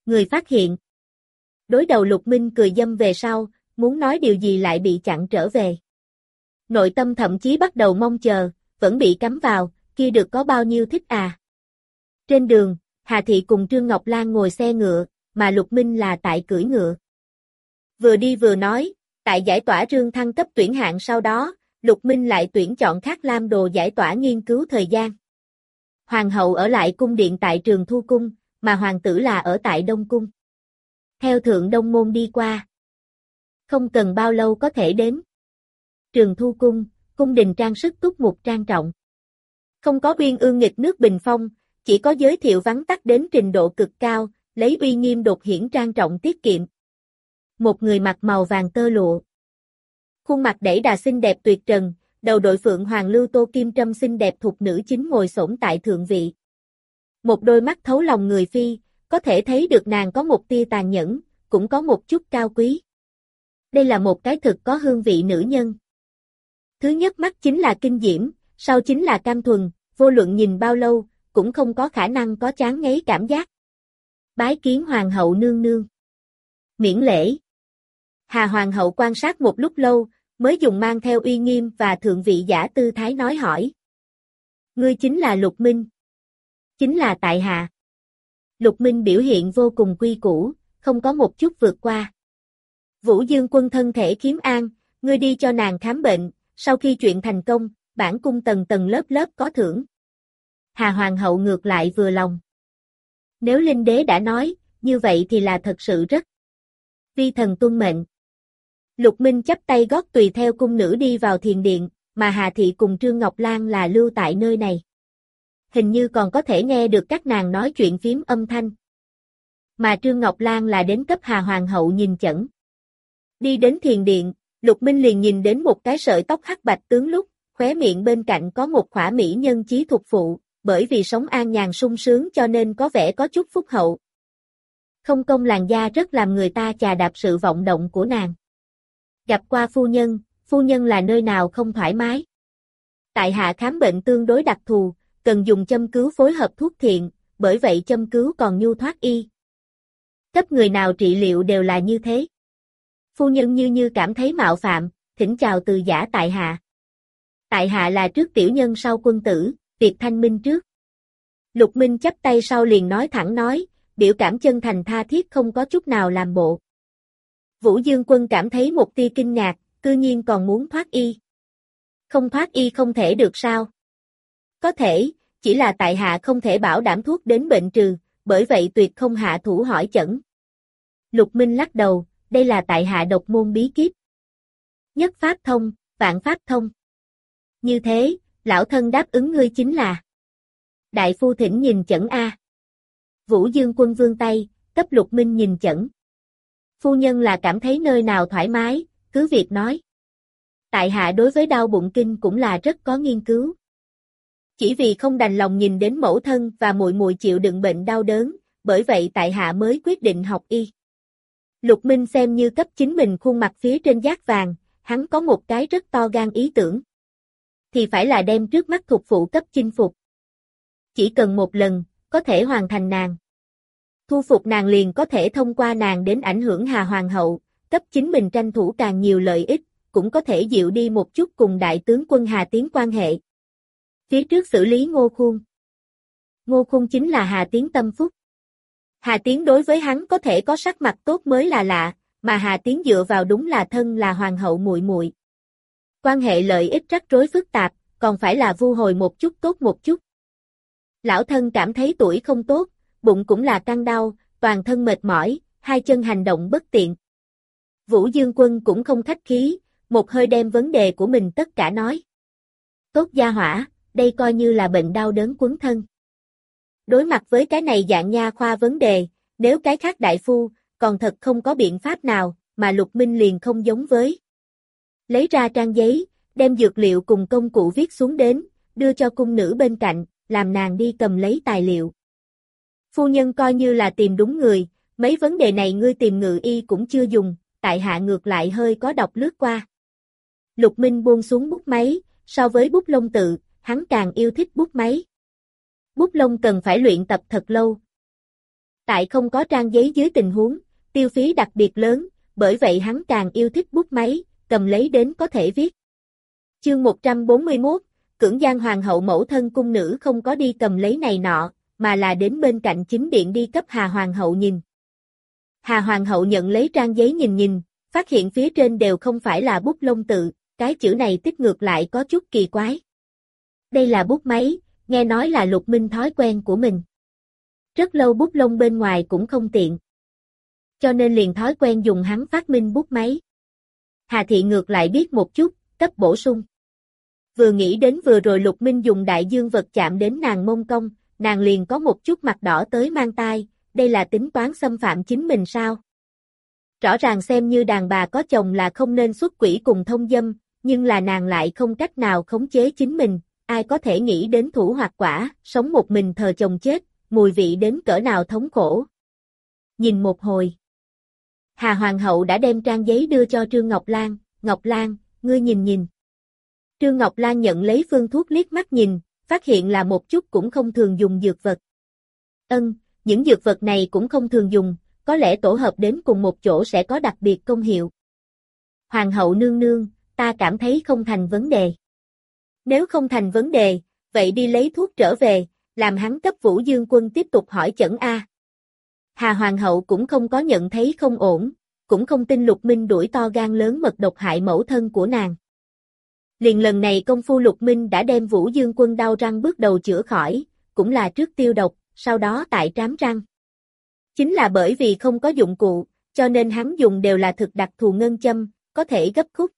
Người phát hiện. Đối đầu Lục Minh cười dâm về sau, muốn nói điều gì lại bị chặn trở về. Nội tâm thậm chí bắt đầu mong chờ, vẫn bị cắm vào, kia được có bao nhiêu thích à. Trên đường, Hà Thị cùng Trương Ngọc Lan ngồi xe ngựa, mà Lục Minh là tại cưỡi ngựa. Vừa đi vừa nói, tại giải tỏa rương thăng cấp tuyển hạng sau đó, Lục Minh lại tuyển chọn Khắc Lam Đồ giải tỏa nghiên cứu thời gian. Hoàng hậu ở lại cung điện tại Trường Thu Cung, mà hoàng tử là ở tại Đông Cung. Theo Thượng Đông Môn đi qua. Không cần bao lâu có thể đến. Trường Thu Cung, cung đình trang sức túc mục trang trọng. Không có uyên ương nghịch nước bình phong, chỉ có giới thiệu vắn tắt đến trình độ cực cao, lấy uy nghiêm đột hiển trang trọng tiết kiệm. Một người mặc màu vàng tơ lụa. Khuôn mặt đẩy đà xinh đẹp tuyệt trần, đầu đội phượng hoàng lưu tô kim trâm xinh đẹp thuộc nữ chính ngồi xổm tại thượng vị. Một đôi mắt thấu lòng người phi, có thể thấy được nàng có một tia tàn nhẫn, cũng có một chút cao quý. Đây là một cái thực có hương vị nữ nhân. Thứ nhất mắt chính là kinh diễm, sau chính là cam thuần, vô luận nhìn bao lâu, cũng không có khả năng có chán ngấy cảm giác. Bái kiến hoàng hậu nương nương. Miễn lễ. Hà hoàng hậu quan sát một lúc lâu, mới dùng mang theo uy nghiêm và thượng vị giả tư thái nói hỏi. Ngươi chính là Lục Minh. Chính là tại hạ. Lục Minh biểu hiện vô cùng quy củ, không có một chút vượt qua. Vũ Dương Quân thân thể khiếm an, ngươi đi cho nàng khám bệnh, sau khi chuyện thành công, bản cung tầng tầng lớp lớp có thưởng. Hà hoàng hậu ngược lại vừa lòng. Nếu Linh Đế đã nói, như vậy thì là thật sự rất. Vi thần tuân mệnh. Lục Minh chắp tay gót tùy theo cung nữ đi vào thiền điện, mà Hà Thị cùng Trương Ngọc Lan là lưu tại nơi này. Hình như còn có thể nghe được các nàng nói chuyện phím âm thanh. Mà Trương Ngọc Lan là đến cấp Hà hoàng hậu nhìn chẩn. Đi đến thiền điện, Lục Minh liền nhìn đến một cái sợi tóc hắc bạch tướng lúc, khóe miệng bên cạnh có một khỏa mỹ nhân chí thuộc phụ, bởi vì sống an nhàn sung sướng cho nên có vẻ có chút phúc hậu. Không công làn da rất làm người ta chà đạp sự vọng động của nàng. Gặp qua phu nhân là nơi nào không thoải mái. Tại hạ khám bệnh tương đối đặc thù, cần dùng châm cứu phối hợp thuốc thiện, bởi vậy châm cứu còn nhu thoát y. Cấp người nào trị liệu đều là như thế. Phu nhân như cảm thấy mạo phạm, thỉnh chào từ giả tại hạ. Tại hạ là trước tiểu nhân sau quân tử, việc thanh minh trước. Lục Minh chắp tay sau liền nói thẳng nói, biểu cảm chân thành tha thiết không có chút nào làm bộ. Vũ Dương Quân cảm thấy một tia kinh ngạc, cư nhiên còn muốn thoát y. Không thoát y không thể được sao? Có thể, chỉ là tại hạ không thể bảo đảm thuốc đến bệnh trừ, bởi vậy tuyệt không hạ thủ hỏi chẩn. Lục Minh lắc đầu, đây là tại hạ độc môn bí kíp. Nhất pháp thông, vạn pháp thông. Như thế, lão thân đáp ứng ngươi chính là. Đại phu thỉnh nhìn chẩn a. Vũ Dương Quân vươn tay, cấp Lục Minh nhìn chẩn. Phu nhân là cảm thấy nơi nào thoải mái, cứ việc nói. Tại hạ đối với đau bụng kinh cũng là rất có nghiên cứu. Chỉ vì không đành lòng nhìn đến mẫu thân và muội muội chịu đựng bệnh đau đớn, bởi vậy tại hạ mới quyết định học y. Lục Minh xem như cấp chính mình khuôn mặt phía trên giác vàng, hắn có một cái rất to gan ý tưởng. Thì phải là đem trước mắt thuộc phụ cấp chinh phục. Chỉ cần một lần, có thể hoàn thành nàng. Thu phục nàng liền có thể thông qua nàng đến ảnh hưởng Hà hoàng hậu, cấp chính mình tranh thủ càng nhiều lợi ích, cũng có thể dịu đi một chút cùng đại tướng quân Hà Tiến quan hệ. Phía trước xử lý Ngô Khuôn. Ngô Khuôn chính là Hà Tiến tâm phúc. Hà Tiến đối với hắn có thể có sắc mặt tốt mới là lạ, mà Hà Tiến dựa vào đúng là thân là hoàng hậu muội muội. Quan hệ lợi ích rắc rối phức tạp, còn phải là vu hồi một chút tốt một chút. Lão thân cảm thấy tuổi không tốt, bụng cũng là căng đau, toàn thân mệt mỏi, hai chân hành động bất tiện. Vũ Dương Quân cũng không khách khí, một hơi đem vấn đề của mình tất cả nói. Tốt gia hỏa, đây coi như là bệnh đau đớn quấn thân. Đối mặt với cái này dạng nha khoa vấn đề, nếu cái khác đại phu, còn thật không có biện pháp nào, mà Lục Minh liền không giống với. Lấy ra trang giấy, đem dược liệu cùng công cụ viết xuống đến, đưa cho cung nữ bên cạnh, làm nàng đi cầm lấy tài liệu. Phu nhân coi như là tìm đúng người, mấy vấn đề này ngươi tìm ngự y cũng chưa dùng, tại hạ ngược lại hơi có đọc lướt qua. Lục Minh buông xuống bút máy, so với bút lông tự, hắn càng yêu thích bút máy. Bút lông cần phải luyện tập thật lâu. Tại không có trang giấy dưới tình huống, tiêu phí đặc biệt lớn, bởi vậy hắn càng yêu thích bút máy, cầm lấy đến có thể viết. Chương 141, Cưỡng gian hoàng hậu mẫu thân cung nữ không có đi cầm lấy này nọ, mà là đến bên cạnh chính điện đi cấp Hà hoàng hậu nhìn. Hà hoàng hậu nhận lấy trang giấy nhìn, phát hiện phía trên đều không phải là bút lông tự, cái chữ này tích ngược lại có chút kỳ quái. Đây là bút máy, nghe nói là Lục Minh thói quen của mình. Rất lâu bút lông bên ngoài cũng không tiện. Cho nên liền thói quen dùng hắn phát minh bút máy. Hà thị ngược lại biết một chút, cấp bổ sung. Vừa nghĩ đến vừa rồi Lục Minh dùng đại dương vật chạm đến nàng mông cong, nàng liền có một chút mặt đỏ tới mang tai, đây là tính toán xâm phạm chính mình sao? Rõ ràng xem như đàn bà có chồng là không nên xuất quỷ cùng thông dâm, nhưng là nàng lại không cách nào khống chế chính mình, ai có thể nghĩ đến thủ hoặc quả, sống một mình thờ chồng chết, mùi vị đến cỡ nào thống khổ. Nhìn một hồi. Hà Hoàng hậu đã đem trang giấy đưa cho Trương Ngọc Lan, ngươi nhìn. Trương Ngọc Lan nhận lấy phương thuốc liếc mắt nhìn, phát hiện là một chút cũng không thường dùng dược vật. Những dược vật này cũng không thường dùng, có lẽ tổ hợp đến cùng một chỗ sẽ có đặc biệt công hiệu. Hoàng hậu nương nương, ta cảm thấy không thành vấn đề. Nếu không thành vấn đề, vậy đi lấy thuốc trở về, làm hắn cấp Vũ Dương Quân tiếp tục hỏi chẩn a. Hà Hoàng hậu cũng không có nhận thấy không ổn, cũng không tin Lục Minh đuổi to gan lớn mật độc hại mẫu thân của nàng. Liền lần này công phu Lục Minh đã đem Vũ Dương Quân đau răng bước đầu chữa khỏi, cũng là trước tiêu độc, sau đó tại trám răng. Chính là bởi vì không có dụng cụ, cho nên hắn dùng đều là thực đặc thù ngân châm, có thể gấp khúc.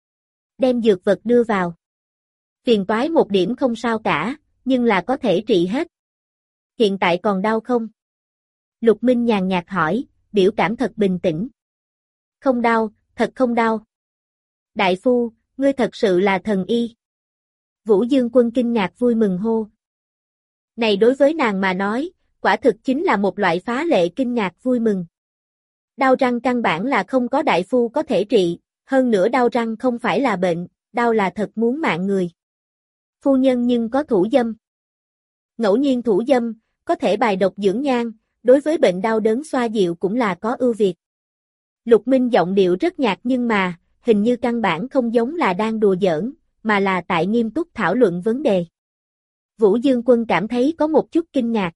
Đem dược vật đưa vào. Phiền toái một điểm không sao cả, nhưng là có thể trị hết. Hiện tại còn đau không? Lục Minh nhàn nhạt hỏi, biểu cảm thật bình tĩnh. Không đau, thật không đau. Đại phu, ngươi thật sự là thần y. Vũ Dương Quân kinh ngạc vui mừng hô. Này đối với nàng mà nói, quả thực chính là một loại phá lệ kinh ngạc vui mừng. Đau răng căn bản là không có đại phu có thể trị, hơn nữa đau răng không phải là bệnh, đau là thật muốn mạng người. Phu nhân nhưng có thủ dâm. Ngẫu nhiên thủ dâm, có thể bài độc dưỡng nhan, đối với bệnh đau đớn xoa dịu cũng là có ưu việt. Lục Minh giọng điệu rất nhạt nhưng mà, hình như căn bản không giống là đang đùa giỡn, mà là tại nghiêm túc thảo luận vấn đề. Vũ Dương Quân cảm thấy có một chút kinh ngạc.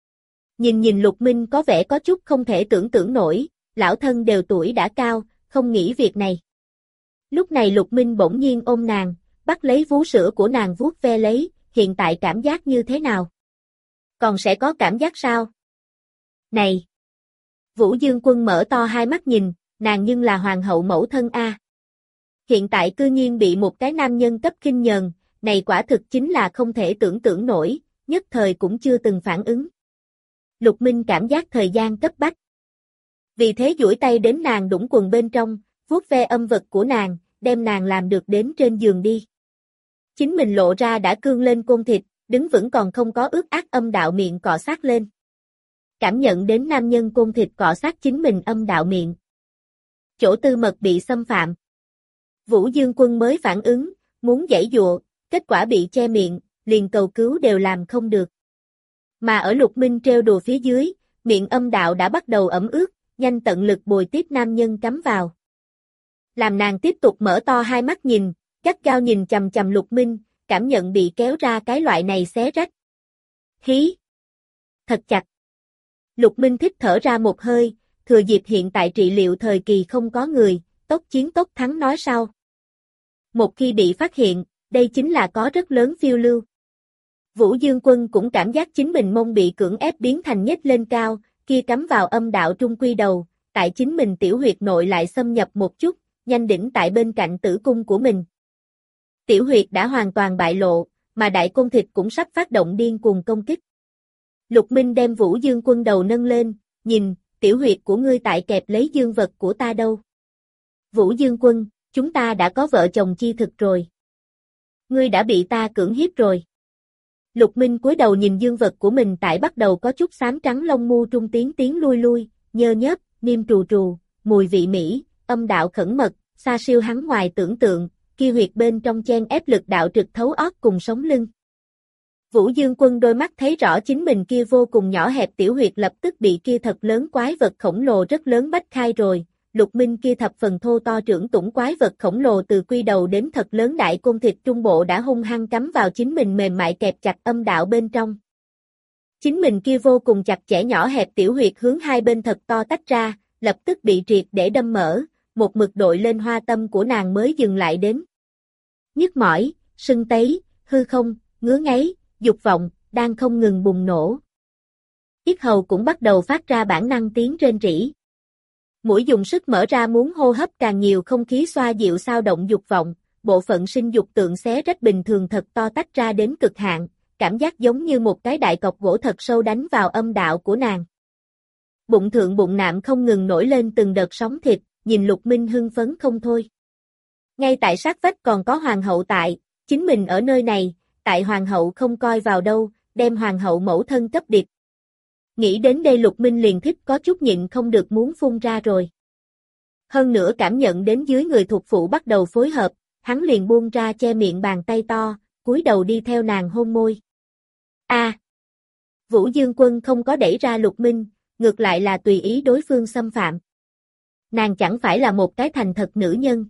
Nhìn Lục Minh có vẻ có chút không thể tưởng nổi, lão thân đều tuổi đã cao, không nghĩ việc này. Lúc này Lục Minh bỗng nhiên ôm nàng, bắt lấy vú sữa của nàng vuốt ve lấy, hiện tại cảm giác như thế nào? Còn sẽ có cảm giác sao? Này! Vũ Dương Quân mở to hai mắt nhìn, nàng nhưng là hoàng hậu mẫu thân a. Hiện tại cư nhiên bị một cái nam nhân cấp khinh nhờn, này quả thực chính là không thể tưởng nổi, nhất thời cũng chưa từng phản ứng. Lục Minh cảm giác thời gian cấp bách. Vì thế duỗi tay đến nàng đũng quần bên trong, vuốt ve âm vật của nàng, đem nàng làm được đến trên giường đi. Chính mình lộ ra đã cương lên côn thịt, đứng vững còn không có ướt át âm đạo miệng cọ sát lên. Cảm nhận đến nam nhân côn thịt cọ sát chính mình âm đạo miệng. Chỗ tư mật bị xâm phạm. Vũ Dương Quân mới phản ứng, muốn giãy giụa, kết quả bị che miệng, liền cầu cứu đều làm không được. Mà ở Lục Minh trêu đùa phía dưới, miệng âm đạo đã bắt đầu ẩm ướt, nhanh tận lực bồi tiếp nam nhân cắm vào. Làm nàng tiếp tục mở to hai mắt nhìn, gắt gao nhìn chằm chằm Lục Minh, cảm nhận bị kéo ra cái loại này xé rách. Hí! Thật chặt! Lục Minh thích thở ra một hơi, thừa dịp hiện tại trị liệu thời kỳ không có người, tốc chiến tốc thắng nói sau. Một khi bị phát hiện, đây chính là có rất lớn phiêu lưu. Vũ Dương Quân cũng cảm giác chính mình mông bị cưỡng ép biến thành nhếch lên cao, kia cắm vào âm đạo trung quy đầu, tại chính mình tiểu huyệt nội lại xâm nhập một chút, nhanh đỉnh tại bên cạnh tử cung của mình. Tiểu huyệt đã hoàn toàn bại lộ, mà đại côn thịt cũng sắp phát động điên cuồng công kích. Lục Minh đem Vũ Dương Quân đầu nâng lên, nhìn, tiểu huyệt của ngươi tại kẹp lấy dương vật của ta đâu. Vũ Dương Quân, chúng ta đã có vợ chồng chi thực rồi. Ngươi đã bị ta cưỡng hiếp rồi. Lục Minh cúi đầu nhìn dương vật của mình tại bắt đầu có chút xám trắng lông mu trung tiến lui, nhơ nhớp, niêm trù trù, mùi vị mỹ, âm đạo khẩn mật, xa siêu hắn ngoài tưởng tượng, kia huyệt bên trong chen ép lực đạo trực thấu ót cùng sống lưng. Vũ Dương Quân đôi mắt thấy rõ chính mình kia vô cùng nhỏ hẹp tiểu huyệt lập tức bị kia thật lớn quái vật khổng lồ rất lớn bách khai rồi. Lục Minh kia thập phần thô to trưởng tủng quái vật khổng lồ từ quy đầu đến thật lớn đại côn thịt trung bộ đã hung hăng cắm vào chính mình mềm mại kẹp chặt âm đạo bên trong. Chính mình kia vô cùng chặt chẽ nhỏ hẹp tiểu huyệt hướng hai bên thật to tách ra, lập tức bị triệt để đâm mở, một mực đội lên hoa tâm của nàng mới dừng lại đến. Nhức mỏi, sưng tấy, hư không, ngứa ngáy, dục vọng, đang không ngừng bùng nổ. Yết hầu cũng bắt đầu phát ra bản năng tiếng rên rỉ. Mũi dùng sức mở ra muốn hô hấp càng nhiều không khí xoa dịu xao động dục vọng, bộ phận sinh dục tượng xé rách bình thường thật to tách ra đến cực hạn, cảm giác giống như một cái đại cọc gỗ thật sâu đánh vào âm đạo của nàng. Bụng thượng bụng nạm không ngừng nổi lên từng đợt sóng thịt, nhìn Lục Minh hưng phấn không thôi. Ngay tại sát vách còn có hoàng hậu tại, chính mình ở nơi này, tại hoàng hậu không coi vào đâu, đem hoàng hậu mẫu thân cấp điệp. Nghĩ đến đây Lục Minh liền thích có chút nhịn không được muốn phun ra rồi. Hơn nữa cảm nhận đến dưới người thuộc phụ bắt đầu phối hợp, hắn liền buông ra che miệng bàn tay to, cúi đầu đi theo nàng hôn môi. Vũ Dương Quân không có đẩy ra Lục Minh, ngược lại là tùy ý đối phương xâm phạm. Nàng chẳng phải là một cái thành thật nữ nhân.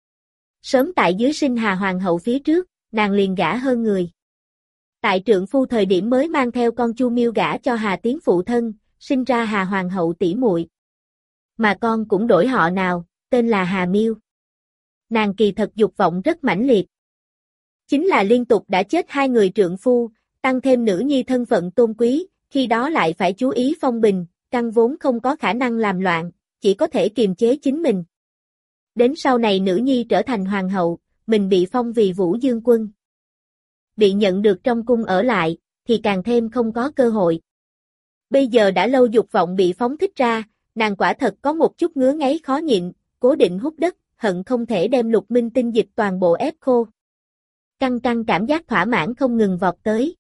Sớm tại dưới sinh Hà Hoàng hậu phía trước, nàng liền gả hơn người. Tại trượng phu thời điểm mới mang theo con Chu Miêu gả cho Hà Tiến phụ thân, sinh ra Hà Hoàng hậu tỷ muội. Mà con cũng đổi họ nào, tên là Hà Miêu. Nàng kỳ thật dục vọng rất mãnh liệt. Chính là liên tục đã chết hai người trượng phu, tăng thêm nữ nhi thân phận tôn quý, khi đó lại phải chú ý phong bình, căn vốn không có khả năng làm loạn, chỉ có thể kiềm chế chính mình. Đến sau này nữ nhi trở thành hoàng hậu, mình bị phong vì Vũ Dương Quân. Bị nhận được trong cung ở lại, thì càng thêm không có cơ hội. Bây giờ đã lâu dục vọng bị phóng thích ra, nàng quả thật có một chút ngứa ngáy khó nhịn, cố định hút đất, hận không thể đem Lục Minh tinh dịch toàn bộ ép khô. Căng căng cảm giác thỏa mãn không ngừng vọt tới.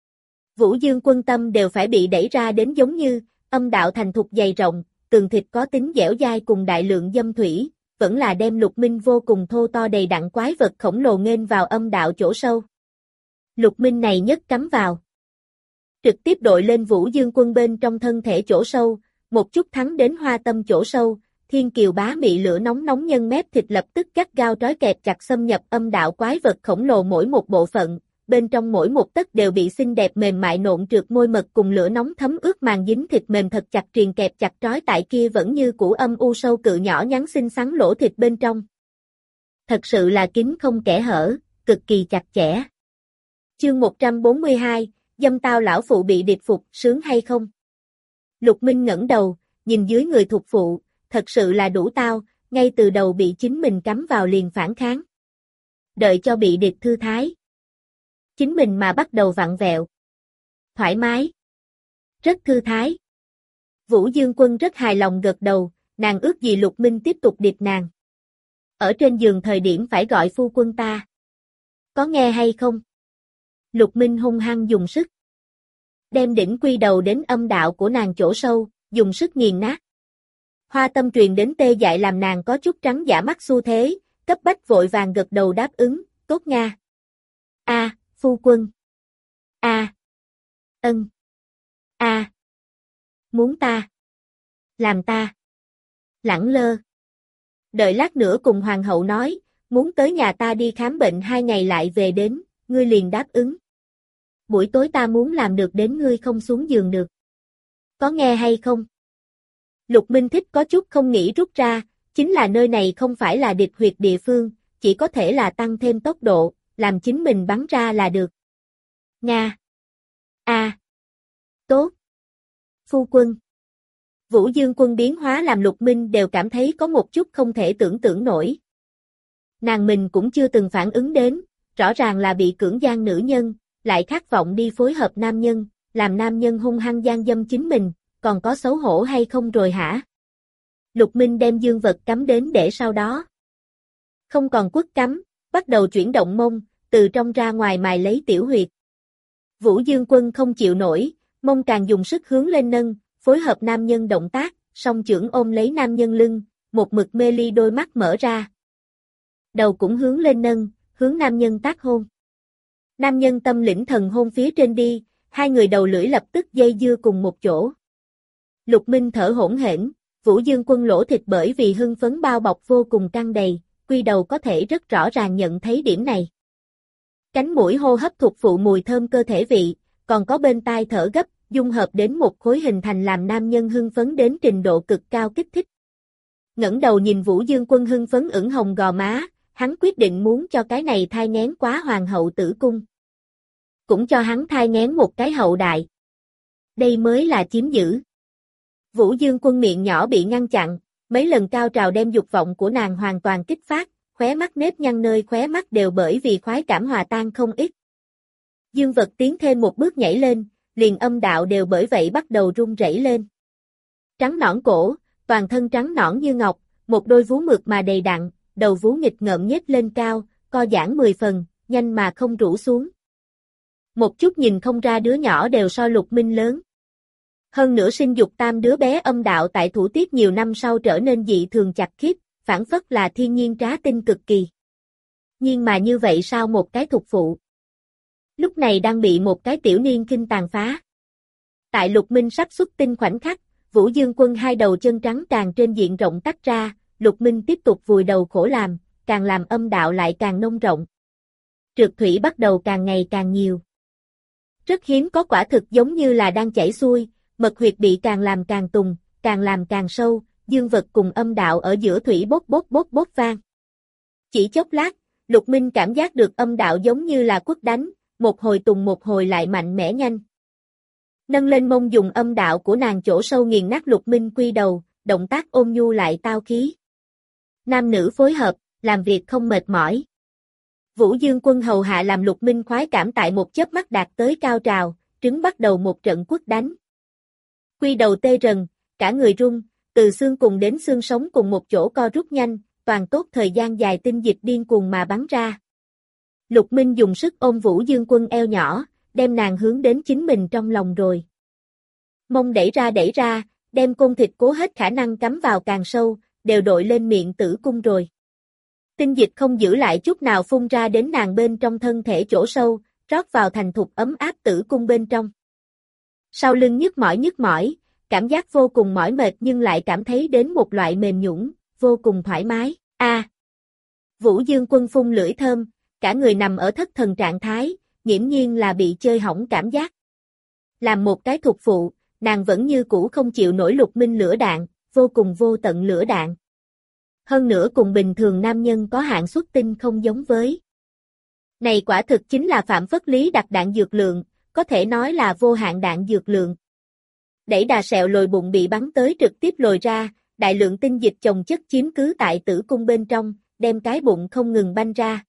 Vũ Dương Quân tâm đều phải bị đẩy ra đến giống như, âm đạo thành thục dày rộng, tường thịt có tính dẻo dai cùng đại lượng dâm thủy, vẫn là đem Lục Minh vô cùng thô to đầy đặn quái vật khổng lồ nghênh vào âm đạo chỗ sâu. Lục Minh này nhất cắm vào. Trực tiếp đội lên Vũ Dương Quân bên trong thân thể chỗ sâu, một chút thắng đến hoa tâm chỗ sâu, thiên kiều bá mị lửa nóng nóng nhân mép thịt lập tức gắt gao trói kẹp chặt xâm nhập âm đạo quái vật khổng lồ mỗi một bộ phận, bên trong mỗi một tấc đều bị xinh đẹp mềm mại nộn trượt môi mật cùng lửa nóng thấm ướt màng dính thịt mềm thật chặt triền kẹp chặt trói tại kia vẫn như cũ âm u sâu cự nhỏ nhắn xinh xắn lỗ thịt bên trong. Thật sự là kín không kẽ hở, cực kỳ chặt chẽ. Chương 142, dâm tao lão phụ bị điệp phục, sướng hay không? Lục Minh ngẩng đầu, nhìn dưới người thuộc phụ, thật sự là đủ tao, ngay từ đầu bị chính mình cắm vào liền phản kháng. Đợi cho bị điệp thư thái. Chính mình mà bắt đầu vặn vẹo. Thoải mái. Rất thư thái. Vũ Dương Quân rất hài lòng gật đầu, nàng ước gì Lục Minh tiếp tục điệp nàng. Ở trên giường thời điểm phải gọi phu quân ta. Có nghe hay không? Lục Minh hung hăng dùng sức. Đem đỉnh quy đầu đến âm đạo của nàng chỗ sâu, dùng sức nghiền nát. Hoa tâm truyền đến tê dại làm nàng có chút trắng giả mắt xu thế, cấp bách vội vàng gật đầu đáp ứng, tốt nha. Phu quân. Ân. Muốn ta. Làm ta. Lẳng lơ. Đợi lát nữa cùng hoàng hậu nói, muốn tới nhà ta đi khám bệnh 2 ngày lại về đến, ngươi liền đáp ứng. Buổi tối ta muốn làm được đến ngươi không xuống giường được. Có nghe hay không? Lục Minh thích có chút không nghĩ rút ra, chính là nơi này không phải là địch huyệt địa phương, chỉ có thể là tăng thêm tốc độ, làm chính mình bắn ra là được. Nga. Tốt. Phu quân. Vũ Dương Quân biến hóa làm Lục Minh đều cảm thấy có một chút không thể tưởng tượng nổi. Nàng mình cũng chưa từng phản ứng đến, rõ ràng là bị cưỡng gian nữ nhân, lại khát vọng đi phối hợp nam nhân, làm nam nhân hung hăng gian dâm chính mình, còn có xấu hổ hay không rồi hả? Lục Minh đem dương vật cắm đến để sau đó. Không còn quất cắm, bắt đầu chuyển động mông, từ trong ra ngoài mài lấy tiểu huyệt. Vũ Dương Quân không chịu nổi, mông càng dùng sức hướng lên nâng, phối hợp nam nhân động tác, song chưởng ôm lấy nam nhân lưng, một mực mê ly đôi mắt mở ra. Đầu cũng hướng lên nâng, hướng nam nhân tác hôn. Nam nhân tâm lĩnh thần hôn phía trên đi, hai người đầu lưỡi lập tức dây dưa cùng một chỗ. Lục Minh thở hổn hển, Vũ Dương Quân lỗ thịt bởi vì hưng phấn bao bọc vô cùng căng đầy, quy đầu có thể rất rõ ràng nhận thấy điểm này. Cánh mũi hô hấp thuộc phụ mùi thơm cơ thể vị, còn có bên tai thở gấp, dung hợp đến một khối hình thành làm nam nhân hưng phấn đến trình độ cực cao kích thích. Ngẩng đầu nhìn Vũ Dương Quân hưng phấn ửng hồng gò má, hắn quyết định muốn cho cái này thai nghén quá hoàng hậu tử cung. Cũng cho hắn thai nghén một cái hậu đại. Đây mới là chiếm giữ. Vũ Dương Quân miệng nhỏ bị ngăn chặn, mấy lần cao trào đem dục vọng của nàng hoàn toàn kích phát, khóe mắt nếp nhăn nơi khóe mắt đều bởi vì khoái cảm hòa tan không ít. Dương vật tiến thêm một bước nhảy lên, liền âm đạo đều bởi vậy bắt đầu rung rẩy lên. Trắng nõn cổ, toàn thân trắng nõn như ngọc, một đôi vú mượt mà đầy đặn, đầu vú nghịch ngợm nhếch lên cao, co giãn 10 phần, nhanh mà không rũ xuống. Một chút nhìn không ra đứa nhỏ đều so Lục Minh lớn. Hơn nữa sinh dục tam đứa bé âm đạo tại thủ tiết nhiều năm sau trở nên dị thường chặt khiếp, phản phất là thiên nhiên trá tinh cực kỳ. Nhưng mà như vậy sao một cái thục phụ? Lúc này đang bị một cái tiểu niên kinh tàn phá. Tại Lục Minh sắp xuất tinh khoảnh khắc, Vũ Dương Quân hai đầu chân trắng tràn trên diện rộng tách ra, Lục Minh tiếp tục vùi đầu khổ càng làm âm đạo lại càng nông rộng. Trượt thủy bắt đầu càng ngày càng nhiều. Rất hiếm có quả thực giống như là đang chảy xuôi, mật huyệt bị càng làm càng tùng, càng làm càng sâu, dương vật cùng âm đạo ở giữa thủy bốt vang. Chỉ chốc lát, Lục Minh cảm giác được âm đạo giống như là quất đánh, một hồi tùng một hồi lại mạnh mẽ nhanh. Nâng lên mông dùng âm đạo của nàng chỗ sâu nghiền nát Lục Minh quy đầu, động tác ôn nhu lại tao khí. Nam nữ phối hợp, làm việc không mệt mỏi. Vũ Dương Quân hầu hạ làm Lục Minh khoái cảm tại một chớp mắt đạt tới cao trào, trứng bắt đầu một trận quất đánh. Quy đầu tê rần, cả người rung, từ xương cùng đến xương sống cùng một chỗ co rút nhanh, toàn tốt thời gian dài tinh dịch điên cuồng mà bắn ra. Lục Minh dùng sức ôm Vũ Dương Quân eo nhỏ, đem nàng hướng đến chính mình trong lòng rồi. Mông đẩy ra, đem côn thịt cố hết khả năng cắm vào càng sâu, đều đội lên miệng tử cung rồi. Tinh dịch không giữ lại chút nào phun ra đến nàng bên trong thân thể chỗ sâu, rót vào thành thục ấm áp tử cung bên trong. Sau lưng nhức mỏi, cảm giác vô cùng mỏi mệt nhưng lại cảm thấy đến một loại mềm nhũn, vô cùng thoải mái. Vũ Dương Quân phun lưỡi thơm, cả người nằm ở thất thần trạng thái, nghiễm nhiên là bị chơi hỏng cảm giác. Làm một cái thục phụ, nàng vẫn như cũ không chịu nổi Lục Minh lửa đạn, vô cùng vô tận lửa đạn. Hơn nữa cùng bình thường nam nhân có hạn xuất tinh không giống với. Này quả thực chính là phạm phất lý đặc đạn dược lượng, có thể nói là vô hạn đạn dược lượng. Đẩy đà sẹo lồi bụng bị bắn tới trực tiếp lồi ra, đại lượng tinh dịch chồng chất chiếm cứ tại tử cung bên trong, đem cái bụng không ngừng banh ra.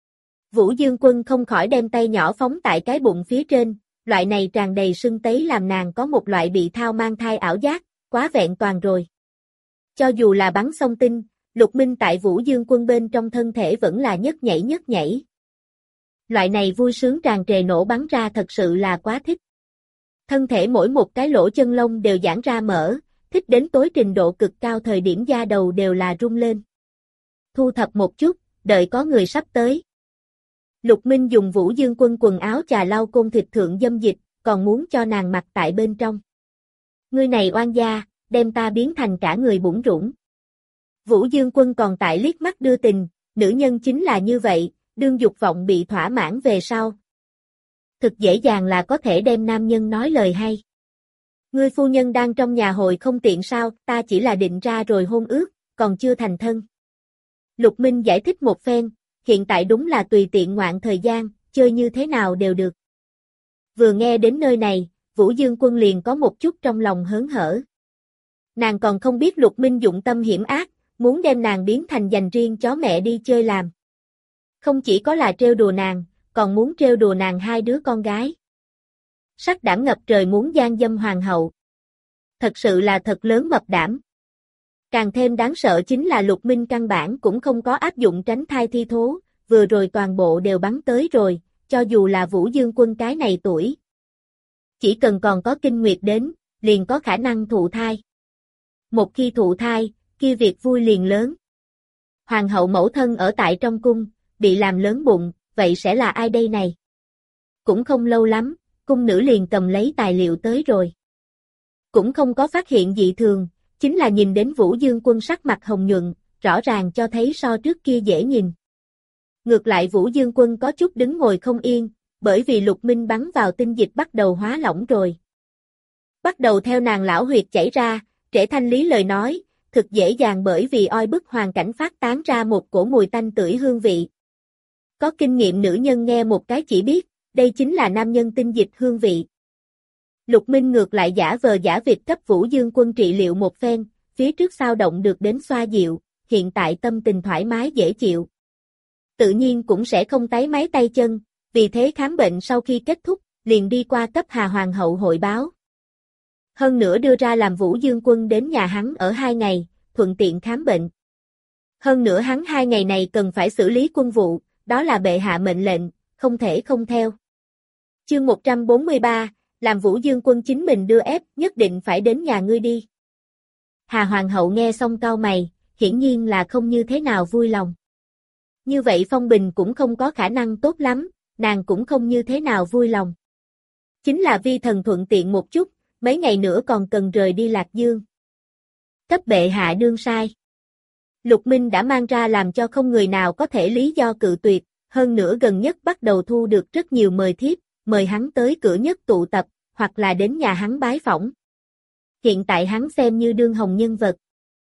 Vũ Dương Quân không khỏi đem tay nhỏ phóng tại cái bụng phía trên, loại này tràn đầy sưng tấy làm nàng có một loại bị thao mang thai ảo giác, quá vẹn toàn rồi. Cho dù là bắn xong tinh, Lục Minh tại Vũ Dương Quân bên trong thân thể vẫn là nhất nhảy. Loại này vui sướng tràn trề nổ bắn ra thật sự là quá thích. Thân thể mỗi một cái lỗ chân lông đều giãn ra mở, thích đến tối trình độ cực cao thời điểm da đầu đều là rung lên. Thu thập một chút, đợi có người sắp tới. Lục Minh dùng Vũ Dương Quân quần áo chà lau côn thịt thượng dâm dịch, còn muốn cho nàng mặc tại bên trong. Ngươi này oan gia, đem ta biến thành cả người bủn rủn. Vũ Dương Quân còn tại liếc mắt đưa tình, nữ nhân chính là như vậy, đương dục vọng bị thỏa mãn về sau. Thực dễ dàng là có thể đem nam nhân nói lời hay. Ngươi phu nhân đang trong nhà hội không tiện sao, ta chỉ là định ra rồi hôn ước, còn chưa thành thân. Lục Minh giải thích một phen, hiện tại đúng là tùy tiện ngoạn thời gian, chơi như thế nào đều được. Vừa nghe đến nơi này, Vũ Dương Quân liền có một chút trong lòng hớn hở. Nàng còn không biết Lục Minh dụng tâm hiểm ác, muốn đem nàng biến thành dành riêng chó mẹ đi chơi làm. Không chỉ có là trêu đùa nàng, còn muốn trêu đùa nàng hai đứa con gái. Sắc đảm ngập trời muốn gian dâm hoàng hậu. Thật sự là thật lớn mập đảm. Càng thêm đáng sợ chính là Lục Minh căn bản cũng không có áp dụng tránh thai thi thố, vừa rồi toàn bộ đều bắn tới rồi, cho dù là Vũ Dương Quân cái này tuổi. Chỉ cần còn có kinh nguyệt đến, liền có khả năng thụ thai. Một khi thụ thai, kia việc vui liền lớn. Hoàng hậu mẫu thân ở tại trong cung, bị làm lớn bụng, vậy sẽ là ai đây này? Cũng không lâu lắm, cung nữ liền cầm lấy tài liệu tới rồi. Cũng không có phát hiện dị thường, chính là nhìn đến Vũ Dương Quân sắc mặt hồng nhuận, rõ ràng cho thấy so trước kia dễ nhìn. Ngược lại Vũ Dương Quân có chút đứng ngồi không yên, bởi vì Lục Minh bắn vào tinh dịch bắt đầu hóa lỏng rồi. Bắt đầu theo nàng lão huyệt chảy ra, Trễ Thanh Lý lời nói, thực dễ dàng bởi vì oi bức hoàn cảnh phát tán ra một cổ mùi tanh tưởi hương vị. Có kinh nghiệm nữ nhân nghe một cái chỉ biết, đây chính là nam nhân tinh dịch hương vị. Lục Minh ngược lại giả vờ giả vịt cấp Vũ Dương Quân trị liệu một phen, phía trước sao động được đến xoa dịu, hiện tại tâm tình thoải mái dễ chịu. Tự nhiên cũng sẽ không táy máy tay chân, vì thế khám bệnh sau khi kết thúc, liền đi qua cấp Hà Hoàng hậu hội báo. Hơn nữa đưa ra làm Vũ Dương Quân đến nhà hắn ở 2 ngày, thuận tiện khám bệnh. Hơn nữa hắn 2 ngày này cần phải xử lý quân vụ, đó là bệ hạ mệnh lệnh, không thể không theo. Chương 143, làm Vũ Dương Quân chính mình đưa ép, nhất định phải đến nhà ngươi đi. Hà Hoàng hậu nghe xong cau mày, hiển nhiên là không như thế nào vui lòng. Như vậy phong bình cũng không có khả năng tốt lắm, nàng cũng không như thế nào vui lòng. Chính là vi thần thuận tiện một chút, mấy ngày nữa còn cần rời đi Lạc Dương. Cấp bệ hạ đương sai. Lục Minh đã mang ra làm cho không người nào có thể lý do cự tuyệt, hơn nữa gần nhất bắt đầu thu được rất nhiều mời thiếp, mời hắn tới cửa nhất tụ tập, hoặc là đến nhà hắn bái phỏng. Hiện tại hắn xem như đương hồng nhân vật.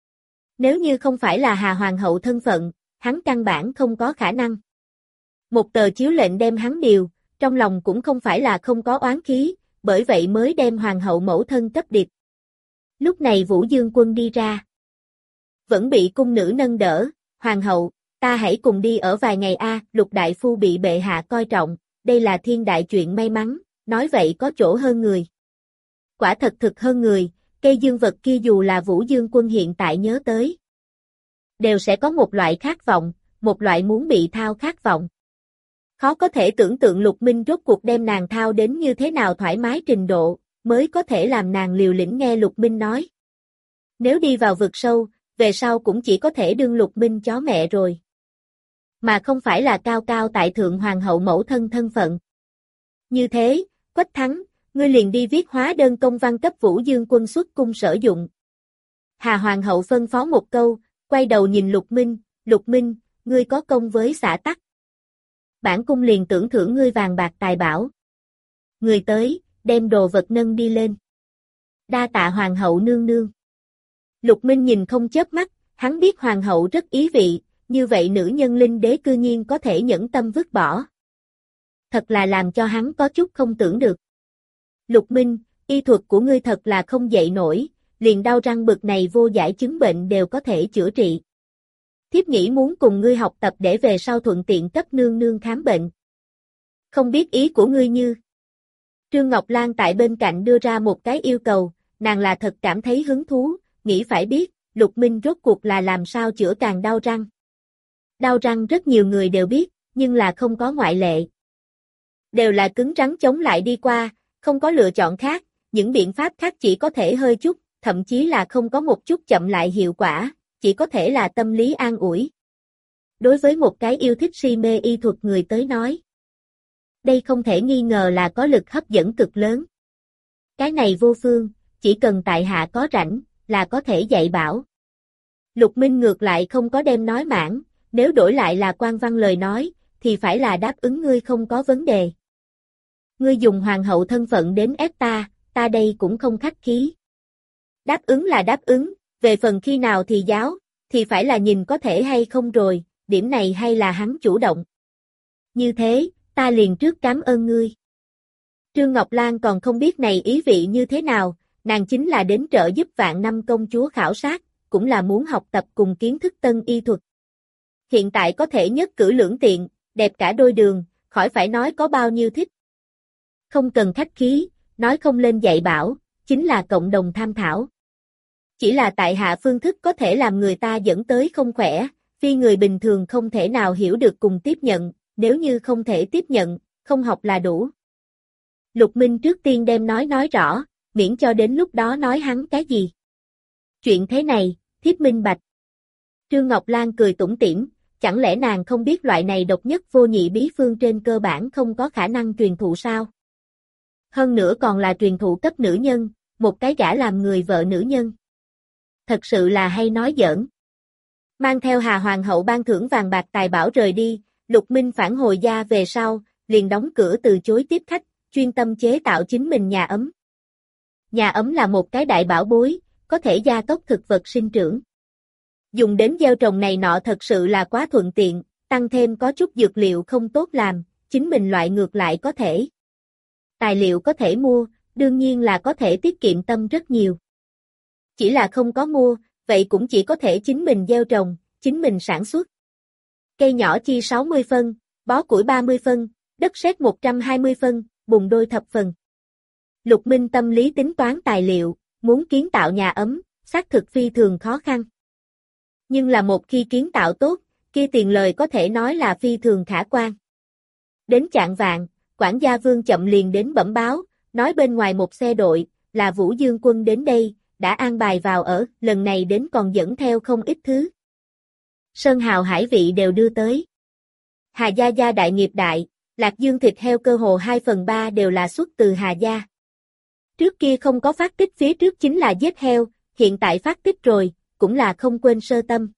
Nếu như không phải là Hà Hoàng hậu thân phận, hắn căn bản không có khả năng. Một tờ chiếu lệnh đem hắn điều, trong lòng cũng không phải là không có oán khí, bởi vậy mới đem Hoàng hậu mẫu thân cấp điệp. Lúc này Vũ Dương Quân đi ra. Vẫn bị cung nữ nâng đỡ, Hoàng hậu, ta hãy cùng đi ở vài ngày a. Lục đại phu bị bệ hạ coi trọng, đây là thiên đại chuyện may mắn, nói vậy có chỗ hơn người. Quả thật thực hơn người, cây dương vật kia dù là Vũ Dương Quân hiện tại nhớ tới. Đều sẽ có một loại khát vọng, một loại muốn bị thao khát vọng. Khó có thể tưởng tượng Lục Minh rốt cuộc đem nàng thao đến như thế nào thoải mái trình độ, mới có thể làm nàng liều lĩnh nghe Lục Minh nói. Nếu đi vào vực sâu, về sau cũng chỉ có thể đương Lục Minh chó mẹ rồi. Mà không phải là cao cao tại thượng hoàng hậu mẫu thân thân phận. Như thế, Quách Thắng, ngươi liền đi viết hóa đơn công văn cấp Vũ Dương Quân xuất cung sử dụng. Hà Hoàng hậu phân phó một câu, quay đầu nhìn Lục Minh, ngươi có công với xã tắc. Bản cung liền tưởng thưởng ngươi vàng bạc tài bảo. Người tới, đem đồ vật nâng đi lên. Đa tạ Hoàng hậu nương nương. Lục Minh nhìn không chớp mắt, hắn biết Hoàng hậu rất ý vị, như vậy nữ nhân linh đế cư nhiên có thể nhẫn tâm vứt bỏ. Thật là làm cho hắn có chút không tưởng được. Lục Minh, y thuật của ngươi thật là không dậy nổi, liền đau răng bực này vô giải chứng bệnh đều có thể chữa trị. Thiếp nghĩ muốn cùng ngươi học tập để về sau thuận tiện cấp nương nương khám bệnh. Không biết ý của ngươi như. Trương Ngọc Lan tại bên cạnh đưa ra một cái yêu cầu, nàng là thật cảm thấy hứng thú, nghĩ phải biết, Lục Minh rốt cuộc là làm sao chữa càng đau răng. Đau răng rất nhiều người đều biết, nhưng là không có ngoại lệ. Đều là cứng rắn chống lại đi qua, không có lựa chọn khác, những biện pháp khác chỉ có thể hơi chút, thậm chí là không có một chút chậm lại hiệu quả, chỉ có thể là tâm lý an ủi. Đối với một cái yêu thích si mê y thuật người tới nói, đây không thể nghi ngờ là có lực hấp dẫn cực lớn. Cái này vô phương, chỉ cần tại hạ có rảnh, là có thể dạy bảo. Lục Minh ngược lại không có đem nói mãn, nếu đổi lại là quan văn lời nói, thì phải là đáp ứng ngươi không có vấn đề. Ngươi dùng hoàng hậu thân phận đến ép ta, ta đây cũng không khách khí. Đáp ứng là đáp ứng, về phần khi nào thì giáo, thì phải là nhìn có thể hay không rồi, điểm này hay là hắn chủ động. Như thế, ta liền trước cảm ơn ngươi. Trương Ngọc Lan còn không biết này ý vị như thế nào, nàng chính là đến trợ giúp Vạn Năm công chúa khảo sát, cũng là muốn học tập cùng kiến thức tân y thuật. Hiện tại có thể nhất cử lưỡng tiện, đẹp cả đôi đường, khỏi phải nói có bao nhiêu thích. Không cần khách khí, nói không lên dạy bảo, chính là cộng đồng tham thảo. Chỉ là tại hạ phương thức có thể làm người ta dẫn tới không khỏe, phi người bình thường không thể nào hiểu được cùng tiếp nhận, nếu như không thể tiếp nhận, không học là đủ. Lục Minh trước tiên đem nói rõ, miễn cho đến lúc đó nói hắn cái gì. Chuyện thế này, thiếp minh bạch. Trương Ngọc Lan cười tủm tỉm, chẳng lẽ nàng không biết loại này độc nhất vô nhị bí phương trên cơ bản không có khả năng truyền thụ sao? Hơn nữa còn là truyền thụ cấp nữ nhân, một cái gả làm người vợ nữ nhân. Thật sự là hay nói giỡn. Mang theo Hà Hoàng hậu ban thưởng vàng bạc tài bảo rời đi, Lục Minh phản hồi gia về sau, liền đóng cửa từ chối tiếp khách, chuyên tâm chế tạo chính mình nhà ấm. Nhà ấm là một cái đại bảo bối, có thể gia tốc thực vật sinh trưởng. Dùng đến gieo trồng này nọ thật sự là quá thuận tiện, tăng thêm có chút dược liệu không tốt làm, chính mình loại ngược lại có thể. Tài liệu có thể mua, đương nhiên là có thể tiết kiệm tâm rất nhiều. Chỉ là không có mua, vậy cũng chỉ có thể chính mình gieo trồng, chính mình sản xuất. Cây nhỏ chi 60 phân, bó củi 30 phân, đất sét 120 phân, bùn đôi thập phần. Lục Minh tâm lý tính toán tài liệu, muốn kiến tạo nhà ấm, xác thực phi thường khó khăn. Nhưng là một khi kiến tạo tốt, kia tiền lời có thể nói là phi thường khả quan. Đến chạng vạng, quản gia Vương Chậm liền đến bẩm báo, nói bên ngoài một xe đội, là Vũ Dương quân đến đây, đã an bài vào ở, lần này đến còn dẫn theo không ít thứ. Sơn hào hải vị đều đưa tới. Hà Gia gia đại nghiệp đại, Lạc Dương thịt heo cơ hồ 2/3 đều là xuất từ Hà Gia. Trước kia không có phát tích phía trước chính là giết heo, hiện tại phát tích rồi, cũng là không quên sơ tâm.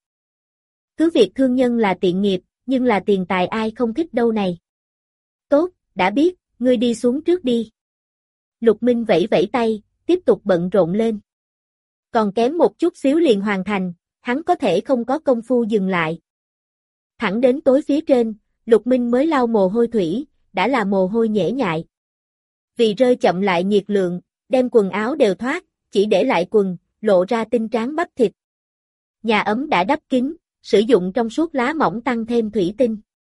Cứ việc thương nhân là tiện nghiệp, nhưng là tiền tài ai không thích đâu này. Tốt, đã biết, ngươi đi xuống trước đi. Lục Minh vẫy vẫy tay, tiếp tục bận rộn lên. Còn kém một chút xíu liền hoàn thành, hắn có thể không có công phu dừng lại. Thẳng đến tối phía trên, Lục Minh mới lau mồ hôi thủy, đã là mồ hôi nhễ nhại. Vì rơi chậm lại nhiệt lượng, đem quần áo đều thoát, chỉ để lại quần, lộ ra tinh tráng bắp thịt. Nhà ấm đã đắp kín, sử dụng trong suốt lá mỏng tăng thêm thủy tinh.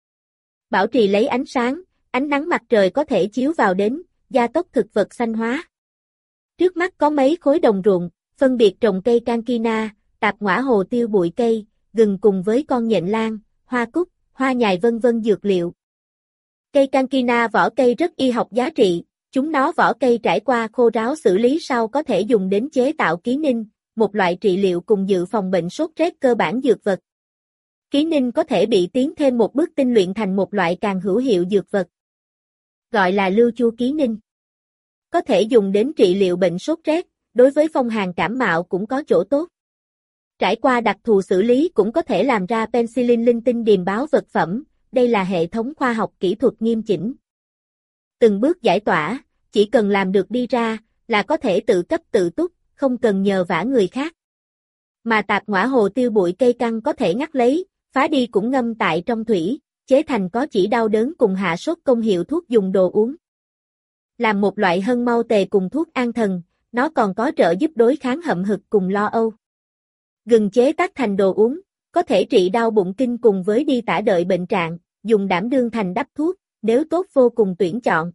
Bảo trì lấy ánh sáng, ánh nắng mặt trời có thể chiếu vào đến, gia tốc thực vật xanh hóa. Trước mắt có mấy khối đồng ruộng, phân biệt trồng cây cankina, tạp ngõa hồ tiêu bụi cây, gừng cùng với con nhện lan, hoa cúc, hoa nhài vân vân dược liệu. Cây cankina vỏ cây rất y học giá trị, chúng nó vỏ cây trải qua khô ráo xử lý sau có thể dùng đến chế tạo ký ninh, một loại trị liệu cùng dự phòng bệnh sốt rét cơ bản dược vật. Ký ninh có thể bị tiến thêm một bước tinh luyện thành một loại càng hữu hiệu dược vật. Gọi là lưu chu ký ninh. Có thể dùng đến trị liệu bệnh sốt rét, đối với phong hàn cảm mạo cũng có chỗ tốt. Trải qua đặc thù xử lý cũng có thể làm ra penicillin linh tinh điềm báo vật phẩm, đây là hệ thống khoa học kỹ thuật nghiêm chỉnh. Từng bước giải tỏa, chỉ cần làm được đi ra, là có thể tự cấp tự túc, không cần nhờ vả người khác. Mà tạp ngõa hồ tiêu bụi cây căn có thể ngắt lấy, phá đi cũng ngâm tại trong thủy, chế thành có chỉ đau đớn cùng hạ sốt công hiệu thuốc dùng đồ uống. Làm một loại hân mau tề cùng thuốc an thần, nó còn có trợ giúp đối kháng hậm hực cùng lo âu. Gừng chế tác thành đồ uống, có thể trị đau bụng kinh cùng với đi tả đợi bệnh trạng, dùng đảm đương thành đắp thuốc, nếu tốt vô cùng tuyển chọn.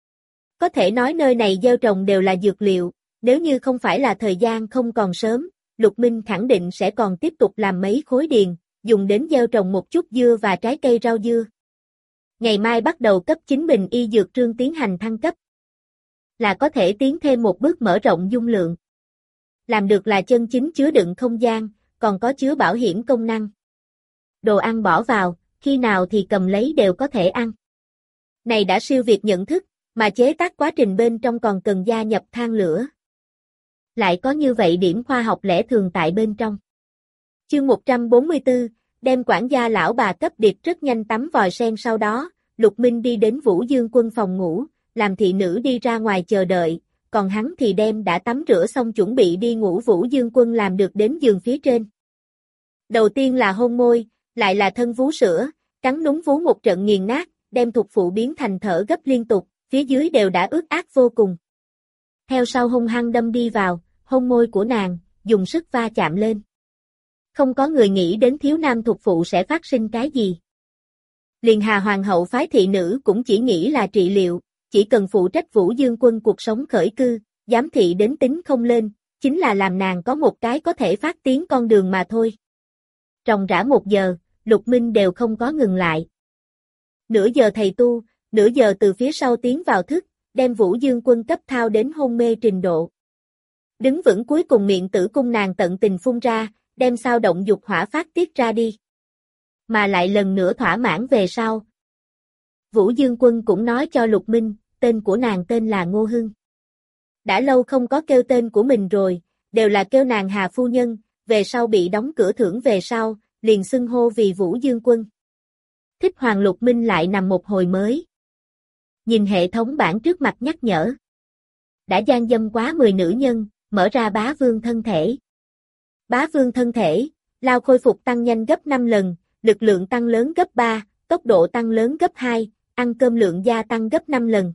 Có thể nói nơi này gieo trồng đều là dược liệu, nếu như không phải là thời gian không còn sớm, Lục Minh khẳng định sẽ còn tiếp tục làm mấy khối điền, dùng đến gieo trồng một chút dưa và trái cây rau dưa. Ngày mai bắt đầu cấp chính mình y dược trương tiến hành thăng cấp. Là có thể tiến thêm một bước mở rộng dung lượng. Làm được là chân chính chứa đựng không gian, còn có chứa bảo hiểm công năng. Đồ ăn bỏ vào, khi nào thì cầm lấy đều có thể ăn. Này đã siêu việt nhận thức, mà chế tác quá trình bên trong còn cần gia nhập than lửa. Lại có như vậy điểm khoa học lẽ thường tại bên trong. Chương 144, đem quản gia lão bà cấp điệp rất nhanh tắm vòi sen sau đó, Lục Minh đi đến Vũ Dương quân phòng ngủ, làm thị nữ đi ra ngoài chờ đợi, còn hắn thì đem đã tắm rửa xong chuẩn bị đi ngủ Vũ Dương quân làm được đến giường phía trên. Đầu tiên là hôn môi, lại là thân vú sữa, cắn núm vú một trận nghiền nát, đem thục phụ biến thành thở gấp liên tục, phía dưới đều đã ướt át vô cùng. Theo sau hung hăng đâm đi vào, hôn môi của nàng, dùng sức va chạm lên. Không có người nghĩ đến thiếu nam thục phụ sẽ phát sinh cái gì. Liền Hà Hoàng hậu phái thị nữ cũng chỉ nghĩ là trị liệu, chỉ cần phụ trách Vũ Dương quân cuộc sống khởi cư, giám thị đến tính không lên, chính là làm nàng có một cái có thể phát tiến con đường mà thôi. Ròng rã 1 giờ, Lục Minh đều không có ngừng lại. Nửa giờ thầy tu, nửa giờ từ phía sau tiến vào thức, đem Vũ Dương quân cấp thao đến hôn mê trình độ. Đứng vững cuối cùng miệng tử cung nàng tận tình phun ra, đem sao động dục hỏa phát tiết ra đi. mà lại lần nữa thỏa mãn về sau. Vũ Dương Quân cũng nói cho Lục Minh, tên của nàng tên là Ngô Hưng. Đã lâu không có kêu tên của mình rồi, đều là kêu nàng Hà Phu Nhân, về sau bị đóng cửa thưởng về sau, liền xưng hô vì Vũ Dương Quân. Thích Hoàng Lục Minh lại nằm một hồi mới. Nhìn hệ thống bảng trước mặt nhắc nhở. Đã gian dâm quá 10 nữ nhân, mở ra bá vương thân thể. Bá vương thân thể, lao khôi phục tăng nhanh gấp 5 lần, lực lượng tăng lớn gấp 3, tốc độ tăng lớn gấp 2, ăn cơm lượng gia tăng gấp 5 lần.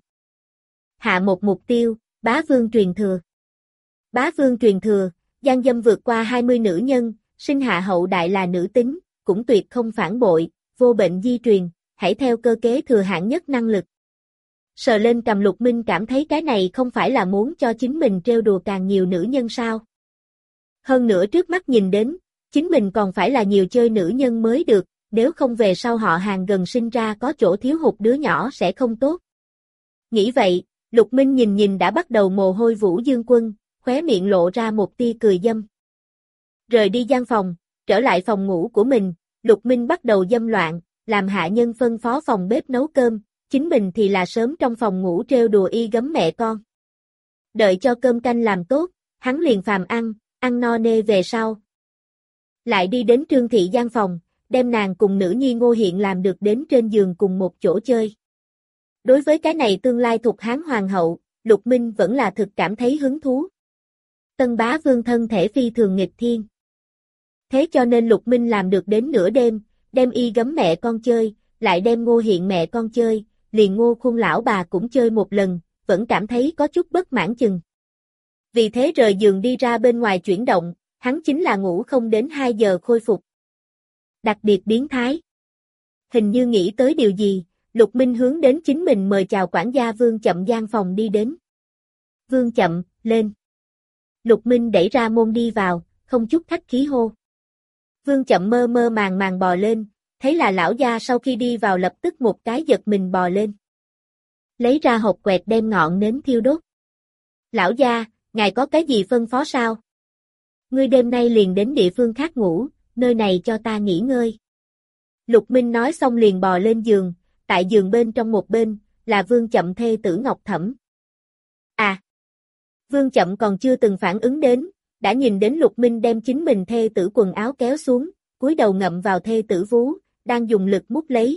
Hạ một mục tiêu, bá vương truyền thừa. Bá vương truyền thừa, gian dâm vượt qua 20 nữ nhân, sinh hạ hậu đại là nữ tính, cũng tuyệt không phản bội, vô bệnh di truyền, hãy theo cơ kế thừa hạng nhất năng lực. Sờ lên cầm Lục Minh cảm thấy cái này không phải là muốn cho chính mình trêu đùa càng nhiều nữ nhân sao. Hơn nữa trước mắt nhìn đến, chính mình còn phải là nhiều chơi nữ nhân mới được, nếu không về sau họ hàng gần sinh ra có chỗ thiếu hụt đứa nhỏ sẽ không tốt. Nghĩ vậy, Lục Minh nhìn đã bắt đầu mồ hôi Vũ Dương Quân, khóe miệng lộ ra một tia cười dâm. Rời đi gian phòng, trở lại phòng ngủ của mình, Lục Minh bắt đầu dâm loạn, làm hạ nhân phân phó phòng bếp nấu cơm, chính mình thì là sớm trong phòng ngủ trêu đùa y gấm mẹ con. Đợi cho cơm canh làm tốt, hắn liền phàm ăn no nê về sau. Lại đi đến Trương Thị gian phòng, đem nàng cùng nữ nhi Ngô Hiện làm được đến trên giường cùng một chỗ chơi. Đối với cái này tương lai thuộc Hán Hoàng hậu, Lục Minh vẫn là thực cảm thấy hứng thú. Tân bá vương thân thể phi thường nghịch thiên. Thế cho nên Lục Minh làm được đến nửa đêm, đem y gấm mẹ con chơi, lại đem Ngô Hiện mẹ con chơi, liền Ngô Khung lão bà cũng chơi một lần, vẫn cảm thấy có chút bất mãn chừng. Vì thế rời giường đi ra bên ngoài chuyển động, hắn chính là ngủ không đến 2 giờ khôi phục. Đặc biệt biến thái. Hình như nghĩ tới điều gì, Lục Minh hướng đến chính mình mời chào quản gia Vương Chậm gian phòng đi đến. Vương Chậm, lên. Lục Minh đẩy ra môn đi vào, không chút khách khí hô. Vương Chậm mơ mơ màng bò lên, thấy là lão gia sau khi đi vào lập tức một cái giật mình bò lên. Lấy ra hộp quẹt đem ngọn nến thiêu đốt. Lão gia, ngài có cái gì phân phó sao? Ngươi đêm nay liền đến địa phương khác ngủ, nơi này cho ta nghỉ ngơi. Lục Minh nói xong liền bò lên giường, tại giường bên trong một bên, là Vương Chậm thê tử Ngọc Thẩm. À! Vương Chậm còn chưa từng phản ứng đến, đã nhìn đến Lục Minh đem chính mình thê tử quần áo kéo xuống, cúi đầu ngậm vào thê tử vú, đang dùng lực mút lấy.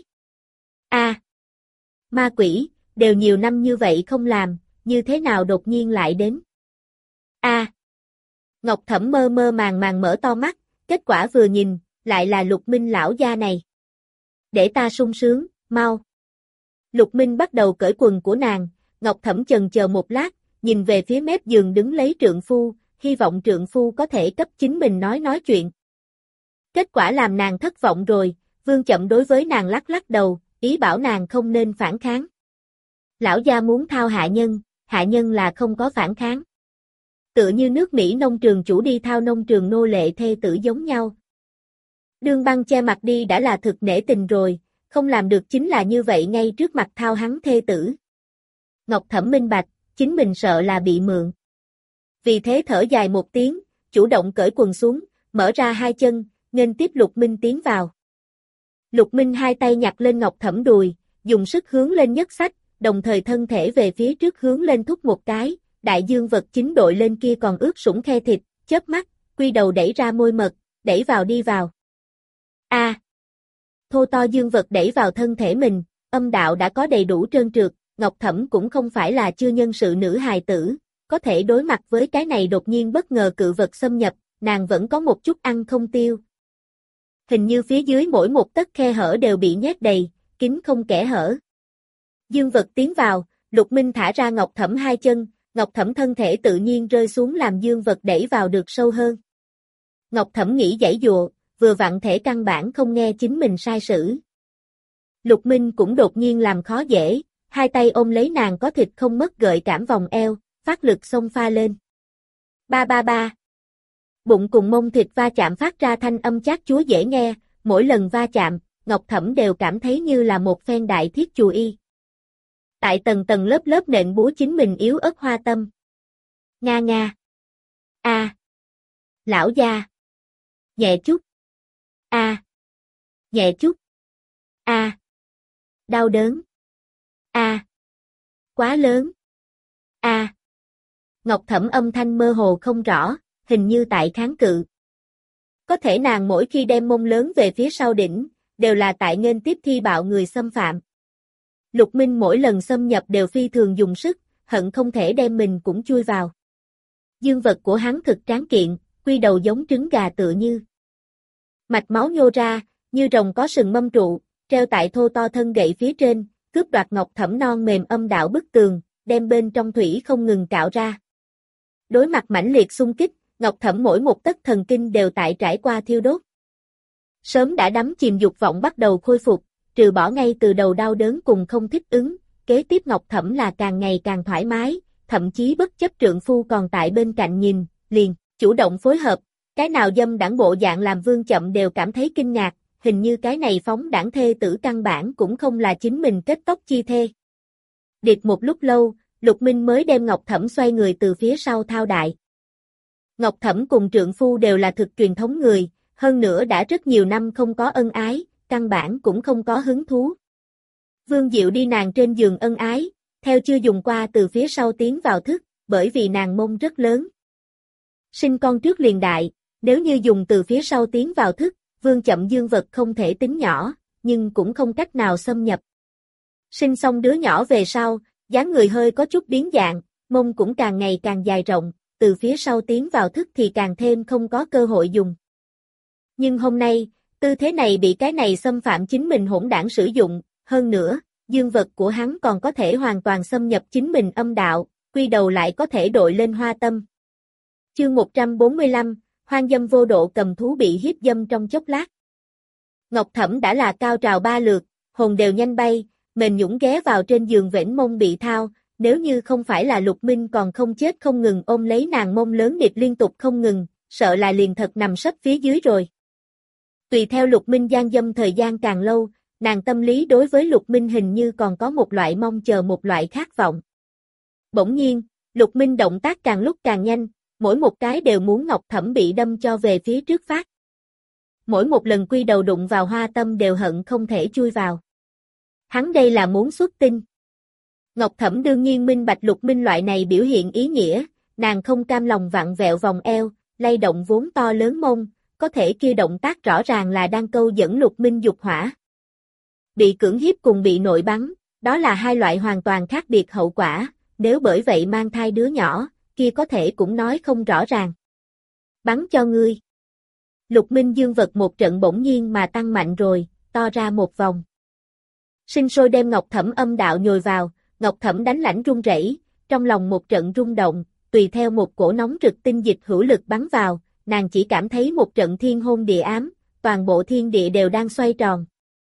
À! Ma quỷ, đều nhiều năm như vậy không làm, như thế nào đột nhiên lại đến? À! Ngọc Thẩm mơ mơ màng mở to mắt, kết quả vừa nhìn, lại là Lục Minh lão gia này. Để ta sung sướng, mau. Lục Minh bắt đầu cởi quần của nàng, Ngọc Thẩm chần chờ một lát, nhìn về phía mép giường đứng lấy trượng phu, hy vọng trượng phu có thể cấp chính mình nói chuyện. Kết quả làm nàng thất vọng rồi, Vương Chậm đối với nàng lắc lắc đầu, ý bảo nàng không nên phản kháng. Lão gia muốn thao hạ nhân là không có phản kháng. Tựa như nước Mỹ nông trường chủ đi thao nông trường nô lệ thê tử giống nhau. Đương Băng che mặt đi đã là thực nể tình rồi, không làm được chính là như vậy ngay trước mặt thao hắn thê tử. Ngọc Thẩm minh bạch, chính mình sợ là bị mượn. Vì thế thở dài một tiếng, chủ động cởi quần xuống, mở ra hai chân, nghênh tiếp Lục Minh tiến vào. Lục Minh hai tay nhặt lên Ngọc Thẩm đùi, dùng sức hướng lên nhấc xách, đồng thời thân thể về phía trước hướng lên thúc một cái, đại dương vật chính đội lên kia còn ướt sũng khe thịt, chớp mắt, quy đầu đẩy ra môi mật, đẩy vào đi vào. A! Thô to dương vật đẩy vào thân thể mình, âm đạo đã có đầy đủ trơn trượt, Ngọc Thẩm cũng không phải là chưa nhân sự nữ hài tử, có thể đối mặt với cái này đột nhiên bất ngờ cự vật xâm nhập, nàng vẫn có một chút ăn không tiêu. Hình như phía dưới mỗi một tấc khe hở đều bị nhét đầy, kín không kẽ hở. Dương vật tiến vào, Lục Minh thả ra Ngọc Thẩm hai chân, Ngọc Thẩm thân thể tự nhiên rơi xuống làm dương vật đẩy vào được sâu hơn. Ngọc Thẩm nghĩ giãy dụa, vừa vặn thể căn bản không nghe chính mình sai sử. Lục Minh cũng đột nhiên làm khó dễ, hai tay ôm lấy nàng có thịt không mất gợi cảm vòng eo, phát lực xông pha lên. Ba ba ba. Bụng cùng mông thịt va chạm phát ra thanh âm chát chúa dễ nghe, mỗi lần va chạm, Ngọc Thẩm đều cảm thấy như là một phen đại thiết chùa y. Tại tầng tầng lớp lớp nện búa chính mình yếu ớt hoa tâm. Nga nga. A. Lão gia. Nhẹ chút. A. Nhẹ chút. A. Đau đớn. A. Quá lớn. A. Ngọc Thẩm âm thanh mơ hồ không rõ, hình như tại kháng cự. Có thể nàng mỗi khi đem mông lớn về phía sau đỉnh, đều là tại nghênh tiếp thi bạo người xâm phạm. Lục Minh mỗi lần xâm nhập đều phi thường dùng sức, hận không thể đem mình cũng chui vào. Dương vật của hắn thực tráng kiện, quy đầu giống trứng gà tựa như. Mạch máu nhô ra, như rồng có sừng mâm trụ, treo tại thô to thân gậy phía trên, cướp đoạt Ngọc Thẩm non mềm âm đạo bức tường, đem bên trong thủy không ngừng cạo ra. Đối mặt mãnh liệt xung kích, Ngọc Thẩm mỗi một tấc thần kinh đều tại trải qua thiêu đốt. Sớm đã đắm chìm dục vọng bắt đầu khôi phục, trừ bỏ ngay từ đầu đau đớn cùng không thích ứng, kế tiếp Ngọc Thẩm là càng ngày càng thoải mái, thậm chí bất chấp trượng phu còn tại bên cạnh nhìn, liền chủ động phối hợp, cái nào dâm đảng bộ dạng làm Vương Chậm đều cảm thấy kinh ngạc, hình như cái này phóng đảng thê tử căn bản cũng không là chính mình kết tóc chi thê. Điệp một lúc lâu, Lục Minh mới đem Ngọc Thẩm xoay người từ phía sau thao đại. Ngọc Thẩm cùng trượng phu đều là thực truyền thống người, hơn nữa đã rất nhiều năm không có ân ái, căn bản cũng không có hứng thú. Vương Diệu đi nàng trên giường ân ái, theo chưa dùng qua từ phía sau tiến vào thức, bởi vì nàng mông rất lớn. Sinh con trước liền đại, nếu như dùng từ phía sau tiến vào thức, Vương Chậm dương vật không thể tính nhỏ, nhưng cũng không cách nào xâm nhập. Sinh xong đứa nhỏ về sau, dáng người hơi có chút biến dạng, mông cũng càng ngày càng dài rộng, từ phía sau tiến vào thức thì càng thêm không có cơ hội dùng. Nhưng hôm nay, tư thế này bị cái này xâm phạm chính mình hỗn đảng sử dụng, hơn nữa, dương vật của hắn còn có thể hoàn toàn xâm nhập chính mình âm đạo, quy đầu lại có thể đội lên hoa tâm. Chương 145, hoang dâm vô độ cầm thú bị hiếp dâm trong chốc lát. Ngọc Thẩm đã là cao trào 3 lượt, hồn đều nhanh bay, mềm nhũn ghé vào trên giường vểnh mông bị thao, nếu như không phải là Lục Minh còn không chết không ngừng ôm lấy nàng mông lớn điệp liên tục không ngừng, sợ là liền thật nằm sấp phía dưới rồi. Tùy theo Lục Minh gian dâm thời gian càng lâu, nàng tâm lý đối với Lục Minh hình như còn có một loại mong chờ một loại khát vọng. Bỗng nhiên, Lục Minh động tác càng lúc càng nhanh, mỗi một cái đều muốn Ngọc Thẩm bị đâm cho về phía trước phát. Mỗi một lần quy đầu đụng vào hoa tâm đều hận không thể chui vào. Hắn đây là muốn xuất tinh. Ngọc Thẩm đương nhiên minh bạch Lục Minh loại này biểu hiện ý nghĩa, nàng không cam lòng vặn vẹo vòng eo, lay động vốn to lớn mông, có thể kia động tác rõ ràng là đang câu dẫn Lục Minh dục hỏa. Bị cưỡng hiếp cùng bị nội bắn, đó là hai loại hoàn toàn khác biệt hậu quả, nếu bởi vậy mang thai đứa nhỏ, kia có thể cũng nói không rõ ràng. Bắn cho ngươi. Lục Minh dương vật một trận bỗng nhiên mà tăng mạnh rồi, to ra một vòng. Sinh sôi đem Ngọc Thẩm âm đạo nhồi vào, Ngọc Thẩm đánh lãnh run rẩy, trong lòng một trận rung động, tùy theo một cổ nóng rực tinh dịch hữu lực bắn vào, nàng chỉ cảm thấy một trận thiên hôn địa ám, toàn bộ thiên địa đều đang xoay tròn.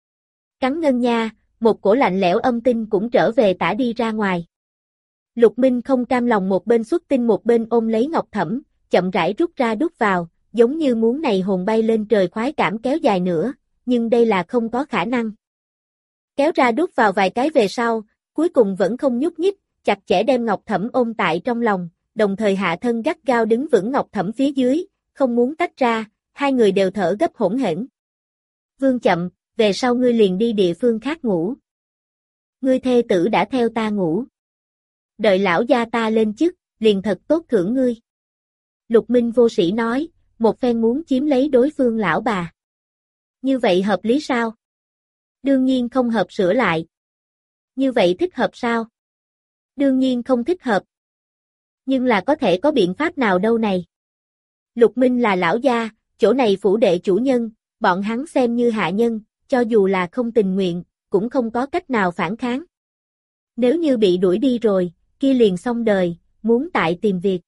Cắn ngân nha, một cổ lạnh lẽo âm tinh cũng trở về tả đi ra ngoài. Lục Minh không cam lòng một bên xuất tinh một bên ôm lấy Ngọc Thẩm, chậm rãi rút ra đút vào, giống như muốn này hồn bay lên trời khoái cảm kéo dài nữa, nhưng đây là không có khả năng. Kéo ra đút vào vài cái về sau, cuối cùng vẫn không nhúc nhích, chặt chẽ đem Ngọc Thẩm ôm tại trong lòng, đồng thời hạ thân gắt gao đứng vững Ngọc Thẩm phía dưới, không muốn tách ra, hai người đều thở gấp hỗn hển. Vương Chậm, về sau ngươi liền đi địa phương khác ngủ. Ngươi thê tử đã theo ta ngủ. Đợi lão gia ta lên chức, liền thật tốt thưởng ngươi. Lục Minh vô sĩ nói, một phen muốn chiếm lấy đối phương lão bà. Như vậy hợp lý sao? Đương nhiên không hợp, sửa lại. Như vậy thích hợp sao? Đương nhiên không thích hợp. Nhưng là có thể có biện pháp nào đâu này? Lục Minh là lão gia, chỗ này phủ đệ chủ nhân, bọn hắn xem như hạ nhân, cho dù là không tình nguyện, cũng không có cách nào phản kháng. Nếu như bị đuổi đi rồi, kia liền xong đời, muốn tại tìm việc.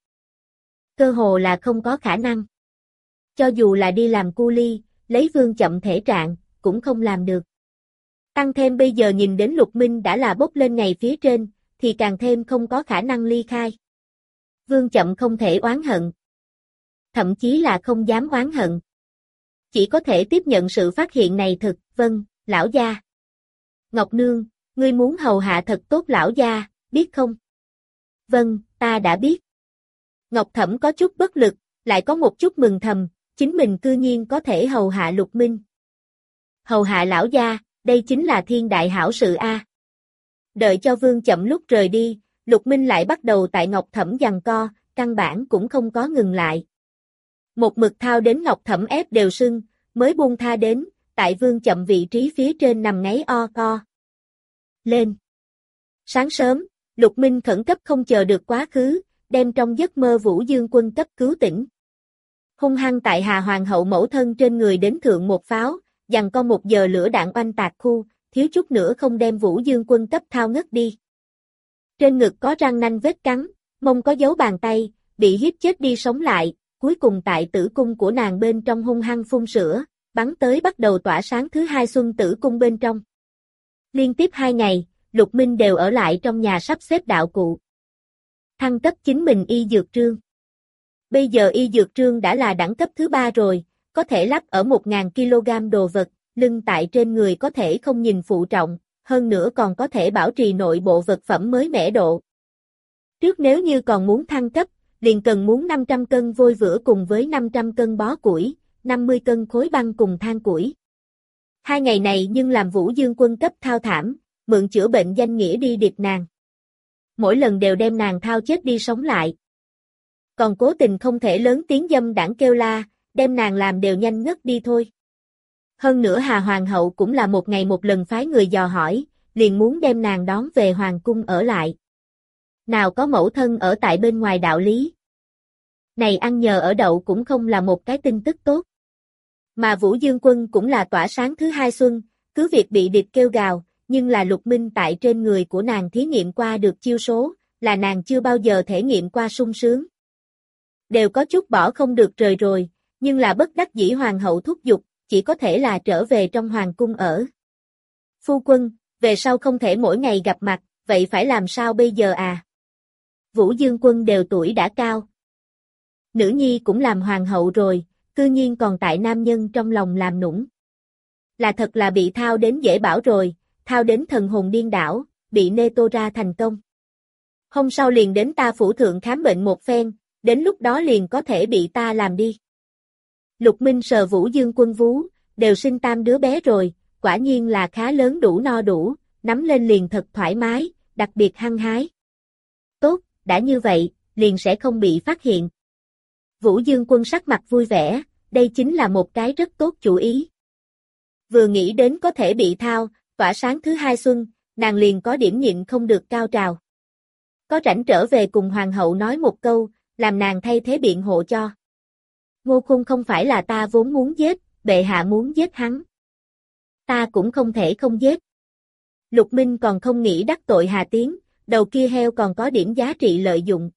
Cơ hồ là không có khả năng. Cho dù là đi làm cu ly, lấy Vương Chậm thể trạng, cũng không làm được. Tăng thêm bây giờ nhìn đến Lục Minh đã là bốc lên ngày phía trên, thì càng thêm không có khả năng ly khai. Vương Chậm không thể oán hận. Thậm chí là không dám oán hận. Chỉ có thể tiếp nhận sự phát hiện này thực, vâng, lão gia. Ngọc Nương, ngươi muốn hầu hạ thật tốt lão gia, biết không? Vâng, ta đã biết. Ngọc Thẩm có chút bất lực, lại có một chút mừng thầm, chính mình cư nhiên có thể hầu hạ Lục Minh. Hầu hạ lão gia, đây chính là thiên đại hảo sự a. Đợi cho Vương Chậm lúc rời đi, Lục Minh lại bắt đầu tại Ngọc Thẩm giằng co, căn bản cũng không có ngừng lại. Một mực thao đến Ngọc Thẩm ép đều sưng, mới buông tha đến, tại Vương Chậm vị trí phía trên nằm ngáy o co. Lên. Sáng sớm, Lục Minh khẩn cấp không chờ được quá khứ, đem trong giấc mơ Vũ Dương Quân cấp cứu tỉnh. Hung hăng tại Hà Hoàng hậu mẫu thân trên người đến thượng một pháo, giằng co 1 giờ lửa đạn oanh tạc khu, thiếu chút nữa không đem Vũ Dương Quân cấp thao ngất đi. Trên ngực có răng nanh vết cắn, mông có dấu bàn tay, bị hiếp chết đi sống lại, cuối cùng tại tử cung của nàng bên trong hung hăng phun sữa, bắn tới bắt đầu tỏa sáng thứ 2 xuân tử cung bên trong. Liên tiếp 2 ngày, Lục Minh đều ở lại trong nhà sắp xếp đạo cụ. Thăng cấp chính mình y dược trương. Bây giờ y dược trương đã là đẳng cấp thứ 3 rồi, có thể lắp ở 1000 kg đồ vật, lưng tại trên người có thể không nhìn phụ trọng, hơn nữa còn có thể bảo trì nội bộ vật phẩm mới mẻ độ. Trước nếu như còn muốn thăng cấp, liền cần muốn 500 cân vôi vữa cùng với 500 cân bó củi, 50 cân khối băng cùng than củi. 2 ngày này nhưng làm Vũ Dương Quân cấp thao thảm, mượn chữa bệnh danh nghĩa đi điệp nàng. Mỗi lần đều đem nàng thao chết đi sống lại. Còn cố tình không thể lớn tiếng dâm đảng kêu la, đem nàng làm đều nhanh ngất đi thôi. Hơn nữa Hà Hoàng hậu cũng là 1 ngày 1 lần phái người dò hỏi, liền muốn đem nàng đón về Hoàng cung ở lại. Nào có mẫu thân ở tại bên ngoài đạo lý. Này ăn nhờ ở đậu cũng không là một cái tin tức tốt. Mà Vũ Dương Quân cũng là tỏa sáng thứ 2 xuân, cứ việc bị địch kêu gào, nhưng là Lục Minh tại trên người của nàng thí nghiệm qua được chiêu số, là nàng chưa bao giờ thể nghiệm qua sung sướng. Đều có chút bỏ không được rời rồi, nhưng là bất đắc dĩ hoàng hậu thúc giục, chỉ có thể là trở về trong hoàng cung ở. Phu quân, về sau không thể mỗi ngày gặp mặt, vậy phải làm sao bây giờ à? Vũ Dương Quân đều tuổi đã cao. Nữ nhi cũng làm hoàng hậu rồi, cư nhiên còn tại nam nhân trong lòng làm nũng. Là thật là bị thao đến dễ bảo rồi, thao đến thần hồn điên đảo, bị nê tô ra thành công. Hôm sau liền đến ta phủ thượng khám bệnh một phen, đến lúc đó liền có thể bị ta làm đi. Lục Minh sờ Vũ Dương Quân vú, đều sinh 3 đứa bé rồi, quả nhiên là khá lớn đủ no đủ, nắm lên liền thật thoải mái, đặc biệt hăng hái. Tốt, đã như vậy, liền sẽ không bị phát hiện. Vũ Dương Quân sắc mặt vui vẻ, đây chính là một cái rất tốt chủ ý. Vừa nghĩ đến có thể bị thao, tỏa sáng thứ 2 xuân, nàng liền có điểm nhịn không được cao trào. Có rảnh trở về cùng hoàng hậu nói một câu, làm nàng thay thế biện hộ cho. Ngô Khung không phải là ta vốn muốn giết, bệ hạ muốn giết hắn. Ta cũng không thể không giết. Lục Minh còn không nghĩ đắc tội Hà Tiến, đầu kia heo còn có điểm giá trị lợi dụng.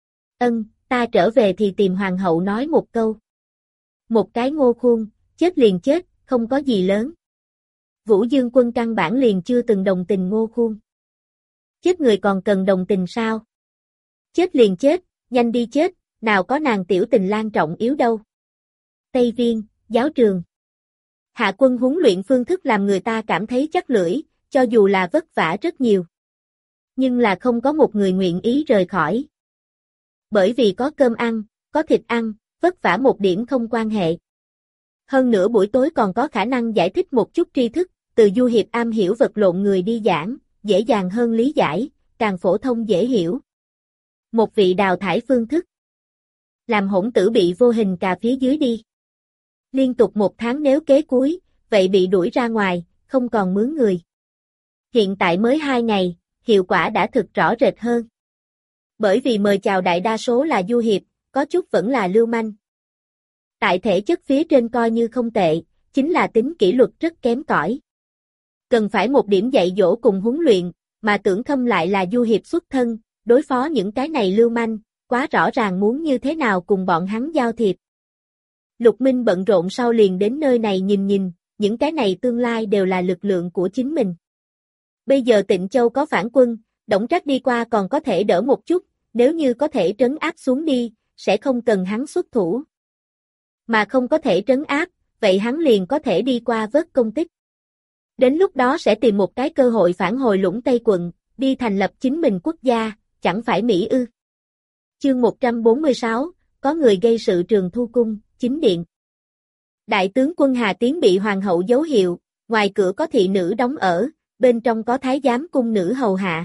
Ta trở về thì tìm hoàng hậu nói một câu. Một cái Ngô Khung, chết liền chết, không có gì lớn. Vũ Dương Quân căn bản liền chưa từng đồng tình Ngô Khung. Chết người còn cần đồng tình sao? Chết liền chết, nhanh đi chết, nào có nàng tiểu tình lan trọng yếu đâu. Tây Viên, giáo trường. Hạ quân huấn luyện phương thức làm người ta cảm thấy chắc lưỡi, cho dù là vất vả rất nhiều. Nhưng là không có một người nguyện ý rời khỏi. Bởi vì có cơm ăn, có thịt ăn, vất vả một điểm không quan hệ. Hơn nữa buổi tối còn có khả năng giải thích một chút tri thức, từ du hiệp am hiểu vật lộn người đi giảng, dễ dàng hơn lý giải, càng phổ thông dễ hiểu. Một vị đào thải phương thức. Làm hỗn tử bị vô hình cà phía dưới đi. Liên tục 1 tháng nếu kế cuối, vậy bị đuổi ra ngoài, không còn mướn người. Hiện tại mới 2 ngày, hiệu quả đã thực rõ rệt hơn. Bởi vì mời chào đại đa số là du hiệp, có chút vẫn là lưu manh. Tại thể chất phía trên coi như không tệ, chính là tính kỷ luật rất kém cỏi. Cần phải một điểm dạy dỗ cùng huấn luyện, mà Tưởng Khâm lại là du hiệp xuất thân, đối phó những cái này lưu manh, quá rõ ràng muốn như thế nào cùng bọn hắn giao thiệp. Lục Minh bận rộn sau liền đến nơi này nhìn, những cái này tương lai đều là lực lượng của chính mình. Bây giờ Tịnh Châu có phản quân, Đổng Trác đi qua còn có thể đỡ một chút, nếu như có thể trấn áp xuống đi, sẽ không cần hắn xuất thủ. Mà không có thể trấn áp, vậy hắn liền có thể đi qua vớt công tích. Đến lúc đó sẽ tìm một cái cơ hội phản hồi Lũng Tây quận, đi thành lập chính mình quốc gia, chẳng phải Mỹ ư. Chương 146, có người gây sự Trường Thu Cung, chính điện. Đại tướng quân Hà Tiến bị hoàng hậu dấu hiệu, Ngoài cửa có thị nữ đóng ở, bên trong có thái giám cung nữ hầu hạ.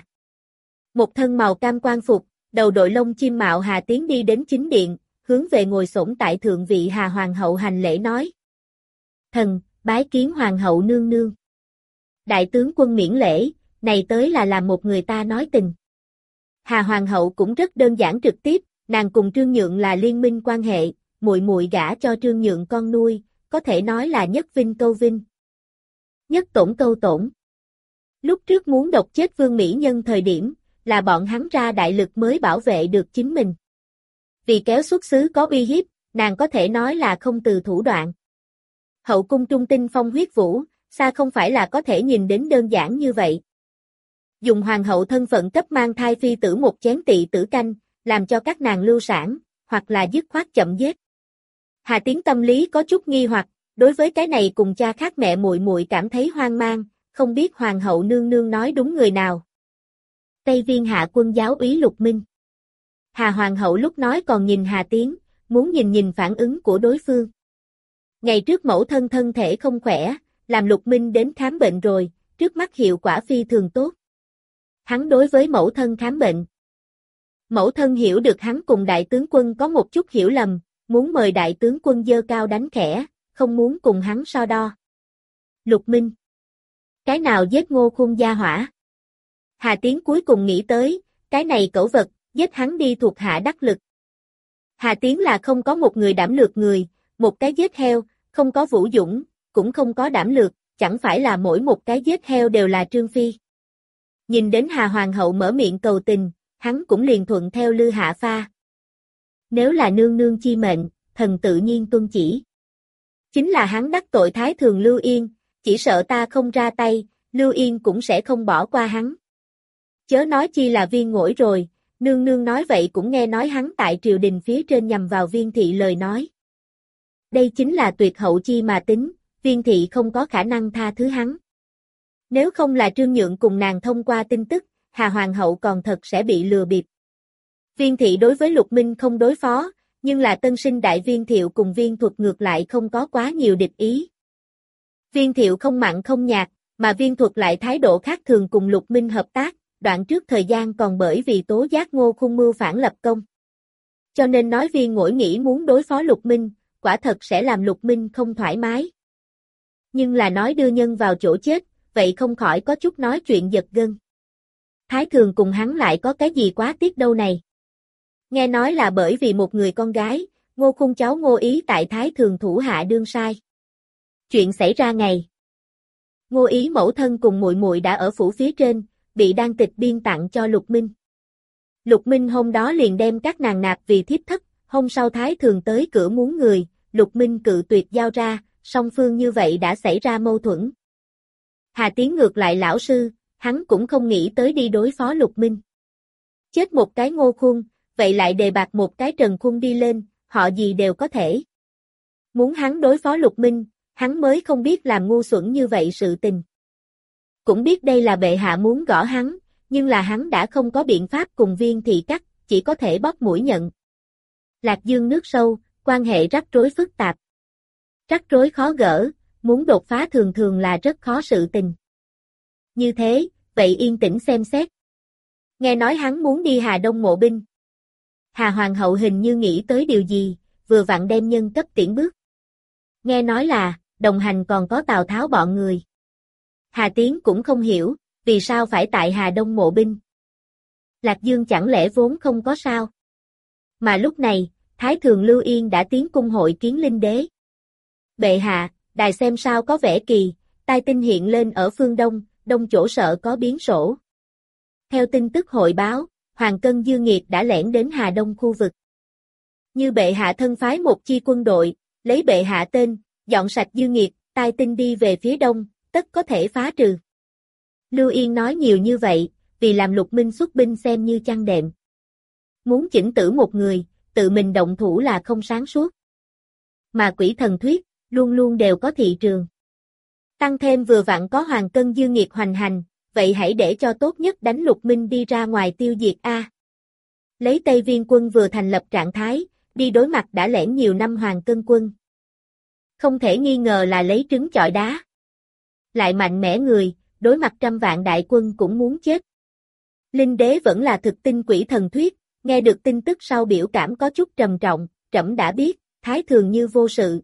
Một thân màu cam quan phục, đầu đội lông chim mạo Hà Tiến đi đến chính điện, hướng về ngồi xổm tại thượng vị Hà Hoàng hậu hành lễ nói. Thần, bái kiến Hoàng hậu nương nương. Đại tướng quân miễn lễ, này tới là làm một người ta nói tình. Hà Hoàng hậu cũng rất đơn giản trực tiếp, nàng cùng Trương Nhượng là liên minh quan hệ, muội muội gả cho Trương Nhượng con nuôi, có thể nói là nhất vinh câu vinh. Nhất tổn câu tổn. Lúc trước muốn độc chết Vương Mỹ Nhân thời điểm, là bọn hắn ra đại lực mới bảo vệ được chính mình. Vì kéo xuất xứ có uy hiếp, nàng có thể nói là không từ thủ đoạn. Hậu cung trung tinh phong huyết vũ, xa không phải là có thể nhìn đến đơn giản như vậy. Dùng hoàng hậu thân phận cấp mang thai phi tử một chén tỵ tử canh, làm cho các nàng lưu sản, hoặc là dứt khoát chậm giết. Hà Tiến tâm lý có chút nghi hoặc, đối với cái này cùng cha khác mẹ muội muội cảm thấy hoang mang, không biết hoàng hậu nương nương nói đúng người nào. Tây Viên hạ quân giáo úy Lục Minh. Hà Hoàng hậu lúc nói còn nhìn Hà Tiến, muốn nhìn phản ứng của đối phương. Ngày trước mẫu thân thân thể không khỏe, làm Lục Minh đến khám bệnh rồi, trước mắt hiệu quả phi thường tốt. Hắn đối với mẫu thân khám bệnh. Mẫu thân hiểu được hắn cùng đại tướng quân có một chút hiểu lầm, muốn mời đại tướng quân giơ cao đánh khẽ, không muốn cùng hắn so đo. Lục Minh. Cái nào giết Ngô Khung gia hỏa? Hà Tiến cuối cùng nghĩ tới, cái này cẩu vật, giết hắn đi thuộc hạ đắc lực. Hà Tiến là không có một người đảm lược người, một cái giết heo, không có Vũ Dũng, cũng không có đảm lược, chẳng phải là mỗi một cái giết heo đều là Trương Phi. Nhìn đến Hà Hoàng hậu mở miệng cầu tình, hắn cũng liền thuận theo lư hạ pha. Nếu là nương nương chi mệnh, thần tự nhiên tuân chỉ. Chính là hắn đắc tội thái thường Lưu Yên, chỉ sợ ta không ra tay, Lưu Yên cũng sẽ không bỏ qua hắn. Chớ nói chi là Viên Ngỗi rồi, nương nương nói vậy cũng nghe nói hắn tại triều đình phía trên nhằm vào Viên thị lời nói. Đây chính là tuyệt hậu chi mà tính, Viên thị không có khả năng tha thứ hắn. Nếu không là Trương Nhượng cùng nàng thông qua tin tức, Hà Hoàng hậu còn thật sẽ bị lừa bịp. Viên thị đối với Lục Minh không đối phó, nhưng là tân sinh đại Viên Thiệu cùng Viên Thuật ngược lại không có quá nhiều địch ý. Viên Thiệu không mặn không nhạt, mà Viên Thuật lại thái độ khác thường cùng Lục Minh hợp tác, đoạn trước thời gian còn bởi vì tố giác Ngô Khung mưu phản lập công. Cho nên nói Viên Ngỗi nghĩ muốn đối phó Lục Minh, quả thật sẽ làm Lục Minh không thoải mái. Nhưng là nói đưa nhân vào chỗ chết, vậy không khỏi có chút nói chuyện giật gân. Thái thường cùng hắn lại có cái gì quá tiếc đâu này. Nghe nói là bởi vì một người con gái, Ngô Khung cháu Ngô Ý tại Thái thường thủ hạ đương sai. Chuyện xảy ra ngày. Ngô Ý mẫu thân cùng muội muội đã ở phủ phía trên, bị đan tịch biên tặng cho Lục Minh. Lục Minh hôm đó liền đem các nàng nạp vì thiếp thất, hôm sau Thái thường tới cửa muốn người, Lục Minh cự tuyệt giao ra, song phương như vậy đã xảy ra mâu thuẫn. Hà Tiến ngược lại lão sư, hắn cũng không nghĩ tới đi đối phó Lục Minh. Chết một cái Ngô Khung, vậy lại đề bạt một cái Trần Khung đi lên, họ gì đều có thể. Muốn hắn đối phó Lục Minh, hắn mới không biết làm ngu xuẩn như vậy sự tình. Cũng biết đây là bệ hạ muốn gõ hắn, nhưng là hắn đã không có biện pháp cùng Viên thị cắt, chỉ có thể bóp mũi nhận. Lạc Dương nước sâu, quan hệ rắc rối phức tạp. Rắc rối khó gỡ, muốn đột phá thường thường là rất khó sự tình. Như thế, vậy yên tĩnh xem xét. Nghe nói hắn muốn đi Hà Đông mộ binh. Hà Hoàng hậu hình như nghĩ tới điều gì, vừa vặn đem nhân cấp tiễn bước. Nghe nói là, đồng hành còn có Tào Tháo bọn người. Hà Tiến cũng không hiểu, vì sao phải tại Hà Đông mộ binh. Lạc Dương chẳng lẽ vốn không có sao. Mà lúc này, Thái thường Lưu Yên đã tiến cung hội kiến Linh Đế. Bệ hạ, đài xem sao có vẻ kỳ, tai tinh hiện lên ở phương Đông, đông chỗ sợ có biến sổ. Theo tin tức hội báo, Hoàng Cân Dư Nghiệt đã lẻn đến Hà Đông khu vực. Như bệ hạ thân phái một chi quân đội, lấy bệ hạ tên, dọn sạch Dư Nghiệt, tai tinh đi về phía đông, tất có thể phá trừ. Lưu Yên nói nhiều như vậy, vì làm Lục Minh xuất binh xem như chăn đệm. Muốn chỉnh tử một người, tự mình động thủ là không sáng suốt. Mà quỷ thần thuyết, luôn luôn đều có thị trường. Tăng thêm vừa vặn có Hoàng Cân Dư Nghiệt hoành hành, vậy hãy để cho tốt nhất đánh Lục Minh đi ra ngoài tiêu diệt A. Lấy Tây Viên quân vừa thành lập trạng thái, đi đối mặt đã lẻn nhiều năm Hoàng Cân quân. Không thể nghi ngờ là lấy trứng chọi đá. Lại mạnh mẽ người, đối mặt trăm vạn đại quân cũng muốn chết. Linh đế vẫn là thực tin quỷ thần thuyết, nghe được tin tức sau biểu cảm có chút trầm trọng, trẫm đã biết, thái thường như vô sự.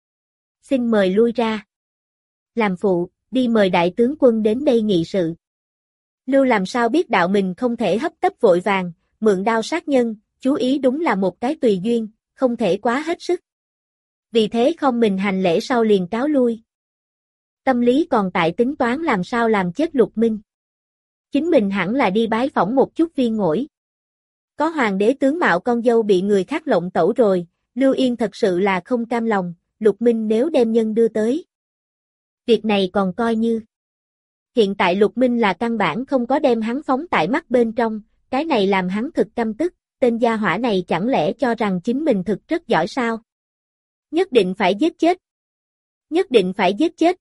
Xin mời lui ra. Làm phụ, đi mời đại tướng quân đến đây nghị sự. Lưu làm sao biết đạo mình không thể hấp tấp vội vàng, mượn đao sát nhân, chú ý đúng là một cái tùy duyên, không thể quá hết sức. Vì thế không mình hành lễ sau liền cáo lui. Tâm lý còn tại tính toán làm sao làm chết Lục Minh. Chính mình hẳn là đi bái phỏng một chút Viên Ngỗi. Có hoàng đế tướng mạo con dâu bị người khác lộng tẩu rồi, Lưu Yên thật sự là không cam lòng, Lục Minh nếu đem nhân đưa tới. Việc này còn coi như. Hiện tại Lục Minh là căn bản không có đem hắn phóng tại mắt bên trong, cái này làm hắn thực căm tức, tên gia hỏa này chẳng lẽ cho rằng chính mình thực rất giỏi sao? Nhất định phải giết chết. Nhất định phải giết chết.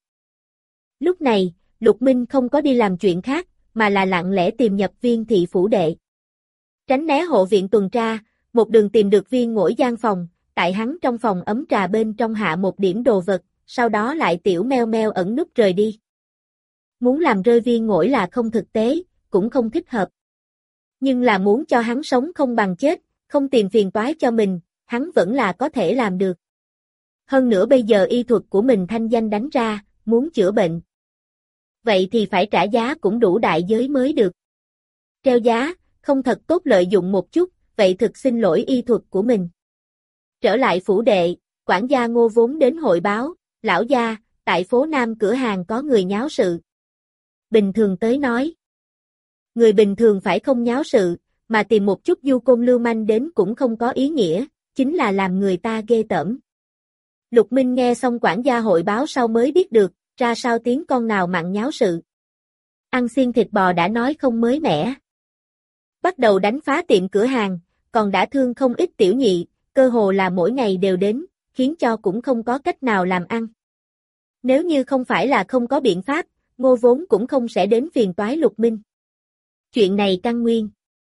Lúc này, Lục Minh không có đi làm chuyện khác, mà là lặng lẽ tìm nhập Viên thị phủ đệ. Tránh né hộ viện tuần tra, một đường tìm được Viên Ngỗi gian phòng, tại hắn trong phòng ấm trà bên trong hạ một điểm đồ vật, sau đó lại tiểu meo meo ẩn núp rời đi. Muốn làm rơi Viên Ngỗi là không thực tế, cũng không thích hợp. Nhưng là muốn cho hắn sống không bằng chết, không tìm phiền toái cho mình, hắn vẫn là có thể làm được. Hơn nữa bây giờ y thuật của mình thanh danh đánh ra, muốn chữa bệnh. Vậy thì phải trả giá cũng đủ đại giới mới được. Treo giá, không thật tốt lợi dụng một chút, vậy thực xin lỗi y thuật của mình. Trở lại phủ đệ, quản gia Ngô vốn đến hội báo, lão gia, tại phố Nam cửa hàng có người nháo sự. Bình thường tới nói. Người bình thường phải không nháo sự, mà tìm một chút du côn lưu manh đến cũng không có ý nghĩa, chính là làm người ta ghê tởm. Lục Minh nghe xong quản gia hội báo sau mới biết được, ra sao tiếng con nào mặn nháo sự. Ăn xiên thịt bò đã nói không mới mẻ. Bắt đầu đánh phá tiệm cửa hàng, còn đã thương không ít tiểu nhị, cơ hồ là mỗi ngày đều đến, khiến cho cũng không có cách nào làm ăn. Nếu như không phải là không có biện pháp, Ngô vốn cũng không sẽ đến phiền toái Lục Minh. Chuyện này căn nguyên.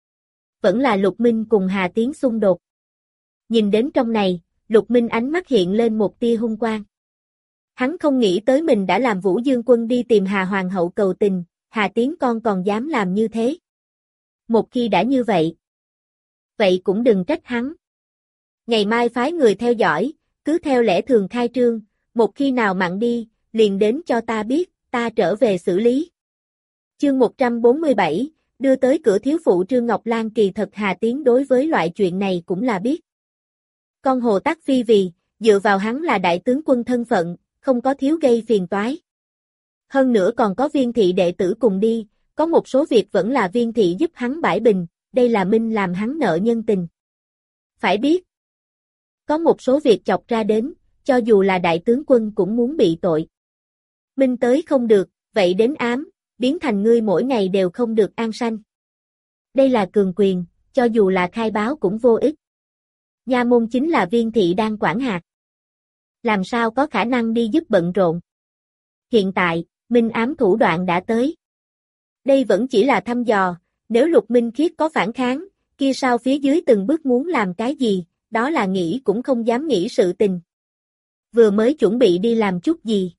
Vẫn là Lục Minh cùng Hà Tiến xung đột. Nhìn đến trong này, Lục Minh ánh mắt hiện lên một tia hung quang. Hắn không nghĩ tới mình đã làm Vũ Dương Quân đi tìm Hà Hoàng hậu cầu tình, Hà Tiến con còn dám làm như thế. Một khi đã như vậy, vậy cũng đừng trách hắn. Ngày mai phái người theo dõi, cứ theo lẽ thường khai trương, một khi nào mặn đi, liền đến cho ta biết, ta trở về xử lý. Chương 147, đưa tới cửa thiếu phụ Trương Ngọc Lan kỳ thật Hà Tiến đối với loại chuyện này cũng là biết. Con Hồ Tắc Phi vì, dựa vào hắn là đại tướng quân thân phận, không có thiếu gây phiền toái. Hơn nữa còn có Viên thị đệ tử cùng đi, có một số việc vẫn là Viên thị giúp hắn bãi bình, đây là minh làm hắn nợ nhân tình. Phải biết, có một số việc chọc ra đến, cho dù là đại tướng quân cũng muốn bị tội. Minh tới không được, vậy đến ám, biến thành ngươi mỗi ngày đều không được an sanh. Đây là cường quyền, cho dù là khai báo cũng vô ích. Nha môn chính là Viên thị đang quản hạt. Làm sao có khả năng đi giúp bận rộn. Hiện tại, minh ám thủ đoạn đã tới. Đây vẫn chỉ là thăm dò, nếu Lục Minh Khiết có phản kháng, kia sao phía dưới từng bước muốn làm cái gì, đó là nghĩ cũng không dám nghĩ sự tình. Vừa mới chuẩn bị đi làm chút gì.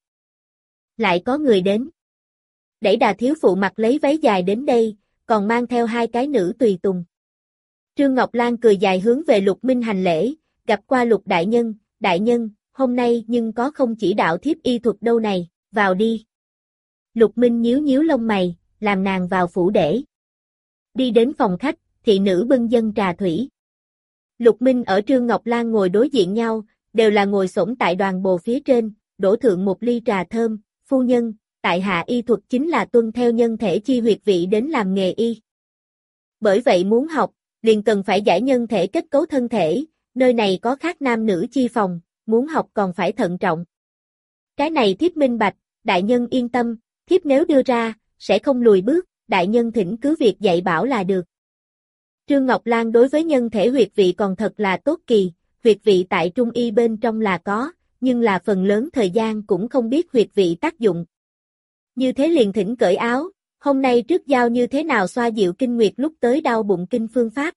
Lại có người đến. Đẩy đà thiếu phụ mặc lấy váy dài đến đây, còn mang theo hai cái nữ tùy tùng. Trương Ngọc Lan cười dài hướng về Lục Minh hành lễ, gặp qua Lục đại nhân, hôm nay nhưng có không chỉ đạo thiếp y thuật đâu này, vào đi. Lục Minh nhíu nhíu lông mày, làm nàng vào phủ để. Đi đến phòng khách, thị nữ bưng dân trà thủy. Lục Minh ở Trương Ngọc Lan ngồi đối diện nhau, đều là ngồi xổm tại đoàn bồ phía trên, đổ thượng một ly trà thơm, phu nhân, tại hạ y thuật chính là tuân theo nhân thể chi huyệt vị đến làm nghề y. Bởi vậy muốn học, liền cần phải giải nhân thể kết cấu thân thể, nơi này có khác nam nữ chi phòng, muốn học còn phải thận trọng. Cái này thiếp minh bạch, đại nhân yên tâm, thiếp nếu đưa ra, sẽ không lùi bước, đại nhân thỉnh cứ việc dạy bảo là được. Trương Ngọc Lan đối với nhân thể huyệt vị còn thật là tốt kỳ, huyệt vị tại trung y bên trong là có, nhưng là phần lớn thời gian cũng không biết huyệt vị tác dụng. Như thế liền thỉnh cởi áo, hôm nay trước giao như thế nào xoa dịu kinh nguyệt lúc tới đau bụng kinh phương pháp.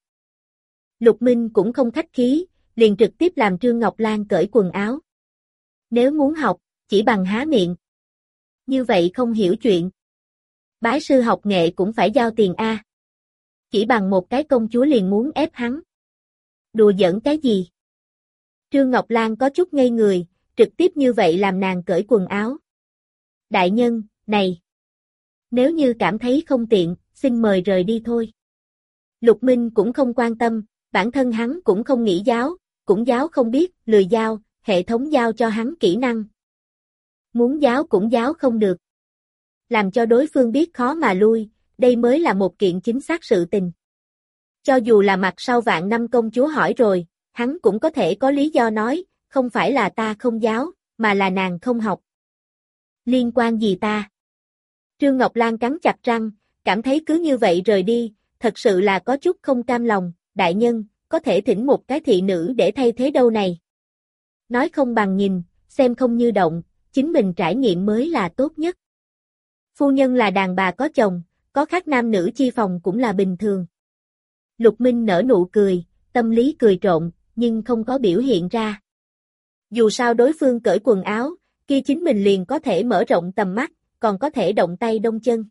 Lục Minh cũng không khách khí, liền trực tiếp làm Trương Ngọc Lan cởi quần áo. Nếu muốn học, chỉ bằng há miệng. Như vậy không hiểu chuyện. Bái sư học nghệ cũng phải giao tiền a. Chỉ bằng một cái công chúa liền muốn ép hắn. Đùa giỡn cái gì? Trương Ngọc Lan có chút ngây người, trực tiếp như vậy làm nàng cởi quần áo. Đại nhân, này! Nếu như cảm thấy không tiện, xin mời rời đi thôi. Lục Minh cũng không quan tâm, bản thân hắn cũng không nghĩ giáo, cũng giáo không biết, lười giáo, hệ thống giao cho hắn kỹ năng. Muốn giáo cũng giáo không được. Làm cho đối phương biết khó mà lui, đây mới là một kiện chính xác sự tình. Cho dù là mặt sau vạn năm công chúa hỏi rồi, hắn cũng có thể có lý do nói, không phải là ta không giáo, mà là nàng không học. Liên quan gì ta? Trương Ngọc Lan cắn chặt răng, cảm thấy cứ như vậy rời đi, thật sự là có chút không cam lòng, đại nhân, có thể thỉnh một cái thị nữ để thay thế đâu này. Nói không bằng nhìn, xem không như động, chính mình trải nghiệm mới là tốt nhất. Phu nhân là đàn bà có chồng, có khác nam nữ chi phòng cũng là bình thường. Lục Minh nở nụ cười, tâm lý cười trộn, nhưng không có biểu hiện ra. Dù sao đối phương cởi quần áo, kia chính mình liền có thể mở rộng tầm mắt, còn có thể động tay động chân.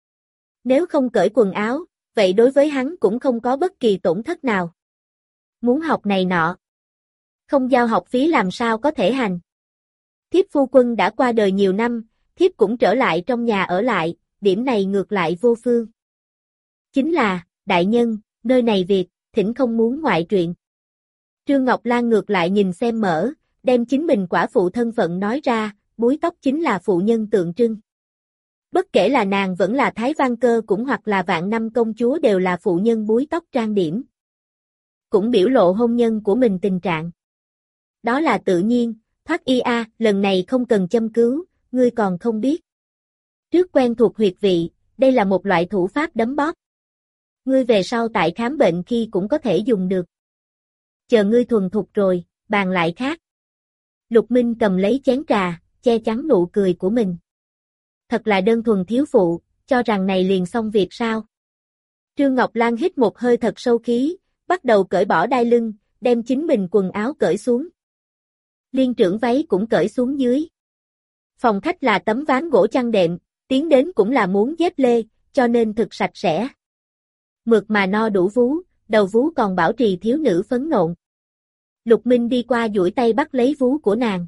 Nếu không cởi quần áo, vậy đối với hắn cũng không có bất kỳ tổn thất nào. Muốn học này nọ. Không giao học phí làm sao có thể hành. Thiếp phu quân đã qua đời nhiều năm, thiếp cũng trở lại trong nhà ở lại, điểm này ngược lại vô phương. Chính là, đại nhân, nơi này việc, thỉnh không muốn ngoại truyện. Trương Ngọc Lan ngược lại nhìn xem mở, đem chính mình quả phụ thân phận nói ra, búi tóc chính là phụ nhân tượng trưng. Bất kể là nàng vẫn là Thái Văn Cơ cũng hoặc là vạn năm công chúa đều là phụ nhân búi tóc trang điểm. Cũng biểu lộ hôn nhân của mình tình trạng. Đó là tự nhiên, Thoát y a, lần này không cần châm cứu, ngươi còn không biết. Trước quen thuộc huyệt vị, đây là một loại thủ pháp đấm bóp. Ngươi về sau tại khám bệnh khi cũng có thể dùng được. Chờ ngươi thuần thục rồi, bàn lại khác. Lục Minh cầm lấy chén trà, che chắn nụ cười của mình. Thật là đơn thuần thiếu phụ, cho rằng này liền xong việc sao. Trương Ngọc Lan hít một hơi thật sâu khí, bắt đầu cởi bỏ đai lưng, đem chính mình quần áo cởi xuống. Liên trưởng váy cũng cởi xuống dưới. Phòng khách là tấm ván gỗ chăn đệm, tiến đến cũng là muốn dép lê, cho nên thực sạch sẽ. Mượt mà no đủ vú, đầu vú còn bảo trì thiếu nữ phấn nộn. Lục Minh đi qua duỗi tay bắt lấy vú của nàng.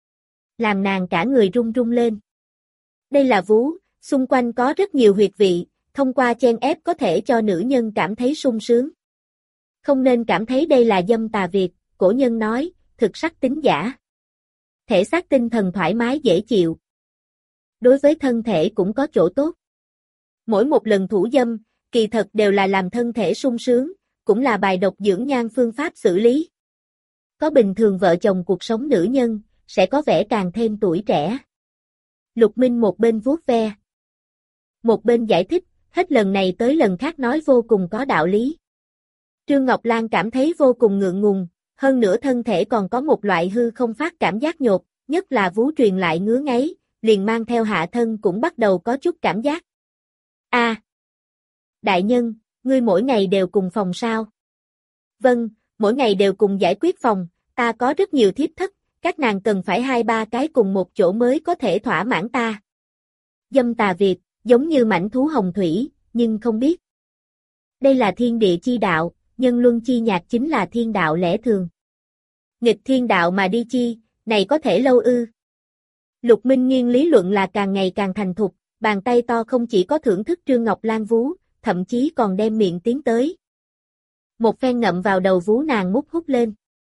Làm nàng cả người run run lên. Đây là vú, xung quanh có rất nhiều huyệt vị, thông qua chen ép có thể cho nữ nhân cảm thấy sung sướng. Không nên cảm thấy đây là dâm tà việc, cổ nhân nói, thực sắc tính giả. Thể xác tinh thần thoải mái dễ chịu. Đối với thân thể cũng có chỗ tốt. Mỗi một lần thủ dâm, kỳ thật đều là làm thân thể sung sướng, cũng là bài độc dưỡng nhan phương pháp xử lý. Có bình thường vợ chồng cuộc sống nữ nhân, sẽ có vẻ càng thêm tuổi trẻ. Lục Minh một bên vuốt ve, một bên giải thích, hết lần này tới lần khác nói vô cùng có đạo lý. Trương Ngọc Lan cảm thấy vô cùng ngượng ngùng, hơn nữa thân thể còn có một loại hư không phát cảm giác nhột, nhất là vú truyền lại ngứa ngáy, liền mang theo hạ thân cũng bắt đầu có chút cảm giác. Đại nhân, ngươi mỗi ngày đều cùng phòng sao? Vâng, mỗi ngày đều cùng giải quyết phòng, ta có rất nhiều thiếp thất, các nàng cần phải 2-3 cái cùng một chỗ mới có thể thỏa mãn ta. Dâm tà việc, giống như mãnh thú hồng thủy, nhưng không biết. Đây là thiên địa chi đạo, nhân luân chi nhạc chính là thiên đạo lẽ thường. Nghịch thiên đạo mà đi chi, này có thể lâu ư. Lục Minh Nghiên lý luận là càng ngày càng thành thục, bàn tay to không chỉ có thưởng thức Trương Ngọc Lan vú, thậm chí còn đem miệng tiến tới. Một phen ngậm vào đầu vú nàng mút hút lên.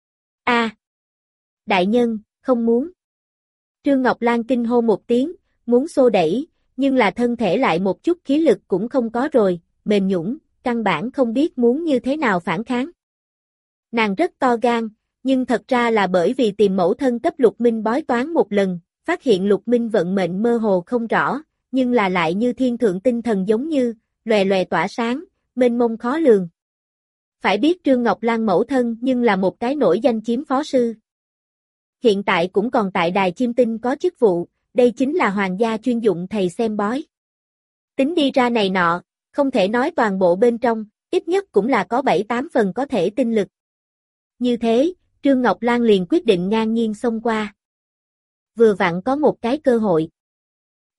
Đại nhân, không muốn. Trương Ngọc Lan kinh hô một tiếng, muốn xô đẩy, nhưng là thân thể lại một chút khí lực cũng không có rồi, mềm nhũn, căn bản không biết muốn như thế nào phản kháng. Nàng rất to gan, nhưng thật ra là bởi vì tìm mẫu thân cấp Lục Minh bói toán một lần, phát hiện Lục Minh vận mệnh mơ hồ không rõ, nhưng là lại như thiên thượng tinh thần giống như, lòe lòe tỏa sáng, mênh mông khó lường. Phải biết Trương Ngọc Lan mẫu thân nhưng là một cái nổi danh chiếm phó sư. Hiện tại cũng còn tại Đài Chiêm Tinh có chức vụ, đây chính là hoàng gia chuyên dụng thầy xem bói. Tính đi ra này nọ, không thể nói toàn bộ bên trong, ít nhất cũng là có 7-8 phần có thể tinh lực. Như thế, Trương Ngọc Lan liền quyết định ngang nhiên xông qua. Vừa vặn có một cái cơ hội.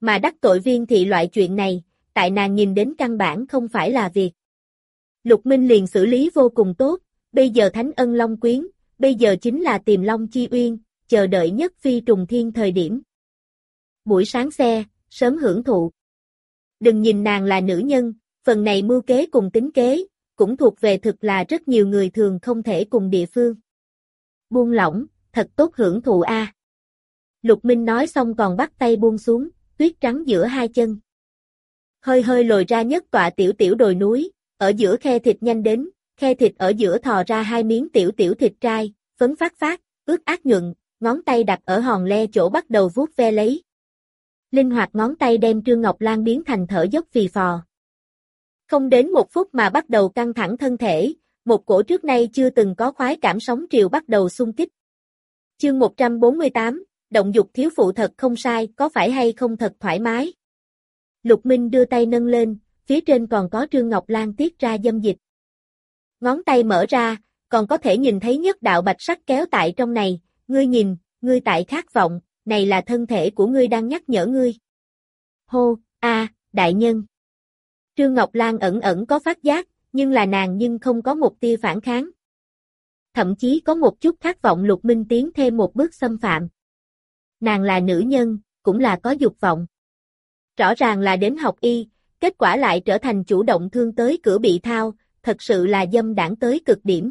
Mà đắc tội Viên thị loại chuyện này, tại nàng nhìn đến căn bản không phải là việc. Lục Minh liền xử lý vô cùng tốt, bây giờ Thánh Ân Long Quyến, bây giờ chính là tìm Long Chi Uyên, chờ đợi nhất phi trùng thiên thời điểm. Buổi sáng xe, sớm hưởng thụ. Đừng nhìn nàng là nữ nhân, phần này mưu kế cùng tính kế, cũng thuộc về thực là rất nhiều người thường không thể cùng địa phương. Buông lỏng, thật tốt hưởng thụ a. Lục Minh nói xong còn bắt tay buông xuống, tuyết trắng giữa hai chân. Hơi hơi lồi ra nhất tọa tiểu tiểu đồi núi, ở giữa khe thịt nhanh đến, khe thịt ở giữa thò ra hai miếng tiểu tiểu thịt trai, phấn phát phát, ướt át nhuận, ngón tay đặt ở hòn le chỗ bắt đầu vuốt ve lấy. Linh hoạt ngón tay đem Trương Ngọc Lan biến thành thở dốc phì phò. Không đến một phút mà bắt đầu căng thẳng thân thể, một cổ trước nay chưa từng có khoái cảm sóng triều bắt đầu xung kích. Chương 148, động dục thiếu phụ thật không sai, có phải hay không thật thoải mái. Lục Minh đưa tay nâng lên, phía trên còn có Trương Ngọc Lan tiết ra dâm dịch. Ngón tay mở ra, còn có thể nhìn thấy nhất đạo bạch sắc kéo tại trong này, ngươi nhìn, ngươi tại khát vọng, này là thân thể của ngươi đang nhắc nhở ngươi. Hô, đại nhân. Trương Ngọc Lan ẩn ẩn có phát giác, nhưng là nàng nhưng không có một tia phản kháng. Thậm chí có một chút khát vọng Lục Minh tiến thêm một bước xâm phạm. Nàng là nữ nhân, cũng là có dục vọng. Rõ ràng là đến học y, kết quả lại trở thành chủ động thương tới cửa bị thao, thật sự là dâm đảng tới cực điểm.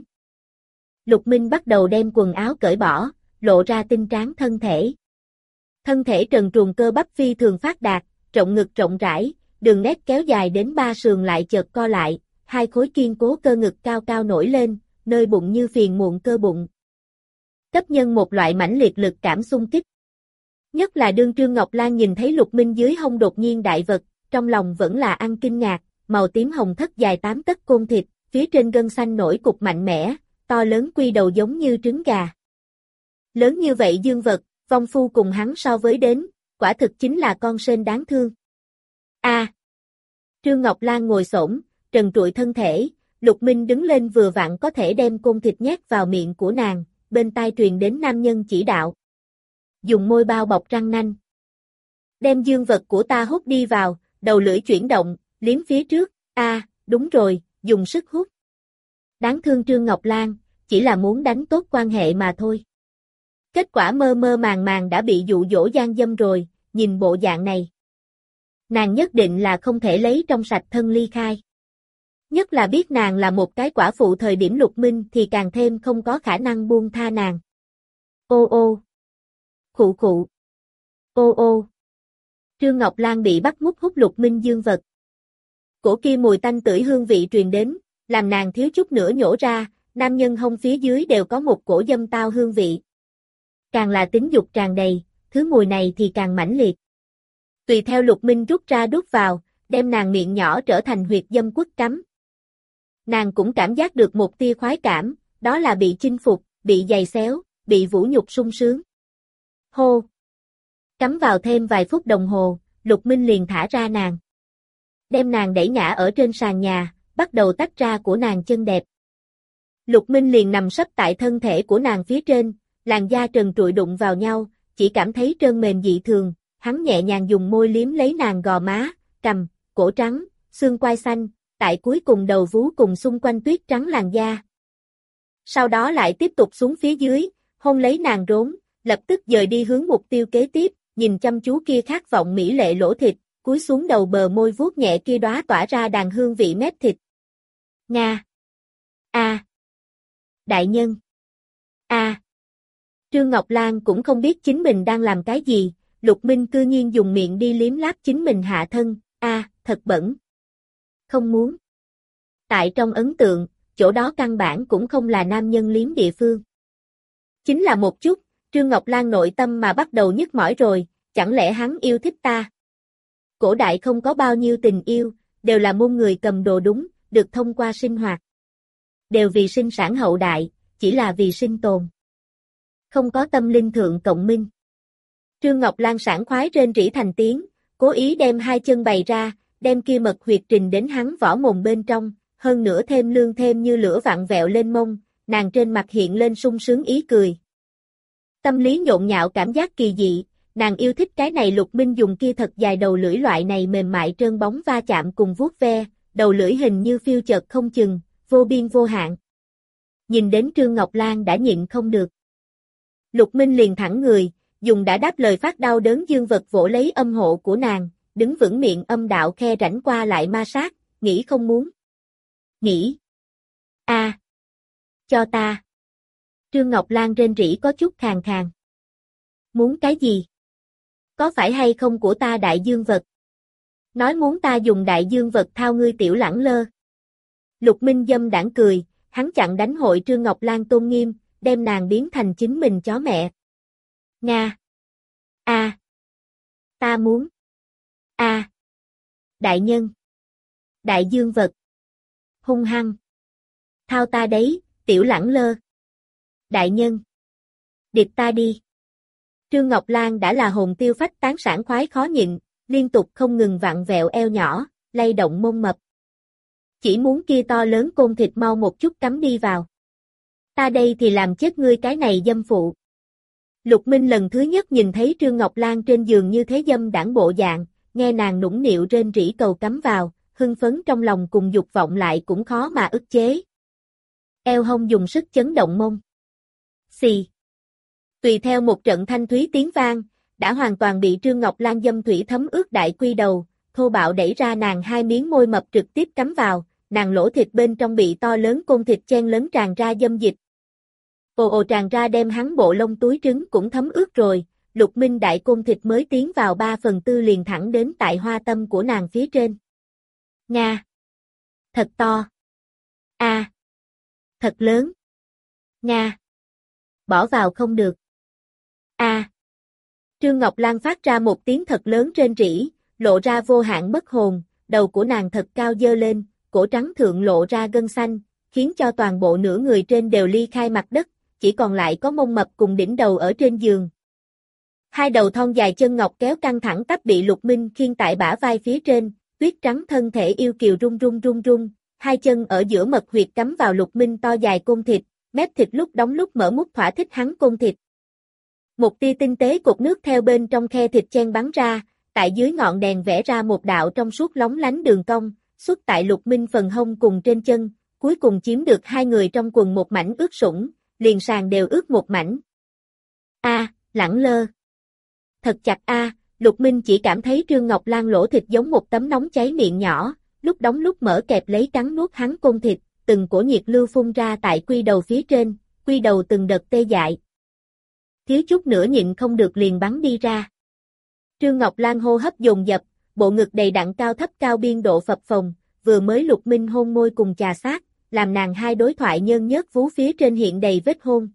Lục Minh bắt đầu đem quần áo cởi bỏ, lộ ra tinh tráng thân thể. Thân thể trần truồng cơ bắp phi thường phát đạt, rộng ngực rộng rãi, đường nét kéo dài đến ba sườn lại chợt co lại, hai khối kiên cố cơ ngực cao cao nổi lên, nơi bụng như phiền muộn cơ bụng. Cấp nhân một loại mãnh liệt lực cảm xung kích. Nhất là đương Trương Ngọc Lan nhìn thấy Lục Minh dưới hông đột nhiên đại vật, trong lòng vẫn là ăn kinh ngạc, màu tím hồng thất dài 8 tấc côn thịt, phía trên gân xanh nổi cục mạnh mẽ, to lớn quy đầu giống như trứng gà. Lớn như vậy dương vật, vong phu cùng hắn so với đến, quả thực chính là con sên đáng thương. Trương Ngọc Lan ngồi xổm, trần trụi thân thể, Lục Minh đứng lên vừa vặn có thể đem côn thịt nhét vào miệng của nàng, bên tai truyền đến nam nhân chỉ đạo. Dùng môi bao bọc răng nanh. Đem dương vật của ta hút đi vào, đầu lưỡi chuyển động, liếm phía trước, đúng rồi, dùng sức hút. Đáng thương Trương Ngọc Lan, chỉ là muốn đánh tốt quan hệ mà thôi. Kết quả mơ mơ màng màng đã bị dụ dỗ gian dâm rồi, nhìn bộ dạng này. Nàng nhất định là không thể lấy trong sạch thân ly khai. Nhất là biết nàng là một cái quả phụ thời điểm Lục Minh thì càng thêm không có khả năng buông tha nàng. Ô ô. Khụ khụ. Ô ô. Trương Ngọc Lan bị bắt mút hút Lục Minh dương vật. Cổ kia mùi tanh tưởi hương vị truyền đến, làm nàng thiếu chút nữa nhổ ra, nam nhân hông phía dưới đều có một cổ dâm tao hương vị. Càng là tính dục tràn đầy, thứ mùi này thì càng mãnh liệt. Tùy theo Lục Minh rút ra đút vào, đem nàng miệng nhỏ trở thành huyệt dâm quất cắm. Nàng cũng cảm giác được một tia khoái cảm, đó là bị chinh phục, bị giày xéo, bị vũ nhục sung sướng. Hô! Cắm vào thêm vài phút đồng hồ, Lục Minh liền thả ra nàng. Đem nàng đẩy ngã ở trên sàn nhà, bắt đầu tách ra của nàng chân đẹp. Lục Minh liền nằm sấp tại thân thể của nàng phía trên, làn da trần trụi đụng vào nhau, chỉ cảm thấy trơn mềm dị thường, hắn nhẹ nhàng dùng môi liếm lấy nàng gò má, cằm, cổ trắng, xương quai xanh, tại cuối cùng đầu vú cùng xung quanh tuyết trắng làn da. Sau đó lại tiếp tục xuống phía dưới, hôn lấy nàng rốn, lập tức dời đi hướng mục tiêu kế tiếp, nhìn chăm chú kia khát vọng mỹ lệ lỗ thịt, cúi xuống đầu bờ môi vuốt nhẹ kia đóa tỏa ra đàn hương vị mép thịt. Nga. Đại nhân. Trương Ngọc Lan cũng không biết chính mình đang làm cái gì, Lục Minh cư nhiên dùng miệng đi liếm láp chính mình hạ thân, thật bẩn. Không muốn. Tại trong ấn tượng, chỗ đó căn bản cũng không là nam nhân liếm địa phương. Chính là một chút, Trương Ngọc Lan nội tâm mà bắt đầu nhức mỏi rồi, chẳng lẽ hắn yêu thích ta? Cổ đại không có bao nhiêu tình yêu, đều là môn người cầm đồ đúng, được thông qua sinh hoạt. Đều vì sinh sản hậu đại, chỉ là vì sinh tồn. Không có tâm linh thượng cộng minh. Trương Ngọc Lan sảng khoái rên rỉ thành tiếng, cố ý đem hai chân bày ra, đem kia mật huyệt trình đến hắn vỏ mồm bên trong, hơn nữa thêm lương thêm như lửa vặn vẹo lên mông, nàng trên mặt hiện lên sung sướng ý cười. Tâm lý nhộn nhạo cảm giác kỳ dị, nàng yêu thích cái này Lục Minh dùng kia thật dài đầu lưỡi loại này mềm mại trơn bóng va chạm cùng vuốt ve, đầu lưỡi hình như phiêu chợt không chừng, vô biên vô hạn. Nhìn đến Trương Ngọc Lan đã nhịn không được. Lục Minh liền thẳng người, dùng đã đáp lời phát đau đớn dương vật vỗ lấy âm hộ của nàng, đứng vững miệng âm đạo khe rãnh qua lại ma sát, nghĩ không muốn. Nghĩ. A, cho ta. Trương Ngọc Lan rên rỉ có chút khàn khàn. Muốn cái gì? Có phải hay không của ta đại dương vật? Nói muốn ta dùng đại dương vật thao ngươi tiểu lẳng lơ. Lục Minh dâm đảng cười, hắn chặn đánh hội Trương Ngọc Lan tôn nghiêm, đem nàng biến thành chính mình chó mẹ. Nga. A. Ta muốn. A. Đại nhân. Đại dương vật. Hung hăng. Thao ta đấy, tiểu lẳng lơ. Đại nhân. Điệp ta đi. Trương Ngọc Lan đã là hồn tiêu phách tán sảng khoái khó nhịn, liên tục không ngừng vặn vẹo eo nhỏ, lay động mông mập. Chỉ muốn kia to lớn côn thịt mau một chút cắm đi vào. Ta đây thì làm chết ngươi cái này dâm phụ. Lục Minh lần thứ nhất nhìn thấy Trương Ngọc Lan trên giường như thế dâm đảng bộ dạng, nghe nàng nũng nịu rên rỉ cầu cắm vào, hưng phấn trong lòng cùng dục vọng lại cũng khó mà ức chế. Eo hông dùng sức chấn động mông. Xì. Tùy theo một trận thanh thúy tiếng vang, đã hoàn toàn bị Trương Ngọc Lan dâm thủy thấm ướt đại quy đầu, thô bạo đẩy ra nàng hai miếng môi mập trực tiếp cắm vào, nàng lỗ thịt bên trong bị to lớn côn thịt chen lớn tràn ra dâm dịch. Ồ ồ tràn ra đem hắn bộ lông túi trứng cũng thấm ướt rồi, Lục Minh đại côn thịt mới tiến vào 3/4 liền thẳng đến tại hoa tâm của nàng phía trên. Nga. Thật to. A. Thật lớn. Nga. Bỏ vào không được. A. Trương Ngọc Lan phát ra một tiếng thật lớn rên rỉ, lộ ra vô hạn mất hồn, đầu của nàng thật cao dơ lên, cổ trắng thượng lộ ra gân xanh, khiến cho toàn bộ nửa người trên đều ly khai mặt đất, chỉ còn lại có mông mập cùng đỉnh đầu ở trên giường. Hai đầu thon dài chân ngọc kéo căng thẳng tắp bị Lục Minh khiêng tại bả vai phía trên, tuyết trắng thân thể yêu kiều rung rung rung rung, hai chân ở giữa mật huyệt cắm vào Lục Minh to dài côn thịt, mép thịt lúc đóng lúc mở mút thỏa thích hắn côn thịt. Một tia tinh tế cột nước theo bên trong khe thịt chen bắn ra, tại dưới ngọn đèn vẽ ra một đạo trong suốt lóng lánh đường cong, xuất tại Lục Minh phần hông cùng trên chân, cuối cùng chiếm được hai người trong quần một mảnh ướt sũng, liền sàn đều ướt một mảnh. A, lẳng lơ. Thật chặt a, Lục Minh chỉ cảm thấy Trương Ngọc Lan lỗ thịt giống một tấm nóng cháy miệng nhỏ, lúc đóng lúc mở kẹp lấy cắn nuốt hắn côn thịt, từng cổ nhiệt lưu phun ra tại quy đầu phía trên, quy đầu từng đợt tê dại. Thiếu chút nữa nhịn không được liền bắn đi ra. Trương Ngọc Lan hô hấp dồn dập, bộ ngực đầy đặn cao thấp cao biên độ phập phồng, vừa mới Lục Minh hôn môi cùng chà sát, làm nàng hai đối thoại nhơn nhớt vú phía trên hiện đầy vết hôn.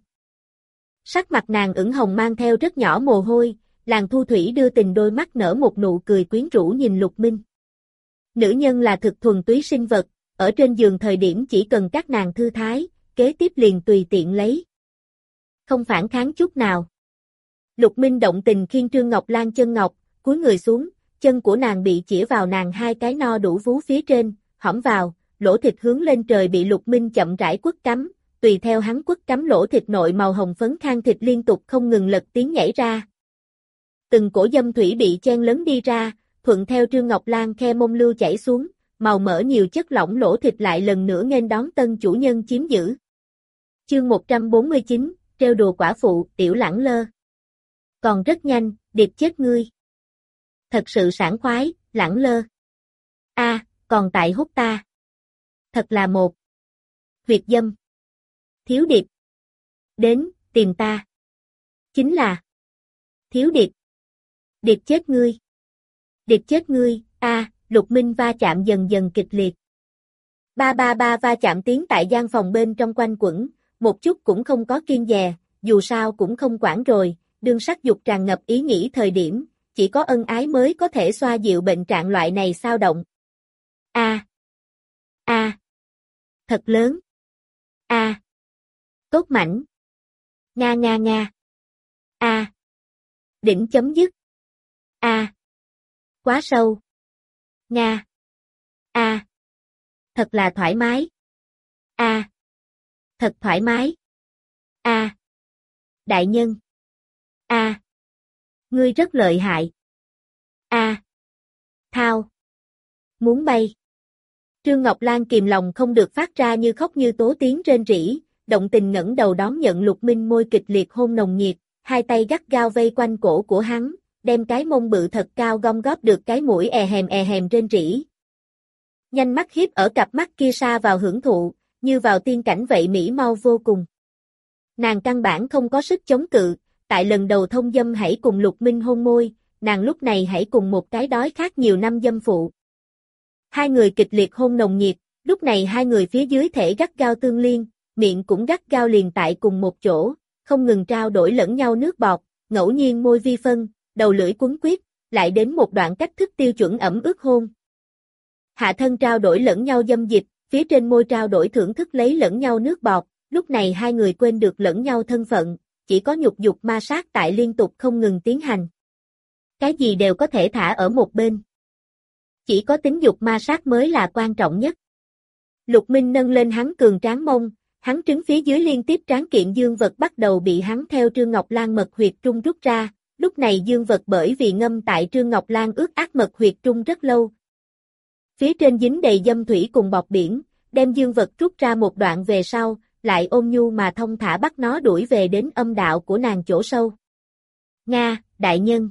Sắc mặt nàng ửng hồng mang theo rất nhỏ mồ hôi, làn thu thủy đưa tình đôi mắt nở một nụ cười quyến rũ nhìn Lục Minh. Nữ nhân là thực thuần túy sinh vật, ở trên giường thời điểm chỉ cần các nàng thư thái, kế tiếp liền tùy tiện lấy. Không phản kháng chút nào. Lục Minh động tình khiêng Trương Ngọc Lan chân ngọc, cúi người xuống, chân của nàng bị chĩa vào nàng hai cái no đủ vú phía trên, hõm vào, lỗ thịt hướng lên trời bị Lục Minh chậm rãi quất cắm, tùy theo hắn quất cắm lỗ thịt nội màu hồng phấn khang thịt liên tục không ngừng lật tiếng nhảy ra. Từng cổ dâm thủy bị chen lấn đi ra, thuận theo Trương Ngọc Lan khe mông lưu chảy xuống, màu mỡ nhiều chất lỏng lỗ thịt lại lần nữa nghênh đón tân chủ nhân chiếm giữ. Chương 149, trêu đùa quả phụ, tiểu lẳng lơ. Còn rất nhanh, điệp chết ngươi. Thật sự sảng khoái, lẳng lơ. A, còn tại hút ta. Thật là một. Huyệt dâm. Thiếu điệp. Đến, tìm ta. Chính là. Thiếu điệp. Điệp chết ngươi. Điệp chết ngươi, a, Lục Minh va chạm dần dần kịch liệt. Ba ba ba va chạm tiếng tại gian phòng bên trong quanh quẩn, một chút cũng không có kiêng dè, dù sao cũng không quản rồi, đương sắc dục tràn ngập ý nghĩ thời điểm, chỉ có ân ái mới có thể xoa dịu bệnh trạng loại này xao động. A. A. Thật lớn. A. Tốt mảnh. Nga nga nga. A. Đỉnh chấm dứt. A. Quá sâu. Nga. A. Thật là thoải mái. A. Thật thoải mái. A. Đại nhân. A. Ngươi rất lợi hại. A, thao. Muốn bay. Trương Ngọc Lan kìm lòng không được phát ra như khóc như tố tiếng rên rỉ, động tình ngẩng đầu đón nhận Lục Minh môi kịch liệt hôn nồng nhiệt, hai tay gắt gao vây quanh cổ của hắn, đem cái mông bự thật cao gom góp được cái mũi è hèm rên rỉ. Nhanh mắt hiếp ở cặp mắt kia sa vào hưởng thụ, như vào tiên cảnh vậy mỹ mau vô cùng. Nàng căn bản không có sức chống cự, tại lần đầu thông dâm hãy cùng Lục Minh hôn môi, nàng lúc này hãy cùng một cái đói khát nhiều năm dâm phụ. Hai người kịch liệt hôn nồng nhiệt, lúc này hai người phía dưới thể gắt gao tương liên, miệng cũng gắt gao liền tại cùng một chỗ, không ngừng trao đổi lẫn nhau nước bọt, ngẫu nhiên môi vi phân, đầu lưỡi quấn quýt, lại đến một đoạn cách thức tiêu chuẩn ẩm ướt hôn. Hạ thân trao đổi lẫn nhau dâm dịch, phía trên môi trao đổi thưởng thức lấy lẫn nhau nước bọt, lúc này hai người quên được lẫn nhau thân phận, chỉ có nhục dục ma sát tại liên tục không ngừng tiến hành. Cái gì đều có thể thả ở một bên. Chỉ có tính dục ma sát mới là quan trọng nhất. Lục Minh nâng lên hắn cường tráng mông, hắn trứng phía dưới liên tiếp tráng kiện dương vật bắt đầu bị hắn theo Trương Ngọc Lan mật huyệt trung rút ra, lúc này dương vật bởi vì ngâm tại Trương Ngọc Lan ướt át mật huyệt trung rất lâu. Phía trên dính đầy dâm thủy cùng bọt biển, đem dương vật rút ra một đoạn về sau, lại ôn nhu mà thông thả bắt nó đuổi về đến âm đạo của nàng chỗ sâu. Nga, đại nhân.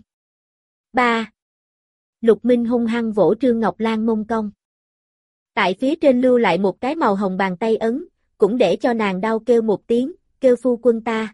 3. Lục Minh hung hăng vỗ Trương Ngọc Lan mông cong. Tại phía trên lưu lại một cái màu hồng bàn tay ấn, cũng để cho nàng đau kêu một tiếng, kêu phu quân ta.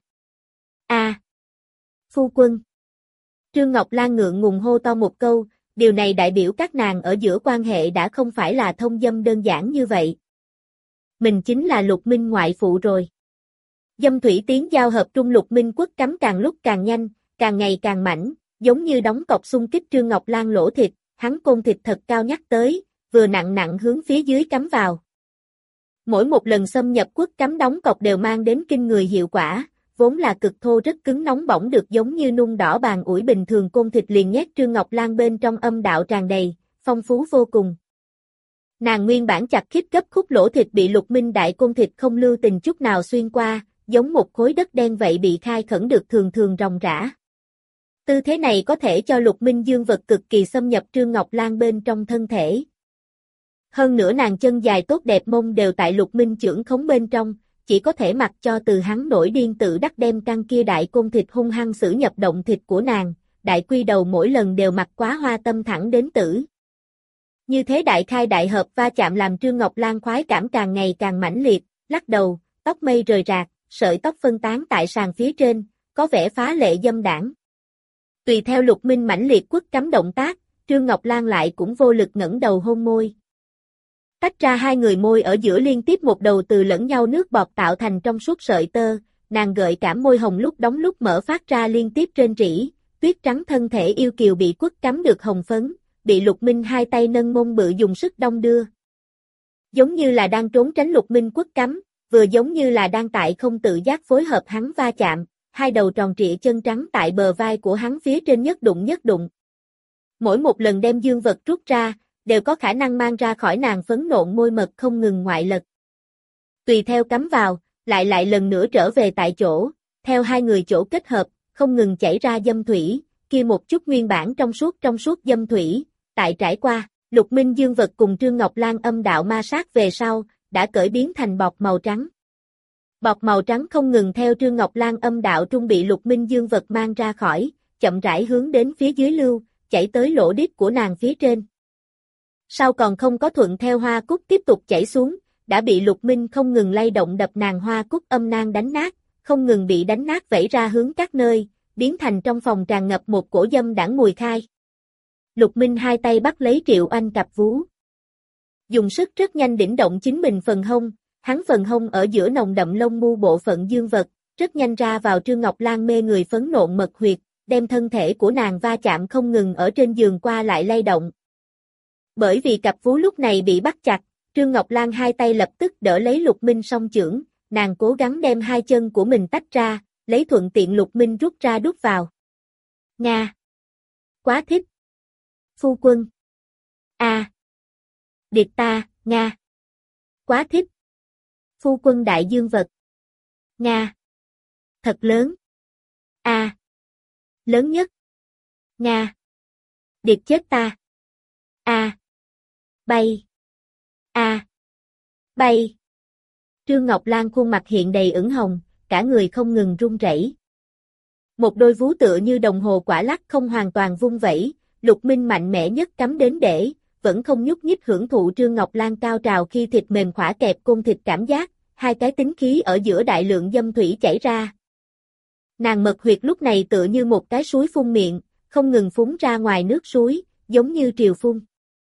A, phu quân. Trương Ngọc Lan ngượng ngùng hô to một câu, điều này đại biểu các nàng ở giữa quan hệ đã không phải là thông dâm đơn giản như vậy. Mình chính là Lục Minh ngoại phụ rồi. Dâm thủy tiến giao hợp trung Lục Minh quất cắm càng lúc càng nhanh, càng ngày càng mãnh, giống như đóng cọc xung kích Trương Ngọc Lan lỗ thịt, hắn côn thịt thật cao nhắc tới, vừa nặng nặng hướng phía dưới cắm vào. Mỗi một lần xâm nhập quất cắm đóng cọc đều mang đến kinh người hiệu quả, vốn là cực thô rất cứng nóng bỏng được giống như nung đỏ bàn ủi bình thường côn thịt liền nhét Trương Ngọc Lan bên trong âm đạo tràn đầy, phong phú vô cùng. Nàng nguyên bản chặt khít gấp khúc lỗ thịt bị Lục Minh đại côn thịt không lưu tình chút nào xuyên qua, giống một khối đất đen vậy bị khai khẩn được thường thường ròng rã. Tư thế này có thể cho Lục Minh dương vật cực kỳ xâm nhập Trương Ngọc Lan bên trong thân thể. Hơn nữa nàng chân dài tốt đẹp mông đều tại Lục Minh chưởng khống bên trong, chỉ có thể mặc cho từ hắn nổi điên tự đắc đem căn kia đại côn thịt hung hăng xử nhập động thịt của nàng, đại quy đầu mỗi lần đều mặc quá hoa tâm thẳng đến tử. Như thế đại khai đại hợp va chạm làm Trương Ngọc Lan khoái cảm càng ngày càng mãnh liệt, lắc đầu, tóc mây rời rạc, sợi tóc phân tán tại sàn phía trên, có vẻ phá lệ dâm đãng. Tùy theo Lục Minh mãnh liệt quất cắm động tác, Trương Ngọc Lan lại cũng vô lực ngẩng đầu hôn môi. Tách ra hai người môi ở giữa liên tiếp một đầu từ lẫn nhau nước bọt tạo thành trong suốt sợi tơ, nàng gợi cảm môi hồng lúc đóng lúc mở phát ra liên tiếp rên rỉ, tuyết trắng thân thể yêu kiều bị quất cắm được hồng phấn, bị Lục Minh hai tay nâng mông bự dùng sức đong đưa. Giống như là đang trốn tránh Lục Minh quất cắm, vừa giống như là đang tại không tự giác phối hợp hắn va chạm, hai đầu tròn trịa chân trắng tại bờ vai của hắn phía trên nhất đụng. Mỗi một lần đem dương vật rút ra, đều có khả năng mang ra khỏi nàng phấn nộn môi mật không ngừng ngoại lật. Tùy theo cắm vào, lại lần nữa trở về tại chỗ, theo hai người chỗ kết hợp, không ngừng chảy ra dâm thủy, kia một chút nguyên bản trong suốt dâm thủy, tại trải qua, Lục Minh dương vật cùng Trương Ngọc Lan âm đạo ma sát về sau, đã cởi biến thành bọt màu trắng. Bọt màu trắng không ngừng theo Trương Ngọc Lan âm đạo trung bị Lục Minh dương vật mang ra khỏi, chậm rãi hướng đến phía dưới lưu, chảy tới lỗ đít của nàng phía trên. Sau còn không có thuận theo hoa cúc tiếp tục chảy xuống, đã bị Lục Minh không ngừng lay động đập nàng hoa cúc âm nang đánh nát, không ngừng bị đánh nát vẩy ra hướng các nơi, biến thành trong phòng tràn ngập một cổ dâm đãng mùi khai. Lục Minh hai tay bắt lấy Triệu Anh cặp vú. Dùng sức rất nhanh đỉnh động chính mình phần hông, hắn phần hông ở giữa nồng đậm lông mu bộ phận dương vật, rất nhanh ra vào Trương Ngọc Lan mê người phấn nộn mật huyệt, đem thân thể của nàng va chạm không ngừng ở trên giường qua lại lay động. Bởi vì cặp vú lúc này bị bắt chặt, Trương Ngọc Lan hai tay lập tức đỡ lấy Lục Minh song chưởng, nàng cố gắng đem hai chân của mình tách ra, lấy thuận tiện Lục Minh rút ra đút vào. Nga! Quá thích! Phu quân! A! Điệt ta, Nga! Quá thích! Phu quân đại dương vật! Nga! Thật lớn! A! Lớn nhất! Nga. Điệp chết ta. A. Bay. A. Bay. Trương Ngọc Lan khuôn mặt hiện đầy ửng hồng, cả người không ngừng run rẩy. Một đôi vú tựa như đồng hồ quả lắc không hoàn toàn vung vẩy, Lục Minh mạnh mẽ nhất cắm đến để, vẫn không nhúc nhích hưởng thụ Trương Ngọc Lan cao trào khi thịt mềm khỏa kẹp côn thịt cảm giác, hai cái tính khí ở giữa đại lượng dâm thủy chảy ra. Nàng mật huyệt lúc này tựa như một cái suối phun miệng, không ngừng phúng ra ngoài nước suối, giống như triều phun.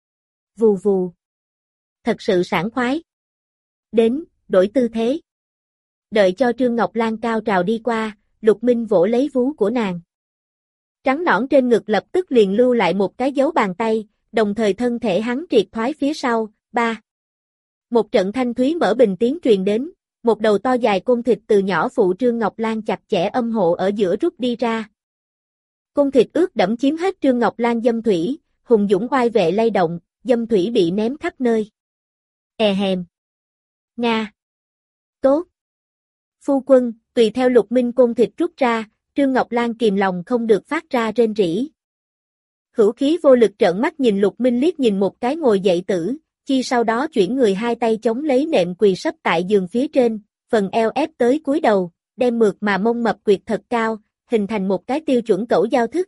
Vù vù. Thật sự sảng khoái. Đến, đổi tư thế. Đợi cho Trương Ngọc Lan cao trào đi qua, Lục Minh vỗ lấy vú của nàng. Trắng nõn trên ngực lập tức liền lưu lại một cái dấu bàn tay, đồng thời thân thể hắn triệt thoái phía sau, ba. Một trận thanh thúy mở bình tiếng truyền đến, một đầu to dài côn thịt từ nhỏ phụ Trương Ngọc Lan chặt chẽ âm hộ ở giữa rút đi ra. Côn thịt ướt đẫm chiếm hết Trương Ngọc Lan dâm thủy, hùng dũng oai vệ lay động, dâm thủy bị ném khắp nơi. Hèm. Nga. Tốt. Phu quân, tùy theo Lục Minh côn thịt rút ra, Trương Ngọc Lan kìm lòng không được phát ra rên rỉ. Hữu khí vô lực trợn mắt nhìn Lục Minh liếc nhìn một cái ngồi dậy tử, chi sau đó chuyển người hai tay chống lấy nệm quỳ sấp tại giường phía trên, phần eo ép tới cúi đầu, đem mượt mà mông mập quyệt thật cao, hình thành một cái tiêu chuẩn cẩu giao thức.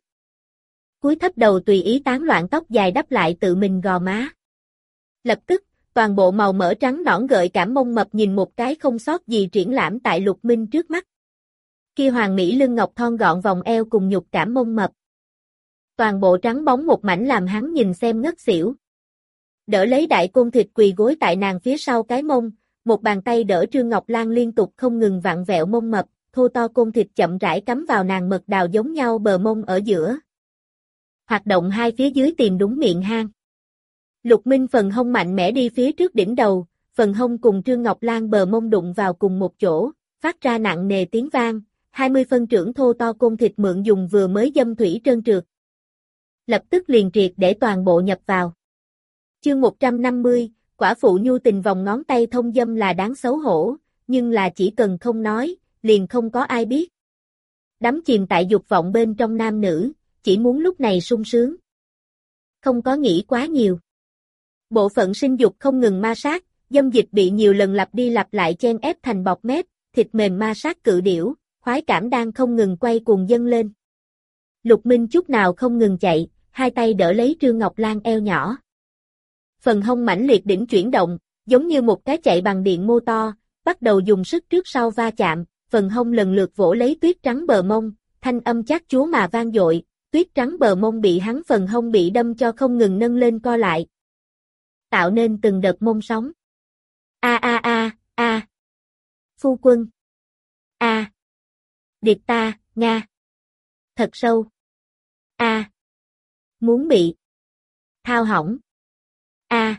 Cúi thấp đầu tùy ý tán loạn tóc dài đắp lại tự mình gò má. Lập tức, toàn bộ màu mỡ trắng nõn gợi cảm mông mập nhìn một cái không sót gì triển lãm tại Lục Minh trước mắt. Kia hoàng mỹ lưng ngọc thon gọn vòng eo cùng nhục cảm mông mập. Toàn bộ trắng bóng một mảnh làm hắn nhìn xem ngất xỉu. Đỡ lấy đại côn thịt quỳ gối tại nàng phía sau cái mông, một bàn tay đỡ Trương Ngọc Lan liên tục không ngừng vặn vẹo mông mập, thô to côn thịt chậm rãi cắm vào nàng mật đào giống nhau bờ mông ở giữa. Hoạt động hai phía dưới tìm đúng miệng hang. Lục Minh phần hông mạnh mẽ đi phía trước đỉnh đầu, phần hông cùng Trương Ngọc Lan bờ mông đụng vào cùng một chỗ, phát ra nặng nề tiếng vang, 20 phân trưởng thô to côn thịt mượn dùng vừa mới dâm thủy trơn trượt. Lập tức liền triệt để toàn bộ nhập vào. Chương 150, quả phụ nhu tình vòng ngón tay thông dâm là đáng xấu hổ, nhưng là chỉ cần không nói, liền không có ai biết. Đắm chìm tại dục vọng bên trong nam nữ, chỉ muốn lúc này sung sướng. Không có nghĩ quá nhiều. Bộ phận sinh dục không ngừng ma sát, dâm dịch bị nhiều lần lặp đi lặp lại chen ép thành bọt mép, thịt mềm ma sát cự điểu, khoái cảm đang không ngừng quay cuồng dâng lên. Lục Minh chút nào không ngừng chạy, hai tay đỡ lấy Trương Ngọc Lan eo nhỏ. Phần hông mãnh liệt đỉnh chuyển động, giống như một cái chạy bằng điện mô to, bắt đầu dùng sức trước sau va chạm, phần hông lần lượt vỗ lấy tuyết trắng bờ mông, thanh âm chát chúa mà vang dội, tuyết trắng bờ mông bị hắn phần hông bị đâm cho không ngừng nâng lên co lại. Tạo nên từng đợt mông sóng. A. Phu quân. A. Điệp ta, Nga. Thật sâu. A. Muốn bị. Thao hỏng. A.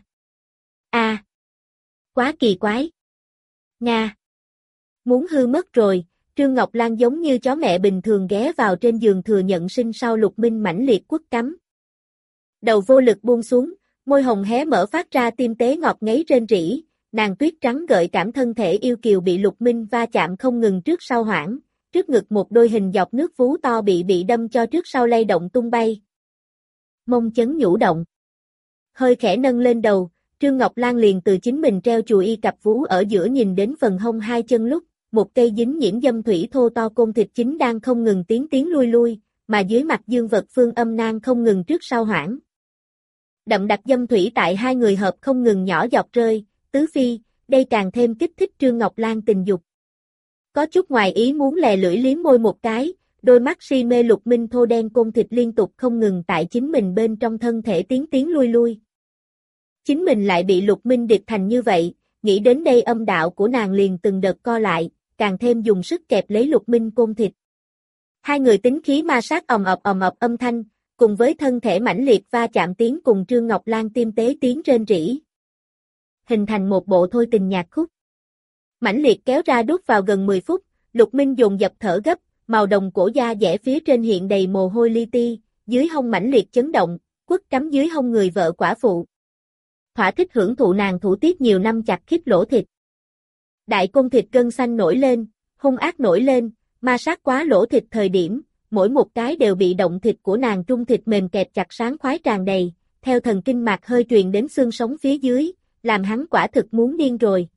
Quá kỳ quái. Nga. Muốn hư mất rồi, Trương Ngọc Lan giống như chó mẹ bình thường ghé vào trên giường thừa nhận sinh sau Lục Minh mãnh liệt quất cắm. Đầu vô lực buông xuống, môi hồng hé mở phát ra tim tế ngọt ngấy rên rỉ, nàng tuyết trắng gợi cảm thân thể yêu kiều bị Lục Minh va chạm không ngừng trước sau hoảng, trước ngực một đôi hình dọc nước vú to bị đâm cho trước sau lay động tung bay. Mông chấn nhũ động. Hơi khẽ nâng lên đầu, Trương Ngọc Lan liền từ chính mình treo chùi y cặp vú ở giữa nhìn đến phần hông hai chân lúc, một cây dính nhiễm dâm thủy thô to côn thịt chính đang không ngừng tiến lui, mà dưới mặt dương vật phương âm nang không ngừng trước sau hoảng. Đậm đặc dâm thủy tại hai người hợp không ngừng nhỏ giọt rơi, tứ phi, đây càng thêm kích thích Trương Ngọc Lan tình dục. Có chút ngoài ý muốn lè lưỡi liếm môi một cái, đôi mắt si mê Lục Minh thô đen côn thịt liên tục không ngừng tại chính mình bên trong thân thể tiến lui. Chính mình lại bị Lục Minh địch thành như vậy, nghĩ đến đây âm đạo của nàng liền từng đợt co lại, càng thêm dùng sức kẹp lấy Lục Minh côn thịt. Hai người tính khí ma sát ầm ập âm thanh, cùng với thân thể mãnh liệt va chạm tiếng cùng Trương Ngọc Lan tim tế tiếng rên rỉ. Hình thành một bộ thôi tình nhạc khúc. Mãnh liệt kéo ra đút vào gần 10 phút, Lục Minh dồn dập thở gấp, màu đồng cổ da dẻ phía trên hiện đầy mồ hôi li ti, dưới hông mãnh liệt chấn động, quất cắm dưới hông người vợ quả phụ. Thỏa thích hưởng thụ nàng thủ tiết nhiều năm chặt khít lỗ thịt. Đại côn thịt gân xanh nổi lên, hung ác nổi lên, ma sát quá lỗ thịt thời điểm, mỗi một cái đều bị động thịt của nàng trung thịt mềm kẹp chặt sáng khoái tràn đầy, theo thần kinh mạch hơi truyền đến xương sống phía dưới, làm hắn quả thực muốn điên rồi.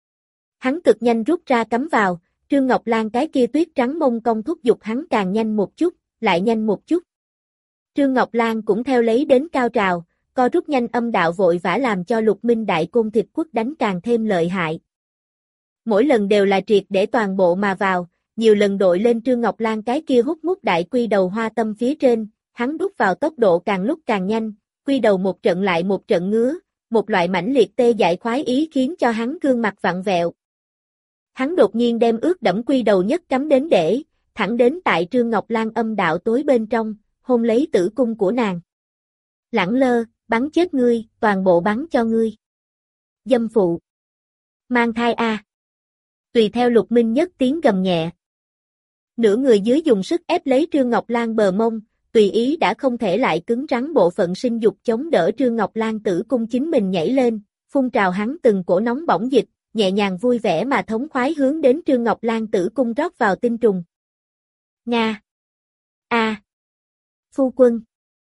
Hắn cực nhanh rút ra cắm vào, Trương Ngọc Lan cái kia tuyết trắng mông cong thúc giục hắn càng nhanh một chút, lại nhanh một chút. Trương Ngọc Lan cũng theo lấy đến cao trào, co rút nhanh âm đạo vội vã làm cho Lục Minh đại côn thịt quất đánh càng thêm lợi hại. Mỗi lần đều là triệt để toàn bộ mà vào, nhiều lần đội lên Trương Ngọc Lan cái kia hút mút đại quy đầu hoa tâm phía trên, hắn đút vào tốc độ càng lúc càng nhanh, quy đầu một trận lại một trận ngứa, một loại mãnh liệt tê dại khoái ý khiến cho hắn gương mặt vặn vẹo. Hắn đột nhiên đem ướt đẫm quy đầu nhất cắm đến để, thẳng đến tại Trương Ngọc Lan âm đạo tối bên trong, hôn lấy tử cung của nàng. Lẳng lơ, bắn chết ngươi, toàn bộ bắn cho ngươi. Dâm phụ. Mang thai a. Tùy theo Lục Minh nhất tiếng gầm nhẹ. Nửa người dưới dùng sức ép lấy Trương Ngọc Lan bờ mông, tùy ý đã không thể lại cứng rắn bộ phận sinh dục chống đỡ Trương Ngọc Lan tử cung chính mình nhảy lên, phun trào hắn từng cổ nóng bỏng dịch, nhẹ nhàng vui vẻ mà thống khoái hướng đến Trương Ngọc Lan tử cung rót vào tinh trùng. Nga. A. Phu quân.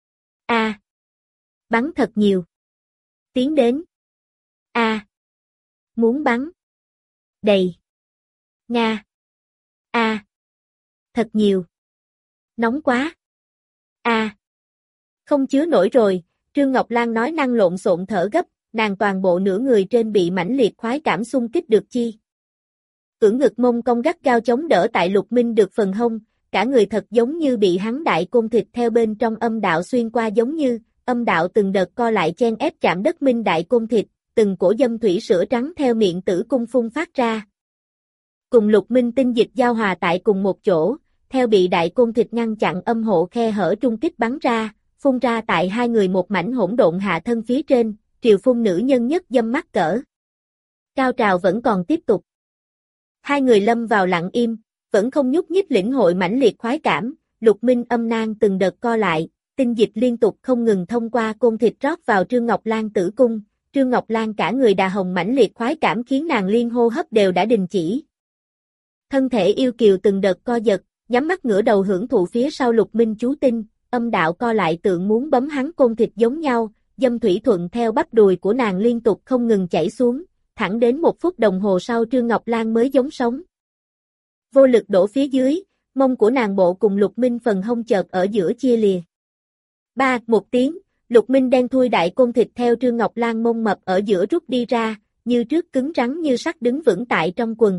A. Bắn thật nhiều. Tiến đến. A. Muốn bắn. Đầy. Nga. A. Thật nhiều. Nóng quá. A. Không chứa nổi rồi, Trương Ngọc Lan nói năng lộn xộn thở gấp, nàng toàn bộ nửa người trên bị mãnh liệt khoái cảm xung kích được chi. Cưỡng ngực mông cong gắt gao chống đỡ tại Lục Minh được phần hông, cả người thật giống như bị hắn đại côn thịt theo bên trong âm đạo xuyên qua giống như, âm đạo từng đợt co lại chen ép chạm đất Minh đại côn thịt, từng cổ dâm thủy sữa trắng theo miệng tử cung phun phát ra. Cùng Lục Minh tinh dịch giao hòa tại cùng một chỗ, theo bị đại côn thịt ngăn chặn âm hộ khe hở trung kích bắn ra, phun ra tại hai người một mảnh hỗn độn hạ thân phía trên, triều phun nữ nhân nhất dâm mắc cỡ. Cao trào vẫn còn tiếp tục. Hai người lâm vào lặng im, vẫn không nhúc nhích lĩnh hội mãnh liệt khoái cảm, Lục Minh âm nang từng đợt co lại, tinh dịch liên tục không ngừng thông qua côn thịt rót vào Trương Ngọc Lan tử cung, Trương Ngọc Lan cả người đà hồng mãnh liệt khoái cảm khiến nàng liên hô hấp đều đã đình chỉ. Thân thể yêu kiều từng đợt co giật, nhắm mắt ngửa đầu hưởng thụ phía sau Lục Minh chú tinh, âm đạo co lại tượng muốn bấm hắn côn thịt giống nhau, dâm thủy thuận theo bắp đùi của nàng liên tục không ngừng chảy xuống, thẳng đến 1 phút đồng hồ sau Trương Ngọc Lan mới giống sống. Vô lực đổ phía dưới, mông của nàng bộ cùng Lục Minh phần hông chợt ở giữa chia lìa. Một tiếng, Lục Minh đen thui đại côn thịt theo Trương Ngọc Lan mông mập ở giữa rút đi ra, như trước cứng rắn như sắt đứng vững tại trong quần.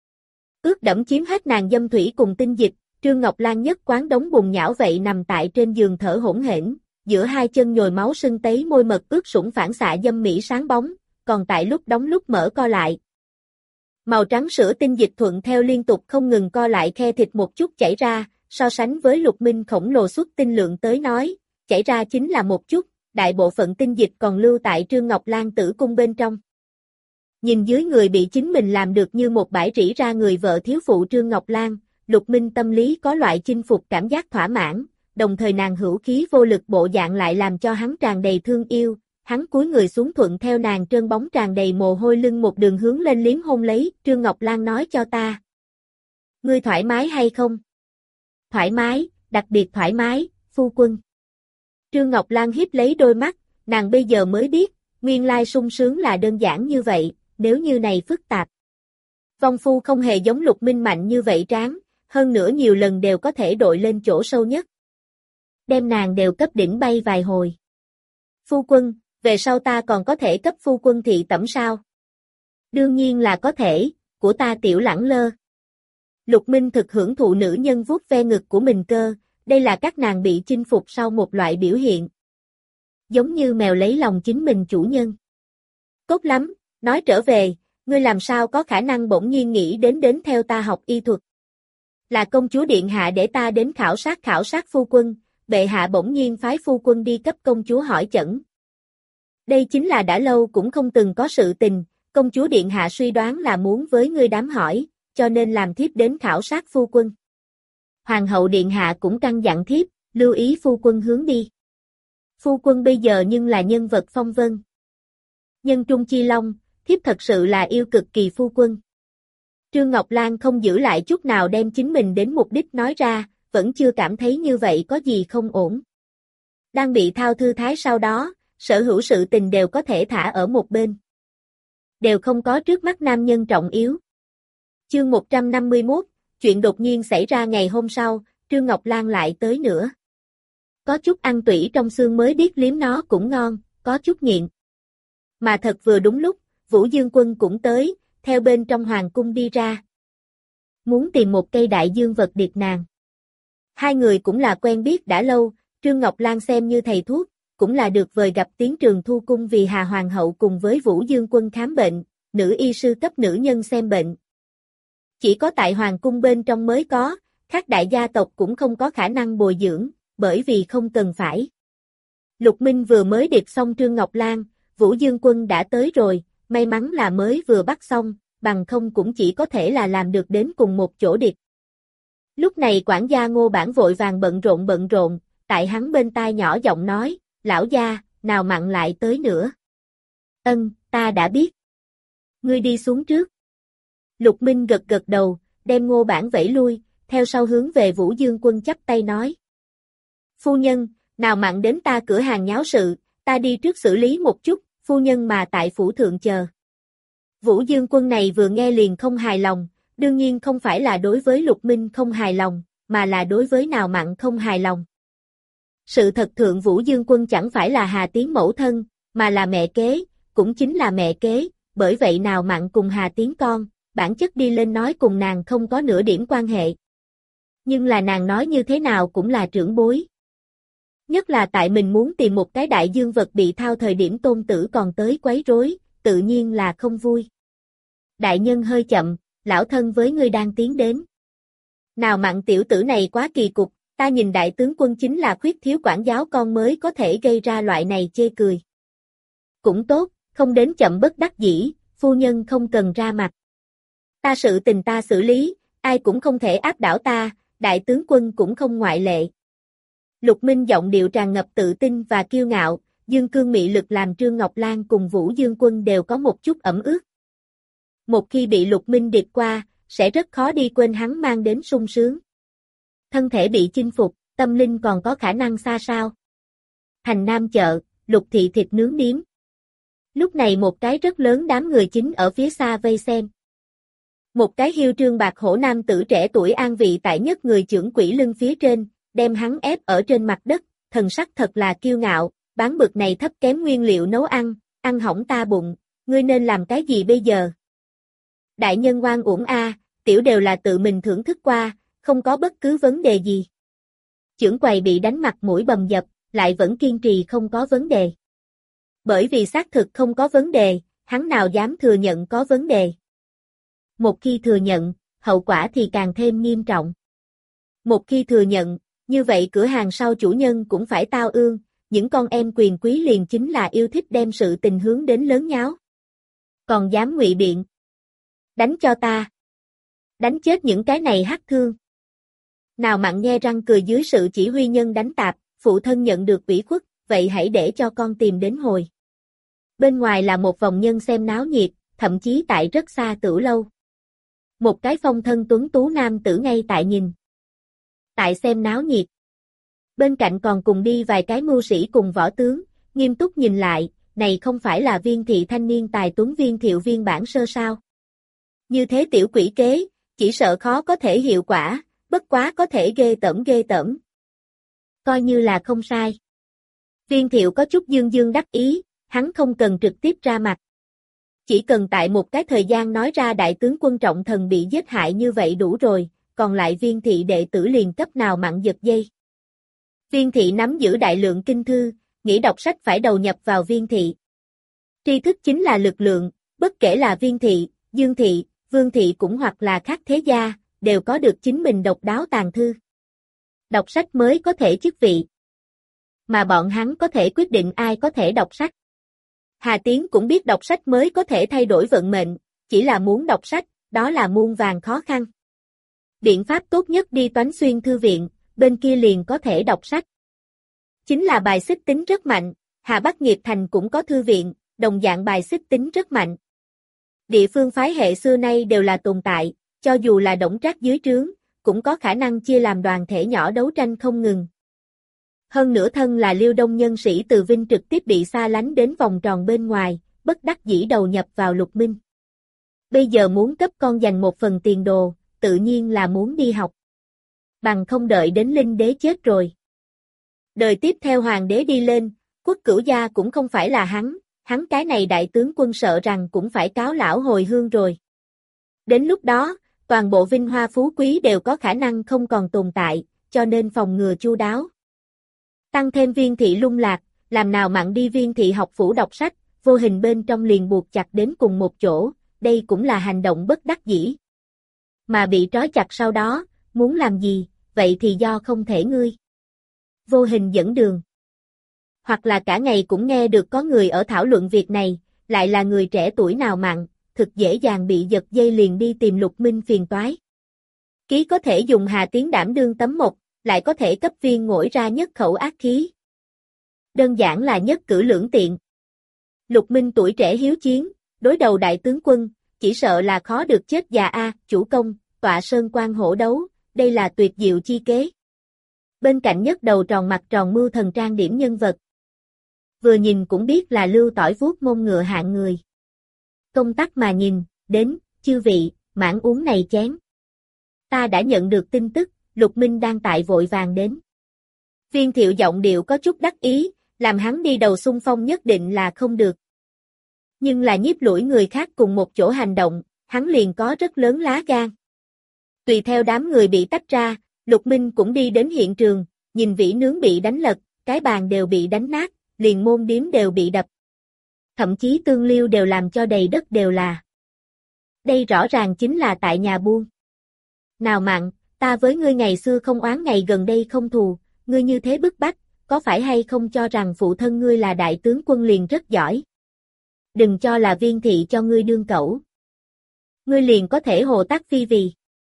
Ướt đẫm chiếm hết nàng dâm thủy cùng tinh dịch, Trương Ngọc Lan nhất quán đống bùn nhão vậy nằm tại trên giường thở hổn hển, giữa hai chân nhồi máu sưng tấy môi mật ướt sũng phản xạ dâm mỹ sáng bóng, còn tại lúc đóng lúc mở co lại. Màu trắng sữa tinh dịch thuận theo liên tục không ngừng co lại khe thịt một chút chảy ra, so sánh với Lục Minh khổng lồ xuất tinh lượng tới nói, chảy ra chính là một chút, đại bộ phận tinh dịch còn lưu tại Trương Ngọc Lan tử cung bên trong. Nhìn dưới người bị chính mình làm được như một bãi rỉ ra người vợ thiếu phụ Trương Ngọc Lan, Lục Minh tâm lý có loại chinh phục cảm giác thỏa mãn, đồng thời nàng hữu khí vô lực bộ dạng lại làm cho hắn tràn đầy thương yêu, hắn cúi người xuống thuận theo nàng trơn bóng tràn đầy mồ hôi lưng một đường hướng lên liếm hôn lấy, Trương Ngọc Lan nói cho ta. Ngươi thoải mái hay không? Thoải mái, đặc biệt thoải mái, phu quân. Trương Ngọc Lan hiếp lấy đôi mắt, nàng bây giờ mới biết, nguyên lai sung sướng là đơn giản như vậy, nếu như này phức tạp. Vong phu không hề giống Lục Minh mạnh như vậy tráng, hơn nữa nhiều lần đều có thể đội lên chỗ sâu nhất. Đem nàng đều cấp đỉnh bay vài hồi. Phu quân, về sau ta còn có thể cấp phu quân thị tẩm sao? Đương nhiên là có thể, của ta tiểu lẳng lơ. Lục Minh thực hưởng thụ nữ nhân vuốt ve ngực của mình cơ, đây là các nàng bị chinh phục sau một loại biểu hiện. Giống như mèo lấy lòng chính mình chủ nhân. Tốt lắm, nói trở về, ngươi làm sao có khả năng bỗng nhiên nghĩ đến theo ta học y thuật? Là công chúa điện hạ để ta đến khảo sát phu quân, bệ hạ bỗng nhiên phái phu quân đi cấp công chúa hỏi chẩn. Đây chính là đã lâu cũng không từng có sự tình, công chúa điện hạ suy đoán là muốn với ngươi đám hỏi, cho nên làm thiếp đến khảo sát phu quân. Hoàng hậu điện hạ cũng căn dặn thiếp, lưu ý phu quân hướng đi. Phu quân bây giờ nhưng là nhân vật phong vân. Nhân trung chi long, thiếp thật sự là yêu cực kỳ phu quân. Trương Ngọc Lan không giữ lại chút nào đem chính mình đến mục đích nói ra, vẫn chưa cảm thấy như vậy có gì không ổn. Đang bị thao thư thái sau đó, sở hữu sự tình đều có thể thả ở một bên. Đều không có trước mắt nam nhân trọng yếu. Chương 151, chuyện đột nhiên xảy ra ngày hôm sau, Trương Ngọc Lan lại tới nữa. Có chút ăn tủy trong xương mới biết liếm nó cũng ngon, có chút nghiện. Mà thật vừa đúng lúc, Vũ Dương Quân cũng tới, theo bên trong hoàng cung đi ra. Muốn tìm một cây đại dương vật điệp nàng. Hai người cũng là quen biết đã lâu, Trương Ngọc Lan xem như thầy thuốc, cũng là được vời gặp Tiến Trường Thu Cung vì Hà Hoàng hậu cùng với Vũ Dương Quân khám bệnh, nữ y sư cấp nữ nhân xem bệnh. Chỉ có tại Hoàng cung bên trong mới có, khác đại gia tộc cũng không có khả năng bồi dưỡng, bởi vì không cần phải. Lục Minh vừa mới điệp xong Trương Ngọc Lan, Vũ Dương Quân đã tới rồi, may mắn là mới vừa bắt xong, bằng không cũng chỉ có thể là làm được đến cùng một chỗ điệp. Lúc này quản gia Ngô Bản vội vàng bận rộn, tại hắn bên tai nhỏ giọng nói, lão gia, nào mặn lại tới nữa. Ân, ta đã biết. Ngươi đi xuống trước. Lục Minh gật đầu, đem Ngô Bản vẫy lui, theo sau hướng về Vũ Dương Quân chắp tay nói. Phu nhân, nào mặn đến ta cửa hàng nháo sự, ta đi trước xử lý một chút, phu nhân mà tại phủ thượng chờ. Vũ Dương Quân này vừa nghe liền không hài lòng, đương nhiên không phải là đối với Lục Minh không hài lòng, mà là đối với nào mặn không hài lòng. Sự thật thượng Vũ Dương Quân chẳng phải là Hà Tiến mẫu thân, mà là mẹ kế, cũng chính là mẹ kế, bởi vậy nào mặn cùng Hà Tiến con, bản chất đi lên nói cùng nàng không có nửa điểm quan hệ. Nhưng là nàng nói như thế nào cũng là trưởng bối. Nhất là tại mình muốn tìm một cái đại dương vật bị thao thời điểm tôn tử còn tới quấy rối, tự nhiên là không vui. Đại nhân hơi chậm, lão thân với ngươi đang tiến đến. Nào mặn tiểu tử này quá kỳ cục, ta nhìn đại tướng quân chính là khuyết thiếu quản giáo con mới có thể gây ra loại này chê cười. Cũng tốt, không đến chậm bất đắc dĩ, phu nhân không cần ra mặt. Ta sự tình ta xử lý, ai cũng không thể áp đảo ta, đại tướng quân cũng không ngoại lệ. Lục Minh giọng điệu tràn ngập tự tin và kiêu ngạo, dương cương mị lực làm Trương Ngọc Lan cùng Vũ Dương Quân đều có một chút ẩm ướt. Một khi bị Lục Minh điệp qua, sẽ rất khó đi quên hắn mang đến sung sướng. Thân thể bị chinh phục, tâm linh còn có khả năng xa sao. Thành Nam chợ, Lục thị thịt nướng điếm. Lúc này một cái rất lớn đám người chính ở phía xa vây xem. Một cái hiêu trương bạc hổ nam tử trẻ tuổi an vị tại nhất người trưởng quỹ lưng phía trên, đem hắn ép ở trên mặt đất, thần sắc thật là kiêu ngạo, bán bực này thấp kém nguyên liệu nấu ăn, ăn hỏng ta bụng, ngươi nên làm cái gì bây giờ? Đại nhân oan uổng a, tiểu đều là tự mình thưởng thức qua, không có bất cứ vấn đề gì. Trưởng quầy bị đánh mặt mũi bầm dập, lại vẫn kiên trì không có vấn đề. Bởi vì xác thực không có vấn đề, hắn nào dám thừa nhận có vấn đề. Một khi thừa nhận, hậu quả thì càng thêm nghiêm trọng. Một khi thừa nhận, như vậy cửa hàng sau chủ nhân cũng phải tao ương, những con em quyền quý liền chính là yêu thích đem sự tình hướng đến lớn nháo. Còn dám ngụy biện. Đánh cho ta. Đánh chết những cái này hắc thương. Nào mặn nhe răng cười dưới sự chỉ huy nhân đánh tạp, phụ thân nhận được ủy khuất, vậy hãy để cho con tìm đến hồi. Bên ngoài là một vòng nhân xem náo nhiệt, thậm chí tại rất xa Tửu lâu. Một cái phong thân tuấn tú nam tử ngay tại nhìn. Tại xem náo nhiệt. Bên cạnh còn cùng đi vài cái mưu sĩ cùng võ tướng, nghiêm túc nhìn lại, này không phải là Viên thị thanh niên tài tuấn Viên Thiệu Viên bản sơ sao. Như thế tiểu quỷ kế, chỉ sợ khó có thể hiệu quả, bất quá có thể ghê tởm. Coi như là không sai. Viên Thiệu có chút dương đắc ý, hắn không cần trực tiếp ra mặt. Chỉ cần tại một cái thời gian nói ra đại tướng quân Trọng Thần bị giết hại như vậy đủ rồi, còn lại Viên thị đệ tử liền cấp nào mặn giật dây. Viên thị nắm giữ đại lượng kinh thư, nghĩ đọc sách phải đầu nhập vào Viên thị. Tri thức chính là lực lượng, bất kể là Viên thị, Dương thị, Vương thị cũng hoặc là khác thế gia, đều có được chính mình độc đáo tàng thư. Đọc sách mới có thể chức vị. Mà bọn hắn có thể quyết định ai có thể đọc sách. Hà Tiến cũng biết đọc sách mới có thể thay đổi vận mệnh, chỉ là muốn đọc sách, đó là muôn vàn khó khăn. Biện pháp tốt nhất đi Toánh Xuyên thư viện, bên kia liền có thể đọc sách. Chính là bài xích tính rất mạnh, Hà Bắc Nghiệp Thành cũng có thư viện, đồng dạng bài xích tính rất mạnh. Địa phương phái hệ xưa nay đều là tồn tại, cho dù là Đổng Trác dưới trướng, cũng có khả năng chia làm đoàn thể nhỏ đấu tranh không ngừng. Hơn nữa thân là Liêu Đông nhân sĩ Từ Vinh trực tiếp bị xa lánh đến vòng tròn bên ngoài, bất đắc dĩ đầu nhập vào Lục Minh. Bây giờ muốn cấp con dành một phần tiền đồ, tự nhiên là muốn đi học. Bằng không đợi đến Linh Đế chết rồi. Đời tiếp theo hoàng đế đi lên, Quốc Cửu gia cũng không phải là hắn cái này đại tướng quân sợ rằng cũng phải cáo lão hồi hương rồi. Đến lúc đó, toàn bộ vinh hoa phú quý đều có khả năng không còn tồn tại, cho nên phòng ngừa chu đáo. Tăng thêm Viên thị lung lạc, làm nào mặn đi Viên thị học phủ đọc sách, vô hình bên trong liền buộc chặt đến cùng một chỗ, đây cũng là hành động bất đắc dĩ. Mà bị trói chặt sau đó, muốn làm gì, vậy thì do không thể ngươi. Vô hình dẫn đường. Hoặc là cả ngày cũng nghe được có người ở thảo luận việc này, lại là người trẻ tuổi nào mặn, thực dễ dàng bị giật dây liền đi tìm Lục Minh phiền toái. Ký có thể dùng Hà Tiến đảm đương tấm mộc, lại có thể cấp Viên Ngỗi ra nhất khẩu ác khí. Đơn giản là nhất cử lưỡng tiện. Lục Minh tuổi trẻ hiếu chiến, đối đầu đại tướng quân, chỉ sợ là khó được chết già chủ công, tọa sơn quan hổ đấu, đây là tuyệt diệu chi kế. Bên cạnh nhất đầu tròn mặt tròn mưu thần trang điểm nhân vật. Vừa nhìn cũng biết là lưu tỏi vuốt mông ngựa hạng người. Công tắc mà nhìn, đến, chư vị, mãn uống này chén. Ta đã nhận được tin tức, Lục Minh đang tại vội vàng đến. Viên Thiệu giọng điệu có chút đắc ý, làm hắn đi đầu xung phong nhất định là không được. Nhưng là nhiếp lũi người khác cùng một chỗ hành động, hắn liền có rất lớn lá gan. Tùy theo đám người bị tách ra, Lục Minh cũng đi đến hiện trường, nhìn vỉ nướng bị đánh lật, cái bàn đều bị đánh nát, liền môn điếm đều bị đập. Thậm chí tương liêu đều làm cho đầy đất đều là. Đây rõ ràng chính là tại nhà buôn. Nào mặn, ta với ngươi ngày xưa không oán ngày gần đây không thù, ngươi như thế bức bách, có phải hay không cho rằng phụ thân ngươi là đại tướng quân liền rất giỏi? Đừng cho là Viên thị cho ngươi đương cẩu. Ngươi liền có thể hồ tác phi vì.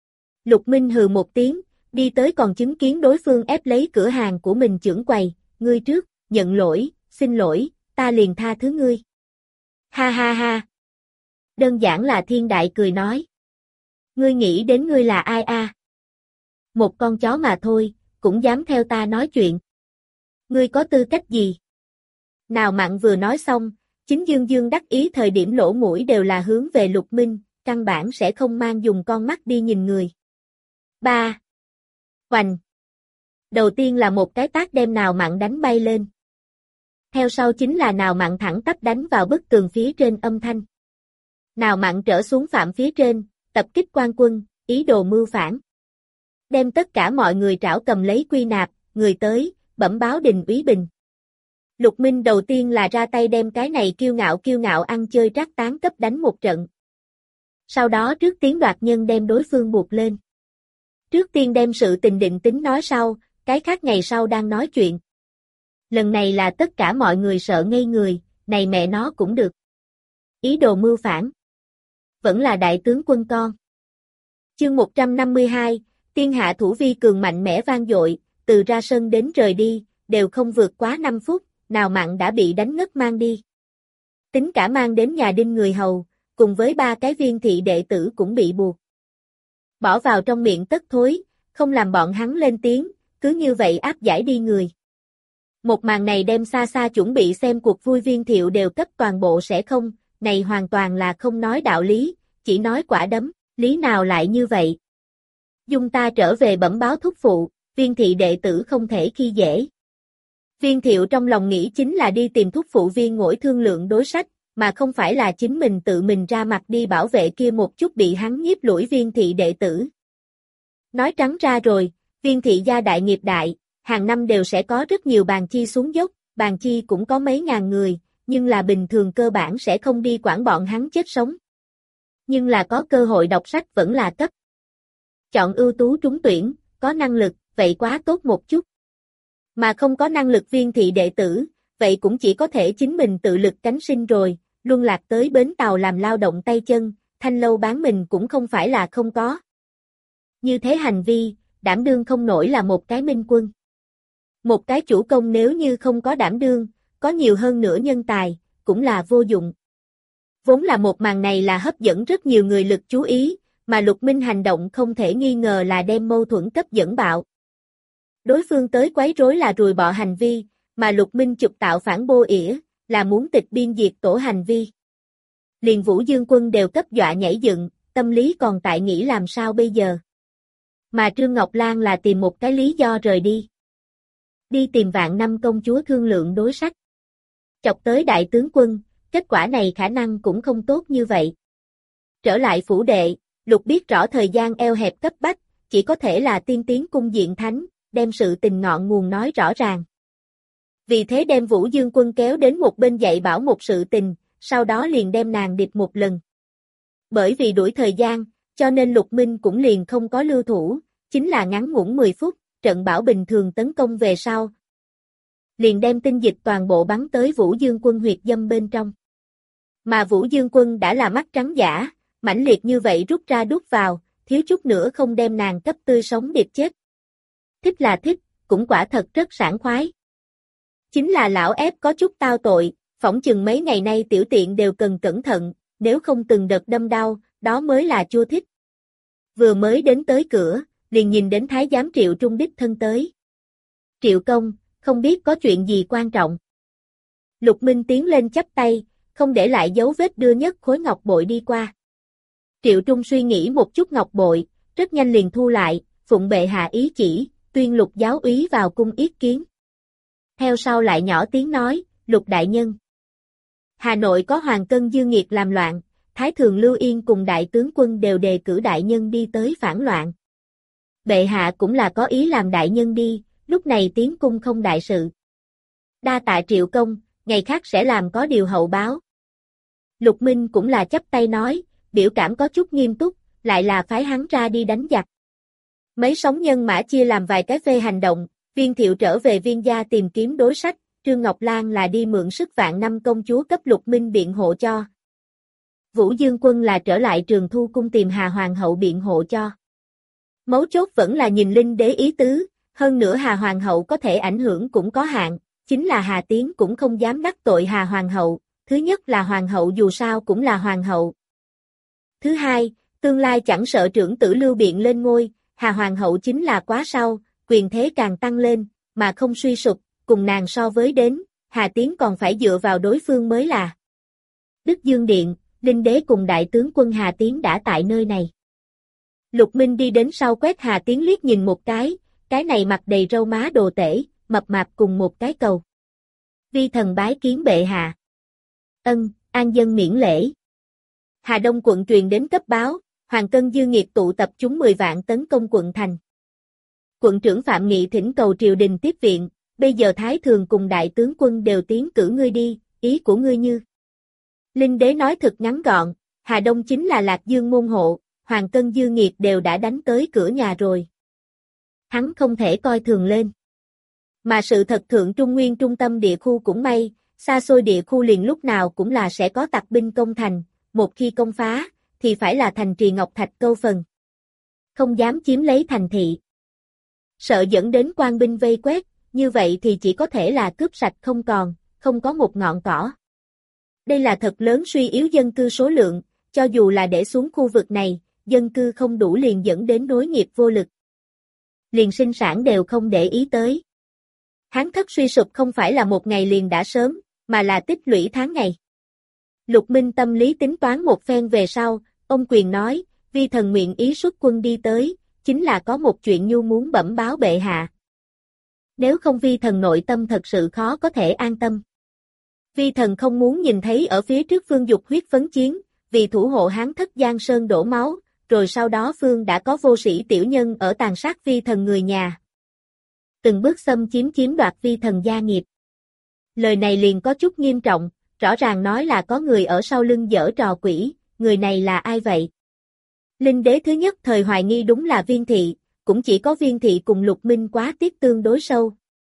Lục Minh hừ một tiếng, đi tới còn chứng kiến đối phương ép lấy cửa hàng của mình chưởng quầy, ngươi trước, nhận lỗi, xin lỗi, ta liền tha thứ ngươi. Ha ha ha. Đơn giản là thiên đại cười nói. Ngươi nghĩ đến ngươi là ai a? Một con chó mà thôi, cũng dám theo ta nói chuyện. Ngươi có tư cách gì? Nào mặn vừa nói xong, chính Dương Dương đắc ý thời điểm lỗ mũi đều là hướng về Lục Minh, căn bản sẽ không mang dùng con mắt đi nhìn người. 3. Hoành. Đầu tiên là một cái tát đem nào mặn đánh bay lên. Theo sau chính là nào mặn thẳng tắp đánh vào bức tường phía trên âm thanh. Nào mặn trở xuống phạm phía trên, tập kích quan quân, ý đồ mưu phản. Đem tất cả mọi người trảo cầm lấy quy nạp, người tới, bẩm báo đình úy bình. Lục Minh đầu tiên là ra tay đem cái này kiêu ngạo ăn chơi trác tán cấp đánh một trận. Sau đó trước tiên đoạt nhân đem đối phương buộc lên. Trước tiên đem sự tình định tính nói sau, cái khác ngày sau đang nói chuyện. Lần này là tất cả mọi người sợ ngây người, này mẹ nó cũng được. Ý đồ mưu phản. Vẫn là đại tướng quân con. Chương 152, Tiên hạ thủ vi cường mạnh mẽ vang dội, từ ra sân đến rời đi, đều không vượt quá 5 phút, nào mặn đã bị đánh ngất mang đi. Tính cả mang đến nhà đinh người hầu, cùng với 3 cái Viên thị đệ tử cũng bị buộc. Bỏ vào trong miệng tất thối, không làm bọn hắn lên tiếng, cứ như vậy áp giải đi người. Một màn này đem xa xa chuẩn bị xem cuộc vui Viên Thiệu đều cấp toàn bộ sẽ không, này hoàn toàn là không nói đạo lý, chỉ nói quả đấm, lý nào lại như vậy. Dung ta trở về bẩm báo thúc phụ, Viên thị đệ tử không thể khi dễ. Viên Thiệu trong lòng nghĩ chính là đi tìm thúc phụ Viên Ngỗi thương lượng đối sách, mà không phải là chính mình tự mình ra mặt đi bảo vệ kia một chút bị hắn nhiếp lũi Viên thị đệ tử. Nói trắng ra rồi, Viên thị gia đại nghiệp đại, hàng năm đều sẽ có rất nhiều bàn chi xuống dốc, bàn chi cũng có mấy ngàn người, nhưng là bình thường cơ bản sẽ không đi quản bọn hắn chết sống. Nhưng là có cơ hội đọc sách vẫn là cấp. Chọn ưu tú trúng tuyển, có năng lực, vậy quá tốt một chút. Mà không có năng lực Viên thị đệ tử, vậy cũng chỉ có thể chính mình tự lực cánh sinh rồi, luân lạc tới bến tàu làm lao động tay chân, thanh lâu bán mình cũng không phải là không có. Như thế hành vi, đảm đương không nổi là một cái minh quân. Một cái chủ công nếu như không có đảm đương, có nhiều hơn nữa nhân tài, cũng là vô dụng. Vốn là một màn này là hấp dẫn rất nhiều người lực chú ý, mà Lục Minh hành động không thể nghi ngờ là đem mâu thuẫn cấp dẫn bạo. Đối phương tới quấy rối là rùi bọ hành vi, mà Lục Minh chụp tạo phản bô ỉa, là muốn tịch biên diệt tổ hành vi. Liền Vũ Dương Quân đều cấp dọa nhảy dựng, tâm lý còn tại nghĩ làm sao bây giờ. Mà Trương Ngọc Lan là tìm một cái lý do rời đi. Đi tìm Vạn Năm công chúa thương lượng đối sách. Chọc tới đại tướng quân, kết quả này khả năng cũng không tốt như vậy. Trở lại phủ đệ, Lục biết rõ thời gian eo hẹp cấp bách, chỉ có thể là tiên tiến cung diện thánh, đem sự tình ngọn nguồn nói rõ ràng. Vì thế đem Vũ Dương Quân kéo đến một bên dạy bảo một sự tình, sau đó liền đem nàng điệp một lần. Bởi vì đuổi thời gian, cho nên Lục Minh cũng liền không có lưu thủ, chính là ngắn ngủn 10 phút, trận bão bình thường tấn công về sau. Liền đem tinh dịch toàn bộ bắn tới Vũ Dương Quân huyệt dâm bên trong. Mà Vũ Dương Quân đã là mắt trắng dã, mãnh liệt như vậy rút ra đút vào, thiếu chút nữa không đem nàng cấp tươi sống điệp chết. Thích là thích, cũng quả thật rất sảng khoái. Chính là lão ép có chút tao tội, phỏng chừng mấy ngày nay tiểu tiện đều cần cẩn thận, nếu không từng đợt đâm đau, đó mới là chua thích. Vừa mới đến tới cửa, liền nhìn đến Thái giám Triệu Trung đích thân tới. Triệu công, không biết có chuyện gì quan trọng. Lục Minh tiến lên chắp tay, không để lại dấu vết đưa nhất khối ngọc bội đi qua. Triệu Trung suy nghĩ một chút ngọc bội, rất nhanh liền thu lại, phụng bệ hạ ý chỉ, tuyên Lục giáo úy vào cung yết kiến. Theo sau lại nhỏ tiếng nói, Lục đại nhân. Hà Nội có Hoàng Cân Dương Nghiệt làm loạn, Thái Thường Lưu Yên cùng đại tướng quân đều đề cử đại nhân đi tới phản loạn. Bệ hạ cũng là có ý làm đại nhân đi, lúc này tiến cung không đại sự. Đa tạ Triệu công, ngày khác sẽ làm có điều hậu báo. Lục Minh cũng là chắp tay nói, biểu cảm có chút nghiêm túc, lại là phái hắn ra đi đánh giặc. Mấy sóng nhân mã chia làm vài cái phê hành động, Viên Thiệu trở về Viên gia tìm kiếm đối sách, Trương Ngọc Lan là đi mượn sức Vạn Năm công chúa cấp Lục Minh biện hộ cho. Vũ Dương Quân là trở lại Trường Thu cung tìm Hà Hoàng hậu biện hộ cho. Mấu chốt vẫn là nhìn Linh đế ý tứ, hơn nữa Hà Hoàng hậu có thể ảnh hưởng cũng có hạn, chính là Hà Tiến cũng không dám đắc tội Hà Hoàng hậu, thứ nhất là Hoàng hậu dù sao cũng là Hoàng hậu. Thứ hai, tương lai chẳng sợ trưởng tử Lưu Biện lên ngôi, Hà Hoàng hậu chính là quá sau, quyền thế càng tăng lên, mà không suy sụp, cùng nàng so với đến, Hà Tiến còn phải dựa vào đối phương mới là. Đức Dương Điện, Linh đế cùng đại tướng quân Hà Tiến đã tại nơi này. Lục Minh đi đến sau quét Hà Tiến liếc nhìn một cái này mặt đầy râu má đồ tể, mập mạp cùng một cái cầu. Vi thần bái kiến bệ hạ. Ân, an dân miễn lễ. Hà Đông quận truyền đến cấp báo, Hoàng Cân Dương Nghiệt tụ tập chúng 10 vạn tấn công quận thành. Quận trưởng Phạm Nghị thỉnh cầu triều đình tiếp viện, bây giờ Thái Thường cùng đại tướng quân đều tiến cử ngươi đi, ý của ngươi như. Linh đế nói thật ngắn gọn, Hà Đông chính là Lạc Dương môn hộ, Hoàng Cân Dương Nghiệt đều đã đánh tới cửa nhà rồi. Hắn không thể coi thường lên. Mà sự thật thượng Trung Nguyên trung tâm địa khu cũng may, xa xôi địa khu liền lúc nào cũng là sẽ có tặc binh công thành, một khi công phá, thì phải là thành trì ngọc thạch câu phần. Không dám chiếm lấy thành thị. Sợ dẫn đến quan binh vây quét, như vậy thì chỉ có thể là cướp sạch không còn, không có một ngọn cỏ. Đây là thật lớn suy yếu dân cư số lượng, cho dù là để xuống khu vực này, dân cư không đủ liền dẫn đến đối nghiệp vô lực. Liền sinh sản đều không để ý tới. Hán thất suy sụp không phải là một ngày liền đã sớm, mà là tích lũy tháng ngày. Lục Minh tâm lý tính toán một phen về sau, ông quyền nói, vi thần nguyện ý xuất quân đi tới, chính là có một chuyện nhu muốn bẩm báo bệ hạ. Nếu không vi thần nội tâm thật sự khó có thể an tâm. Vi thần không muốn nhìn thấy ở phía trước Phương dục huyết phấn chiến, vì thủ hộ Hán thất Giang Sơn đổ máu, rồi sau đó Phương đã có vô sĩ tiểu nhân ở tàn sát vi thần người nhà. Từng bước xâm chiếm đoạt vi thần gia nghiệp. Lời này liền có chút nghiêm trọng, rõ ràng nói là có người ở sau lưng giở trò quỷ, người này là ai vậy? Linh đế thứ nhất thời hoài nghi đúng là Viên thị, cũng chỉ có Viên thị cùng Lục Minh quá tiếc tương đối sâu.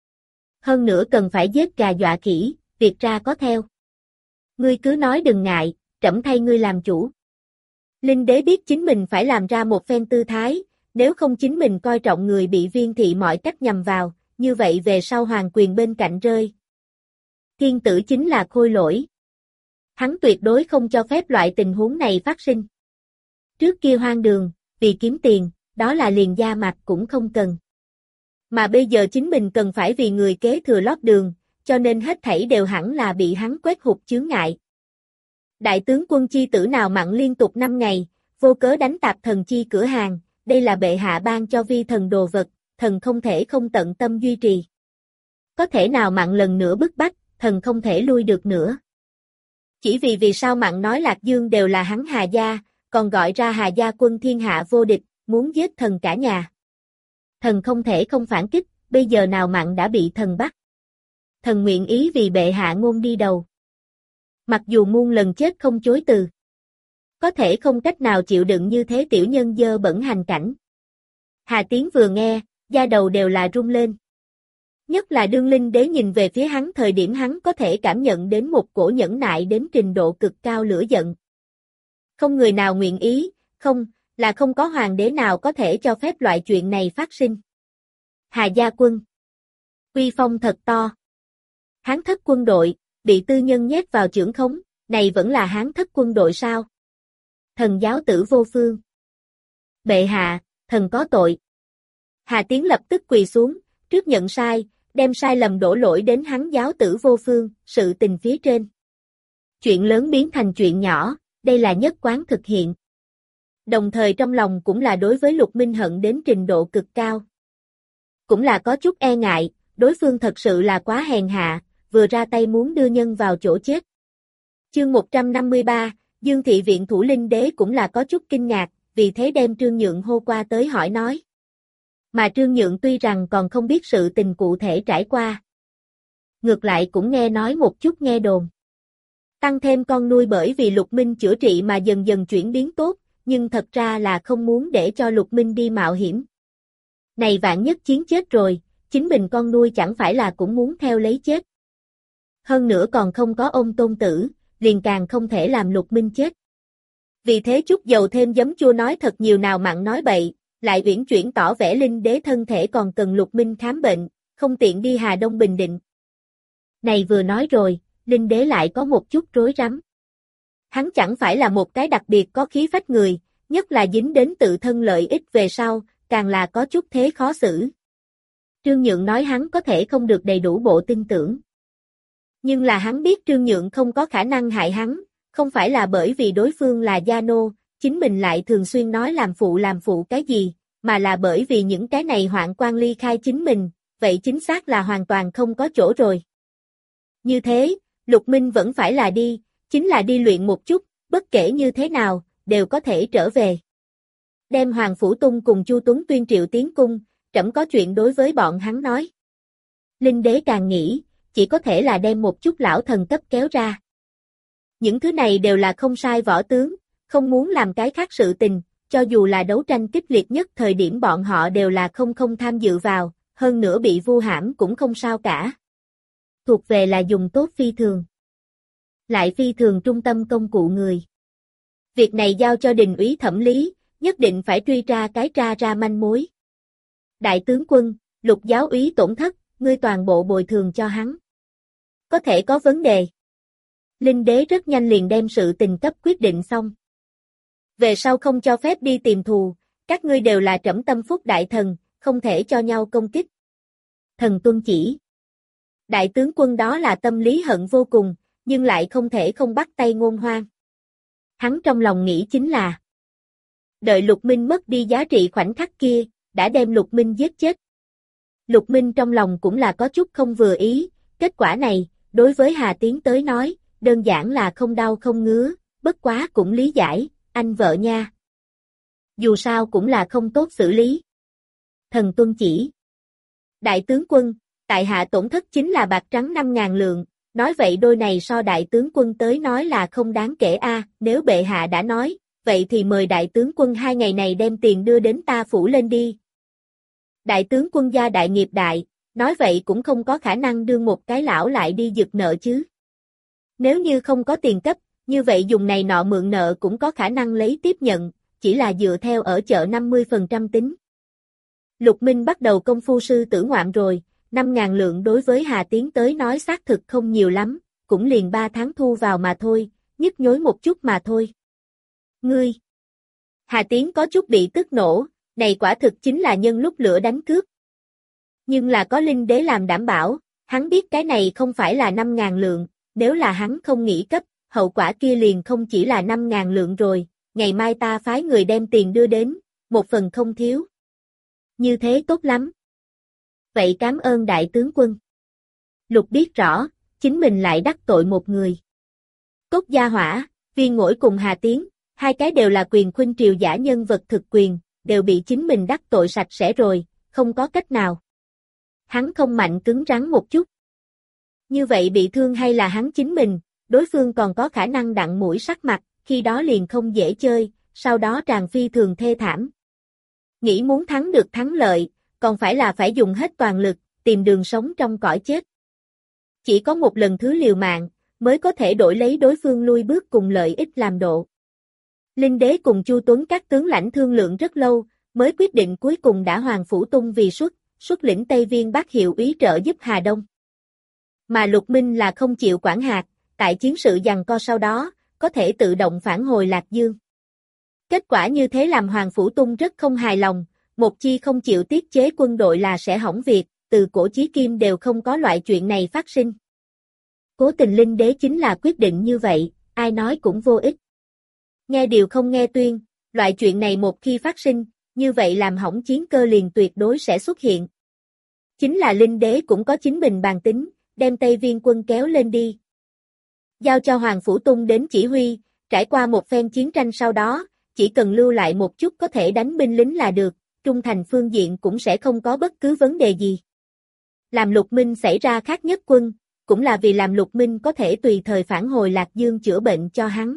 Hơn nữa cần phải giết gà dọa khỉ, việc ra có theo. Ngươi cứ nói đừng ngại, trẫm thay ngươi làm chủ. Linh đế biết chính mình phải làm ra một phen tư thái, nếu không chính mình coi trọng người bị Viên thị mọi cách nhằm vào, như vậy về sau hoàng quyền bên cạnh rơi. Thiên tử chính là khôi lỗi. Hắn tuyệt đối không cho phép loại tình huống này phát sinh. Trước kia hoang đường, vì kiếm tiền, đó là liền da mặt cũng không cần. Mà bây giờ chính mình cần phải vì người kế thừa lót đường, cho nên hết thảy đều hẳn là bị hắn quét hụt chướng ngại. Đại tướng quân chi tử nào mặn liên tục 5 ngày, vô cớ đánh tạp thần chi cửa hàng, đây là bệ hạ ban cho vi thần đồ vật, thần không thể không tận tâm duy trì. Có thể nào mặn lần nữa bức bách, thần không thể lui được nữa. Chỉ vì sao mặn nói Lạc Dương đều là hắn Hà gia, còn gọi ra Hà gia quân thiên hạ vô địch, muốn giết thần cả nhà. Thần không thể không phản kích, bây giờ nào mặn đã bị thần bắt. Thần nguyện ý vì bệ hạ ngôn đi đầu. Mặc dù muôn lần chết không chối từ. Có thể không cách nào chịu đựng như thế tiểu nhân dơ bẩn hành cảnh. Hà Tiến vừa nghe, da đầu đều là rung lên. Nhất là đương linh đế nhìn về phía hắn thời điểm hắn có thể cảm nhận đến một cổ nhẫn nại đến trình độ cực cao lửa giận. Không người nào nguyện ý, không có hoàng đế nào có thể cho phép loại chuyện này phát sinh. Hà gia quân. Uy phong thật to. Hán thất quân đội, bị tư nhân nhét vào chưởng khống, này vẫn là hán thất quân đội sao? Thần giáo tử vô phương. Bệ hạ, thần có tội. Hà Tiến lập tức quỳ xuống, trước nhận sai, đem sai lầm đổ lỗi đến hắn giáo tử vô phương, sự tình phía trên. Chuyện lớn biến thành chuyện nhỏ, đây là nhất quán thực hiện. Đồng thời trong lòng cũng là đối với Lục Minh hận đến trình độ cực cao. Cũng là có chút e ngại, đối phương thật sự là quá hèn hạ, vừa ra tay muốn đưa nhân vào chỗ chết. Chương 153, Dương Thị Viện thủ linh đế cũng là có chút kinh ngạc, vì thế đem Trương Nhượng hô qua tới hỏi nói. Mà Trương Nhượng tuy rằng còn không biết sự tình cụ thể trải qua. Ngược lại cũng nghe nói một chút nghe đồn. Tăng thêm con nuôi bởi vì Lục Minh chữa trị mà dần dần chuyển biến tốt, nhưng thật ra là không muốn để cho Lục Minh đi mạo hiểm. Này vạn nhất chiến chết rồi, chính mình con nuôi chẳng phải là cũng muốn theo lấy chết. Hơn nữa còn không có ông tôn tử, liền càng không thể làm Lục Minh chết. Vì thế chút dầu thêm giấm chua nói thật nhiều nào mặn nói bậy, lại uyển chuyển tỏ vẻ linh đế thân thể còn cần Lục Minh khám bệnh, không tiện đi Hà Đông Bình Định. Này vừa nói rồi, linh đế lại có một chút rối rắm. Hắn chẳng phải là một cái đặc biệt có khí phách người, nhất là dính đến tự thân lợi ích về sau, càng là có chút thế khó xử. Trương Nhượng nói hắn có thể không được đầy đủ bộ tin tưởng. Nhưng là hắn biết Trương Nhượng không có khả năng hại hắn, không phải là bởi vì đối phương là gia nô, chính mình lại thường xuyên nói làm phụ cái gì, mà là bởi vì những cái này hoạn quan ly khai chính mình, vậy chính xác là hoàn toàn không có chỗ rồi. Như thế, Lục Minh vẫn phải là đi, chính là đi luyện một chút, bất kể như thế nào, đều có thể trở về. Đem Hoàng Phủ Tung cùng Chu Tuấn Tuyên triệu tiến cung, trẫm có chuyện đối với bọn hắn nói. Linh đế càng nghĩ, chỉ có thể là đem một chút lão thần cấp kéo ra. Những thứ này đều là không sai võ tướng, không muốn làm cái khác sự tình, cho dù là đấu tranh kịch liệt nhất thời điểm bọn họ đều là không tham dự vào, hơn nữa bị vu hãm cũng không sao cả. Thuộc về là dùng tốt phi thường. Lại phi thường trung tâm công cụ người. Việc này giao cho đình úy thẩm lý, nhất định phải truy tra cái tra ra manh mối. Đại tướng quân, Lục giáo úy tổn thất, ngươi toàn bộ bồi thường cho hắn. Có thể có vấn đề. Linh đế rất nhanh liền đem sự tình cấp quyết định xong. Về sau không cho phép đi tìm thù, các ngươi đều là trẫm tâm phúc đại thần, không thể cho nhau công kích. Thần tuân chỉ. Đại tướng quân đó là tâm lý hận vô cùng, nhưng lại không thể không bắt tay Ngôn Hoang. Hắn trong lòng nghĩ chính là đợi Lục Minh mất đi giá trị khoảnh khắc kia, đã đem Lục Minh giết chết. Lục Minh trong lòng cũng là có chút không vừa ý, kết quả này, đối với Hà Tiến tới nói, đơn giản là không đau không ngứa, bất quá cũng lý giải, anh vợ nha. Dù sao cũng là không tốt xử lý. Thần tuân chỉ. Đại tướng quân, tại hạ tổn thất chính là bạc trắng 5.000 lượng, nói vậy đôi này so đại tướng quân tới nói là không đáng kể a. Nếu bệ hạ đã nói, vậy thì mời đại tướng quân 2 ngày này đem tiền đưa đến ta phủ lên đi. Đại tướng quân gia đại nghiệp đại, nói vậy cũng không có khả năng đưa một cái lão lại đi giật nợ chứ. Nếu như không có tiền cấp, như vậy dùng này nọ mượn nợ cũng có khả năng lấy tiếp nhận, chỉ là dựa theo ở chợ 50% tính. Lục Minh bắt đầu công phu sư tử ngoạm rồi, 5.000 lượng đối với Hà Tiến tới nói xác thực không nhiều lắm, cũng liền 3 tháng thu vào mà thôi, nhức nhối một chút mà thôi. Ngươi! Hà Tiến có chút bị tức nổ, này quả thực chính là nhân lúc lửa đánh cướp. Nhưng là có Linh Đế làm đảm bảo, hắn biết cái này không phải là 5.000 lượng, nếu là hắn không nghĩ cấp, hậu quả kia liền không chỉ là 5.000 lượng rồi, ngày mai ta phái người đem tiền đưa đến, một phần không thiếu. Như thế tốt lắm. Vậy cảm ơn đại tướng quân. Lục biết rõ, chính mình lại đắc tội một người. Cốt Gia Hỏa, Viên Ngỗi cùng Hà Tiến, hai cái đều là quyền khuynh triều giả nhân vật thực quyền, đều bị chính mình đắc tội sạch sẽ rồi, không có cách nào. Hắn không mạnh cứng rắn một chút. Như vậy bị thương hay là hắn chính mình, đối phương còn có khả năng đặng mũi sắc mặt, khi đó liền không dễ chơi, sau đó tràn phi thường thê thảm. Nghĩ muốn thắng được thắng lợi, còn phải dùng hết toàn lực, tìm đường sống trong cõi chết. Chỉ có một lần thứ liều mạng, mới có thể đổi lấy đối phương lui bước cùng lợi ích làm độ. Linh Đế cùng Chu Tuấn các tướng lãnh thương lượng rất lâu, mới quyết định cuối cùng đã Hoàng Phủ Tung vì xuất lĩnh Tây Viên Bác hiệu úy trợ giúp Hà Đông. Mà Lục Minh là không chịu quản hạt, tại chiến sự giằng co sau đó, có thể tự động phản hồi Lạc Dương. Kết quả như thế làm Hoàng Phủ Tung rất không hài lòng, một chi không chịu tiết chế quân đội là sẽ hỏng việc, từ cổ chí kim đều không có loại chuyện này phát sinh. Cố Tình Linh Đế chính là quyết định như vậy, ai nói cũng vô ích. Nghe điều không nghe tuyên, loại chuyện này một khi phát sinh, như vậy làm hỏng chiến cơ liền tuyệt đối sẽ xuất hiện. Chính là Linh Đế cũng có chính mình bàn tính, đem Tây Viên quân kéo lên đi. Giao cho Hoàng Phủ Tung đến chỉ huy, trải qua một phen chiến tranh sau đó, chỉ cần lưu lại một chút có thể đánh binh lính là được, trung thành phương diện cũng sẽ không có bất cứ vấn đề gì. Làm Lục Minh xảy ra khác nhất quân, cũng là vì làm Lục Minh có thể tùy thời phản hồi Lạc Dương chữa bệnh cho hắn.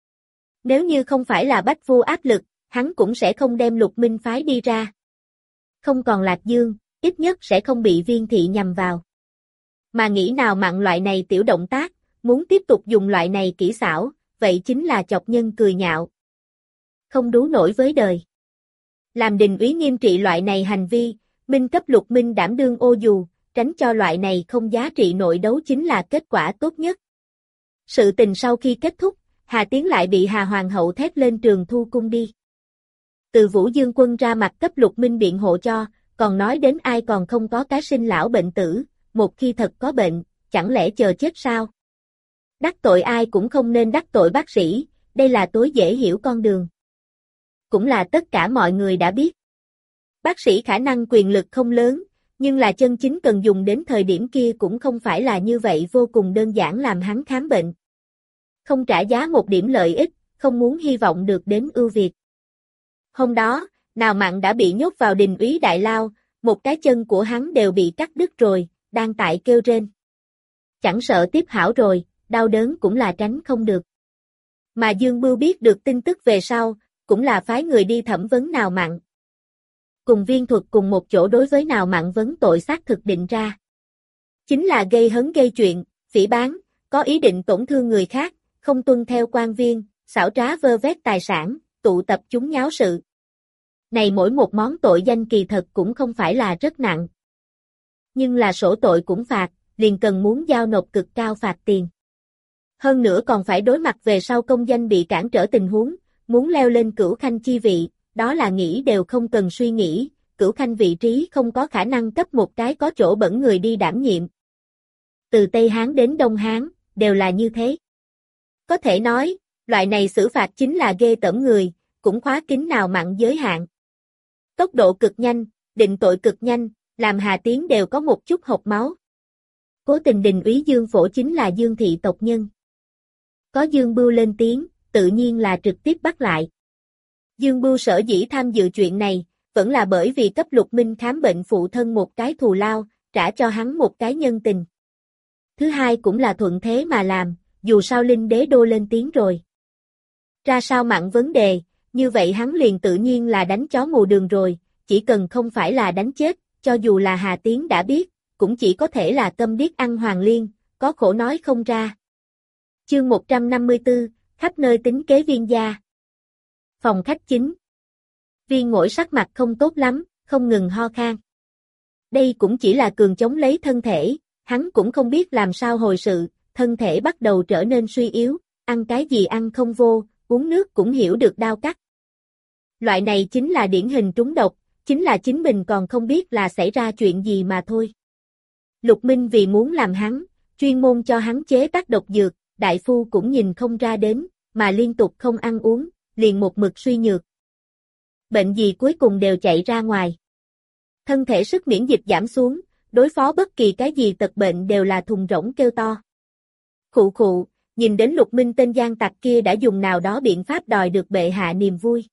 Nếu như không phải là bách vu áp lực, hắn cũng sẽ không đem Lục Minh phái đi ra. Không còn Lạc Dương, ít nhất sẽ không bị Viên thị nhằm vào. Mà nghĩ nào mặn loại này tiểu động tác, muốn tiếp tục dùng loại này kỹ xảo, vậy chính là chọc nhân cười nhạo. Không đú nổi với đời. Làm Đình úy nghiêm trị loại này hành vi, minh cấp Lục Minh đảm đương ô dù, tránh cho loại này không giá trị nội đấu chính là kết quả tốt nhất. Sự tình sau khi kết thúc, Hà Tiến lại bị Hà Hoàng hậu thét lên Trường Thu cung đi. Từ Vũ Dương quân ra mặt cấp Lục Minh biện hộ cho, còn nói đến ai còn không có cái sinh lão bệnh tử, một khi thật có bệnh, chẳng lẽ chờ chết sao? Đắc tội ai cũng không nên đắc tội bác sĩ, đây là tối dễ hiểu con đường. Cũng là tất cả mọi người đã biết. Bác sĩ khả năng quyền lực không lớn, nhưng là chân chính cần dùng đến thời điểm kia cũng không phải là như vậy vô cùng đơn giản làm hắn khám bệnh. Không trả giá một điểm lợi ích, không muốn hy vọng được đến ưu việt. Hôm đó, nào mặn đã bị nhốt vào Đình úy đại lao, một cái chân của hắn đều bị cắt đứt rồi, đang tại kêu rên. Chẳng sợ tiếp hảo rồi, đau đớn cũng là tránh không được. Mà Dương Bưu biết được tin tức về sau, cũng là phái người đi thẩm vấn nào mặn. Cùng Viên Thuật cùng một chỗ đối với nào mặn vấn tội xác thực định ra. Chính là gây hấn gây chuyện, phỉ báng, có ý định tổn thương người khác, không tuân theo quan viên, xảo trá vơ vét tài sản, tụ tập chúng nháo sự. Này mỗi một món tội danh kỳ thật cũng không phải là rất nặng. Nhưng là sổ tội cũng phạt, liền cần muốn giao nộp cực cao phạt tiền. Hơn nữa còn phải đối mặt về sau công danh bị cản trở tình huống, muốn leo lên cửu khanh chi vị, đó là nghĩ đều không cần suy nghĩ, cửu khanh vị trí không có khả năng cấp một cái có chỗ bẩn người đi đảm nhiệm. Từ Tây Hán đến Đông Hán, đều là như thế. Có thể nói, loại này xử phạt chính là ghê tởm người, cũng khóa kín nào mặn giới hạn. Tốc độ cực nhanh, định tội cực nhanh, làm Hà Tiến đều có một chút hộc máu. Cố Tình Đình úy Dương Phổ chính là Dương thị tộc nhân. Có Dương Bưu lên tiếng, tự nhiên là trực tiếp bắt lại. Dương Bưu sở dĩ tham dự chuyện này, vẫn là bởi vì cấp Lục Minh khám bệnh phụ thân một cái thù lao, trả cho hắn một cái nhân tình. Thứ hai cũng là thuận thế mà làm, dù sao Linh Đế đô lên tiếng rồi. Ra sao mặn vấn đề, như vậy hắn liền tự nhiên là đánh chó mù đường rồi, chỉ cần không phải là đánh chết, cho dù là Hà Tiến đã biết, cũng chỉ có thể là câm điếc ăn hoàng liên, có khổ nói không ra. Chương 154, khắp nơi tính kế Viên gia. Phòng khách chính. Viên Ngỗi sắc mặt không tốt lắm, không ngừng ho khan. Đây cũng chỉ là cường chống lấy thân thể, hắn cũng không biết làm sao hồi sự, thân thể bắt đầu trở nên suy yếu, ăn cái gì ăn không vô, uống nước cũng hiểu được đau cắt. Loại này chính là điển hình trúng độc, chính là chính mình còn không biết là xảy ra chuyện gì mà thôi. Lục Minh vì muốn làm hắn, chuyên môn cho hắn chế tác độc dược, đại phu cũng nhìn không ra đến, mà liên tục không ăn uống, liền một mực suy nhược. Bệnh gì cuối cùng đều chạy ra ngoài. Thân thể sức miễn dịch giảm xuống, đối phó bất kỳ cái gì tật bệnh đều là thùng rỗng kêu to. Khụ khụ, nhìn đến Lục Minh tên gian tặc kia đã dùng nào đó biện pháp đòi được bệ hạ niềm vui.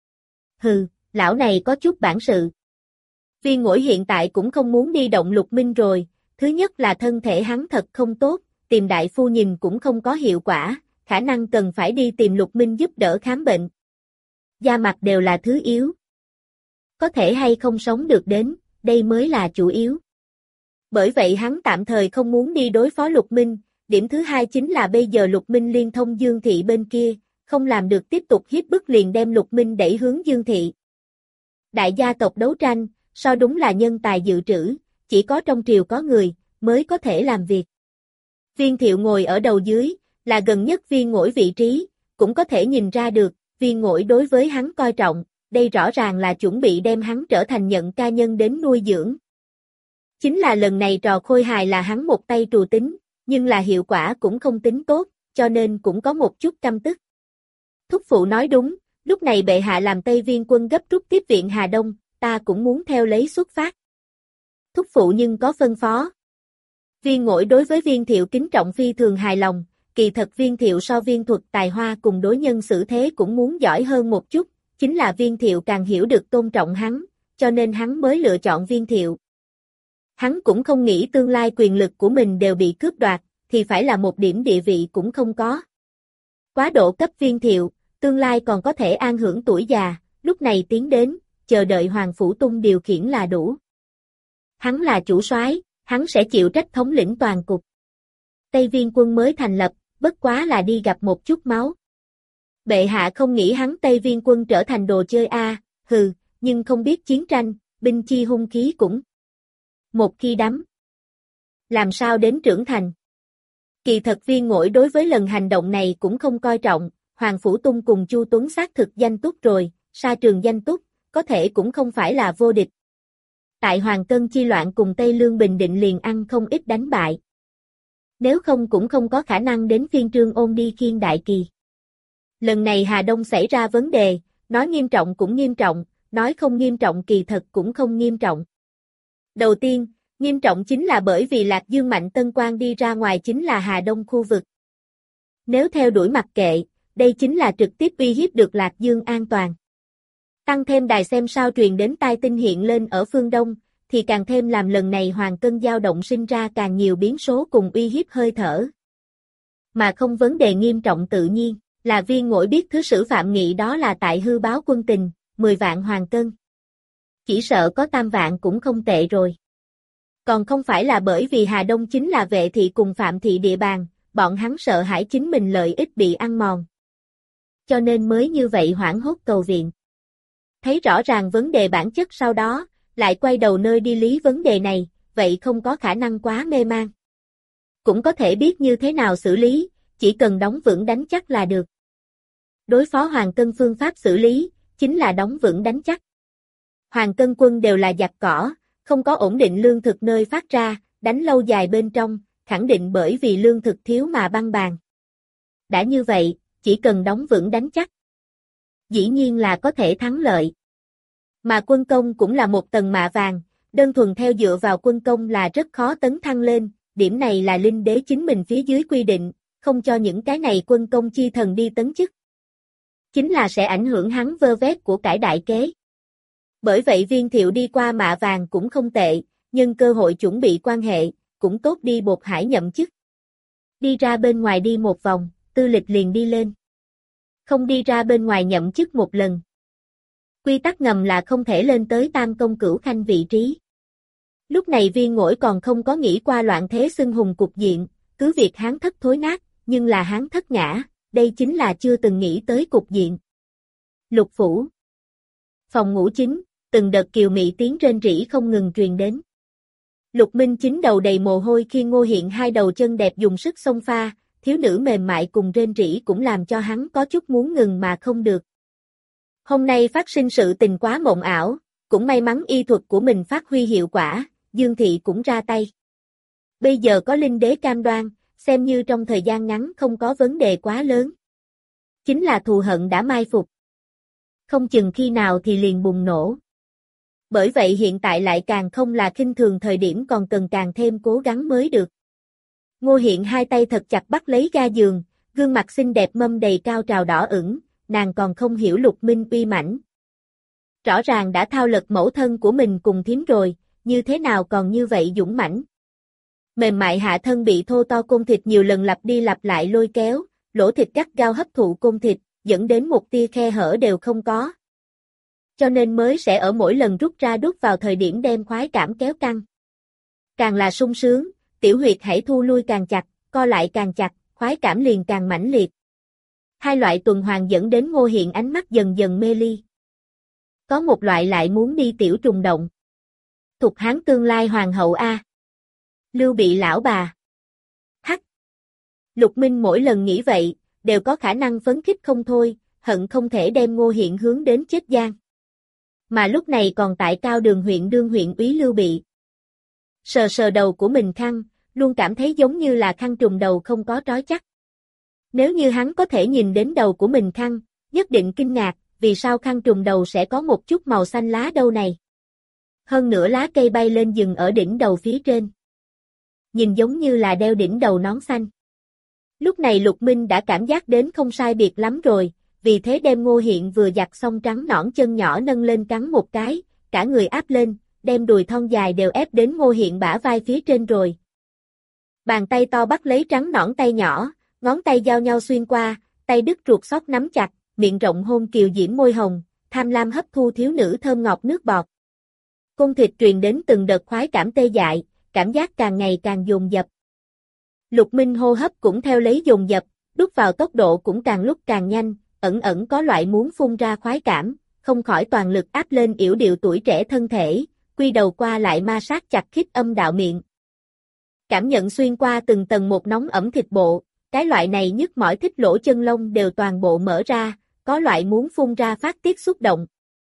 Hừ, lão này có chút bản sự. Viên Ngỗi hiện tại cũng không muốn đi động Lục Minh rồi, thứ nhất là thân thể hắn thật không tốt, tìm đại phu nhìn cũng không có hiệu quả, khả năng cần phải đi tìm Lục Minh giúp đỡ khám bệnh. Da mặt đều là thứ yếu. Có thể hay không sống được đến, đây mới là chủ yếu. Bởi vậy hắn tạm thời không muốn đi đối phó Lục Minh, điểm thứ hai chính là bây giờ Lục Minh liên thông Dương Thị bên kia, không làm được tiếp tục hiếp bức liền đem Lục Minh đẩy hướng Dương Thị. Đại gia tộc đấu tranh, so đúng là nhân tài dự trữ, chỉ có trong triều có người, mới có thể làm việc. Viên Thiệu ngồi ở đầu dưới, là gần nhất Viên Ngỗi vị trí, cũng có thể nhìn ra được, Viên Ngỗi đối với hắn coi trọng, đây rõ ràng là chuẩn bị đem hắn trở thành nhận ca nhân đến nuôi dưỡng. Chính là lần này trò khôi hài là hắn một tay trù tính, nhưng là hiệu quả cũng không tính tốt, cho nên cũng có một chút căm tức. Thúc phụ nói đúng, lúc này bệ hạ làm Tây Viên quân gấp rút tiếp viện Hà Đông, ta cũng muốn theo lấy xuất phát. Thúc phụ nhưng có phân phó. Viên Ngỗi đối với Viên Thiệu kính trọng phi thường hài lòng, kỳ thật Viên Thiệu so Viên Thuật tài hoa cùng đối nhân xử thế cũng muốn giỏi hơn một chút, chính là Viên Thiệu càng hiểu được tôn trọng hắn, cho nên hắn mới lựa chọn Viên Thiệu. Hắn cũng không nghĩ tương lai quyền lực của mình đều bị cướp đoạt, thì phải là một điểm địa vị cũng không có. Quá độ cấp Viên Thiệu, tương lai còn có thể an hưởng tuổi già, lúc này tiến đến, chờ đợi Hoàng Phủ Tung điều khiển là đủ. Hắn là chủ soái, hắn sẽ chịu trách thống lĩnh toàn cục. Tây Viên quân mới thành lập, bất quá là đi gặp một chút máu. Bệ hạ không nghĩ hắn Tây Viên quân trở thành đồ chơi hừ, nhưng không biết chiến tranh, binh chi hung khí cũng. Một khi đắm, làm sao đến trưởng thành. Kỳ thật Viên Ngỗi đối với lần hành động này cũng không coi trọng, Hoàng Phủ Tung cùng Chu Tuấn xác thực danh túc rồi, sa trường danh túc, có thể cũng không phải là vô địch. Tại Hoàng Cân chi loạn cùng Tây Lương Bình Định liền ăn không ít đánh bại. Nếu không cũng không có khả năng đến phiên Trương Ôn đi khiêng đại kỳ. Lần này Hà Đông xảy ra vấn đề, nói nghiêm trọng cũng nghiêm trọng, nói không nghiêm trọng kỳ thật cũng không nghiêm trọng. Đầu tiên, nghiêm trọng chính là bởi vì Lạc Dương Mạnh Tân Quan đi ra ngoài chính là Hà Đông khu vực. Nếu theo đuổi mặc kệ, đây chính là trực tiếp uy hiếp được Lạc Dương an toàn. Tăng thêm đài xem sao truyền đến tai tinh hiện lên ở phương Đông, thì càng thêm làm lần này Hoàng Cân dao động sinh ra càng nhiều biến số cùng uy hiếp hơi thở. Mà không vấn đề nghiêm trọng tự nhiên, là Viên Ngỗi biết thứ sử Phạm Nghị đó là tại hư báo quân tình, 10 vạn Hoàng Cân. Chỉ sợ có 3 vạn cũng không tệ rồi. Còn không phải là bởi vì Hà Đông chính là Vệ thị cùng Phạm thị địa bàn, bọn hắn sợ hãi chính mình lợi ích bị ăn mòn. Cho nên mới như vậy hoảng hốt cầu viện. Thấy rõ ràng vấn đề bản chất sau đó, lại quay đầu nơi đi lý vấn đề này, vậy không có khả năng quá mê man. Cũng có thể biết như thế nào xử lý, chỉ cần đóng vững đánh chắc là được. Đối phó Hoàng Cân phương pháp xử lý, chính là đóng vững đánh chắc. Hoàng Cân quân đều là giặc cỏ, không có ổn định lương thực nơi phát ra, đánh lâu dài bên trong, khẳng định bởi vì lương thực thiếu mà băng bàn. Đã như vậy, chỉ cần đóng vững đánh chắc, dĩ nhiên là có thể thắng lợi. Mà quân công cũng là một tầng mạ vàng, đơn thuần theo dựa vào quân công là rất khó tấn thăng lên, điểm này là Linh Đế chính mình phía dưới quy định, không cho những cái này quân công chi thần đi tấn chức. Chính là sẽ ảnh hưởng hắn vơ vét của cải đại kế. Bởi vậy Viên Thiệu đi qua mạ vàng cũng không tệ, nhưng cơ hội chuẩn bị quan hệ, cũng tốt đi Bột Hải nhậm chức. Đi ra bên ngoài đi một vòng, tư lịch liền đi lên. Không đi ra bên ngoài nhậm chức một lần. Quy tắc ngầm là không thể lên tới Tam Công Cửu Khanh vị trí. Lúc này Viên Ngỗi còn không có nghĩ qua loạn thế xưng hùng cục diện, cứ việc Hán thất thối nát, nhưng là Hán thất ngã, đây chính là chưa từng nghĩ tới cục diện. Lục phủ. Phòng ngủ chính, từng đợt kiều mị tiếng rên rỉ không ngừng truyền đến. Lục Minh Chính đầu đầy mồ hôi khi Ngô Hiện hai đầu chân đẹp dùng sức xông pha, thiếu nữ mềm mại cùng rên rỉ cũng làm cho hắn có chút muốn ngừng mà không được. Hôm nay phát sinh sự tình quá mộng ảo, cũng may mắn y thuật của mình phát huy hiệu quả, Dương Thị cũng ra tay. Bây giờ có linh đế cam đoan, xem như trong thời gian ngắn không có vấn đề quá lớn. Chính là thù hận đã mai phục. Không chừng khi nào thì liền bùng nổ. Bởi vậy hiện tại lại càng không là khinh thường thời điểm, còn cần càng thêm cố gắng mới được. Ngô Hiện hai tay thật chặt bắt lấy ga giường, gương mặt xinh đẹp mâm đầy cao trào đỏ ửng, nàng còn không hiểu Lục Minh uy mãnh. Rõ ràng đã thao lật mẫu thân của mình cùng thím rồi, như thế nào còn như vậy dũng mãnh. Mềm mại hạ thân bị thô to côn thịt nhiều lần lặp đi lặp lại lôi kéo, lỗ thịt gắt gao hấp thụ côn thịt, dẫn đến một tia khe hở đều không có. Cho nên mới sẽ ở mỗi lần rút ra đút vào thời điểm đem khoái cảm kéo căng. Càng là sung sướng, tiểu huyệt hãy thu lui càng chặt, co lại càng chặt, khoái cảm liền càng mãnh liệt. Hai loại tuần hoàn dẫn đến Ngô Hiện ánh mắt dần dần mê ly. Có một loại lại muốn đi tiểu trùng động. Thục Hán tương lai hoàng hậu a. Lưu Bị lão bà. Hắc. Lục Minh mỗi lần nghĩ vậy, đều có khả năng phấn khích không thôi, hận không thể đem Ngô Hiện hướng đến chết giang. Mà lúc này còn tại Cao Đường huyện đương huyện úy Lưu Bị. Sờ sờ đầu của mình khăn, luôn cảm thấy giống như là khăn trùm đầu không có trói chắc. Nếu như hắn có thể nhìn đến đầu của mình khăn, nhất định kinh ngạc, vì sao khăn trùm đầu sẽ có một chút màu xanh lá đâu này. Hơn nữa lá cây bay lên dừng ở đỉnh đầu phía trên. Nhìn giống như là đeo đỉnh đầu nón xanh. Lúc này Lục Minh đã cảm giác đến không sai biệt lắm rồi, vì thế đem Ngô Hiện vừa giặt xong trắng nõn chân nhỏ nâng lên cắn một cái, cả người áp lên, đem đùi thon dài đều ép đến Ngô Hiện bả vai phía trên rồi. Bàn tay to bắt lấy trắng nõn tay nhỏ, ngón tay giao nhau xuyên qua, tay đứt ruột xót nắm chặt, miệng rộng hôn kiều diễm môi hồng, tham lam hấp thu thiếu nữ thơm ngọt nước bọt. Côn thịt truyền đến từng đợt khoái cảm tê dại, cảm giác càng ngày càng dồn dập. Lục Minh hô hấp cũng theo lấy dồn dập, đút vào tốc độ cũng càng lúc càng nhanh, ẩn ẩn có loại muốn phun ra khoái cảm, không khỏi toàn lực áp lên yểu điệu tuổi trẻ thân thể, quy đầu qua lại ma sát chặt khít âm đạo miệng. Cảm nhận xuyên qua từng tầng một nóng ẩm thịt bộ, cái loại này nhức mỏi thích lỗ chân lông đều toàn bộ mở ra, có loại muốn phun ra phát tiết xúc động.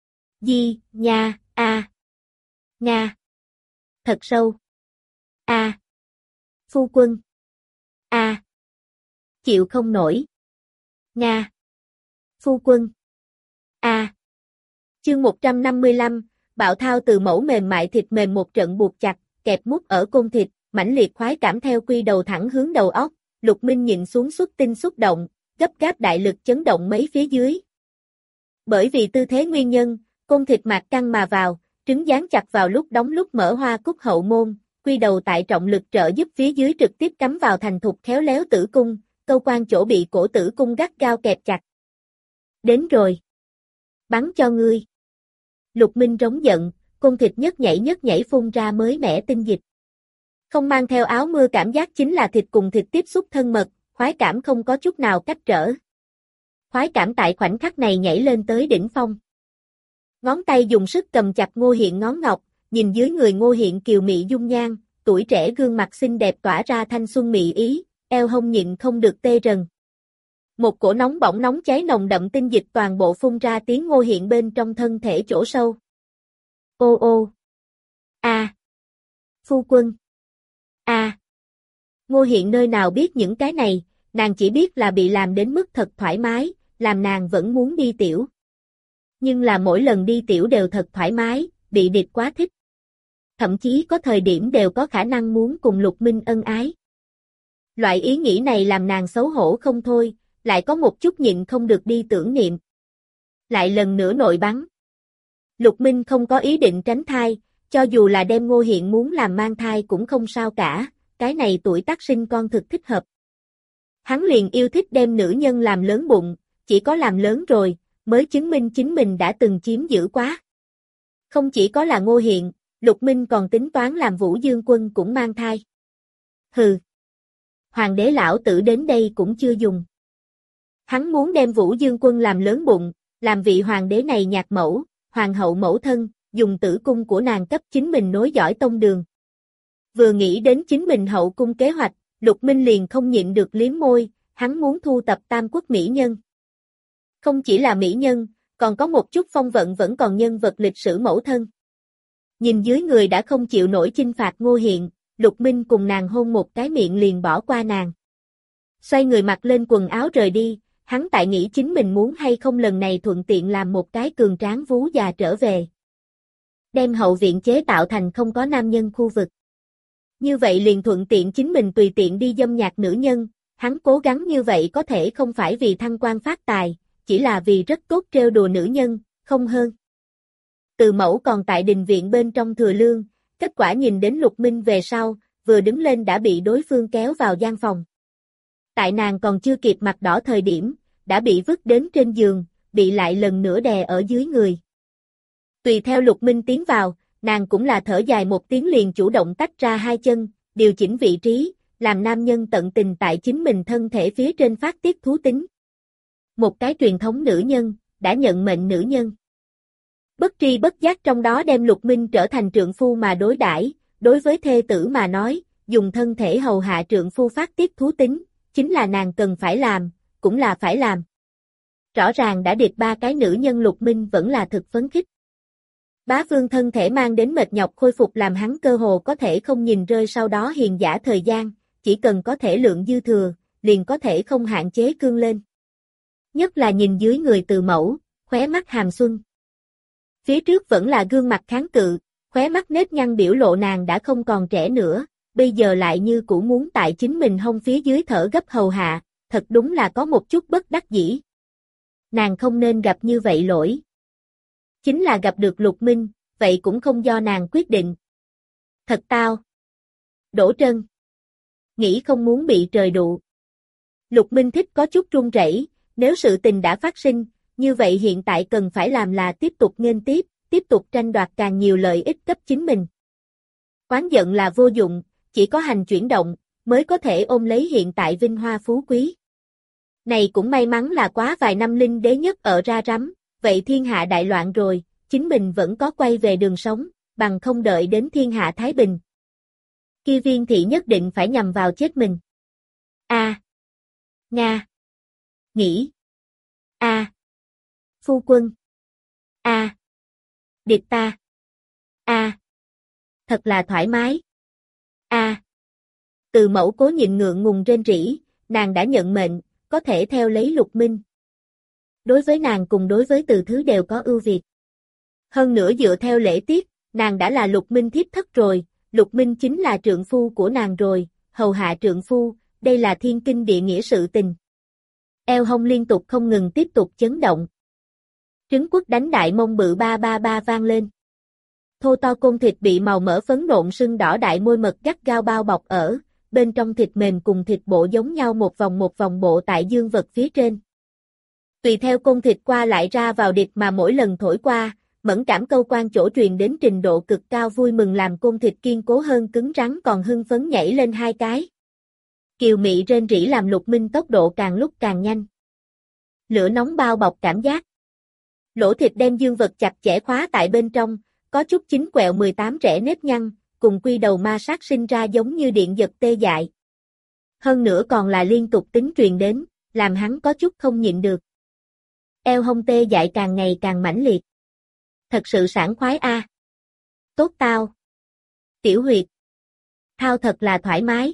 Di, nha, a. Nga. Thật sâu. A. Phu quân. A. Chịu không nổi. Nga. Phu quân. A. Chương 155, bạo thao từ mẫu mềm mại thịt mềm một trận buộc chặt, kẹp mút ở côn thịt, mãnh liệt khoái cảm theo quy đầu thẳng hướng đầu óc, Lục Minh nhìn xuống xuất tinh xúc động, gấp gáp đại lực chấn động mấy phía dưới. Bởi vì tư thế nguyên nhân, côn thịt mạc căng mà vào, trứng dán chặt vào lúc đóng lúc mở hoa cúc hậu môn, quy đầu tại trọng lực trợ giúp phía dưới trực tiếp cắm vào thành thục khéo léo tử cung, câu quan chỗ bị cổ tử cung gắt gao kẹp chặt. Đến rồi. Bắn cho ngươi. Lục Minh rống giận, côn thịt nhất nhảy phun ra mới mẻ tinh dịch. Không mang theo áo mưa cảm giác chính là thịt cùng thịt tiếp xúc thân mật, khoái cảm không có chút nào cách trở. Khoái cảm tại khoảnh khắc này nhảy lên tới đỉnh phong. Ngón tay dùng sức cầm chặt Ngô Hiện ngón ngọc, nhìn dưới người Ngô Hiện kiều mị dung nhan, tuổi trẻ gương mặt xinh đẹp tỏa ra thanh xuân mị ý, eo hông nhịn không được tê rần. Một cổ nóng bỏng nóng cháy nồng đậm tinh dịch toàn bộ phun ra tiếng Ngô Hiện bên trong thân thể chỗ sâu. Ô ô. A. Phu quân. A. Ngô Hiện nơi nào biết những cái này, nàng chỉ biết là bị làm đến mức thật thoải mái, làm nàng vẫn muốn đi tiểu. Nhưng là mỗi lần đi tiểu đều thật thoải mái, bị địch quá thích. Thậm chí có thời điểm đều có khả năng muốn cùng Lục Minh ân ái. Loại ý nghĩ này làm nàng xấu hổ không thôi, lại có một chút nhịn không được đi tưởng niệm. Lại lần nữa nội bắn. Lục Minh không có ý định tránh thai, cho dù là đem Ngô Hiện muốn làm mang thai cũng không sao cả, cái này tuổi tác sinh con thực thích hợp. Hắn liền yêu thích đem nữ nhân làm lớn bụng, chỉ có làm lớn rồi, mới chứng minh chính mình đã từng chiếm giữ quá. Không chỉ có là Ngô Hiện, Lục Minh còn tính toán làm Vũ Dương Quân cũng mang thai. Hừ. Hoàng đế lão tử đến đây cũng chưa dùng. Hắn muốn đem Vũ Dương Quân làm lớn bụng, làm vị hoàng đế này nhạc mẫu, hoàng hậu mẫu thân, dùng tử cung của nàng cấp chính mình nối dõi tông đường. Vừa nghĩ đến chính mình hậu cung kế hoạch, Lục Minh liền không nhịn được liếm môi, hắn muốn thu tập tam quốc mỹ nhân. Không chỉ là mỹ nhân, còn có một chút phong vận vẫn còn nhân vật lịch sử mẫu thân. Nhìn dưới người đã không chịu nổi chinh phạt Ngô Hiện, Lục Minh cùng nàng hôn một cái miệng liền bỏ qua nàng. Xoay người mặc lên quần áo rời đi, hắn tại nghĩ chính mình muốn hay không lần này thuận tiện làm một cái cường tráng vú già trở về. Đem hậu viện chế tạo thành không có nam nhân khu vực. Như vậy liền thuận tiện chính mình tùy tiện đi dâm nhạc nữ nhân, hắn cố gắng như vậy có thể không phải vì thăng quan phát tài, chỉ là vì rất tốt trêu đùa nữ nhân, không hơn. Từ Mẫu còn tại đình viện bên trong thừa lương, kết quả nhìn đến Lục Minh về sau, vừa đứng lên đã bị đối phương kéo vào gian phòng. Tại nàng còn chưa kịp mặt đỏ thời điểm, đã bị vứt đến trên giường, bị lại lần nữa đè ở dưới người. Tùy theo Lục Minh tiến vào, nàng cũng là thở dài một tiếng liền chủ động tách ra hai chân, điều chỉnh vị trí, làm nam nhân tận tình tại chính mình thân thể phía trên phát tiết thú tính. Một cái truyền thống nữ nhân, đã nhận mệnh nữ nhân. Bất tri bất giác trong đó đem Lục Minh trở thành trượng phu mà đối đãi, đối với thê tử mà nói, dùng thân thể hầu hạ trượng phu phát tiết thú tính, chính là nàng cần phải làm, cũng là phải làm. Rõ ràng đã địch ba cái nữ nhân Lục Minh vẫn là thực phấn khích. Bá vương thân thể mang đến mệt nhọc khôi phục làm hắn cơ hồ có thể không nhìn rơi sau đó hiền giả thời gian, chỉ cần có thể lượng dư thừa, liền có thể không hạn chế cương lên. Nhất là nhìn dưới người Từ Mẫu, khóe mắt hàm xuân. Phía trước vẫn là gương mặt kháng cự, khóe mắt nếp nhăn biểu lộ nàng đã không còn trẻ nữa, bây giờ lại như cũ muốn tại chính mình hông phía dưới thở gấp hầu hạ, thật đúng là có một chút bất đắc dĩ. Nàng không nên gặp như vậy lỗi. Chính là gặp được Lục Minh, vậy cũng không do nàng quyết định. Thật tao. Đỗ Trân. Nghĩ không muốn bị trời đụ. Lục Minh thích có chút run rẩy, nếu sự tình đã phát sinh, như vậy hiện tại cần phải làm là tiếp tục nghênh tiếp tục tranh đoạt càng nhiều lợi ích cấp chính mình. Oán giận là vô dụng, chỉ có hành chuyển động, mới có thể ôm lấy hiện tại vinh hoa phú quý. Này cũng may mắn là quá vài năm Linh Đế nhất ở ra rắm, vậy thiên hạ đại loạn rồi, chính mình vẫn có quay về đường sống, bằng không đợi đến thiên hạ thái bình. Kia Viên thị nhất định phải nhằm vào chết mình. A. Nga. Nghĩ. A. Phu quân. A. Địch ta. A. Thật là thoải mái. A. Từ Mẫu cố nhịn ngượng ngùng rên rỉ, nàng đã nhận mệnh, có thể theo lấy Lục Minh. Đối với nàng cùng đối với Từ Thứ đều có ưu việt. Hơn nữa dựa theo lễ tiết, nàng đã là Lục Minh thiếp thất rồi, Lục Minh chính là trượng phu của nàng rồi, hầu hạ trượng phu, đây là thiên kinh địa nghĩa sự tình. Eo hông liên tục không ngừng tiếp tục chấn động. Trứng Quốc đánh đại mông bự ba ba ba vang lên. Thô to côn thịt bị màu mỡ phấn nộn sưng đỏ đại môi mật gắt gao bao bọc ở, bên trong thịt mềm cùng thịt bộ giống nhau một vòng bộ tại dương vật phía trên. Tùy theo côn thịt qua lại ra vào địch mà mỗi lần thổi qua, mẫn cảm câu quan chỗ truyền đến trình độ cực cao vui mừng làm côn thịt kiên cố hơn cứng rắn còn hưng phấn nhảy lên hai cái. Kiều mị rên rỉ làm Lục Minh tốc độ càng lúc càng nhanh. Lửa nóng bao bọc cảm giác. Lỗ thịt đem dương vật chặt chẽ khóa tại bên trong, có chút chín quẹo 18 rẽ nếp nhăn, cùng quy đầu ma sát sinh ra giống như điện giật tê dại. Hơn nữa còn là liên tục tính truyền đến, làm hắn có chút không nhịn được. Eo hông tê dại càng ngày càng mãnh liệt. Thật sự sảng khoái a. Tốt tao. Tiểu huyệt. Thao thật là thoải mái.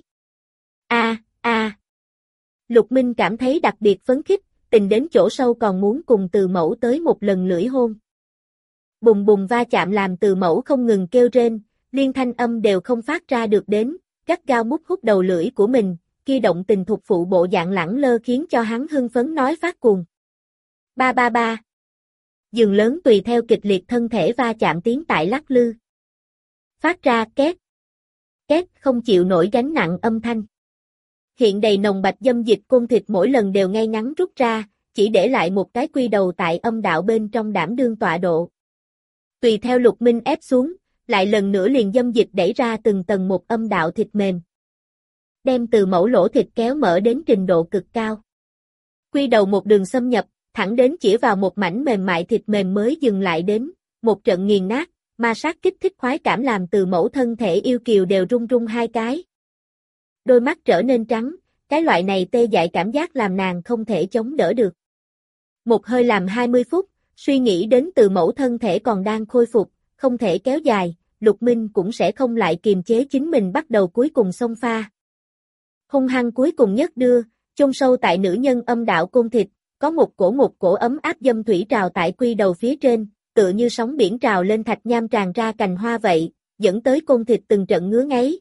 A. Lục Minh cảm thấy đặc biệt phấn khích, tình đến chỗ sâu còn muốn cùng Từ Mẫu tới một lần lưỡi hôn. Bùng bùng va chạm làm Từ Mẫu không ngừng kêu rên, liên thanh âm đều không phát ra được đến, gắt gao mút hút đầu lưỡi của mình, kia động tình thục phụ bộ dạng lẳng lơ khiến cho hắn hưng phấn nói phát cuồng. Ba ba ba. Giường lớn tùy theo kịch liệt thân thể va chạm tiếng tại lắc lư. Phát ra két. Két không chịu nổi gánh nặng âm thanh. Hiện đầy nồng bạch dâm dịch côn thịt mỗi lần đều ngay ngắn rút ra, chỉ để lại một cái quy đầu tại âm đạo bên trong đảm đương tọa độ. Tùy theo Lục Minh ép xuống, lại lần nữa liền dâm dịch đẩy ra từng tầng một âm đạo thịt mềm. Đem Từ Mẫu lỗ thịt kéo mở đến trình độ cực cao. Quy đầu một đường xâm nhập, thẳng đến chỉ vào một mảnh mềm mại thịt mềm mới dừng lại đến, một trận nghiền nát, ma sát kích thích khoái cảm làm Từ Mẫu thân thể yêu kiều đều rung rung hai cái. Đôi mắt trở nên trắng, cái loại này tê dại cảm giác làm nàng không thể chống đỡ được. Một hơi làm 20 phút, suy nghĩ đến Từ Mẫu thân thể còn đang khôi phục, không thể kéo dài, Lục Minh cũng sẽ không lại kiềm chế chính mình bắt đầu cuối cùng xông pha. Hung hăng cuối cùng nhất đưa, chôn sâu tại nữ nhân âm đạo côn thịt, có một cổ ấm áp dâm thủy trào tại quy đầu phía trên, tựa như sóng biển trào lên thạch nham tràn ra cành hoa vậy, dẫn tới côn thịt từng trận ngứa ngáy.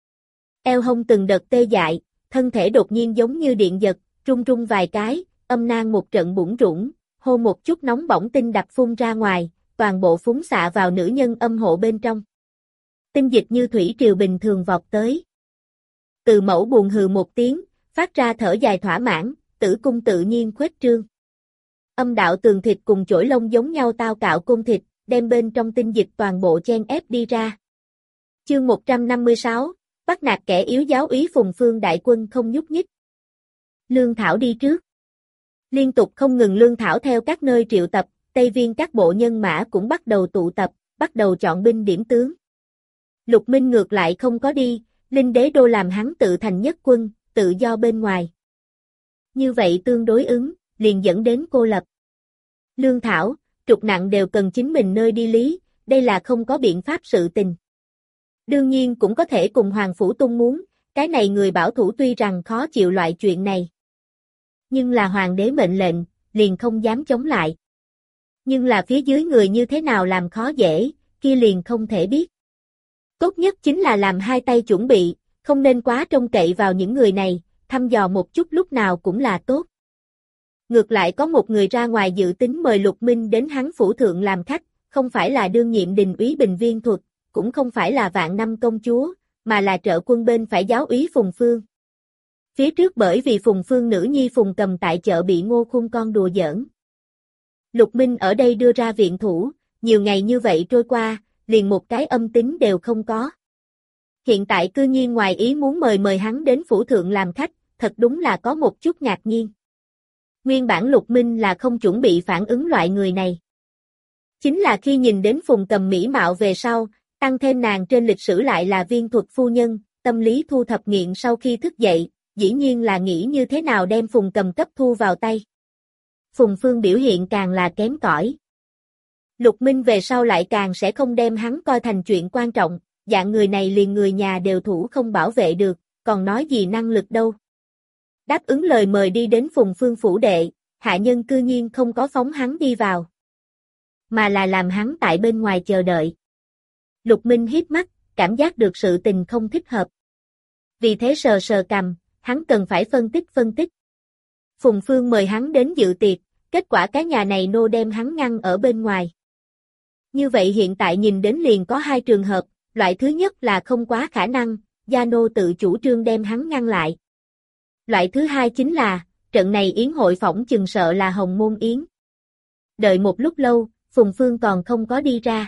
Eo hông từng đợt tê dại, thân thể đột nhiên giống như điện giật, rung rung vài cái, âm nang một trận bủn rủn, hô một chút nóng bỏng tinh đặc phun ra ngoài, toàn bộ phúng xạ vào nữ nhân âm hộ bên trong. Tinh dịch như thủy triều bình thường vọt tới. Từ Mẫu buồn hừ một tiếng, phát ra thở dài thỏa mãn, tử cung tự nhiên khuếch trương. Âm đạo tường thịt cùng chổi lông giống nhau tao cạo côn thịt, đem bên trong tinh dịch toàn bộ chen ép đi ra. Chương 156, bắt nạt kẻ yếu giáo úy Phùng Phương đại quân không nhúc nhích. Lương Thảo đi trước. Liên tục không ngừng lương thảo theo các nơi triệu tập, Tây Viên các bộ nhân mã cũng bắt đầu tụ tập, bắt đầu chọn binh điểm tướng. Lục Minh ngược lại không có đi, Linh Đế Đô làm hắn tự thành nhất quân, tự do bên ngoài. Như vậy tương đối ứng, liền dẫn đến cô lập. Lương thảo, trục nặng đều cần chính mình nơi đi lý, đây là không có biện pháp sự tình. Đương nhiên cũng có thể cùng Hoàng Phủ Tung muốn, cái này người bảo thủ tuy rằng khó chịu loại chuyện này. Nhưng là hoàng đế mệnh lệnh, liền không dám chống lại. Nhưng là phía dưới người như thế nào làm khó dễ, kia liền không thể biết. Tốt nhất chính là làm hai tay chuẩn bị, không nên quá trông cậy vào những người này, thăm dò một chút lúc nào cũng là tốt. Ngược lại có một người ra ngoài dự tính mời Lục Minh đến hắn phủ thượng làm khách, không phải là đương nhiệm đình úy Bình Viên Thuật, cũng không phải là Vạn Năm công chúa, mà là trợ quân bên phải giáo úy Phùng Phương. Phía trước bởi vì Phùng Phương nữ nhi Phùng Cầm tại chợ bị Ngô Khung con đùa giỡn. Lục Minh ở đây đưa ra viện thủ, nhiều ngày như vậy trôi qua, liền một cái âm tính đều không có. Hiện tại cư nhiên ngoài ý muốn mời hắn đến phủ thượng làm khách, thật đúng là có một chút ngạc nhiên. Nguyên bản Lục Minh là không chuẩn bị phản ứng loại người này. Chính là khi nhìn đến Phùng Cầm mỹ mạo về sau, tăng thêm nàng trên lịch sử lại là Viên Thuật phu nhân, tâm lý thu thập nghiện sau khi thức dậy, dĩ nhiên là nghĩ như thế nào đem Phùng Cầm cấp thu vào tay. Phùng Phương biểu hiện càng là kém cỏi. Lục Minh về sau lại càng sẽ không đem hắn coi thành chuyện quan trọng, dạng người này liền người nhà đều thủ không bảo vệ được, còn nói gì năng lực đâu. Đáp ứng lời mời đi đến Phùng Phương phủ đệ, hạ nhân cư nhiên không có phóng hắn đi vào, mà là làm hắn tại bên ngoài chờ đợi. Lục Minh híp mắt, cảm giác được sự tình không thích hợp. Vì thế sờ sờ cằm, hắn cần phải phân tích. Phùng Phương mời hắn đến dự tiệc, kết quả cái nhà này nô đem hắn ngăn ở bên ngoài. Như vậy hiện tại nhìn đến liền có hai trường hợp, loại thứ nhất là không quá khả năng, gia nô tự chủ trương đem hắn ngăn lại. Loại thứ hai chính là, trận này yến hội phỏng chừng sợ là Hồng Môn Yến. Đợi một lúc lâu, Phùng Phương còn không có đi ra.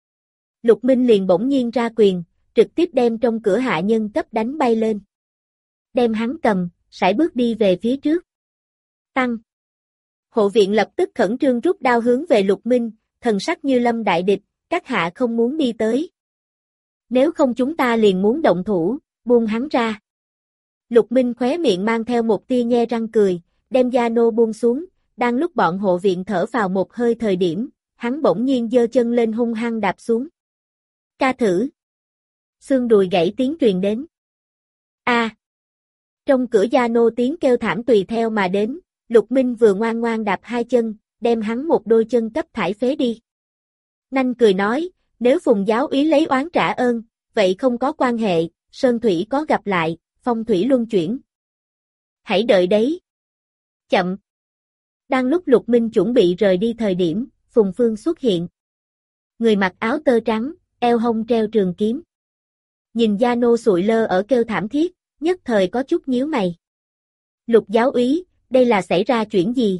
Lục Minh liền bỗng nhiên ra quyền, trực tiếp đem trong cửa hạ nhân cấp đánh bay lên. Đem hắn cầm, sải bước đi về phía trước. Tăng. Hộ viện lập tức khẩn trương rút đao hướng về Lục Minh, thần sắc như lâm đại địch, các hạ không muốn đi tới. Nếu không chúng ta liền muốn động thủ, buông hắn ra. Lục Minh khóe miệng mang theo một tia nhe răng cười, đem gia nô buông xuống, đang lúc bọn hộ viện thở vào một hơi thời điểm, hắn bỗng nhiên giơ chân lên hung hăng đạp xuống. Ca thử. Xương đùi gãy tiếng truyền đến. A. Trong cửa gia nô tiếng kêu thảm tùy theo mà đến, Lục Minh vừa ngoan ngoan đạp hai chân, đem hắn một đôi chân cấp thải phế đi. Nanh cười nói, nếu Phùng giáo úy lấy oán trả ơn, vậy không có quan hệ, sơn thủy có gặp lại, phong thủy luân chuyển. Hãy đợi đấy. Chậm. Đang lúc Lục Minh chuẩn bị rời đi thời điểm, Phùng Phương xuất hiện. Người mặc áo tơ trắng, eo hông treo trường kiếm. Nhìn gia nô sụi lơ ở kêu thảm thiết, nhất thời có chút nhíu mày. Lục giáo úy, đây là xảy ra chuyện gì?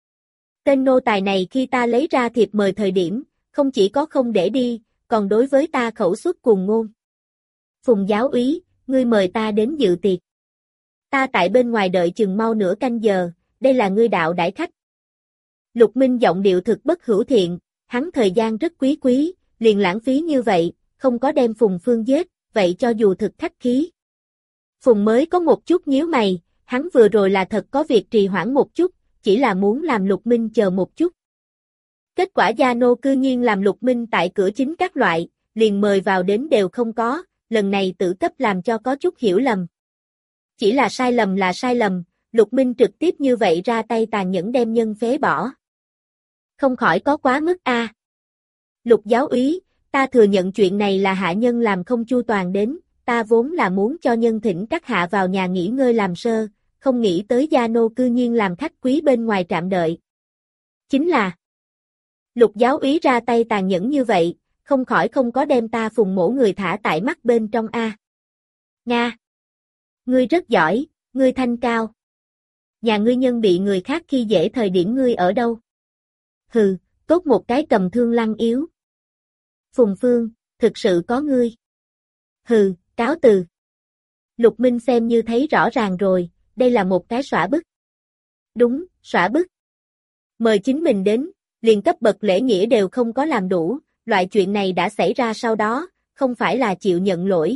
Tên nô tài này khi ta lấy ra thiệp mời thời điểm, không chỉ có không để đi, còn đối với ta khẩu xuất cuồng ngôn. Phùng giáo úy, ngươi mời ta đến dự tiệc. Ta tại bên ngoài đợi chừng mau nửa canh giờ, đây là ngươi đạo đãi khách. Lục Minh giọng điệu thực bất hữu thiện, hắn thời gian rất quý, liền lãng phí như vậy, không có đem Phùng Phương giết, vậy cho dù thực khách khí. Phùng mới có một chút nhíu mày, hắn vừa rồi là thật có việc trì hoãn một chút, chỉ là muốn làm Lục Minh chờ một chút. Kết quả Gia Nô cư nhiên làm Lục Minh tại cửa chính các loại, liền mời vào đến đều không có, lần này tự cấp làm cho có chút hiểu lầm. Chỉ là sai lầm, Lục Minh trực tiếp như vậy ra tay tàn nhẫn đem nhân phế bỏ. Không khỏi có quá mức a. Lục giáo úy, ta thừa nhận chuyện này là hạ nhân làm không chu toàn đến, ta vốn là muốn cho nhân thỉnh các hạ vào nhà nghỉ ngơi làm sơ, không nghĩ tới Gia Nô cư nhiên làm khách quý bên ngoài trạm đợi. Chính là Lục giáo úy ra tay tàn nhẫn như vậy, không khỏi không có đem ta Phùng mỗ người thả tại mắt bên trong a. Nga. Ngươi rất giỏi, ngươi thanh cao. Nhà ngươi nhân bị người khác khi dễ thời điểm ngươi ở đâu? Hừ, tốt một cái cầm thương lăng yếu. Phùng Phương, thực sự có ngươi. Hừ, cáo từ. Lục Minh xem như thấy rõ ràng rồi, đây là một cái xõa bức. Đúng, xõa bức. Mời chính mình đến, liền cấp bậc lễ nghĩa đều không có làm đủ, loại chuyện này đã xảy ra sau đó, không phải là chịu nhận lỗi,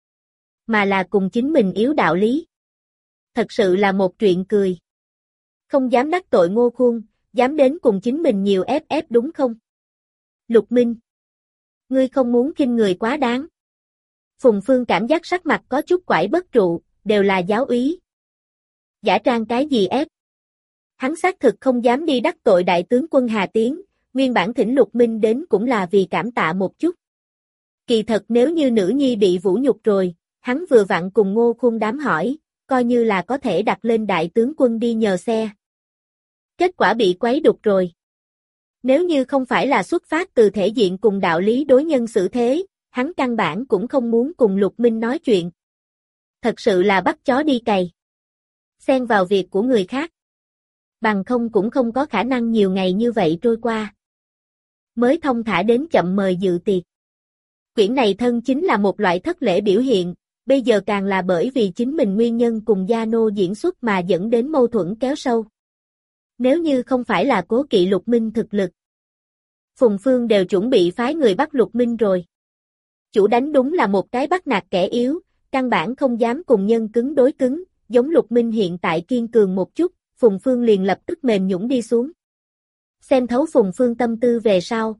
mà là cùng chính mình yếu đạo lý. Thật sự là một chuyện cười. Không dám đắc tội Ngô Khuôn, dám đến cùng chính mình nhiều ép đúng không? Lục Minh, ngươi không muốn khinh người quá đáng. Phùng Phương cảm giác sắc mặt có chút quải bất trụ, đều là giáo úy. Giả trang cái gì ép? Hắn xác thực không dám đi đắc tội đại tướng quân Hà Tiến, nguyên bản thỉnh Lục Minh đến cũng là vì cảm tạ một chút. Kỳ thật nếu như nữ nhi bị vũ nhục rồi, hắn vừa vặn cùng Ngô Khuôn đám hỏi, coi như là có thể đặt lên đại tướng quân đi nhờ xe. Kết quả bị quấy đục rồi. Nếu như không phải là xuất phát từ thể diện cùng đạo lý đối nhân xử thế, hắn căn bản cũng không muốn cùng Lục Minh nói chuyện. Thật sự là bắt chó đi cày. Xen vào việc của người khác. Bằng không cũng không có khả năng nhiều ngày như vậy trôi qua. Mới thông thả đến chậm mời dự tiệc. Quyển này thân chính là một loại thất lễ biểu hiện, bây giờ càng là bởi vì chính mình nguyên nhân cùng Gia Nô diễn xuất mà dẫn đến mâu thuẫn kéo sâu. Nếu như không phải là cố kỵ Lục Minh thực lực, Phùng Phương đều chuẩn bị phái người bắt Lục Minh rồi. Chủ đánh đúng là một cái bắt nạt kẻ yếu, căn bản không dám cùng nhân cứng đối cứng, giống Lục Minh hiện tại kiên cường một chút, Phùng Phương liền lập tức mềm nhũn đi xuống. Xem thấu Phùng Phương tâm tư về sau.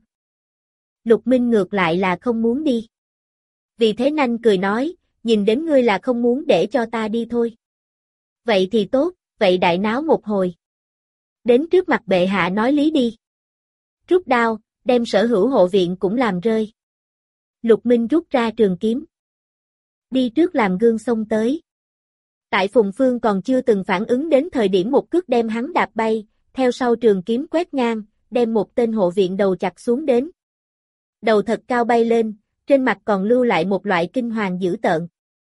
Lục Minh ngược lại là không muốn đi. Vì thế Nanh cười nói, nhìn đến ngươi là không muốn để cho ta đi thôi. Vậy thì tốt, vậy đại náo một hồi. Đến trước mặt bệ hạ nói lý đi. Rút đao, đem sở hữu hộ viện cũng làm rơi. Lục Minh rút ra trường kiếm. Đi trước làm gương xông tới. Tại Phùng Phương còn chưa từng phản ứng đến thời điểm một cước đem hắn đạp bay, theo sau trường kiếm quét ngang, đem một tên hộ viện đầu chặt xuống đến. Đầu thật cao bay lên, trên mặt còn lưu lại một loại kinh hoàng dữ tợn.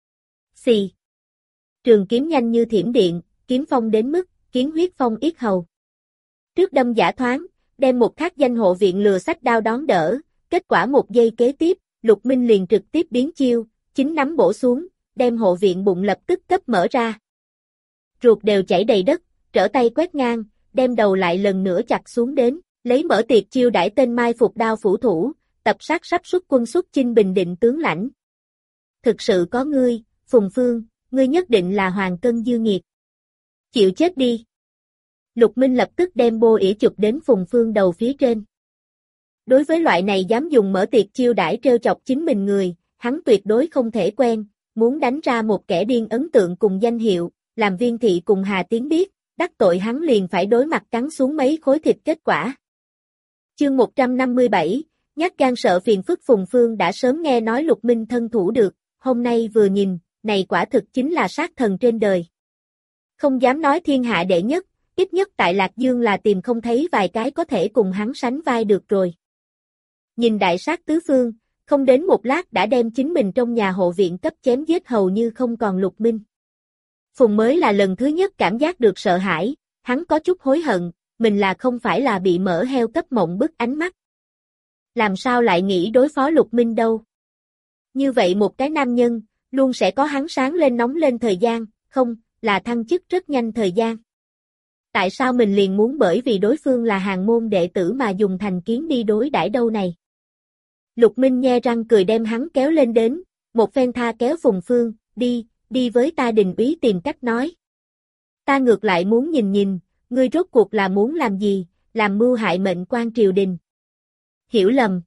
Xì. Trường kiếm nhanh như thiểm điện, kiếm phong đến mức, kiến huyết phong yết hầu. Trước đâm giả thoáng, đem một thác danh hộ viện lừa sách đao đón đỡ, kết quả một giây kế tiếp, Lục Minh liền trực tiếp biến chiêu, chính nắm bổ xuống, đem hộ viện bụng lập tức cấp mở ra. Ruột đều chảy đầy đất, trở tay quét ngang, đem đầu lại lần nữa chặt xuống đến, lấy mở tiệc chiêu đãi tên mai phục đao phủ thủ, tập sát sắp xuất quân xuất chinh Bình Định tướng lãnh. Thực sự có ngươi, Phùng Phương, ngươi nhất định là hoàng cân dư nghiệt. Chịu chết đi. Lục Minh lập tức đem bô ỉa chụp đến Phùng Phương đầu phía trên. Đối với loại này dám dùng mở tiệc chiêu đãi trêu chọc chính mình người, hắn tuyệt đối không thể quen, muốn đánh ra một kẻ điên ấn tượng cùng danh hiệu, làm Viên Thị cùng Hà Tiến biết, đắc tội hắn liền phải đối mặt cắn xuống mấy khối thịt kết quả. Chương 157, nhát gan sợ phiền phức. Phùng Phương đã sớm nghe nói Lục Minh thân thủ được, hôm nay vừa nhìn, này quả thực chính là sát thần trên đời. Không dám nói thiên hạ đệ nhất, ít nhất tại Lạc Dương là tìm không thấy vài cái có thể cùng hắn sánh vai được rồi. Nhìn đại sát tứ phương, không đến một lát đã đem chính mình trong nhà hộ viện cấp chém giết hầu như không còn Lục Minh. Phùng mới là lần thứ nhất cảm giác được sợ hãi, hắn có chút hối hận, mình là không phải là bị mỡ heo cấp mộng bức ánh mắt. Làm sao lại nghĩ đối phó Lục Minh đâu? Như vậy một cái nam nhân, luôn sẽ có hắn sáng lên nóng lên thời gian, không, là thăng chức rất nhanh thời gian. Tại sao mình liền muốn bởi vì đối phương là hàng môn đệ tử mà dùng thành kiến đi đối đãi đâu này? Lục Minh nhe răng cười đem hắn kéo lên đến, một phen tha kéo Phùng Phương, đi với ta Đình úy tìm cách nói. Ta ngược lại muốn nhìn, ngươi rốt cuộc là muốn làm gì, làm mưu hại mệnh quan triều đình. Hiểu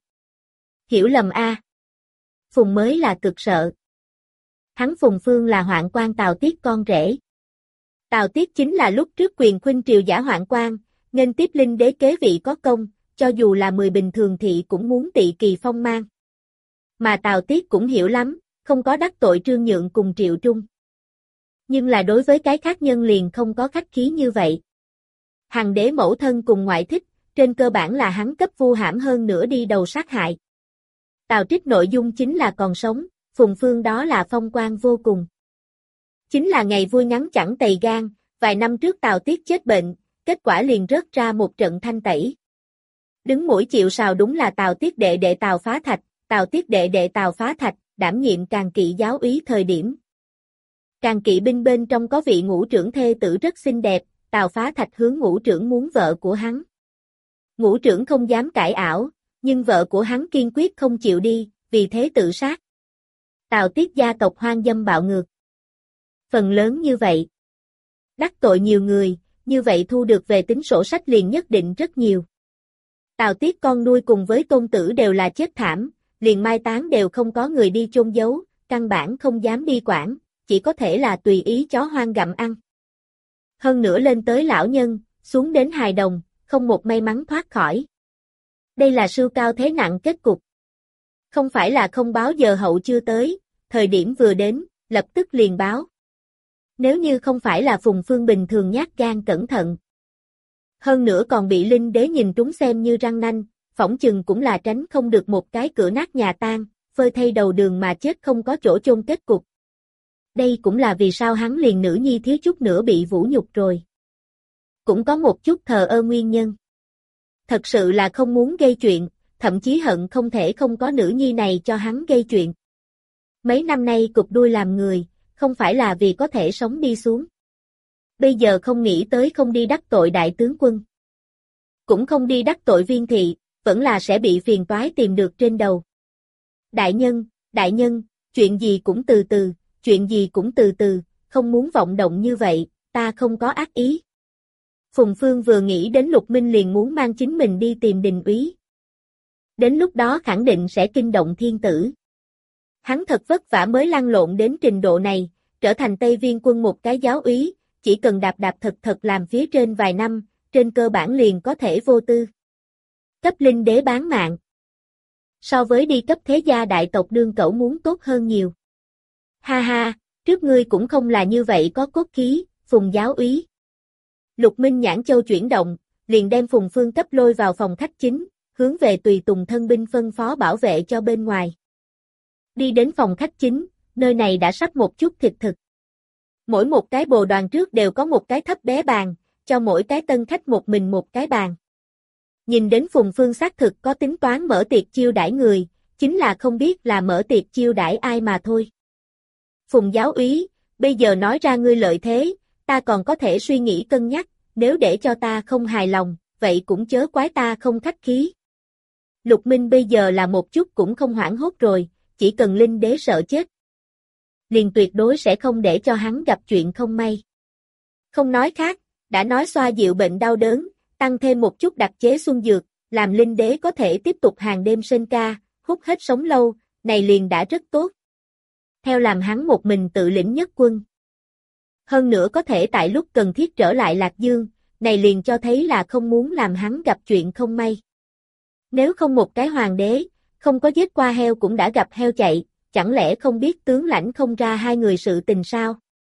lầm a. Phùng mới là cực sợ. Hắn Phùng Phương là hoạn quan Tào Tiết con rể. Tào Tiết chính là lúc trước quyền khuynh triều giả hoạn quan, nên tiếp linh đế kế vị có công, cho dù là 10 bình thường thị cũng muốn tị kỳ phong mang. Mà Tào Tiết cũng hiểu lắm, không có đắc tội Trương Nhượng cùng Triệu Trung. Nhưng là đối với cái khác nhân liền không có khách khí như vậy. Hằng đế mẫu thân cùng ngoại thích, trên cơ bản là hắn cấp vu hãm hơn nữa đi đầu sát hại. Tào Trích nội dung chính là còn sống, Phùng Phương đó là phong quan vô cùng. Chính là ngày vui ngắn chẳng tày gan, vài năm trước Tào Tiết chết bệnh, kết quả liền rớt ra một trận thanh tẩy. Đứng mũi chịu sào đúng là Tào Tiết đệ đệ Tào Phá Thạch, Tào Tiết đệ đệ Tào Phá Thạch, đảm nhiệm Càn Kỵ giáo úy thời điểm. Càn Kỵ binh bên trong có vị ngũ trưởng thê tử rất xinh đẹp, Tào Phá Thạch hướng ngũ trưởng muốn vợ của hắn. Ngũ trưởng không dám cãi ảo, nhưng vợ của hắn kiên quyết không chịu đi, vì thế tự sát. Tào Tiết gia tộc hoang dâm bạo ngược. Phần lớn như vậy. Đắc tội nhiều người, như vậy thu được về tính sổ sách liền nhất định rất nhiều. Tào Tiết con nuôi cùng với tôn tử đều là chết thảm, liền mai táng đều không có người đi chôn giấu, căn bản không dám đi quản, chỉ có thể là tùy ý chó hoang gặm ăn. Hơn nữa lên tới lão nhân, xuống đến hài đồng, không một may mắn thoát khỏi. Đây là sưu cao thế nặng kết cục. Không phải là không báo giờ hậu chưa tới, thời điểm vừa đến, lập tức liền báo. Nếu như không phải là Phùng Phương bình thường nhát gan cẩn thận. Hơn nữa còn bị linh đế nhìn trúng xem như răng nanh, phỏng chừng cũng là tránh không được một cái cửa nát nhà tan, phơi thay đầu đường mà chết không có chỗ chôn kết cục. Đây cũng là vì sao hắn liền nữ nhi thiếu chút nữa bị vũ nhục rồi. Cũng có một chút thờ ơ nguyên nhân. Thật sự là không muốn gây chuyện, thậm chí hận không thể không có nữ nhi này cho hắn gây chuyện. Mấy năm nay cụp đuôi làm người, không phải là vì có thể sống đi xuống. Bây giờ không nghĩ tới không đi đắc tội đại tướng quân. Cũng không đi đắc tội Viên thị, vẫn là sẽ bị phiền toái tìm được trên đầu. Đại nhân, chuyện gì cũng từ từ, không muốn vọng động như vậy, ta không có ác ý. Phùng Phương vừa nghĩ đến Lục Minh liền muốn mang chính mình đi tìm Đình úy. Đến lúc đó khẳng định sẽ kinh động thiên tử. Hắn thật vất vả mới lăn lộn đến trình độ này, trở thành Tây Viên quân một cái giáo úy, chỉ cần đạp thật làm phía trên vài năm, trên cơ bản liền có thể vô tư. Cấp linh đế bán mạng. So với đi cấp thế gia đại tộc đương cẩu muốn tốt hơn nhiều. Ha ha, trước ngươi cũng không là như vậy có cốt khí, Phùng giáo úy. Lục Minh nhãn châu chuyển động, liền đem Phùng Phương cấp lôi vào phòng khách chính, hướng về tùy tùng thân binh phân phó bảo vệ cho bên ngoài. Đi đến phòng khách chính, nơi này đã sắp một chút thịt thực. Mỗi một cái bồ đoàn trước đều có một cái thấp bé bàn, cho mỗi cái tân khách một mình một cái bàn. Nhìn đến Phùng Phương xác thực có tính toán mở tiệc chiêu đãi người, chính là không biết là mở tiệc chiêu đãi ai mà thôi. Phùng giáo úy, bây giờ nói ra ngươi lợi thế, ta còn có thể suy nghĩ cân nhắc, nếu để cho ta không hài lòng, vậy cũng chớ quái ta không khách khí. Lục Minh bây giờ là một chút cũng không hoảng hốt rồi, chỉ cần linh đế sợ chết. Liền tuyệt đối sẽ không để cho hắn gặp chuyện không may. Không nói khác, đã nói xoa dịu bệnh đau đớn, tăng thêm một chút đặc chế xuân dược, làm linh đế có thể tiếp tục hàng đêm sinh ca, hút hết sống lâu, này liền đã rất tốt. Theo làm hắn một mình tự lĩnh nhất quân. Hơn nữa có thể tại lúc cần thiết trở lại Lạc Dương, này liền cho thấy là không muốn làm hắn gặp chuyện không may. Nếu không một cái hoàng đế, không có giết qua heo cũng đã gặp heo chạy, chẳng lẽ không biết tướng lãnh không ra hai người sự tình sao?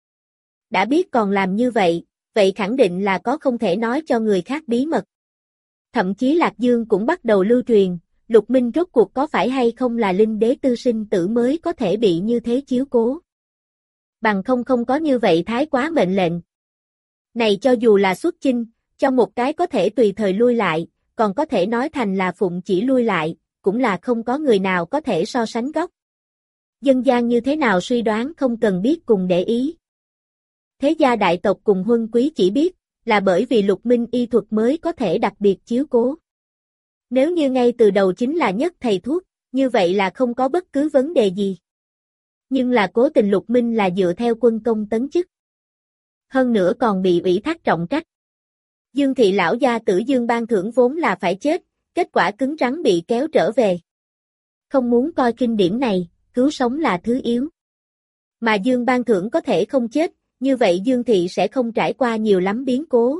Đã biết còn làm như vậy, vậy khẳng định là có không thể nói cho người khác bí mật. Thậm chí Lạc Dương cũng bắt đầu lưu truyền, Lục Minh rốt cuộc có phải hay không là linh đế tư sinh tử mới có thể bị như thế chiếu cố. Bằng không có như vậy thái quá mệnh lệnh. Này cho dù là xuất chinh, cho một cái có thể tùy thời lui lại, còn có thể nói thành là phụng chỉ lui lại, cũng là không có người nào có thể so sánh góc. Dân gian như thế nào suy đoán không cần biết cùng để ý. Thế gia đại tộc cùng huân quý chỉ biết, là bởi vì Lục Minh y thuật mới có thể đặc biệt chiếu cố. Nếu như ngay từ đầu chính là nhất thầy thuốc, như vậy là không có bất cứ vấn đề gì. Nhưng là cố tình Lục Minh là dựa theo quân công tấn chức. Hơn nữa còn bị ủy thác trọng trách. Dương thị lão gia tử Dương Ban Thưởng vốn là phải chết, kết quả cứng rắn bị kéo trở về. Không muốn coi kinh điển này, cứu sống là thứ yếu. Mà Dương Ban Thưởng có thể không chết, như vậy Dương thị sẽ không trải qua nhiều lắm biến cố.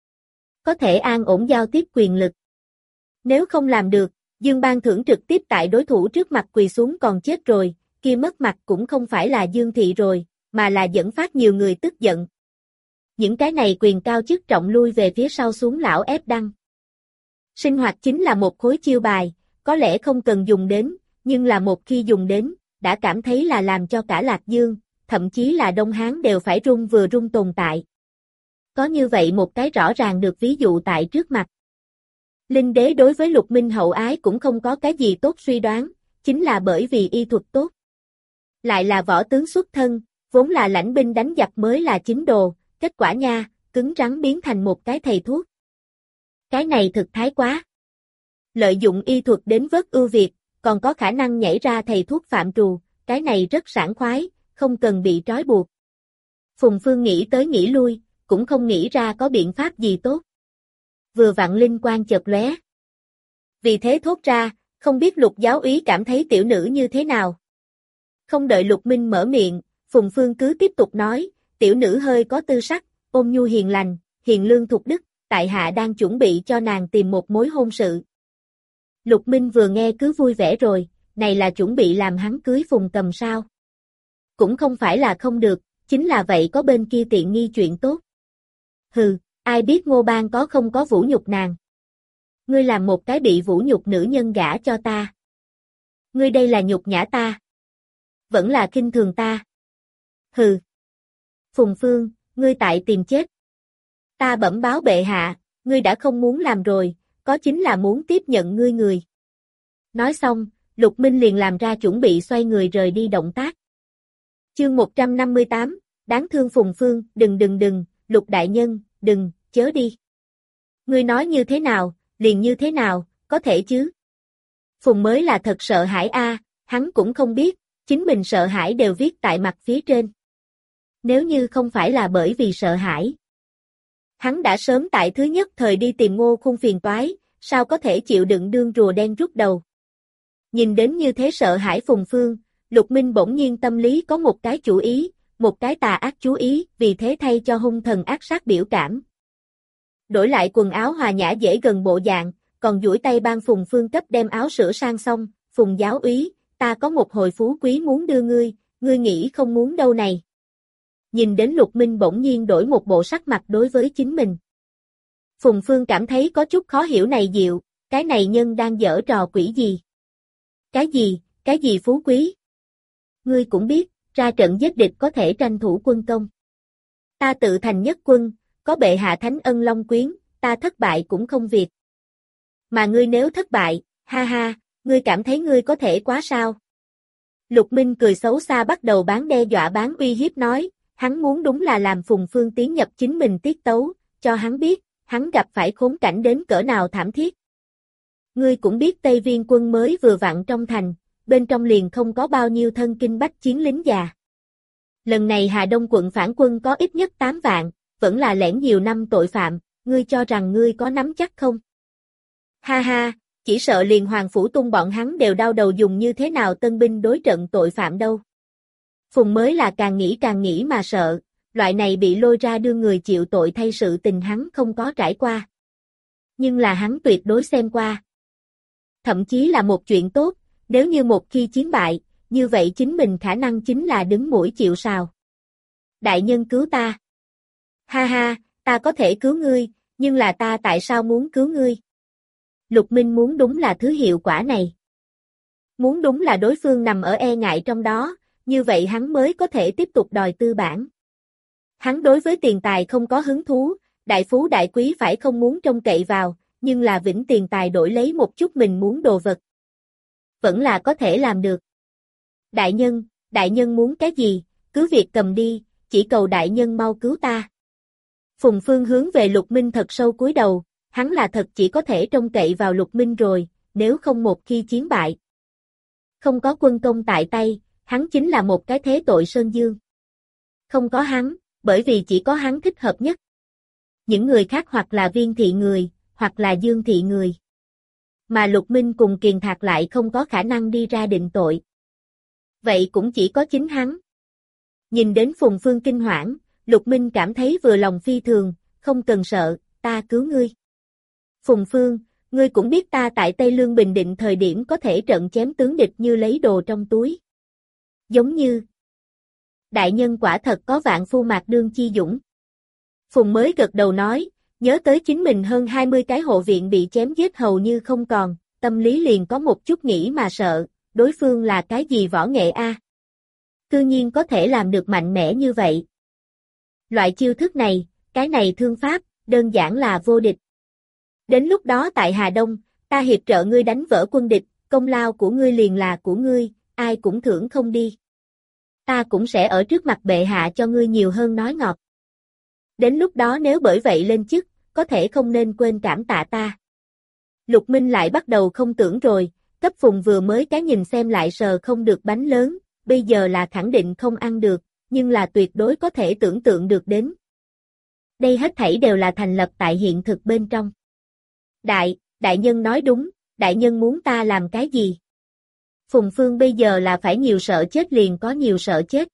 Có thể an ổn giao tiếp quyền lực. Nếu không làm được, Dương Ban Thưởng trực tiếp tại đối thủ trước mặt quỳ xuống còn chết rồi, kia mất mặt cũng không phải là Dương thị rồi, mà là dẫn phát nhiều người tức giận. Những cái này quyền cao chức trọng lui về phía sau xuống lão ép đăng. Sinh hoạt chính là một khối chiêu bài, có lẽ không cần dùng đến, nhưng là một khi dùng đến, đã cảm thấy là làm cho cả Lạc Dương, thậm chí là Đông Hán đều phải run vừa run tồn tại. Có như vậy một cái rõ ràng được ví dụ tại trước mặt. Linh đế đối với Lục Minh hậu ái cũng không có cái gì tốt suy đoán, chính là bởi vì y thuật tốt. Lại là võ tướng xuất thân, vốn là lãnh binh đánh giặc mới là chính đồ, kết quả nha, cứng rắn biến thành một cái thầy thuốc. Cái này thực thái quá. Lợi dụng y thuật đến vớt ưu việt, còn có khả năng nhảy ra thầy thuốc phạm trù, cái này rất sảng khoái, không cần bị trói buộc. Phùng Phương nghĩ tới nghĩ lui, cũng không nghĩ ra có biện pháp gì tốt. Vừa vặn linh quang chợt lóe. Vì thế thốt ra, không biết Lục giáo úy cảm thấy tiểu nữ như thế nào. Không đợi Lục Minh mở miệng, Phùng Phương cứ tiếp tục nói, tiểu nữ hơi có tư sắc, ôn nhu hiền lành, hiền lương thục đức, tại hạ đang chuẩn bị cho nàng tìm một mối hôn sự. Lục Minh vừa nghe cứ vui vẻ rồi, này là chuẩn bị làm hắn cưới Phùng Cầm sao? Cũng không phải là không được, chính là vậy có bên kia tiện nghi chuyện tốt. Hừ, ai biết Ngô Bang có không có vũ nhục nàng. Ngươi làm một cái bị vũ nhục nữ nhân gả cho ta. Ngươi đây là nhục nhã ta. Vẫn là khinh thường ta. Hừ. Phùng Phương, ngươi tại tìm chết. Ta bẩm báo bệ hạ, ngươi đã không muốn làm rồi, có chính là muốn tiếp nhận ngươi người. Nói xong, Lục Minh liền làm ra chuẩn bị xoay người rời đi động tác. Chương 158, đáng thương Phùng Phương, đừng, Lục đại nhân, đừng, chớ đi. Ngươi nói như thế nào, liền như thế nào, có thể chứ? Phùng mới là thật sợ hãi a, hắn cũng không biết, chính mình sợ hãi đều viết tại mặt phía trên. Nếu như không phải là bởi vì sợ hãi, hắn đã sớm tại thứ nhất thời đi tìm Ngô Khung phiền toái, sao có thể chịu đựng đương rùa đen rút đầu. Nhìn đến như thế sợ hãi Phùng Phương, Lục Minh bỗng nhiên tâm lý có một cái chủ ý, một cái tà ác chú ý, vì thế thay cho hung thần ác sát biểu cảm. Đổi lại quần áo hòa nhã dễ gần bộ dạng, còn duỗi tay ban Phùng Phương cấp đem áo sửa sang xong, Phùng giáo úy, ta có một hồi phú quý muốn đưa ngươi nghĩ không muốn đâu này. Nhìn đến Lục Minh bỗng nhiên đổi một bộ sắc mặt đối với chính mình. Phùng Phương cảm thấy có chút khó hiểu này Diệu, cái này nhân đang giở trò quỷ gì? Cái gì phú quý? Ngươi cũng biết, ra trận giết địch có thể tranh thủ quân công. Ta tự thành nhất quân, có bệ hạ thánh ân long quyến, ta thất bại cũng không việc. Mà ngươi nếu thất bại, ha ha, ngươi cảm thấy ngươi có thể quá sao? Lục Minh cười xấu xa bắt đầu bán đe dọa bán uy hiếp nói, hắn muốn đúng là làm Phùng Phương tiến nhập chính mình tiết tấu, cho hắn biết, hắn gặp phải khốn cảnh đến cỡ nào thảm thiết. Ngươi cũng biết Tây Viên quân mới vừa vặn trong thành, bên trong liền không có bao nhiêu thân kinh bách chiến lính già. Lần này Hà Đông quận phản quân có ít nhất 8 vạn, vẫn là lẻn nhiều năm tội phạm, ngươi cho rằng ngươi có nắm chắc không? Ha ha, chỉ sợ liền Hoàng Phủ Tung bọn hắn đều đau đầu dùng như thế nào tân binh đối trận tội phạm đâu. Phùng mới là càng nghĩ mà sợ, loại này bị lôi ra đưa người chịu tội thay sự tình hắn không có trải qua. Nhưng là hắn tuyệt đối xem qua. Thậm chí là một chuyện tốt, nếu như một khi chiến bại, như vậy chính mình khả năng chính là đứng mũi chịu sào. Đại nhân cứu ta. Ha ha, ta có thể cứu ngươi, nhưng là ta tại sao muốn cứu ngươi? Lục Minh muốn đúng là thứ hiệu quả này. Muốn đúng là đối phương nằm ở e ngại trong đó, như vậy hắn mới có thể tiếp tục đòi tư bản. Hắn đối với tiền tài không có hứng thú, đại phú đại quý phải không muốn trông cậy vào, nhưng là vĩnh tiền tài đổi lấy một chút mình muốn đồ vật. Vẫn là có thể làm được. Đại nhân muốn cái gì, cứ việc cầm đi, chỉ cầu đại nhân mau cứu ta. Phùng Phương hướng về Lục Minh thật sâu cúi đầu, hắn là thật chỉ có thể trông cậy vào Lục Minh rồi, nếu không một khi chiến bại. Không có quân công tại tay, hắn chính là một cái thế tội sơn dương. Không có hắn, bởi vì chỉ có hắn thích hợp nhất. Những người khác hoặc là Viên thị người, hoặc là Dương thị người. Mà Lục Minh cùng Kiền Thạc lại không có khả năng đi ra định tội. Vậy cũng chỉ có chính hắn. Nhìn đến Phùng Phương kinh hoảng, Lục Minh cảm thấy vừa lòng phi thường, không cần sợ, ta cứu ngươi. Phùng Phương, ngươi cũng biết ta tại Tây Lương Bình Định thời điểm có thể trận chém tướng địch như lấy đồ trong túi. Giống như đại nhân quả thật có vạn phu mạc đương chi dũng. Phùng mới gật đầu nói, nhớ tới chính mình hơn 20 cái hộ viện bị chém giết hầu như không còn, tâm lý liền có một chút nghĩ mà sợ, đối phương là cái gì võ nghệ a? Cư nhiên có thể làm được mạnh mẽ như vậy. Loại chiêu thức này, cái này thương pháp, đơn giản là vô địch. Đến lúc đó tại Hà Đông, ta hiệp trợ ngươi đánh vỡ quân địch, công lao của ngươi liền là của ngươi, ai cũng thưởng không đi. Ta cũng sẽ ở trước mặt bệ hạ cho ngươi nhiều hơn nói ngọt. Đến lúc đó nếu bởi vậy lên chức, có thể không nên quên cảm tạ ta. Lục Minh lại bắt đầu không tưởng rồi, cấp Phùng vừa mới cái nhìn xem lại sờ không được bánh lớn, bây giờ là khẳng định không ăn được, nhưng là tuyệt đối có thể tưởng tượng được đến. Đây hết thảy đều là thành lập tại hiện thực bên trong. Đại nhân nói đúng, đại nhân muốn ta làm cái gì? Phùng Phương bây giờ là phải nhiều sợ chết liền có nhiều sợ chết.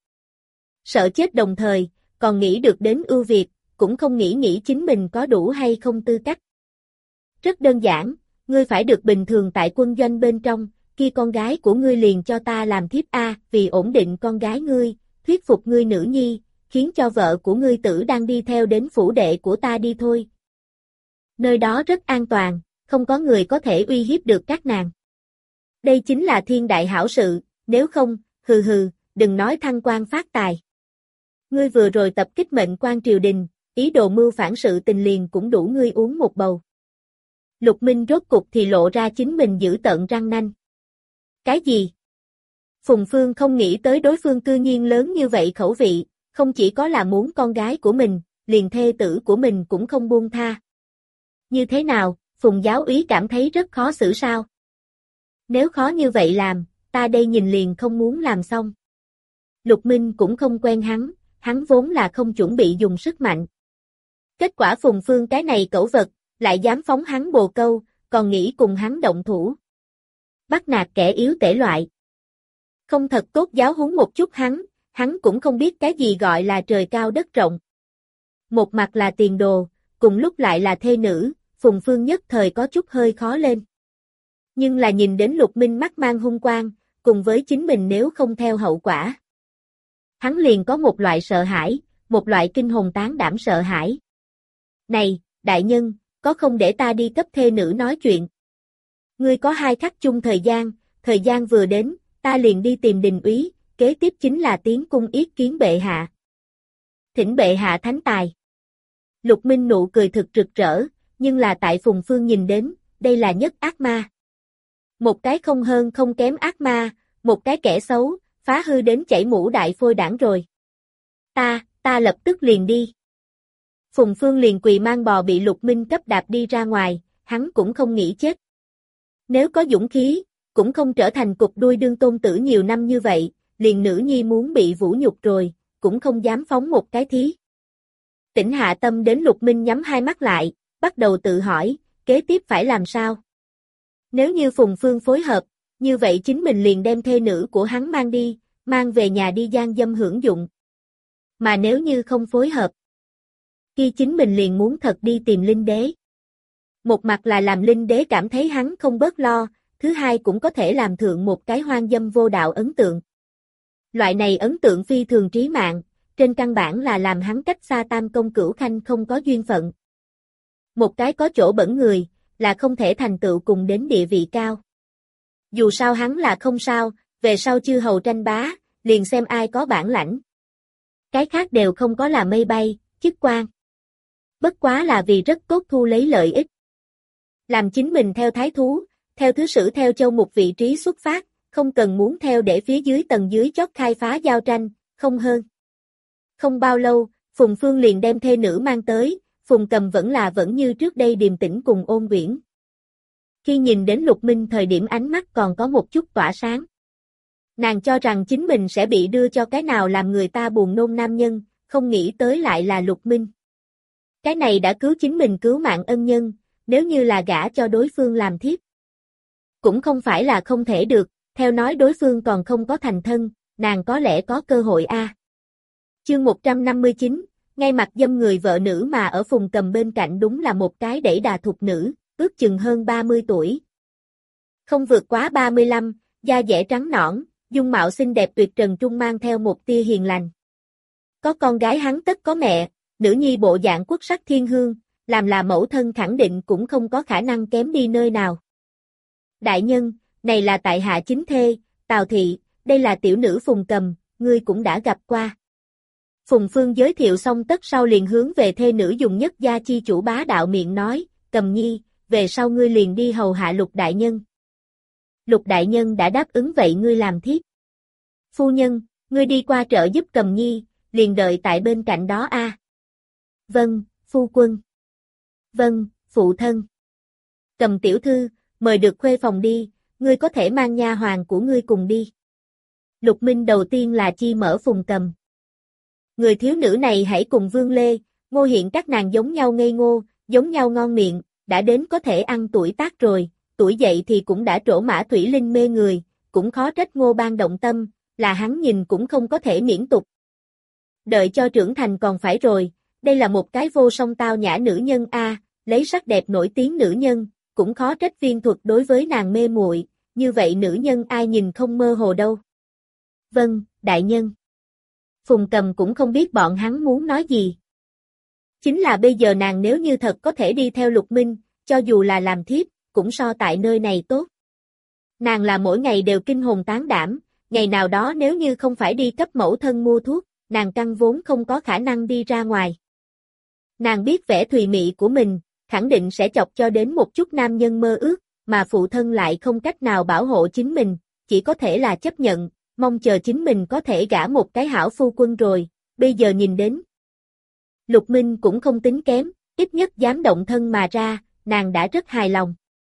Sợ chết đồng thời, còn nghĩ được đến ưu việt, cũng không nghĩ chính mình có đủ hay không tư cách. Rất đơn giản, ngươi phải được bình thường tại quân doanh bên trong, khi con gái của ngươi liền cho ta làm thiếp A, vì ổn định con gái ngươi, thuyết phục ngươi nữ nhi, khiến cho vợ của ngươi tử đang đi theo đến phủ đệ của ta đi thôi. Nơi đó rất an toàn, không có người có thể uy hiếp được các nàng. Đây chính là thiên đại hảo sự, nếu không, đừng nói thăng quan phát tài. Ngươi vừa rồi tập kích mệnh quan triều đình, ý đồ mưu phản sự tình liền cũng đủ ngươi uống một bầu. Lục Minh rốt cục thì lộ ra chính mình giữ tợn răng nanh. Cái gì? Phùng Phương không nghĩ tới đối phương cư nhiên lớn như vậy khẩu vị, không chỉ có là muốn con gái của mình, liền thê tử của mình cũng không buông tha. Như thế nào, Phùng giáo úy cảm thấy rất khó xử sao? Nếu khó như vậy làm, ta đây nhìn liền không muốn làm xong. Lục Minh cũng không quen hắn vốn là không chuẩn bị dùng sức mạnh. Kết quả Phùng Phương cái này cẩu vật, lại dám phóng hắn bồ câu, còn nghĩ cùng hắn động thủ. Bắt nạt kẻ yếu tể loại. Không thật tốt giáo huấn một chút hắn cũng không biết cái gì gọi là trời cao đất rộng. Một mặt là tiền đồ, cùng lúc lại là thê nữ, Phùng Phương nhất thời có chút hơi khó lên. Nhưng là nhìn đến Lục Minh mắt mang hung quang, cùng với chính mình nếu không theo hậu quả. Hắn liền có một loại sợ hãi, một loại kinh hồn tán đảm sợ hãi. Này, đại nhân, có không để ta đi cấp thê nữ nói chuyện? Ngươi có 2 khắc chung thời gian vừa đến, ta liền đi tìm Đình úy, kế tiếp chính là tiến cung yết kiến bệ hạ. Thỉnh bệ hạ thánh tài. Lục Minh nụ cười thực rực rỡ, nhưng là tại Phùng Phương nhìn đến, đây là nhất ác ma. Một cái không hơn không kém ác ma, một cái kẻ xấu, phá hư đến chảy mũ đại phôi đảng rồi. Ta lập tức liền đi. Phùng Phương liền quỳ mang bò bị Lục Minh cấp đạp đi ra ngoài, hắn cũng không nghĩ chết. Nếu có dũng khí, cũng không trở thành cục đuôi đương tôn tử nhiều năm như vậy, liền nữ nhi muốn bị vũ nhục rồi, cũng không dám phóng một cái thí. Tĩnh hạ tâm đến Lục Minh nhắm hai mắt lại, bắt đầu tự hỏi, kế tiếp phải làm sao? Nếu như Phùng Phương phối hợp, như vậy chính mình liền đem thê nữ của hắn mang đi, mang về nhà đi gian dâm hưởng dụng. Mà nếu như không phối hợp, kia chính mình liền muốn thật đi tìm Linh Đế. Một mặt là làm Linh Đế cảm thấy hắn không bớt lo, thứ hai cũng có thể làm thượng một cái hoang dâm vô đạo ấn tượng. Loại này ấn tượng phi thường trí mạng, trên căn bản là làm hắn cách xa Tam Công Cửu Khanh không có duyên phận. Một cái có chỗ bẩn người, là không thể thành tựu cùng đến địa vị cao. Dù sao hắn là không sao, về sau chư hầu tranh bá, liền xem ai có bản lãnh. Cái khác đều không có là mây bay, chức quan. Bất quá là vì rất tốt thu lấy lợi ích. Làm chính mình theo thái thú, theo thứ sử theo châu mục vị trí xuất phát, không cần muốn theo để phía dưới tầng dưới chót khai phá giao tranh, không hơn. Không bao lâu, Phùng Phương liền đem thê nữ mang tới, Phùng Cầm vẫn như trước đây điềm tĩnh cùng ôn quyển. Khi nhìn đến Lục Minh thời điểm ánh mắt còn có một chút tỏa sáng. Nàng cho rằng chính mình sẽ bị đưa cho cái nào làm người ta buồn nôn nam nhân, không nghĩ tới lại là Lục Minh. Cái này đã cứu chính mình cứu mạng ân nhân, nếu như là gả cho đối phương làm thiếp. Cũng không phải là không thể được, theo nói đối phương còn không có thành thân, nàng có lẽ có cơ hội a. Chương 159, ngay mặt dâm người vợ nữ mà ở Phùng Cầm bên cạnh đúng là một cái đẩy đà thục nữ, ước chừng hơn 30 tuổi. Không vượt quá 35, da dẻ trắng nõn, dung mạo xinh đẹp tuyệt trần trung mang theo một tia hiền lành. Có con gái hắn tất có mẹ, nữ nhi bộ dạng quốc sắc thiên hương, làm là mẫu thân khẳng định cũng không có khả năng kém đi nơi nào. Đại nhân, này là tại hạ chính thê, Tào Thị, đây là tiểu nữ Phùng Cầm, ngươi cũng đã gặp qua. Phùng Phương giới thiệu xong tất sau liền hướng về thê nữ dùng nhất gia chi chủ bá đạo miệng nói, Cầm nhi, về sau ngươi liền đi hầu hạ Lục đại nhân. Lục đại nhân đã đáp ứng vậy ngươi làm thiếp. Phu nhân, ngươi đi qua trợ giúp Cầm nhi, liền đợi tại bên cạnh đó a. Vâng, phu quân. Vâng, phụ thân. Cầm tiểu thư, mời được khuê phòng đi, ngươi có thể mang nha hoàn của ngươi cùng đi. Lục Minh đầu tiên là chi mở Phùng Cầm. Người thiếu nữ này hãy cùng Vương Lê, Ngô Hiện các nàng giống nhau ngây ngô, giống nhau ngon miệng, đã đến có thể ăn tuổi tác rồi, tuổi dậy thì cũng đã trổ mã thủy linh mê người, cũng khó trách Ngô Ban động tâm, là hắn nhìn cũng không có thể miễn tục. Đợi cho trưởng thành còn phải rồi, đây là một cái vô song tao nhã nữ nhân a, lấy sắc đẹp nổi tiếng nữ nhân, cũng khó trách viên thuật đối với nàng mê muội, như vậy nữ nhân ai nhìn không mơ hồ đâu. Vâng, đại nhân. Phùng Cầm cũng không biết bọn hắn muốn nói gì. Chính là bây giờ nàng nếu như thật có thể đi theo Lục Minh, cho dù là làm thiếp, cũng so tại nơi này tốt. Nàng là mỗi ngày đều kinh hồn tán đảm, ngày nào đó nếu như không phải đi cấp mẫu thân mua thuốc, nàng căn vốn không có khả năng đi ra ngoài. Nàng biết vẻ thùy mị của mình, khẳng định sẽ chọc cho đến một chút nam nhân mơ ước, mà phụ thân lại không cách nào bảo hộ chính mình, chỉ có thể là chấp nhận, mong chờ chính mình có thể gả một cái hảo phu quân rồi, bây giờ nhìn đến. Lục Minh cũng không tính kém, ít nhất dám động thân mà ra, nàng đã rất hài lòng.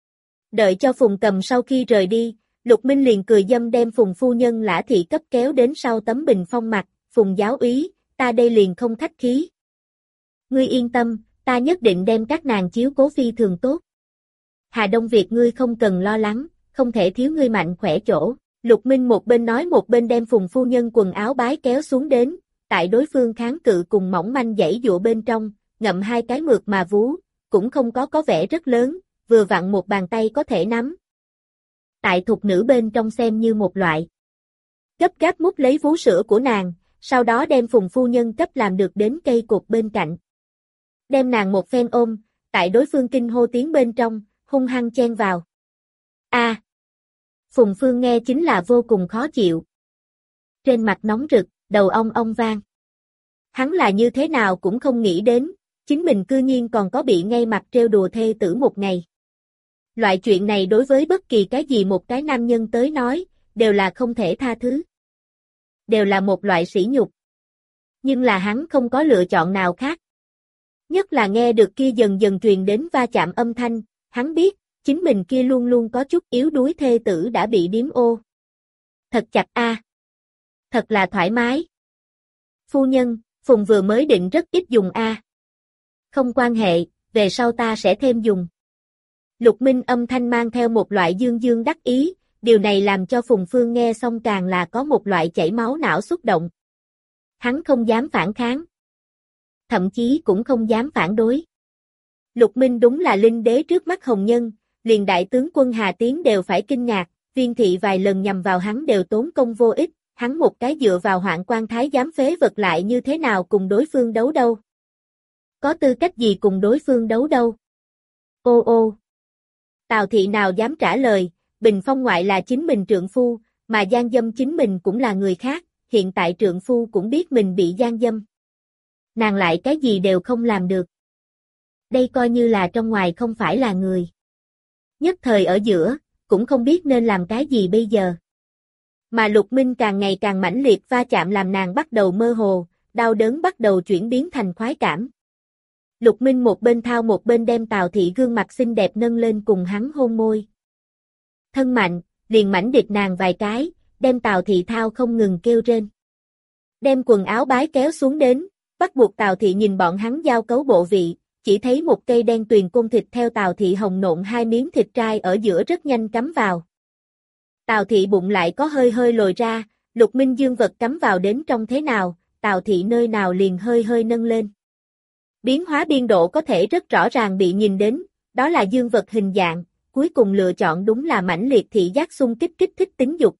Đợi cho Phùng Cầm sau khi rời đi, Lục Minh liền cười dâm đem Phùng phu nhân Lã Thị cấp kéo đến sau tấm bình phong mặt, Phùng giáo úy, ta đây liền không khách khí. Ngươi yên tâm, ta nhất định đem các nàng chiếu cố phi thường tốt. Hà Đông Việt ngươi không cần lo lắng, không thể thiếu ngươi mạnh khỏe chỗ. Lục Minh một bên nói một bên đem Phùng phu nhân quần áo bái kéo xuống đến, tại đối phương kháng cự cùng mỏng manh dãy dụa bên trong, ngậm hai cái mượt mà vú, cũng không có vẻ rất lớn, vừa vặn một bàn tay có thể nắm. Tại thục nữ bên trong xem như một loại. Gấp gáp mút lấy vú sữa của nàng, sau đó đem Phùng phu nhân cấp làm được đến cây cột bên cạnh. Đem nàng một phen ôm, tại đối phương kinh hô tiếng bên trong, hung hăng chen vào. A. Phùng Phương nghe chính là vô cùng khó chịu. Trên mặt nóng rực, đầu ong vang. Hắn là như thế nào cũng không nghĩ đến, chính mình cư nhiên còn có bị ngay mặt trêu đùa thê tử một ngày. Loại chuyện này đối với bất kỳ cái gì một cái nam nhân tới nói, đều là không thể tha thứ. Đều là một loại sỉ nhục. Nhưng là hắn không có lựa chọn nào khác. Nhất là nghe được kia dần dần truyền đến va chạm âm thanh, hắn biết, chính mình kia luôn luôn có chút yếu đuối thê tử đã bị điếm ô. Thật chặt a. Thật là thoải mái. Phu nhân, Phùng vừa mới định rất ít dùng a. Không quan hệ, về sau ta sẽ thêm dùng. Lục Minh âm thanh mang theo một loại dương dương đắc ý, điều này làm cho Phùng Phương nghe xong càng là có một loại chảy máu não xúc động. Hắn không dám phản kháng. Thậm chí cũng không dám phản đối. Lục Minh đúng là linh đế trước mắt hồng nhân, liền đại tướng quân Hà Tiến đều phải kinh ngạc, Viên thị vài lần nhằm vào hắn đều tốn công vô ích, hắn một cái dựa vào Hoạn Quan thái giám phế vật lại như thế nào cùng đối phương đấu đâu? Có tư cách gì cùng đối phương đấu đâu? Ô ô! Tào Thị nào dám trả lời, bình phong ngoại là chính mình trượng phu, mà gian dâm chính mình cũng là người khác, hiện tại trượng phu cũng biết mình bị gian dâm. Nàng lại cái gì đều không làm được. Đây coi như là trong ngoài không phải là người. Nhất thời ở giữa, cũng không biết nên làm cái gì bây giờ. Mà Lục Minh càng ngày càng mãnh liệt va chạm làm nàng bắt đầu mơ hồ, đau đớn bắt đầu chuyển biến thành khoái cảm. Lục Minh một bên thao một bên đem Tào Thị gương mặt xinh đẹp nâng lên cùng hắn hôn môi. Thân mạnh, liền mãnh địch nàng vài cái, đem Tào Thị thao không ngừng kêu rên. Đem quần áo bái kéo xuống đến, Bắt buộc Tào Thị nhìn bọn hắn giao cấu bộ vị, chỉ thấy một cây đen tuyền côn thịt theo Tào Thị hồng nộn hai miếng thịt trai ở giữa rất nhanh cắm vào. Tào Thị bụng lại có hơi hơi lồi ra, Lục Minh dương vật cắm vào đến trong thế nào, Tào Thị nơi nào liền hơi hơi nâng lên. Biến hóa biên độ có thể rất rõ ràng bị nhìn đến, đó là dương vật hình dạng, cuối cùng lựa chọn đúng là mãnh liệt thị giác xung kích kích thích tính dục.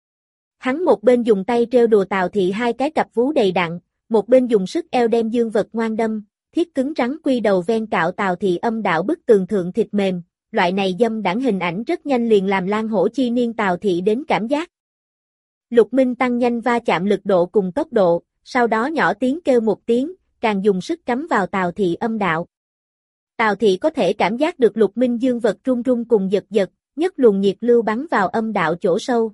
Hắn một bên dùng tay trêu đùa Tào Thị hai cái cặp vú đầy đặn, một bên dùng sức eo đem dương vật ngoan đâm, thiết cứng rắn quy đầu ven cạo Tào Thị âm đạo bức tường thượng thịt mềm, loại này dâm đãng hình ảnh rất nhanh liền làm Lan Hổ Chi Niên Tào Thị đến cảm giác. Lục Minh tăng nhanh va chạm lực độ cùng tốc độ, sau đó nhỏ tiếng kêu một tiếng, càng dùng sức cắm vào Tào Thị âm đạo. Tào Thị có thể cảm giác được Lục Minh dương vật run run cùng giật giật, nhất luồng nhiệt lưu bắn vào âm đạo chỗ sâu.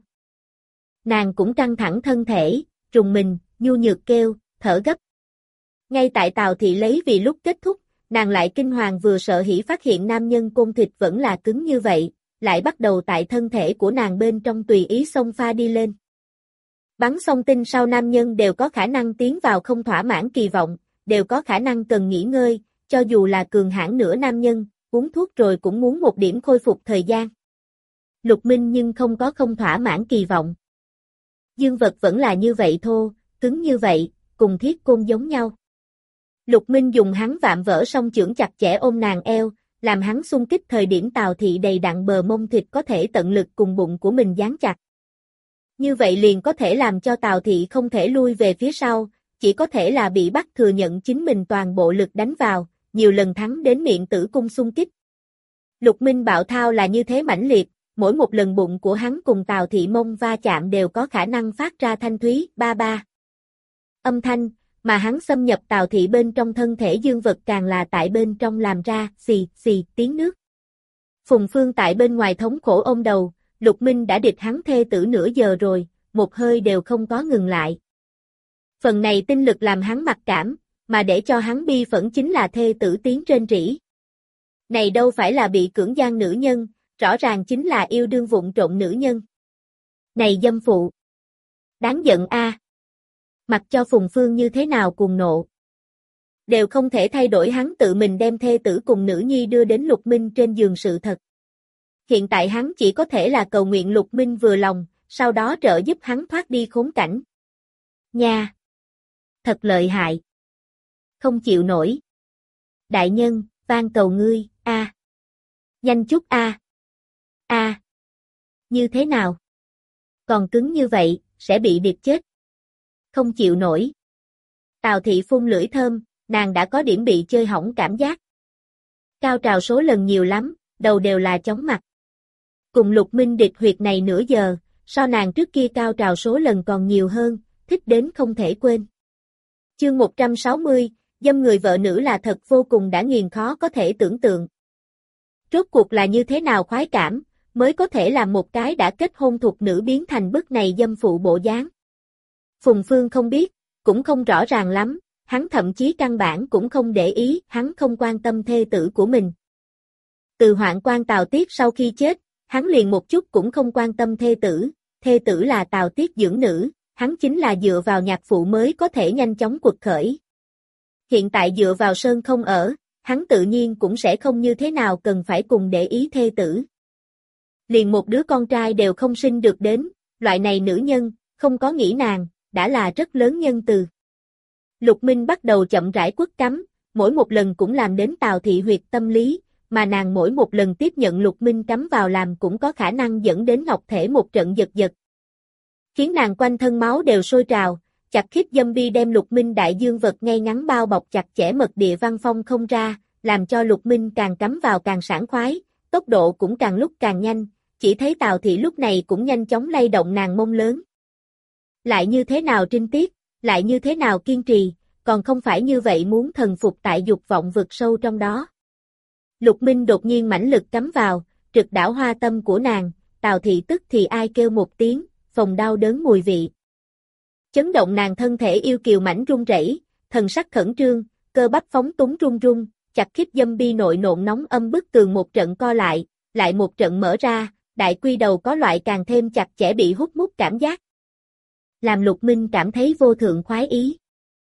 Nàng cũng căng thẳng thân thể, rùng mình, nhu nhược kêu, thở gấp. Ngay tại Tào Thị lấy vì lúc kết thúc, nàng lại kinh hoàng vừa sợ hãi phát hiện nam nhân côn thịt vẫn là cứng như vậy, lại bắt đầu tại thân thể của nàng bên trong tùy ý xông pha đi lên. Bắn xong tinh sau nam nhân đều có khả năng tiến vào không thỏa mãn kỳ vọng, đều có khả năng cần nghỉ ngơi, cho dù là cường hãn nửa nam nhân, uống thuốc rồi cũng muốn một điểm khôi phục thời gian. Lục Minh nhưng không có không thỏa mãn kỳ vọng. Dương vật vẫn là như vậy thô, cứng như vậy, cùng thiết côn giống nhau. Lục Minh dùng hắn vạm vỡ song chưởng chặt chẽ ôm nàng eo, làm hắn xung kích thời điểm Tào Thị đầy đặn bờ mông thịt có thể tận lực cùng bụng của mình dán chặt. Như vậy liền có thể làm cho Tào Thị không thể lui về phía sau, chỉ có thể là bị bắt thừa nhận chính mình toàn bộ lực đánh vào, nhiều lần thắng đến miệng tử cung xung kích. Lục Minh bạo thao là như thế mãnh liệt, mỗi một lần bụng của hắn cùng Tào Thị mông va chạm đều có khả năng phát ra thanh thúy ba ba âm thanh, mà hắn xâm nhập Tào Thị bên trong thân thể dương vật càng là tại bên trong làm ra xì xì tiếng nước. Phùng Phương tại bên ngoài thống khổ ôm đầu, Lục Minh đã địch hắn thê tử nửa giờ rồi, một hơi đều không có ngừng lại. Phần này tinh lực làm hắn mặc cảm, mà để cho hắn bi phẫn chính là thê tử tiếng rên rỉ. Này đâu phải là bị cưỡng gian nữ nhân, rõ ràng chính là yêu đương vụng trộm nữ nhân. Này dâm phụ! Đáng giận a! Mặc cho Phùng Phương như thế nào cuồng nộ, đều không thể thay đổi hắn tự mình đem thê tử cùng nữ nhi đưa đến Lục Minh trên giường sự thật. Hiện tại hắn chỉ có thể là cầu nguyện Lục Minh vừa lòng, sau đó trợ giúp hắn thoát đi khốn cảnh. Nha! Thật lợi hại! Không chịu nổi! Đại nhân, van cầu ngươi, a! Nhanh chút a! A! Như thế nào? Còn cứng như vậy, sẽ bị điệp chết. Không chịu nổi. Tào Thị phun lưỡi thơm, nàng đã có điểm bị chơi hỏng cảm giác. Cao trào số lần nhiều lắm, đầu đều là chóng mặt. Cùng Lục Minh địch huyệt này nửa giờ, so nàng trước kia cao trào số lần còn nhiều hơn, thích đến không thể quên. Chương 160, dâm người vợ nữ là thật vô cùng đã nghiền khó có thể tưởng tượng. Rốt cuộc là như thế nào khoái cảm, mới có thể làm một cái đã kết hôn thục nữ biến thành bức này dâm phụ bộ dáng. Phùng Phương không biết, cũng không rõ ràng lắm, hắn thậm chí căn bản cũng không để ý, hắn không quan tâm thê tử của mình. Từ Hoạn Quan Tào Tiết sau khi chết, hắn liền một chút cũng không quan tâm thê tử là Tào Tiết dưỡng nữ, hắn chính là dựa vào nhạc phụ mới có thể nhanh chóng quật khởi. Hiện tại dựa vào Sơn không ở, hắn tự nhiên cũng sẽ không như thế nào cần phải cùng để ý thê tử. Liền một đứa con trai đều không sinh được đến, loại này nữ nhân, không có nghĩ nàng, đã là rất lớn nhân từ. Lục Minh bắt đầu chậm rãi quất cắm, mỗi một lần cũng làm đến Tào Thị huyệt tâm lý, mà nàng mỗi một lần tiếp nhận Lục Minh cắm vào làm cũng có khả năng dẫn đến ngọc thể một trận giật giật. Khiến nàng quanh thân máu đều sôi trào, chặt khít dâm bi đem Lục Minh đại dương vật ngay ngắn bao bọc chặt chẽ mật địa văn phong không ra, làm cho Lục Minh càng cắm vào càng sảng khoái, tốc độ cũng càng lúc càng nhanh, chỉ thấy Tào Thị lúc này cũng nhanh chóng lay động nàng mông lớn. Lại như thế nào trinh tiết, lại như thế nào kiên trì, còn không phải như vậy muốn thần phục tại dục vọng vực sâu trong đó. Lục Minh đột nhiên mãnh lực cắm vào, trực đảo hoa tâm của nàng, Tào Thị tức thì ai kêu một tiếng, phòng đau đớn mùi vị. Chấn động nàng thân thể yêu kiều mảnh run rẩy, thần sắc khẩn trương, cơ bắp phóng túng run run, chặt khít dâm bi nội nộn nóng âm bức tường một trận co lại một trận mở ra, đại quy đầu có loại càng thêm chặt chẽ bị hút mút cảm giác. Làm Lục Minh cảm thấy vô thượng khoái ý.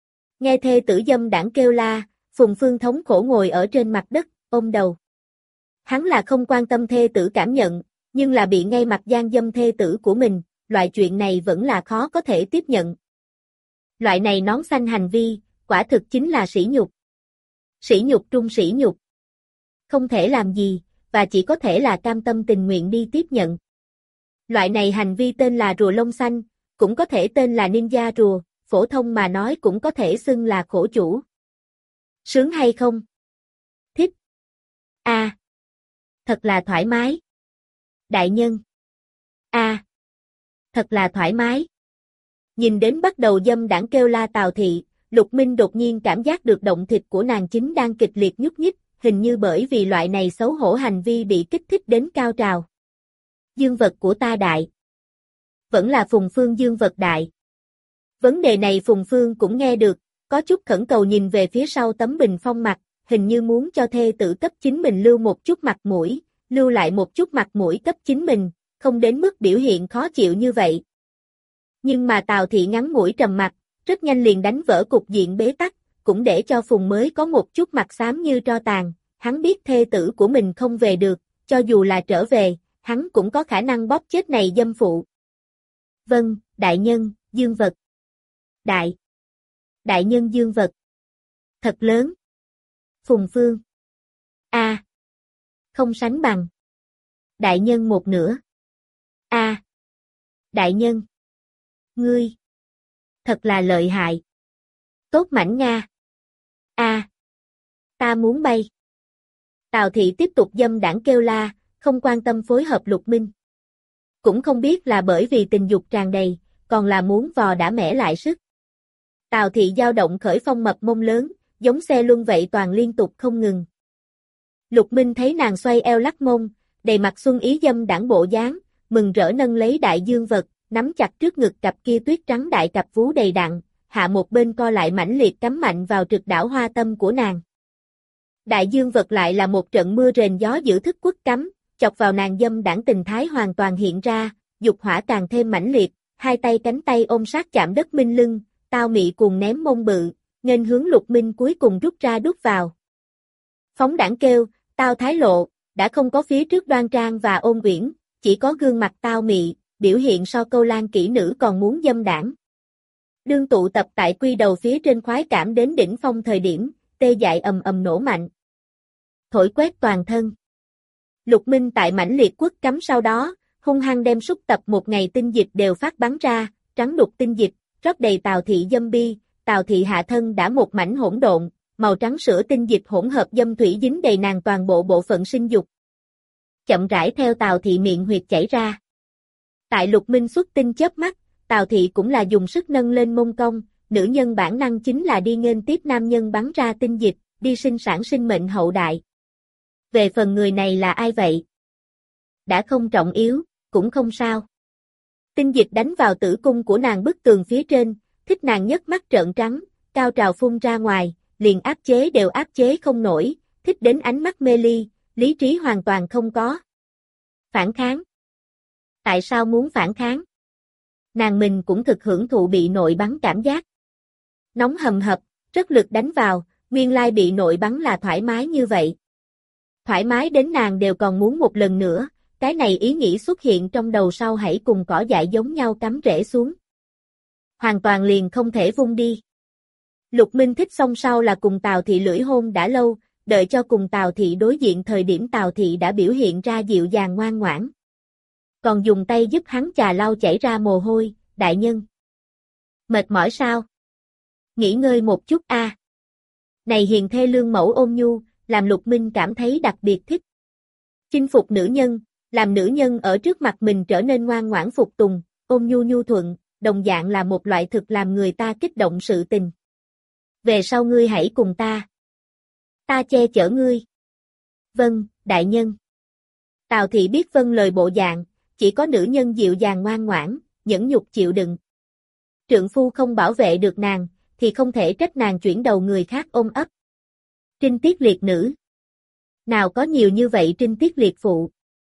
Nghe thê tử dâm đảng kêu la, Phùng Phương thống khổ ngồi ở trên mặt đất, ôm đầu. Hắn là không quan tâm thê tử cảm nhận, nhưng là bị ngay mặt gian dâm thê tử của mình, loại chuyện này vẫn là khó có thể tiếp nhận. Loại này nón xanh hành vi, quả thực chính là sỉ nhục. Sỉ nhục trung sỉ nhục. Không thể làm gì, và chỉ có thể là cam tâm tình nguyện đi tiếp nhận. Loại này hành vi tên là rùa lông xanh, cũng có thể tên là ninja rùa, phổ thông mà nói cũng có thể xưng là khổ chủ. Sướng hay không? Thích. A. Thật là thoải mái. Đại nhân. A. Thật là thoải mái. Nhìn đến bắt đầu dâm đảng kêu la Tào Thị, Lục Minh đột nhiên cảm giác được động thịt của nàng chính đang kịch liệt nhúc nhích, hình như bởi vì loại này xấu hổ hành vi bị kích thích đến cao trào. Dương vật của ta đại. Vẫn là Phùng Phương dương vật đại. Vấn đề này Phùng Phương cũng nghe được, có chút khẩn cầu nhìn về phía sau tấm bình phong mặt, hình như muốn cho thê tử cấp chính mình lưu một chút mặt mũi, lưu lại một chút mặt mũi cấp chính mình, không đến mức biểu hiện khó chịu như vậy. Nhưng mà Tào Thị ngắn ngủi trầm mặt, rất nhanh liền đánh vỡ cục diện bế tắc, cũng để cho Phùng mới có một chút mặt xám như tro tàn, hắn biết thê tử của mình không về được, cho dù là trở về, hắn cũng có khả năng bóp chết này dâm phụ. Vâng, đại nhân, dương vật. Đại nhân dương vật. Thật lớn. Phùng Phương. A. Không sánh bằng. Đại nhân một nửa. A. Đại nhân. Ngươi. Thật là lợi hại. Tốt mảnh Nga. A. Ta muốn bay. Tào Thị tiếp tục dâm đảng kêu la, không quan tâm phối hợp Lục Minh. Cũng không biết là bởi vì tình dục tràn đầy, còn là muốn vò đã mẻ lại sức. Tào Thị dao động khởi phong mập mông lớn, giống xe luân vậy toàn liên tục không ngừng. Lục Minh thấy nàng xoay eo lắc mông, đầy mặt xuân ý dâm đảng bộ dáng, mừng rỡ nâng lấy đại dương vật, nắm chặt trước ngực cặp kia tuyết trắng đại cặp vú đầy đặn, hạ một bên co lại mãnh liệt cắm mạnh vào trực đảo hoa tâm của nàng. Đại dương vật lại là một trận mưa rền gió dữ thức quất cắm, chọc vào nàng dâm đảng tình thái hoàn toàn hiện ra, dục hỏa càng thêm mãnh liệt, hai tay cánh tay ôm sát chạm đất minh lưng, tao mị cuồng ném mông bự, nghênh hướng Lục Minh cuối cùng rút ra đút vào. Phóng đảng kêu, tao thái lộ, đã không có phía trước đoan trang và ôn uyển, chỉ có gương mặt tao mị, biểu hiện so câu lan kỹ nữ còn muốn dâm đảng. Đương tụ tập tại quy đầu phía trên khoái cảm đến đỉnh phong thời điểm, tê dại ầm ầm nổ mạnh. Thổi quét toàn thân. Lục Minh tại mãnh liệt quất cắm sau đó, hung hăng đem xúc tập một ngày tinh dịch đều phát bắn ra, trắng đục tinh dịch, rót đầy Tào Thị dâm bi, Tào Thị hạ thân đã một mảnh hỗn độn, màu trắng sữa tinh dịch hỗn hợp dâm thủy dính đầy nàng toàn bộ bộ phận sinh dục. Chậm rãi theo Tào Thị miệng huyệt chảy ra. Tại Lục Minh xuất tinh chớp mắt, Tào Thị cũng là dùng sức nâng lên mông cong, nữ nhân bản năng chính là đi nghênh tiếp nam nhân bắn ra tinh dịch, đi sinh sản sinh mệnh hậu đại. Về phần người này là ai vậy? Đã không trọng yếu, cũng không sao. Tinh dịch đánh vào tử cung của nàng bức tường phía trên, thích nàng nhấc mắt trợn trắng, cao trào phun ra ngoài, liền áp chế đều áp chế không nổi, thích đến ánh mắt mê ly, lý trí hoàn toàn không có. Phản kháng. Tại sao muốn phản kháng? Nàng mình cũng thực hưởng thụ bị nội bắn cảm giác. Nóng hầm hập, rất lực đánh vào, nguyên lai bị nội bắn là thoải mái như vậy. Thoải mái đến nàng đều còn muốn một lần nữa, cái này ý nghĩ xuất hiện trong đầu sau hãy cùng cỏ dại giống nhau cắm rễ xuống. Hoàn toàn liền không thể vung đi. Lục Minh thích xong sau là cùng Tào Thị lưỡi hôn đã lâu, đợi cho cùng Tào Thị đối diện thời điểm Tào Thị đã biểu hiện ra dịu dàng ngoan ngoãn. Còn dùng tay giúp hắn chà lau chảy ra mồ hôi, đại nhân. Mệt mỏi sao? Nghỉ ngơi một chút a. Này hiền thê lương mẫu ôn nhu, làm Lục Minh cảm thấy đặc biệt thích. Chinh phục nữ nhân, làm nữ nhân ở trước mặt mình trở nên ngoan ngoãn phục tùng, ôn nhu nhu thuận, đồng dạng là một loại thực làm người ta kích động sự tình. Về sau ngươi hãy cùng ta. Ta che chở ngươi. Vâng, đại nhân. Tào Thị biết vâng lời bộ dạng, chỉ có nữ nhân dịu dàng ngoan ngoãn, nhẫn nhục chịu đựng. Trượng phu không bảo vệ được nàng, thì không thể trách nàng chuyển đầu người khác ôm ấp. Trinh tiết liệt nữ. Nào có nhiều như vậy trinh tiết liệt phụ.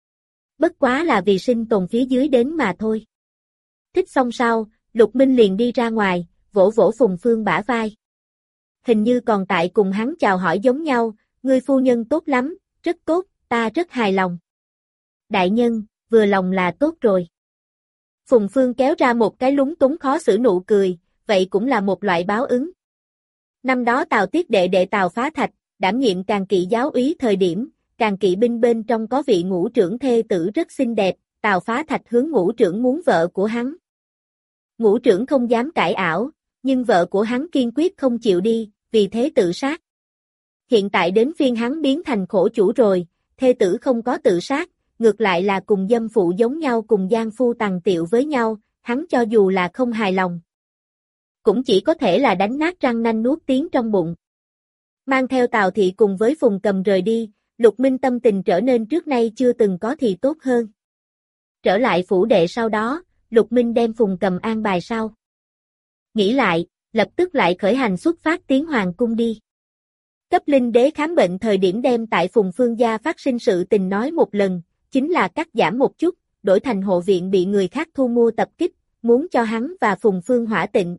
Bất quá là vì sinh tồn phía dưới đến mà thôi. Thích xong sau, Lục Minh liền đi ra ngoài, vỗ vỗ Phùng Phương bả vai. hình như còn tại cùng hắn chào hỏi giống nhau, ngươi phu nhân tốt lắm, rất tốt, ta rất hài lòng. Đại nhân, vừa lòng là tốt rồi. Phùng Phương kéo ra một cái lúng túng khó xử nụ cười, vậy cũng là một loại báo ứng. Năm đó Tào Tiết đệ đệ Tào Phá Thạch, đảm nhiệm Càn Kỵ giáo úy thời điểm, Càn Kỵ binh bên trong có vị ngũ trưởng thê tử rất xinh đẹp, Tào Phá Thạch hướng ngũ trưởng muốn vợ của hắn. Ngũ trưởng không dám cãi ảo, nhưng vợ của hắn kiên quyết không chịu đi, vì thế tự sát. Hiện tại đến phiên hắn biến thành khổ chủ rồi, thê tử không có tự sát, ngược lại là cùng dâm phụ giống nhau cùng giang phu tằng tiệu với nhau, hắn cho dù là không hài lòng. Cũng chỉ có thể là đánh nát răng nanh nuốt tiếng trong bụng. Mang theo Tào Thị cùng với Phùng Cầm rời đi, Lục Minh tâm tình trở nên trước nay chưa từng có thì tốt hơn. Trở lại phủ đệ sau đó, Lục Minh đem Phùng Cầm an bài sau. Nghĩ lại, lập tức lại khởi hành xuất phát tiến hoàng cung đi. Cấp Linh Đế khám bệnh thời điểm đem tại Phùng Phương gia phát sinh sự tình nói một lần, chính là cắt giảm một chút, đổi thành hộ viện bị người khác thu mua tập kích, muốn cho hắn và Phùng Phương hỏa tịnh.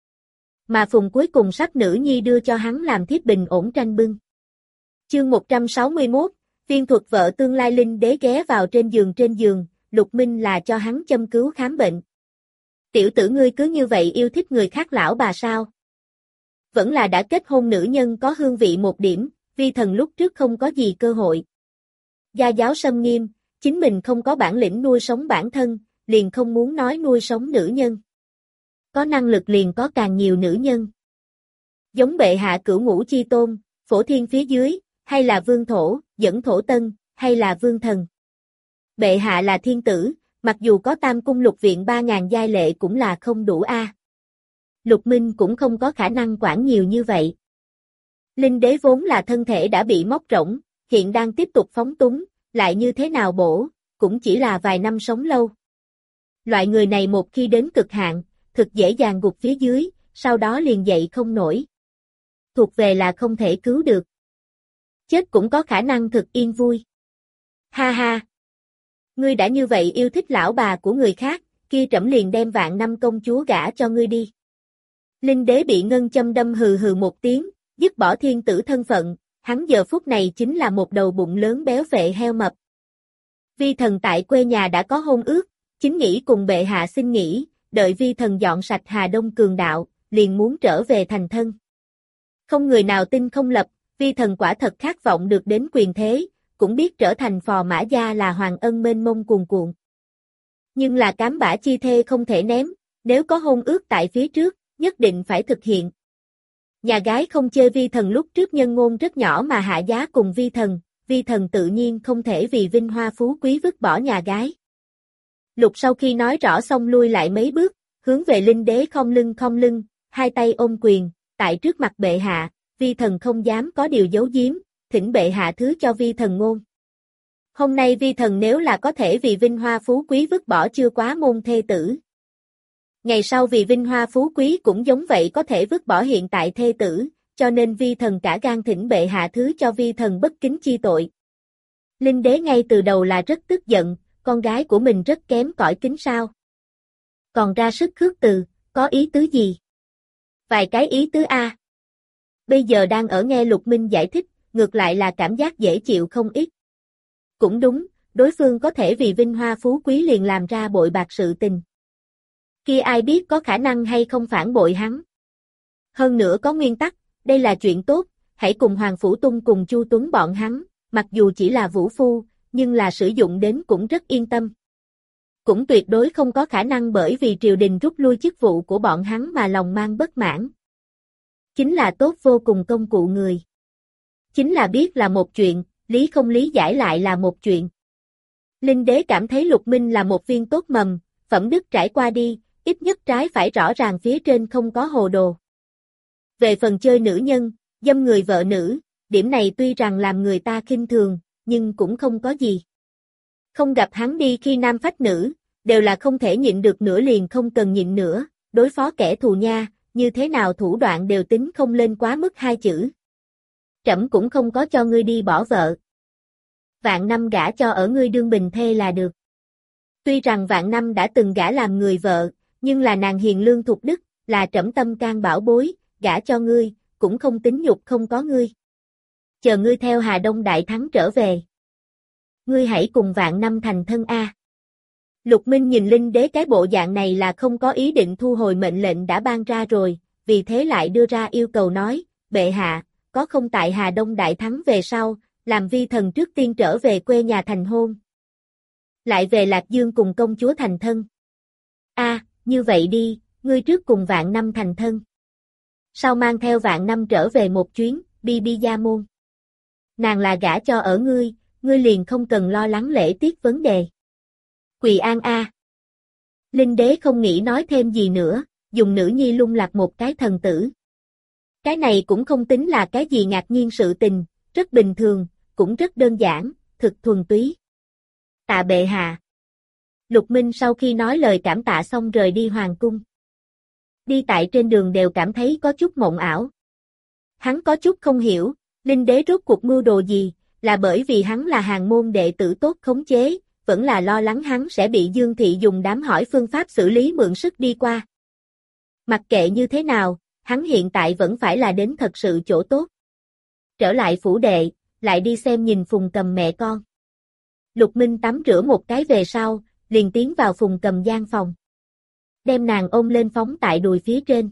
Mà Phùng cuối cùng sắp nữ nhi đưa cho hắn làm thiếp bình ổn tranh bưng. Chương 161, viên thuật vợ tương lai Linh Đế ghé vào trên giường, Lục Minh là cho hắn châm cứu khám bệnh. Tiểu tử ngươi cứ như vậy yêu thích người khác lão bà sao? Vẫn là đã kết hôn nữ nhân có hương vị một điểm, vi thần lúc trước không có gì cơ hội. Gia giáo xâm nghiêm, chính mình không có bản lĩnh nuôi sống bản thân, liền không muốn nói nuôi sống nữ nhân. Có năng lực liền có càng nhiều nữ nhân. Giống bệ hạ cửu ngũ chi tôn, phổ thiên phía dưới, hay là vương thổ, dẫn thổ tân, hay là vương thần. Bệ hạ là thiên tử, mặc dù có tam cung lục viện 3.000 giai lệ cũng là không đủ a. Lục Minh cũng không có khả năng quản nhiều như vậy. Linh Đế vốn là thân thể đã bị móc rỗng, hiện đang tiếp tục phóng túng, lại như thế nào bổ, cũng chỉ là vài năm sống lâu. Loại người này một khi đến cực hạn, thực dễ dàng gục phía dưới, sau đó liền dậy không nổi. Thuộc về là không thể cứu được. Chết cũng có khả năng thực yên vui. Ha ha! Ngươi đã như vậy yêu thích lão bà của người khác, kia trẫm liền đem vạn năm công chúa gả cho ngươi đi. Linh Đế bị ngân châm đâm hừ hừ một tiếng, dứt bỏ thiên tử thân phận, hắn giờ phút này chính là một đầu bụng lớn béo phệ heo mập. Vi thần tại quê nhà đã có hôn ước, chính nghĩ cùng bệ hạ xin nghỉ, đợi vi thần dọn sạch Hà Đông cường đạo, liền muốn trở về thành thân. Không người nào tin không lập, vi thần quả thật khát vọng được đến quyền thế, cũng biết trở thành phò mã gia là hoàng ân mênh mông cuồn cuộn. Nhưng là cám bã chi thê không thể ném, nếu có hôn ước tại phía trước, nhất định phải thực hiện. Nhà gái không chê vi thần lúc trước nhân ngôn rất nhỏ mà hạ giá cùng vi thần tự nhiên không thể vì vinh hoa phú quý vứt bỏ nhà gái. Lục sau khi nói rõ xong lui lại mấy bước, hướng về Linh Đế khom lưng, hai tay ôm quyền, tại trước mặt bệ hạ, vi thần không dám có điều giấu giếm, thỉnh bệ hạ thứ cho vi thần ngôn. Hôm nay vi thần nếu là có thể vì vinh hoa phú quý vứt bỏ chưa quá môn thê tử. Ngày sau vì vinh hoa phú quý cũng giống vậy có thể vứt bỏ hiện tại thê tử, cho nên vi thần cả gan thỉnh bệ hạ thứ cho vi thần bất kính chi tội. Linh Đế ngay từ đầu là rất tức giận, con gái của mình rất kém cỏi kính sao. Còn ra sức khước từ, có ý tứ gì? Vài cái ý tứ a. Bây giờ đang ở nghe Lục Minh giải thích, ngược lại là cảm giác dễ chịu không ít. Cũng đúng, đối phương có thể vì vinh hoa phú quý liền làm ra bội bạc sự tình. Kia ai biết có khả năng hay không phản bội hắn. Hơn nữa có nguyên tắc, đây là chuyện tốt, hãy cùng Hoàng Phủ Tung cùng Chu Tuấn bọn hắn, mặc dù chỉ là vũ phu, nhưng là sử dụng đến cũng rất yên tâm. Cũng tuyệt đối không có khả năng bởi vì triều đình rút lui chức vụ của bọn hắn mà lòng mang bất mãn. Chính là tốt vô cùng công cụ người. Chính là biết là một chuyện, lý không lý giải lại là một chuyện. Linh Đế cảm thấy Lục Minh là một viên tốt mầm, phẩm đức trải qua đi, ít nhất trái phải rõ ràng phía trên không có hồ đồ. Về phần chơi nữ nhân, dâm người vợ nữ, điểm này tuy rằng làm người ta khinh thường, nhưng cũng không có gì. Không gặp hắn đi khi nam phách nữ, đều là không thể nhịn được nữa liền không cần nhịn nữa, đối phó kẻ thù nha, như thế nào thủ đoạn đều tính không lên quá mức hai chữ. Trẫm cũng không có cho ngươi đi bỏ vợ. Vạn năm gả cho ở ngươi đương bình thê là được. Tuy rằng Vạn Năm đã từng gả làm người vợ, nhưng là nàng hiền lương thục đức, là trẫm tâm can bảo bối, gả cho ngươi, cũng không tính nhục không có ngươi. Chờ ngươi theo Hà Đông đại thắng trở về. Ngươi hãy cùng vạn năm thành thân a. Lục Minh nhìn Linh Đế cái bộ dạng này là không có ý định thu hồi mệnh lệnh đã ban ra rồi, vì thế lại đưa ra yêu cầu nói, bệ hạ, có không tại Hà Đông đại thắng về sau, làm vi thần trước tiên trở về quê nhà thành hôn. Lại về Lạc Dương cùng công chúa thành thân. Như vậy đi, ngươi trước cùng vạn năm thành thân. Sau mang theo vạn năm trở về một chuyến, đi gia môn. Nàng là gả cho ở ngươi liền không cần lo lắng lễ tiết vấn đề. Quỳ an a. Linh Đế không nghĩ nói thêm gì nữa, dùng nữ nhi lung lạc một cái thần tử. Cái này cũng không tính là cái gì ngạc nhiên sự tình, rất bình thường, cũng rất đơn giản, thực thuần túy. Tạ bệ hạ. Lục Minh sau khi nói lời cảm tạ xong rời đi hoàng cung. Đi tại trên đường đều cảm thấy có chút mộng ảo. Hắn có chút không hiểu, Linh Đế rốt cuộc mưu đồ gì, là bởi vì hắn là hàng môn đệ tử tốt khống chế, vẫn là lo lắng hắn sẽ bị Dương Thị dùng đám hỏi phương pháp xử lý mượn sức đi qua. Mặc kệ như thế nào, hắn hiện tại vẫn phải là đến thật sự chỗ tốt. Trở lại phủ đệ, lại đi xem nhìn Phùng Cầm mẹ con. Lục Minh tắm rửa một cái về sau, liền tiến vào Phùng Cầm gian phòng. Đem nàng ôm lên phóng tại đùi phía trên.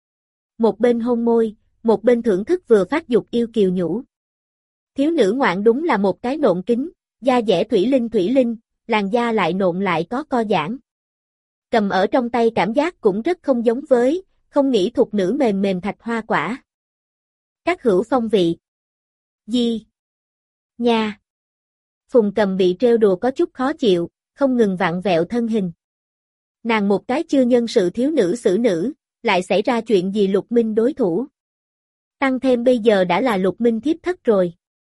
Một bên hôn môi, một bên thưởng thức vừa phát dục yêu kiều nhũ. Thiếu nữ ngoạn đúng là một cái nộn kính, da dẻ thủy linh, làn da lại nộn lại có co giãn. Cầm ở trong tay cảm giác cũng rất không giống với, không nghĩ thục nữ mềm mềm thạch hoa quả. Các hữu phong vị. Di. Nha. Phùng Cầm bị trêu đùa có chút khó chịu, không ngừng vặn vẹo thân hình. Nàng một cái chưa nhân sự thiếu nữ xử nữ, lại xảy ra chuyện gì Lục Minh đối thủ. Tăng thêm bây giờ đã là Lục Minh thiếp thất rồi.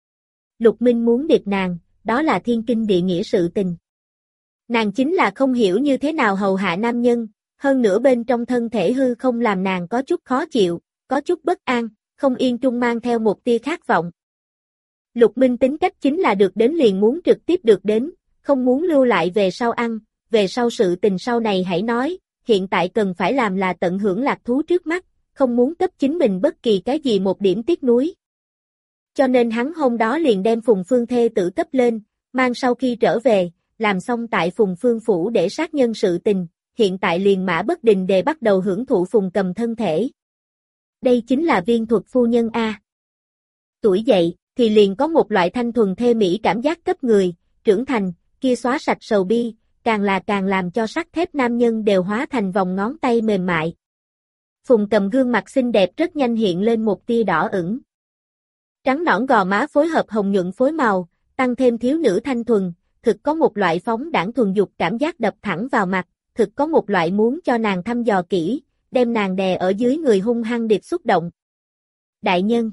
Lục Minh muốn điệp nàng, đó là thiên kinh địa nghĩa sự tình. Nàng chính là không hiểu như thế nào hầu hạ nam nhân, hơn nữa bên trong thân thể hư không làm nàng có chút khó chịu, có chút bất an, không yên trung mang theo một tia khát vọng. Lục Minh tính cách chính là được đến liền muốn trực tiếp được đến, không muốn lưu lại về sau ăn, về sau sự tình sau này hãy nói, hiện tại cần phải làm là tận hưởng lạc thú trước mắt, không muốn cấp chính mình bất kỳ cái gì một điểm tiếc nuối. Cho nên hắn hôm đó liền đem Phùng Phương thê tử cấp lên, mang sau khi trở về, làm xong tại Phùng Phương phủ để sát nhân sự tình, hiện tại liền mã bất đình đề bắt đầu hưởng thụ Phùng Cầm thân thể. Đây chính là viên thuật phu nhân A. Tuổi dậy, thì liền có một loại thanh thuần thê mỹ cảm giác cấp người, trưởng thành, kia xóa sạch sầu bi, càng là càng làm cho sắt thép nam nhân đều hóa thành vòng ngón tay mềm mại. Phùng Cầm gương mặt xinh đẹp rất nhanh hiện lên một tia đỏ ửng. Trắng nõn gò má phối hợp hồng nhuận phối màu, tăng thêm thiếu nữ thanh thuần, thực có một loại phóng đãng thuần dục cảm giác đập thẳng vào mặt, thực có một loại muốn cho nàng thăm dò kỹ, đem nàng đè ở dưới người hung hăng điệp xúc động. Đại nhân.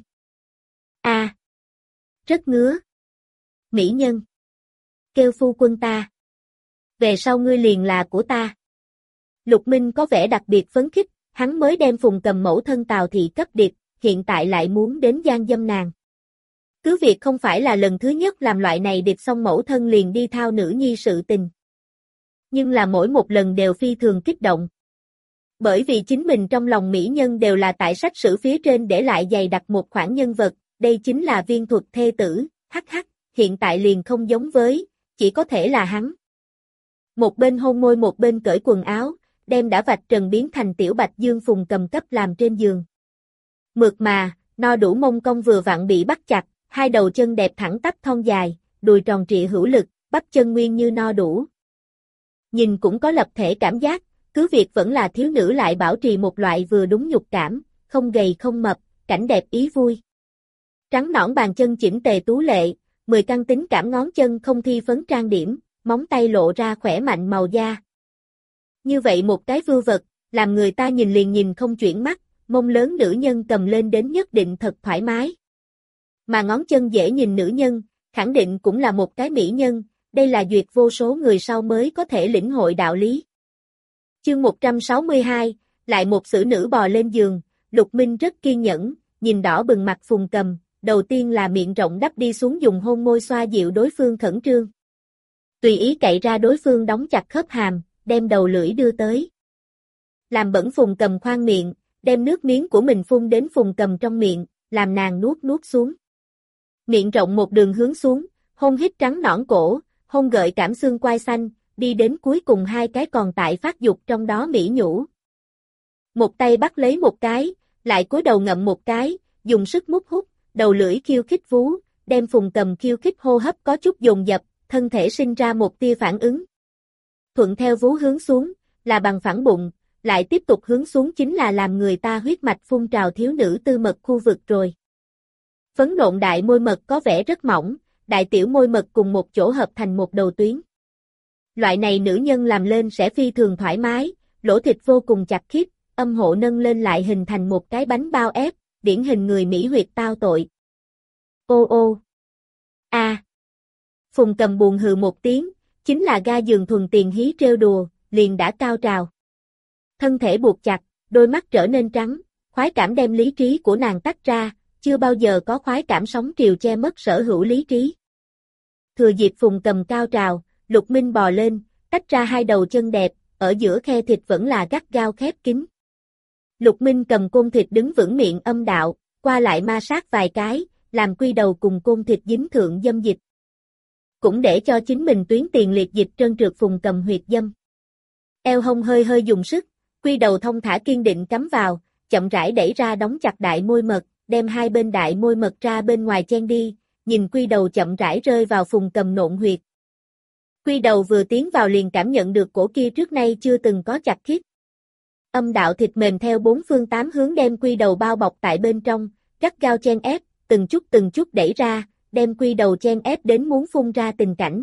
Rất ngứa. Mỹ nhân. Kêu phu quân ta. Về sau ngươi liền là của ta. Lục Minh có vẻ đặc biệt phấn khích, hắn mới đem Phùng Cầm mẫu thân Tào thị cấp điệp, hiện tại lại muốn đến gian dâm nàng. Cứ việc không phải là lần thứ nhất làm loại này điệp xong mẫu thân liền đi thao nữ nhi sự tình. Nhưng là mỗi một lần đều phi thường kích động. Bởi vì chính mình trong lòng mỹ nhân đều là tại sách sử phía trên để lại dày đặc một khoản nhân vật, đây chính là viên thuật thê tử, hắc, hiện tại liền không giống với, chỉ có thể là hắn. Một bên hôn môi một bên cởi quần áo, đem đã vạch trần biến thành tiểu bạch dương Phùng Cầm cấp làm trên giường. Mượt mà, no đủ mông cong vừa vặn bị bắt chặt, hai đầu chân đẹp thẳng tắp thon dài, đùi tròn trịa hữu lực, bắp chân nguyên như no đủ. Nhìn cũng có lập thể cảm giác, cứ việc vẫn là thiếu nữ lại bảo trì một loại vừa đúng nhục cảm, không gầy không mập, cảnh đẹp ý vui. Trắng nõn bàn chân chỉnh tề tú lệ, 10 căn tính cảm ngón chân không thi phấn trang điểm, móng tay lộ ra khỏe mạnh màu da. Như vậy một cái vưu vật, làm người ta nhìn liền nhìn không chuyển mắt, mông lớn nữ nhân cầm lên đến nhất định thật thoải mái. Mà ngón chân dễ nhìn nữ nhân, khẳng định cũng là một cái mỹ nhân, đây là duyệt vô số người sau mới có thể lĩnh hội đạo lý. Chương 162, lại một xử nữ bò lên giường, Lục Minh rất kiên nhẫn, nhìn đỏ bừng mặt Phùng Cầm, đầu tiên là miệng rộng đắp đi xuống dùng hôn môi xoa dịu đối phương khẩn trương. Tùy ý cậy ra đối phương đóng chặt khớp hàm, đem đầu lưỡi đưa tới. Làm bẩn Phùng Cầm khoang miệng, đem nước miếng của mình phun đến Phùng Cầm trong miệng, làm nàng nuốt xuống. Miệng rộng một đường hướng xuống, hôn hít trắng nõn cổ, hôn gợi cảm xương quai xanh, đi đến cuối cùng hai cái còn tại phát dục trong đó mỹ nhũ. Một tay bắt lấy một cái, lại cúi đầu ngậm một cái, dùng sức mút hút, đầu lưỡi khiêu khích vú, đem Phùng Cầm khiêu khích hô hấp có chút dồn dập, thân thể sinh ra một tia phản ứng. Thuận theo vú hướng xuống, là bằng phẳng bụng, lại tiếp tục hướng xuống chính là làm người ta huyết mạch phun trào thiếu nữ tư mật khu vực rồi. Phấn nộn đại môi mật có vẻ rất mỏng, đại tiểu môi mật cùng một chỗ hợp thành một đầu tuyến. Loại này nữ nhân làm lên sẽ phi thường thoải mái, lỗ thịt vô cùng chặt khít, âm hộ nâng lên lại hình thành một cái bánh bao ép, điển hình người Mỹ huyệt tao tội. Ô ô. A. Phùng Cầm buồn hừ một tiếng, chính là ga giường thuần tiền hí trêu đùa, liền đã cao trào. Thân thể buộc chặt, đôi mắt trở nên trắng, khoái cảm đem lý trí của nàng tách ra, chưa bao giờ có khoái cảm sóng triều che mất sở hữu lý trí. Thừa dịp Phùng Cầm cao trào, Lục Minh bò lên, tách ra hai đầu chân đẹp, ở giữa khe thịt vẫn là gắt gao khép kín. Lục Minh cầm côn thịt đứng vững miệng âm đạo, qua lại ma sát vài cái, làm quy đầu cùng côn thịt dính thượng dâm dịch. Cũng để cho chính mình tuyến tiền liệt dịch trơn trượt Phùng Cầm huyệt dâm. Eo hông hơi hơi dùng sức, quy đầu thông thả kiên định cắm vào, chậm rãi đẩy ra đóng chặt đại môi mật, đem hai bên đại môi mật ra bên ngoài chen đi, nhìn quy đầu chậm rãi rơi vào Phùng Cầm nộn huyệt. Quy đầu vừa tiến vào liền cảm nhận được cổ kia trước nay chưa từng có chặt khít. Âm đạo thịt mềm theo bốn phương tám hướng đem quy đầu bao bọc tại bên trong, gắt gao chen ép, từng chút đẩy ra, đem quy đầu chen ép đến muốn phun ra tình cảnh.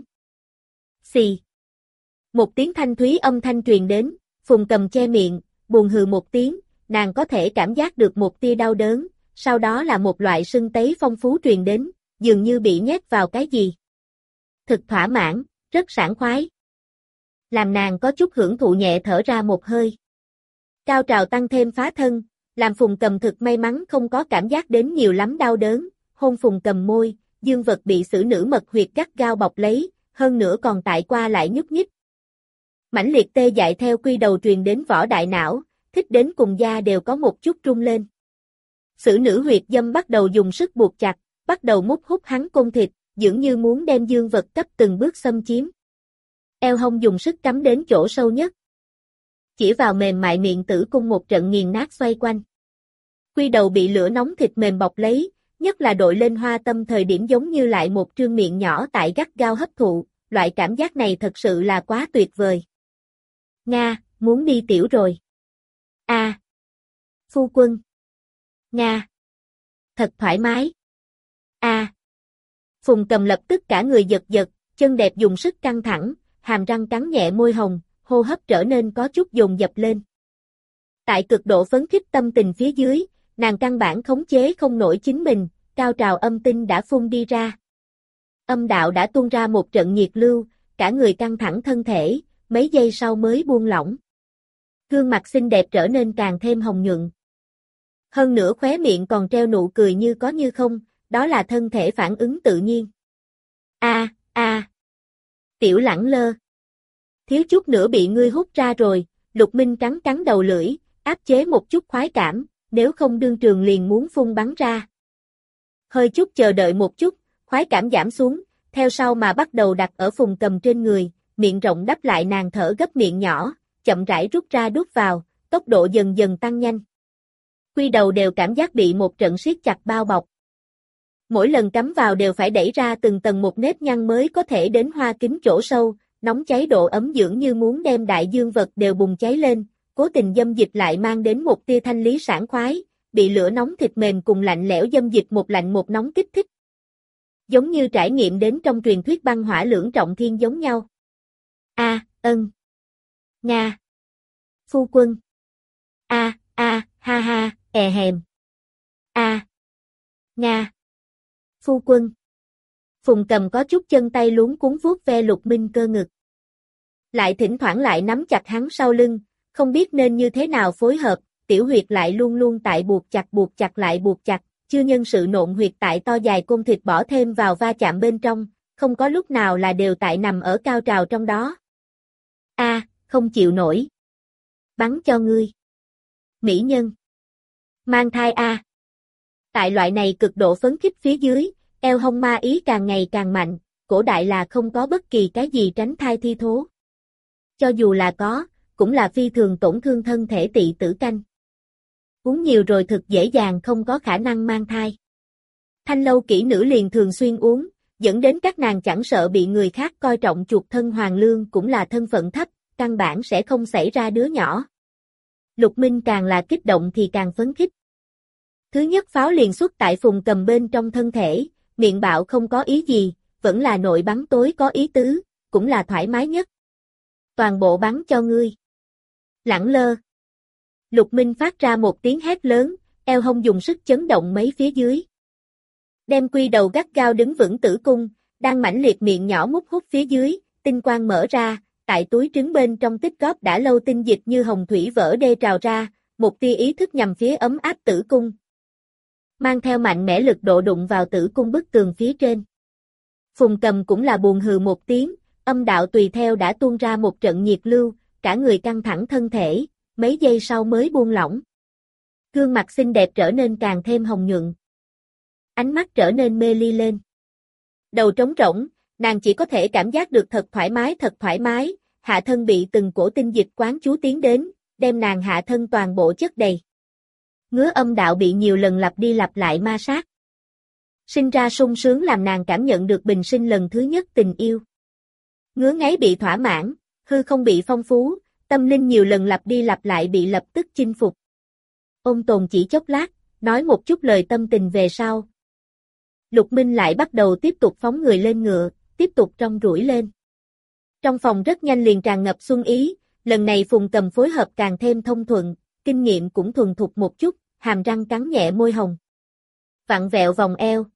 Xì. Một tiếng thanh thúy âm thanh truyền đến, Phùng Cầm che miệng, buồn hừ một tiếng, nàng có thể cảm giác được một tia đau đớn, sau đó là một loại sưng tấy phong phú truyền đến, dường như bị nhét vào cái gì. Thực thỏa mãn, rất sảng khoái. Làm nàng có chút hưởng thụ nhẹ thở ra một hơi. Cao trào tăng thêm phá thân, làm Phùng Cầm thực may mắn không có cảm giác đến nhiều lắm đau đớn, hôn Phùng Cầm môi, dương vật bị xử nữ mật huyệt gắt gao bọc lấy, hơn nữa còn tại qua lại nhúc nhích. Mãnh liệt tê dại theo quy đầu truyền đến vỏ đại não, thích đến cùng da đều có một chút rung lên. Xử nữ huyệt dâm bắt đầu dùng sức buộc chặt, bắt đầu mút hút hắn côn thịt, dường như muốn đem dương vật cấp từng bước xâm chiếm. Eo hông dùng sức cắm đến chỗ sâu nhất. Chỉ vào mềm mại miệng tử cung một trận nghiền nát xoay quanh. Quy đầu bị lửa nóng thịt mềm bọc lấy, nhất là đội lên hoa tâm thời điểm giống như lại một trương miệng nhỏ tại gắt gao hấp thụ, loại cảm giác này thật sự là quá tuyệt vời. Nga, muốn đi tiểu rồi. A. Phu quân. Nga. Thật thoải mái. A. Phùng Cầm lập tức cả người giật giật, chân đẹp dùng sức căng thẳng, hàm răng cắn nhẹ môi hồng, hô hấp trở nên có chút dồn dập lên. Tại cực độ phấn khích tâm tình phía dưới, nàng căn bản khống chế không nổi chính mình, cao trào âm tinh đã phun đi ra. Âm đạo đã tuôn ra một trận nhiệt lưu, cả người căng thẳng thân thể, mấy giây sau mới buông lỏng. Gương mặt xinh đẹp trở nên càng thêm hồng nhuận. Hơn nữa khóe miệng còn treo nụ cười như có như không, đó là thân thể phản ứng tự nhiên. A. Tiểu lẳng lơ. Thiếu chút nữa bị ngươi hút ra rồi, Lục Minh cắn đầu lưỡi, áp chế một chút khoái cảm, nếu không đương trường liền muốn phun bắn ra. Hơi chút chờ đợi một chút, khoái cảm giảm xuống, theo sau mà bắt đầu đặt ở Phùng Cầm trên người, miệng rộng đắp lại nàng thở gấp miệng nhỏ, chậm rãi rút ra đút vào, tốc độ dần dần tăng nhanh. Quy đầu đều cảm giác bị một trận siết chặt bao bọc. Mỗi lần cắm vào đều phải đẩy ra từng tầng một nếp nhăn mới có thể đến hoa kính chỗ sâu, nóng cháy độ ấm dưỡng như muốn đem đại dương vật đều bùng cháy lên, cố tình dâm dịch lại mang đến một tia thanh lý sảng khoái, bị lửa nóng thịt mềm cùng lạnh lẽo dâm dịch một lạnh một nóng kích thích. Giống như trải nghiệm đến trong truyền thuyết băng hỏa lưỡng trọng thiên giống nhau. Ân. Nga. Phu quân. Ha ha, hèm. Nga. Phu quân. Phùng Cầm có chút chân tay luống cuống vuốt ve Lục Minh cơ ngực. Lại thỉnh thoảng lại nắm chặt hắn sau lưng, không biết nên như thế nào phối hợp, tiểu huyệt lại luôn luôn tại buộc chặt lại buộc chặt, chưa nhân sự nộn huyệt tại to dài côn thịt bỏ thêm vào va chạm bên trong, không có lúc nào là đều tại nằm ở cao trào trong đó. Không chịu nổi. Bắn cho ngươi. Mỹ nhân. Mang thai a. Tại loại này cực độ phấn khích phía dưới, eo hông ma ý càng ngày càng mạnh, cổ đại là không có bất kỳ cái gì tránh thai thi thố. Cho dù là có, cũng là phi thường tổn thương thân thể tỵ tử canh. Uống nhiều rồi thực dễ dàng không có khả năng mang thai. Thanh lâu kỹ nữ liền thường xuyên uống, dẫn đến các nàng chẳng sợ bị người khác coi trọng chuột thân hoàng lương cũng là thân phận thấp, căn bản sẽ không xảy ra đứa nhỏ. Lục Minh càng là kích động thì càng phấn khích. Thứ nhất pháo liền xuất tại Phùng Cầm bên trong thân thể, miệng bạo không có ý gì, vẫn là nội bắn tối có ý tứ, cũng là thoải mái nhất. Toàn bộ bắn cho ngươi. Lẳng lơ. Lục Minh phát ra một tiếng hét lớn, eo hông dùng sức chấn động mấy phía dưới. Đem quy đầu gắt gao đứng vững tử cung, đang mãnh liệt miệng nhỏ mút hút phía dưới, tinh quang mở ra, tại túi trứng bên trong tích góp đã lâu tinh dịch như hồng thủy vỡ đê trào ra, một tia ý thức nhằm phía ấm áp tử cung. Mang theo mạnh mẽ lực độ đụng vào tử cung bức tường phía trên. Phùng Cầm cũng là buồn hừ một tiếng, âm đạo tùy theo đã tuôn ra một trận nhiệt lưu, cả người căng thẳng thân thể, mấy giây sau mới buông lỏng. Gương mặt xinh đẹp trở nên càng thêm hồng nhuận. Ánh mắt trở nên mê ly lên. Đầu trống rỗng, nàng chỉ có thể cảm giác được thật thoải mái, hạ thân bị từng cổ tinh dịch quán chú tiến đến, đem nàng hạ thân toàn bộ chất đầy. Ngứa âm đạo bị nhiều lần lặp đi lặp lại ma sát. Sinh ra sung sướng làm nàng cảm nhận được bình sinh lần thứ nhất tình yêu. Ngứa ngáy bị thỏa mãn, hư không bị phong phú, tâm linh nhiều lần lặp đi lặp lại bị lập tức chinh phục. Ôn tồn chỉ chốc lát, nói một chút lời tâm tình về sau. Lục Minh lại bắt đầu tiếp tục phóng người lên ngựa, tiếp tục trong rủi lên. Trong phòng rất nhanh liền tràn ngập xuân ý, lần này Phùng Cầm phối hợp càng thêm thông thuận, kinh nghiệm cũng thuần thục một chút, hàm răng cắn nhẹ môi hồng. Vặn vẹo vòng eo.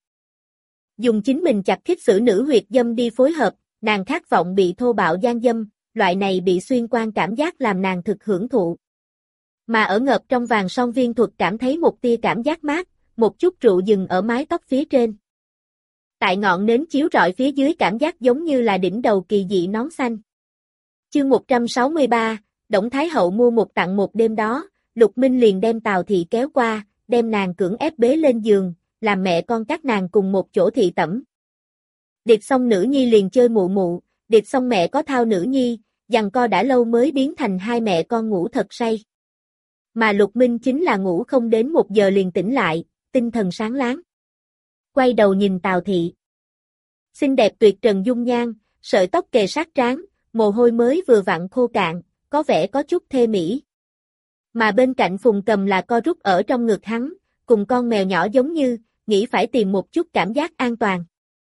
Dùng chính mình chặt khít xử nữ huyệt dâm đi phối hợp, nàng khát vọng bị thô bạo gian dâm, loại này bị xuyên quan cảm giác làm nàng thực hưởng thụ. Mà ở ngợp trong vàng son viên thuật cảm thấy một tia cảm giác mát, một chút rượu dừng ở mái tóc phía trên. Tại ngọn nến chiếu rọi phía dưới cảm giác giống như là đỉnh đầu kỳ dị nón xanh. Chương 163, Đổng Thái Hậu mua một tặng một đêm đó, Lục Minh liền đem Tào Thị kéo qua, đem nàng cưỡng ép bế lên giường, làm mẹ con các nàng cùng một chỗ thị tẩm. Điệp xong nữ nhi liền chơi mụ mụ, điệp xong mẹ có thao nữ nhi, giằng co đã lâu mới biến thành hai mẹ con ngủ thật say. Mà Lục Minh chính là ngủ không đến 1 giờ liền tỉnh lại, tinh thần sáng láng. Quay đầu nhìn Tào Thị. Xinh đẹp tuyệt trần dung nhan, sợi tóc kề sát trán, mồ hôi mới vừa vặn khô cạn, có vẻ có chút thê mỹ. Mà bên cạnh Phùng Cầm là co rút ở trong ngực hắn, cùng con mèo nhỏ giống như, nghĩ phải tìm một chút cảm giác an toàn.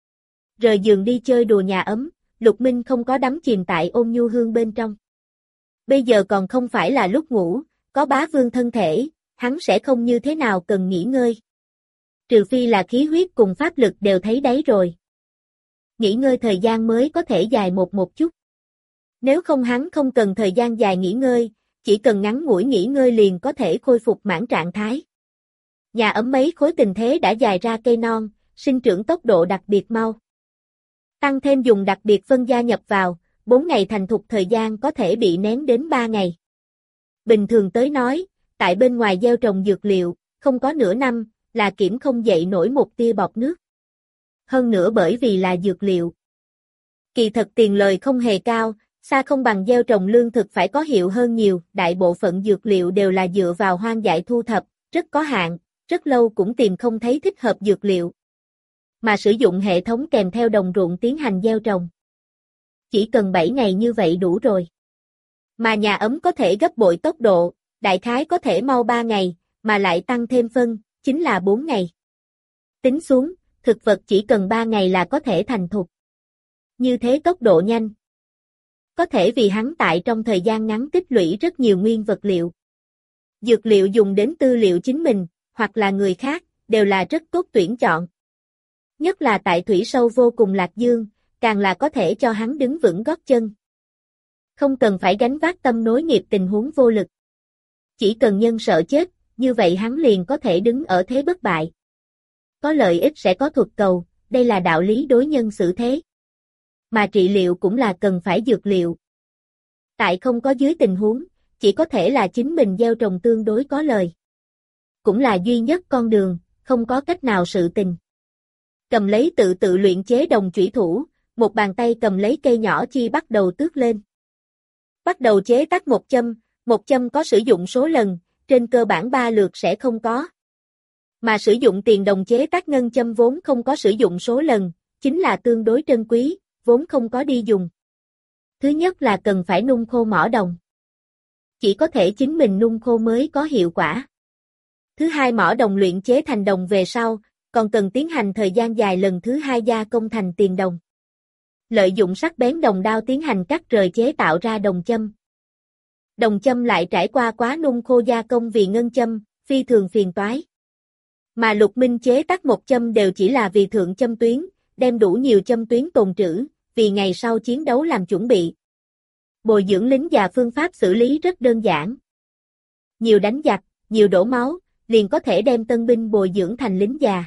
Rời giường đi chơi đùa nhà ấm, Lục Minh không có đắm chìm tại ôn nhu hương bên trong. Bây giờ còn không phải là lúc ngủ, có bá vương thân thể, hắn sẽ không như thế nào cần nghỉ ngơi. Trừ phi là khí huyết cùng pháp lực đều thấy đấy rồi. Nghỉ ngơi thời gian mới có thể dài một chút. Nếu không hắn không cần thời gian dài nghỉ ngơi, chỉ cần ngắn ngủi nghỉ ngơi liền có thể khôi phục mãn trạng thái. Nhà ấm mấy khối tình thế đã dài ra cây non, sinh trưởng tốc độ đặc biệt mau. Tăng thêm dùng đặc biệt phân gia nhập vào, 4 ngày thành thục thời gian có thể bị nén đến 3 ngày. Bình thường tới nói, tại bên ngoài gieo trồng dược liệu, không có nửa năm, là kiểm không dậy nổi một tia bọt nước. Hơn nữa bởi vì là dược liệu. Kỳ thật tiền lời không hề cao, xa không bằng gieo trồng lương thực phải có hiệu hơn nhiều, đại bộ phận dược liệu đều là dựa vào hoang dại thu thập, rất có hạn, rất lâu cũng tìm không thấy thích hợp dược liệu. Mà sử dụng hệ thống kèm theo đồng ruộng tiến hành gieo trồng. Chỉ cần 7 ngày như vậy đủ rồi. Mà nhà ấm có thể gấp bội tốc độ, đại khái có thể mau 3 ngày, mà lại tăng thêm phân, chính là 4 ngày. Tính xuống, thực vật chỉ cần 3 ngày là có thể thành thục. Như thế tốc độ nhanh. Có thể vì hắn tại trong thời gian ngắn tích lũy rất nhiều nguyên vật liệu. Dược liệu dùng đến tư liệu chính mình, hoặc là người khác, đều là rất tốt tuyển chọn. Nhất là tại thủy sâu vô cùng Lạc Dương, càng là có thể cho hắn đứng vững gót chân. Không cần phải gánh vác tâm nối nghiệp tình huống vô lực. Chỉ cần nhân sợ chết, như vậy hắn liền có thể đứng ở thế bất bại. Có lợi ích sẽ có thuật cầu, đây là đạo lý đối nhân xử thế. Mà trị liệu cũng là cần phải dược liệu. Tại không có dưới tình huống, chỉ có thể là chính mình gieo trồng tương đối có lời. cũng là duy nhất con đường, không có cách nào sự tình. Cầm lấy tự luyện chế đồng chủy thủ, một bàn tay cầm lấy cây nhỏ chi bắt đầu tước lên. Bắt đầu chế tác một châm có sử dụng số lần, trên cơ bản 3 lượt sẽ không có. Mà sử dụng tiền đồng chế tác ngân châm vốn không có sử dụng số lần, chính là tương đối trân quý, vốn không có đi dùng. Thứ nhất là cần phải nung khô mỏ đồng. Chỉ có thể chính mình nung khô mới có hiệu quả. Thứ hai, mỏ đồng luyện chế thành đồng về sau, còn cần tiến hành thời gian dài lần thứ hai gia công thành tiền đồng. Lợi dụng sắc bén đồng đao tiến hành cắt rời chế tạo ra đồng châm. Đồng châm lại trải qua quá nung khô gia công vì ngân châm, phi thường phiền toái. Mà Lục Minh chế tác một châm đều chỉ là vì thượng châm tuyến, đem đủ nhiều châm tuyến tồn trữ, vì ngày sau chiến đấu làm chuẩn bị. Bồi dưỡng lính già phương pháp xử lý rất đơn giản. Nhiều đánh giặc, nhiều đổ máu, liền có thể đem tân binh bồi dưỡng thành lính già.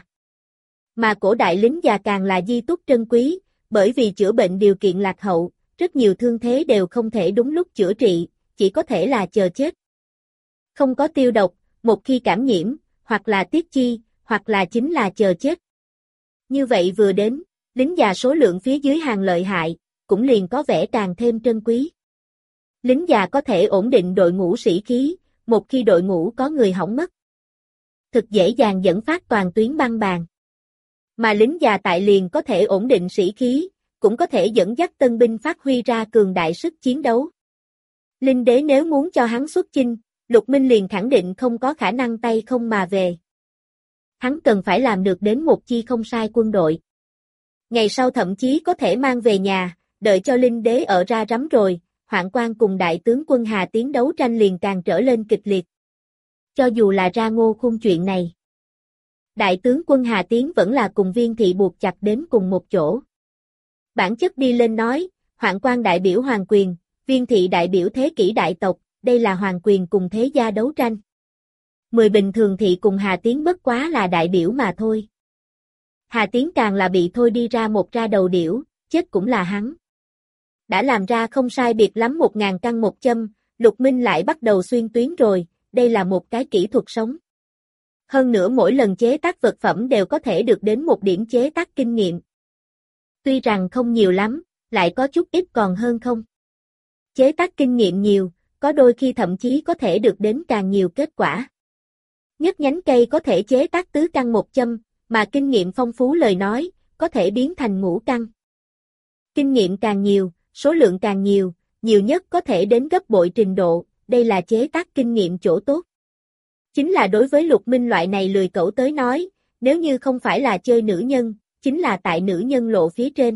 Mà cổ đại lính già càng là di túc trân quý, bởi vì chữa bệnh điều kiện lạc hậu, rất nhiều thương thế đều không thể đúng lúc chữa trị, chỉ có thể là chờ chết. Không có tiêu độc, một khi cảm nhiễm, hoặc là tiết chi, hoặc là chính là chờ chết. Như vậy vừa đến, lính già số lượng phía dưới hàng lợi hại, cũng liền có vẻ càng thêm trân quý. Lính già có thể ổn định đội ngũ sĩ khí, một khi đội ngũ có người hỏng mất, thực dễ dàng dẫn phát toàn tuyến băng bàn. Mà lính già tại liền có thể ổn định sĩ khí, cũng có thể dẫn dắt tân binh phát huy ra cường đại sức chiến đấu. Linh đế nếu muốn cho hắn xuất chinh, Lục Minh liền khẳng định không có khả năng tay không mà về. Hắn cần phải làm được đến một chi không sai quân đội. Ngày sau thậm chí có thể mang về nhà, đợi cho Linh đế ở ra rắm rồi, Hoạn Quan cùng đại tướng quân Hà Tiến đấu tranh liền càng trở lên kịch liệt. Cho dù là ra Ngô Khung chuyện này, đại tướng quân Hà Tiến vẫn là cùng Viên Thị buộc chặt đến cùng một chỗ. Bản chất đi lên nói, Hoạn Quan đại biểu hoàng quyền, Viên Thị đại biểu thế kỷ đại tộc, đây là hoàng quyền cùng thế gia đấu tranh. 10 bình thường thị cùng Hà Tiến bất quá là đại biểu mà thôi. Hà Tiến càng là bị thôi đi ra một ra đầu điểu, chết cũng là hắn. Đã làm ra không sai biệt lắm 1000 căn một châm, Lục Minh lại bắt đầu xuyên tuyến rồi, đây là một cái kỹ thuật sống. Hơn nữa mỗi lần chế tác vật phẩm đều có thể được đến một điểm chế tác kinh nghiệm. Tuy rằng không nhiều lắm, lại có chút ít còn hơn không. Chế tác kinh nghiệm nhiều, có đôi khi thậm chí có thể được đến càng nhiều kết quả. Nhất nhánh cây có thể chế tác tứ căn một châm, mà kinh nghiệm phong phú lời nói, có thể biến thành ngũ căn. Kinh nghiệm càng nhiều, số lượng càng nhiều, nhiều nhất có thể đến gấp bội trình độ, đây là chế tác kinh nghiệm chỗ tốt. Chính là đối với Lục Minh loại này lười cẩu tới nói, nếu như không phải là chơi nữ nhân, chính là tại nữ nhân lộ phía trên.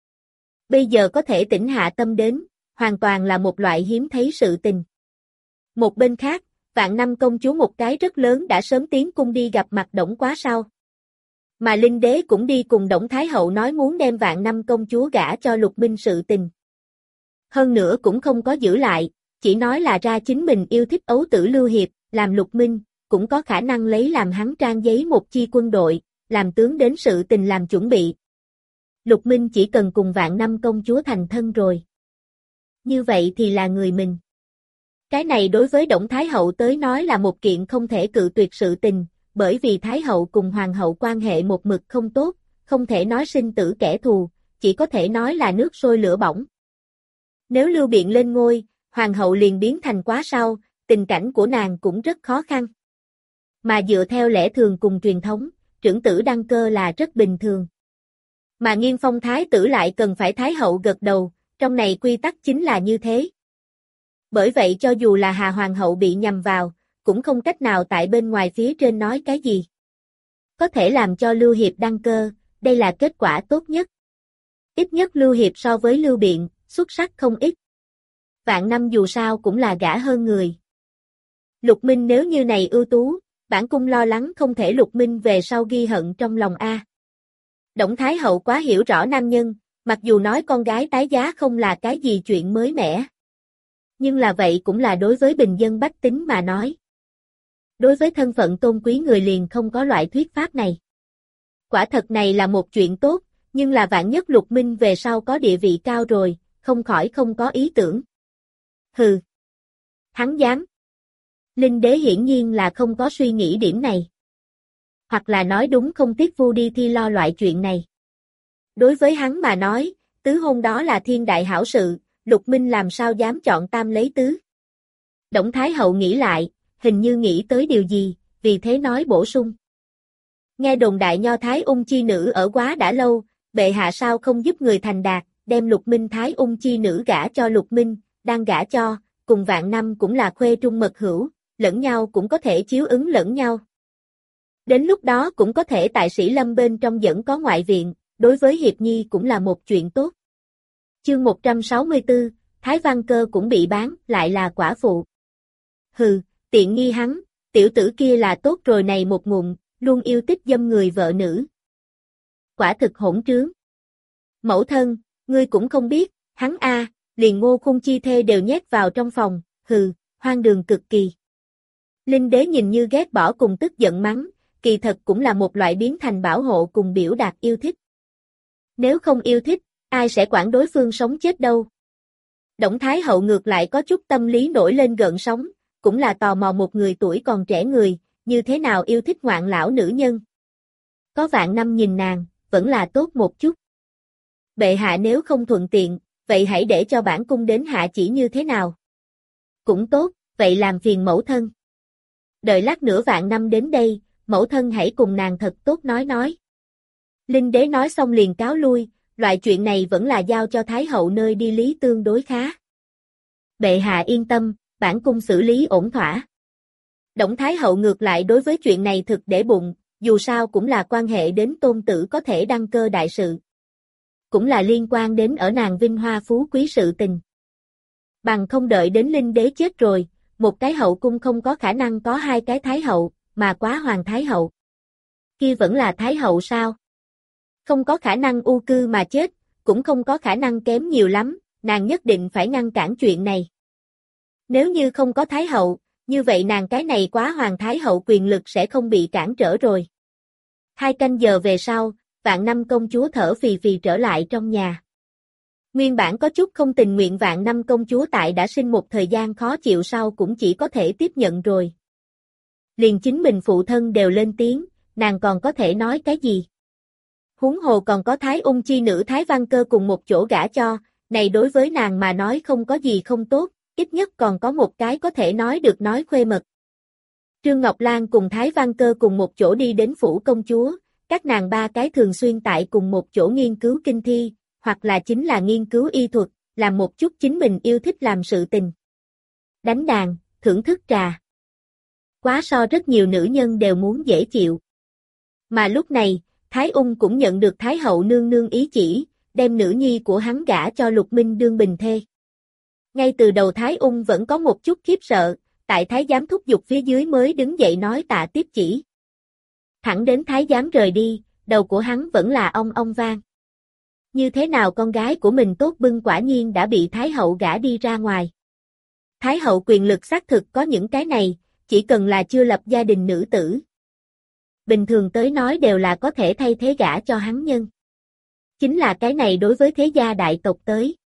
Bây giờ có thể tỉnh hạ tâm đến, hoàn toàn là một loại hiếm thấy sự tình. Một bên khác, Vạn Năm công chúa một cái rất lớn đã sớm tiến cung đi gặp mặt Đổng Quá Sao. Mà Linh đế cũng đi cùng Đổng Thái hậu nói muốn đem Vạn Năm công chúa gả cho Lục Minh sự tình. Hơn nữa cũng không có giữ lại, chỉ nói là ra chính mình yêu thích ấu tử Lưu Hiệp, làm Lục Minh, cũng có khả năng lấy làm hắn trang giấy một chi quân đội, làm tướng đến sự tình làm chuẩn bị. Lục Minh chỉ cần cùng Vạn Năm công chúa thành thân rồi. Như vậy thì là người mình. Cái này đối với Đổng Thái hậu tới nói là một kiện không thể cự tuyệt sự tình, bởi vì Thái hậu cùng Hoàng hậu quan hệ một mực không tốt, không thể nói sinh tử kẻ thù, chỉ có thể nói là nước sôi lửa bỏng. Nếu Lưu Biện lên ngôi, Hoàng hậu liền biến thành Quá Sao, tình cảnh của nàng cũng rất khó khăn. Mà dựa theo lẽ thường cùng truyền thống, trưởng tử đăng cơ là rất bình thường. Mà Nghiên Phong Thái tử lại cần phải Thái hậu gật đầu, trong này quy tắc chính là như thế. Bởi vậy cho dù là Hà Hoàng hậu bị nhầm vào, cũng không cách nào tại bên ngoài phía trên nói cái gì. Có thể làm cho Lưu Hiệp đăng cơ, đây là kết quả tốt nhất. Ít nhất Lưu Hiệp so với Lưu Biện, xuất sắc không ít. Vạn Năm dù sao cũng là gã hơn người. Lục Minh nếu như này ưu tú, bản cung lo lắng không thể Lục Minh về sau ghi hận trong lòng a. Đổng Thái hậu quá hiểu rõ nam nhân, mặc dù nói con gái tái giá không là cái gì chuyện mới mẻ. Nhưng là vậy cũng là đối với bình dân bách tính mà nói. Đối với thân phận tôn quý người liền không có loại thuyết pháp này. Quả thật này là một chuyện tốt, nhưng là vạn nhất Lục Minh về sau có địa vị cao rồi, không khỏi không có ý tưởng. Hừ. Hắn dám. Linh đế hiển nhiên là không có suy nghĩ điểm này. Hoặc là nói đúng không tiếc vu đi thi lo loại chuyện này. Đối với hắn mà nói, tứ hôn đó là thiên đại hảo sự, Lục Minh làm sao dám chọn tam lấy tứ. Đổng Thái Hậu nghĩ lại, hình như nghĩ tới điều gì, vì thế nói bổ sung. Nghe đồn đại nho Thái Ung chi nữ ở quá đã lâu, bệ hạ sao không giúp người thành đạt, đem Lục Minh Thái Ung chi nữ gả cho Lục Minh, đang gả cho, cùng Vạn Năm cũng là khuê trung mật hữu, lẫn nhau cũng có thể chiếu ứng lẫn nhau. Đến lúc đó cũng có thể tại Sĩ Lâm bên trong vẫn có ngoại viện, đối với Hiệp Nhi cũng là một chuyện tốt. Chương 164, Thái Văn Cơ cũng bị bán, lại là quả phụ. Hừ, tiện nghi hắn, tiểu tử kia là tốt rồi này một ngụm, luôn yêu thích dâm người vợ nữ. Quả thực hỗn trướng. Mẫu thân, ngươi cũng không biết, hắn liền Ngô Khung chi thê đều nhét vào trong phòng, hừ, hoang đường cực kỳ. Linh đế nhìn như ghét bỏ cùng tức giận mắng, kỳ thật cũng là một loại biến thành bảo hộ cùng biểu đạt yêu thích. Nếu không yêu thích, ai sẽ quản đối phương sống chết đâu. Đổng Thái Hậu ngược lại có chút tâm lý nổi lên gợn sóng, cũng là tò mò một người tuổi còn trẻ người, như thế nào yêu thích ngoạn lão nữ nhân. Có Vạn Năm nhìn nàng, vẫn là tốt một chút. Bệ hạ nếu không thuận tiện, vậy hãy để cho bản cung đến hạ chỉ như thế nào. Cũng tốt, vậy làm phiền mẫu thân. Đợi lát nữa Vạn Năm đến đây, mẫu thân hãy cùng nàng thật tốt nói. Linh đế nói xong liền cáo lui, loại chuyện này vẫn là giao cho Thái Hậu nơi đi lý tương đối khá. Bệ hạ yên tâm, bản cung xử lý ổn thỏa. Đổng Thái Hậu ngược lại đối với chuyện này thực để bụng, dù sao cũng là quan hệ đến tôn tử có thể đăng cơ đại sự. Cũng là liên quan đến ở nàng vinh hoa phú quý sự tình. Bằng không đợi đến Linh đế chết rồi, một cái hậu cung không có khả năng có hai cái Thái Hậu, mà quá Hoàng Thái Hậu. Kia vẫn là Thái Hậu sao? Không có khả năng u cư mà chết, cũng không có khả năng kém nhiều lắm, nàng nhất định phải ngăn cản chuyện này. Nếu như không có Thái Hậu, như vậy nàng cái này quá Hoàng Thái Hậu quyền lực sẽ không bị cản trở rồi. 2 canh giờ về sau, Vạn Năm công chúa thở phì phì trở lại trong nhà. Nguyên bản có chút không tình nguyện Vạn Năm công chúa tại đã sinh một thời gian khó chịu sau cũng chỉ có thể tiếp nhận rồi. Liền chính mình phụ thân đều lên tiếng, nàng còn có thể nói cái gì? Huống hồ còn có Thái Ung chi nữ Thái Văn Cơ cùng một chỗ gả cho, này đối với nàng mà nói không có gì không tốt, ít nhất còn có một cái có thể nói được nói khuê mật. Trương Ngọc Lan cùng Thái Văn Cơ cùng một chỗ đi đến phủ công chúa, các nàng 3 cái thường xuyên tại cùng một chỗ nghiên cứu kinh thi, hoặc là chính là nghiên cứu y thuật, làm một chút chính mình yêu thích làm sự tình. Đánh đàn, thưởng thức trà. Quá so rất nhiều nữ nhân đều muốn dễ chịu. Mà lúc này, Thái Ung cũng nhận được Thái Hậu nương nương ý chỉ, đem nữ nhi của hắn gả cho Lục Minh đương bình thê. Ngay từ đầu Thái Ung vẫn có một chút khiếp sợ, tại Thái giám thúc giục phía dưới mới đứng dậy nói tạ tiếp chỉ. Thẳng đến Thái giám rời đi, đầu của hắn vẫn là ong ong vang. Như thế nào con gái của mình tốt bưng quả nhiên đã bị Thái Hậu gả đi ra ngoài. Thái Hậu quyền lực xác thực có những cái này, chỉ cần là chưa lập gia đình nữ tử. Bình thường tới nói đều là có thể thay thế gả cho hắn nhân. Chính là cái này đối với thế gia đại tộc tới.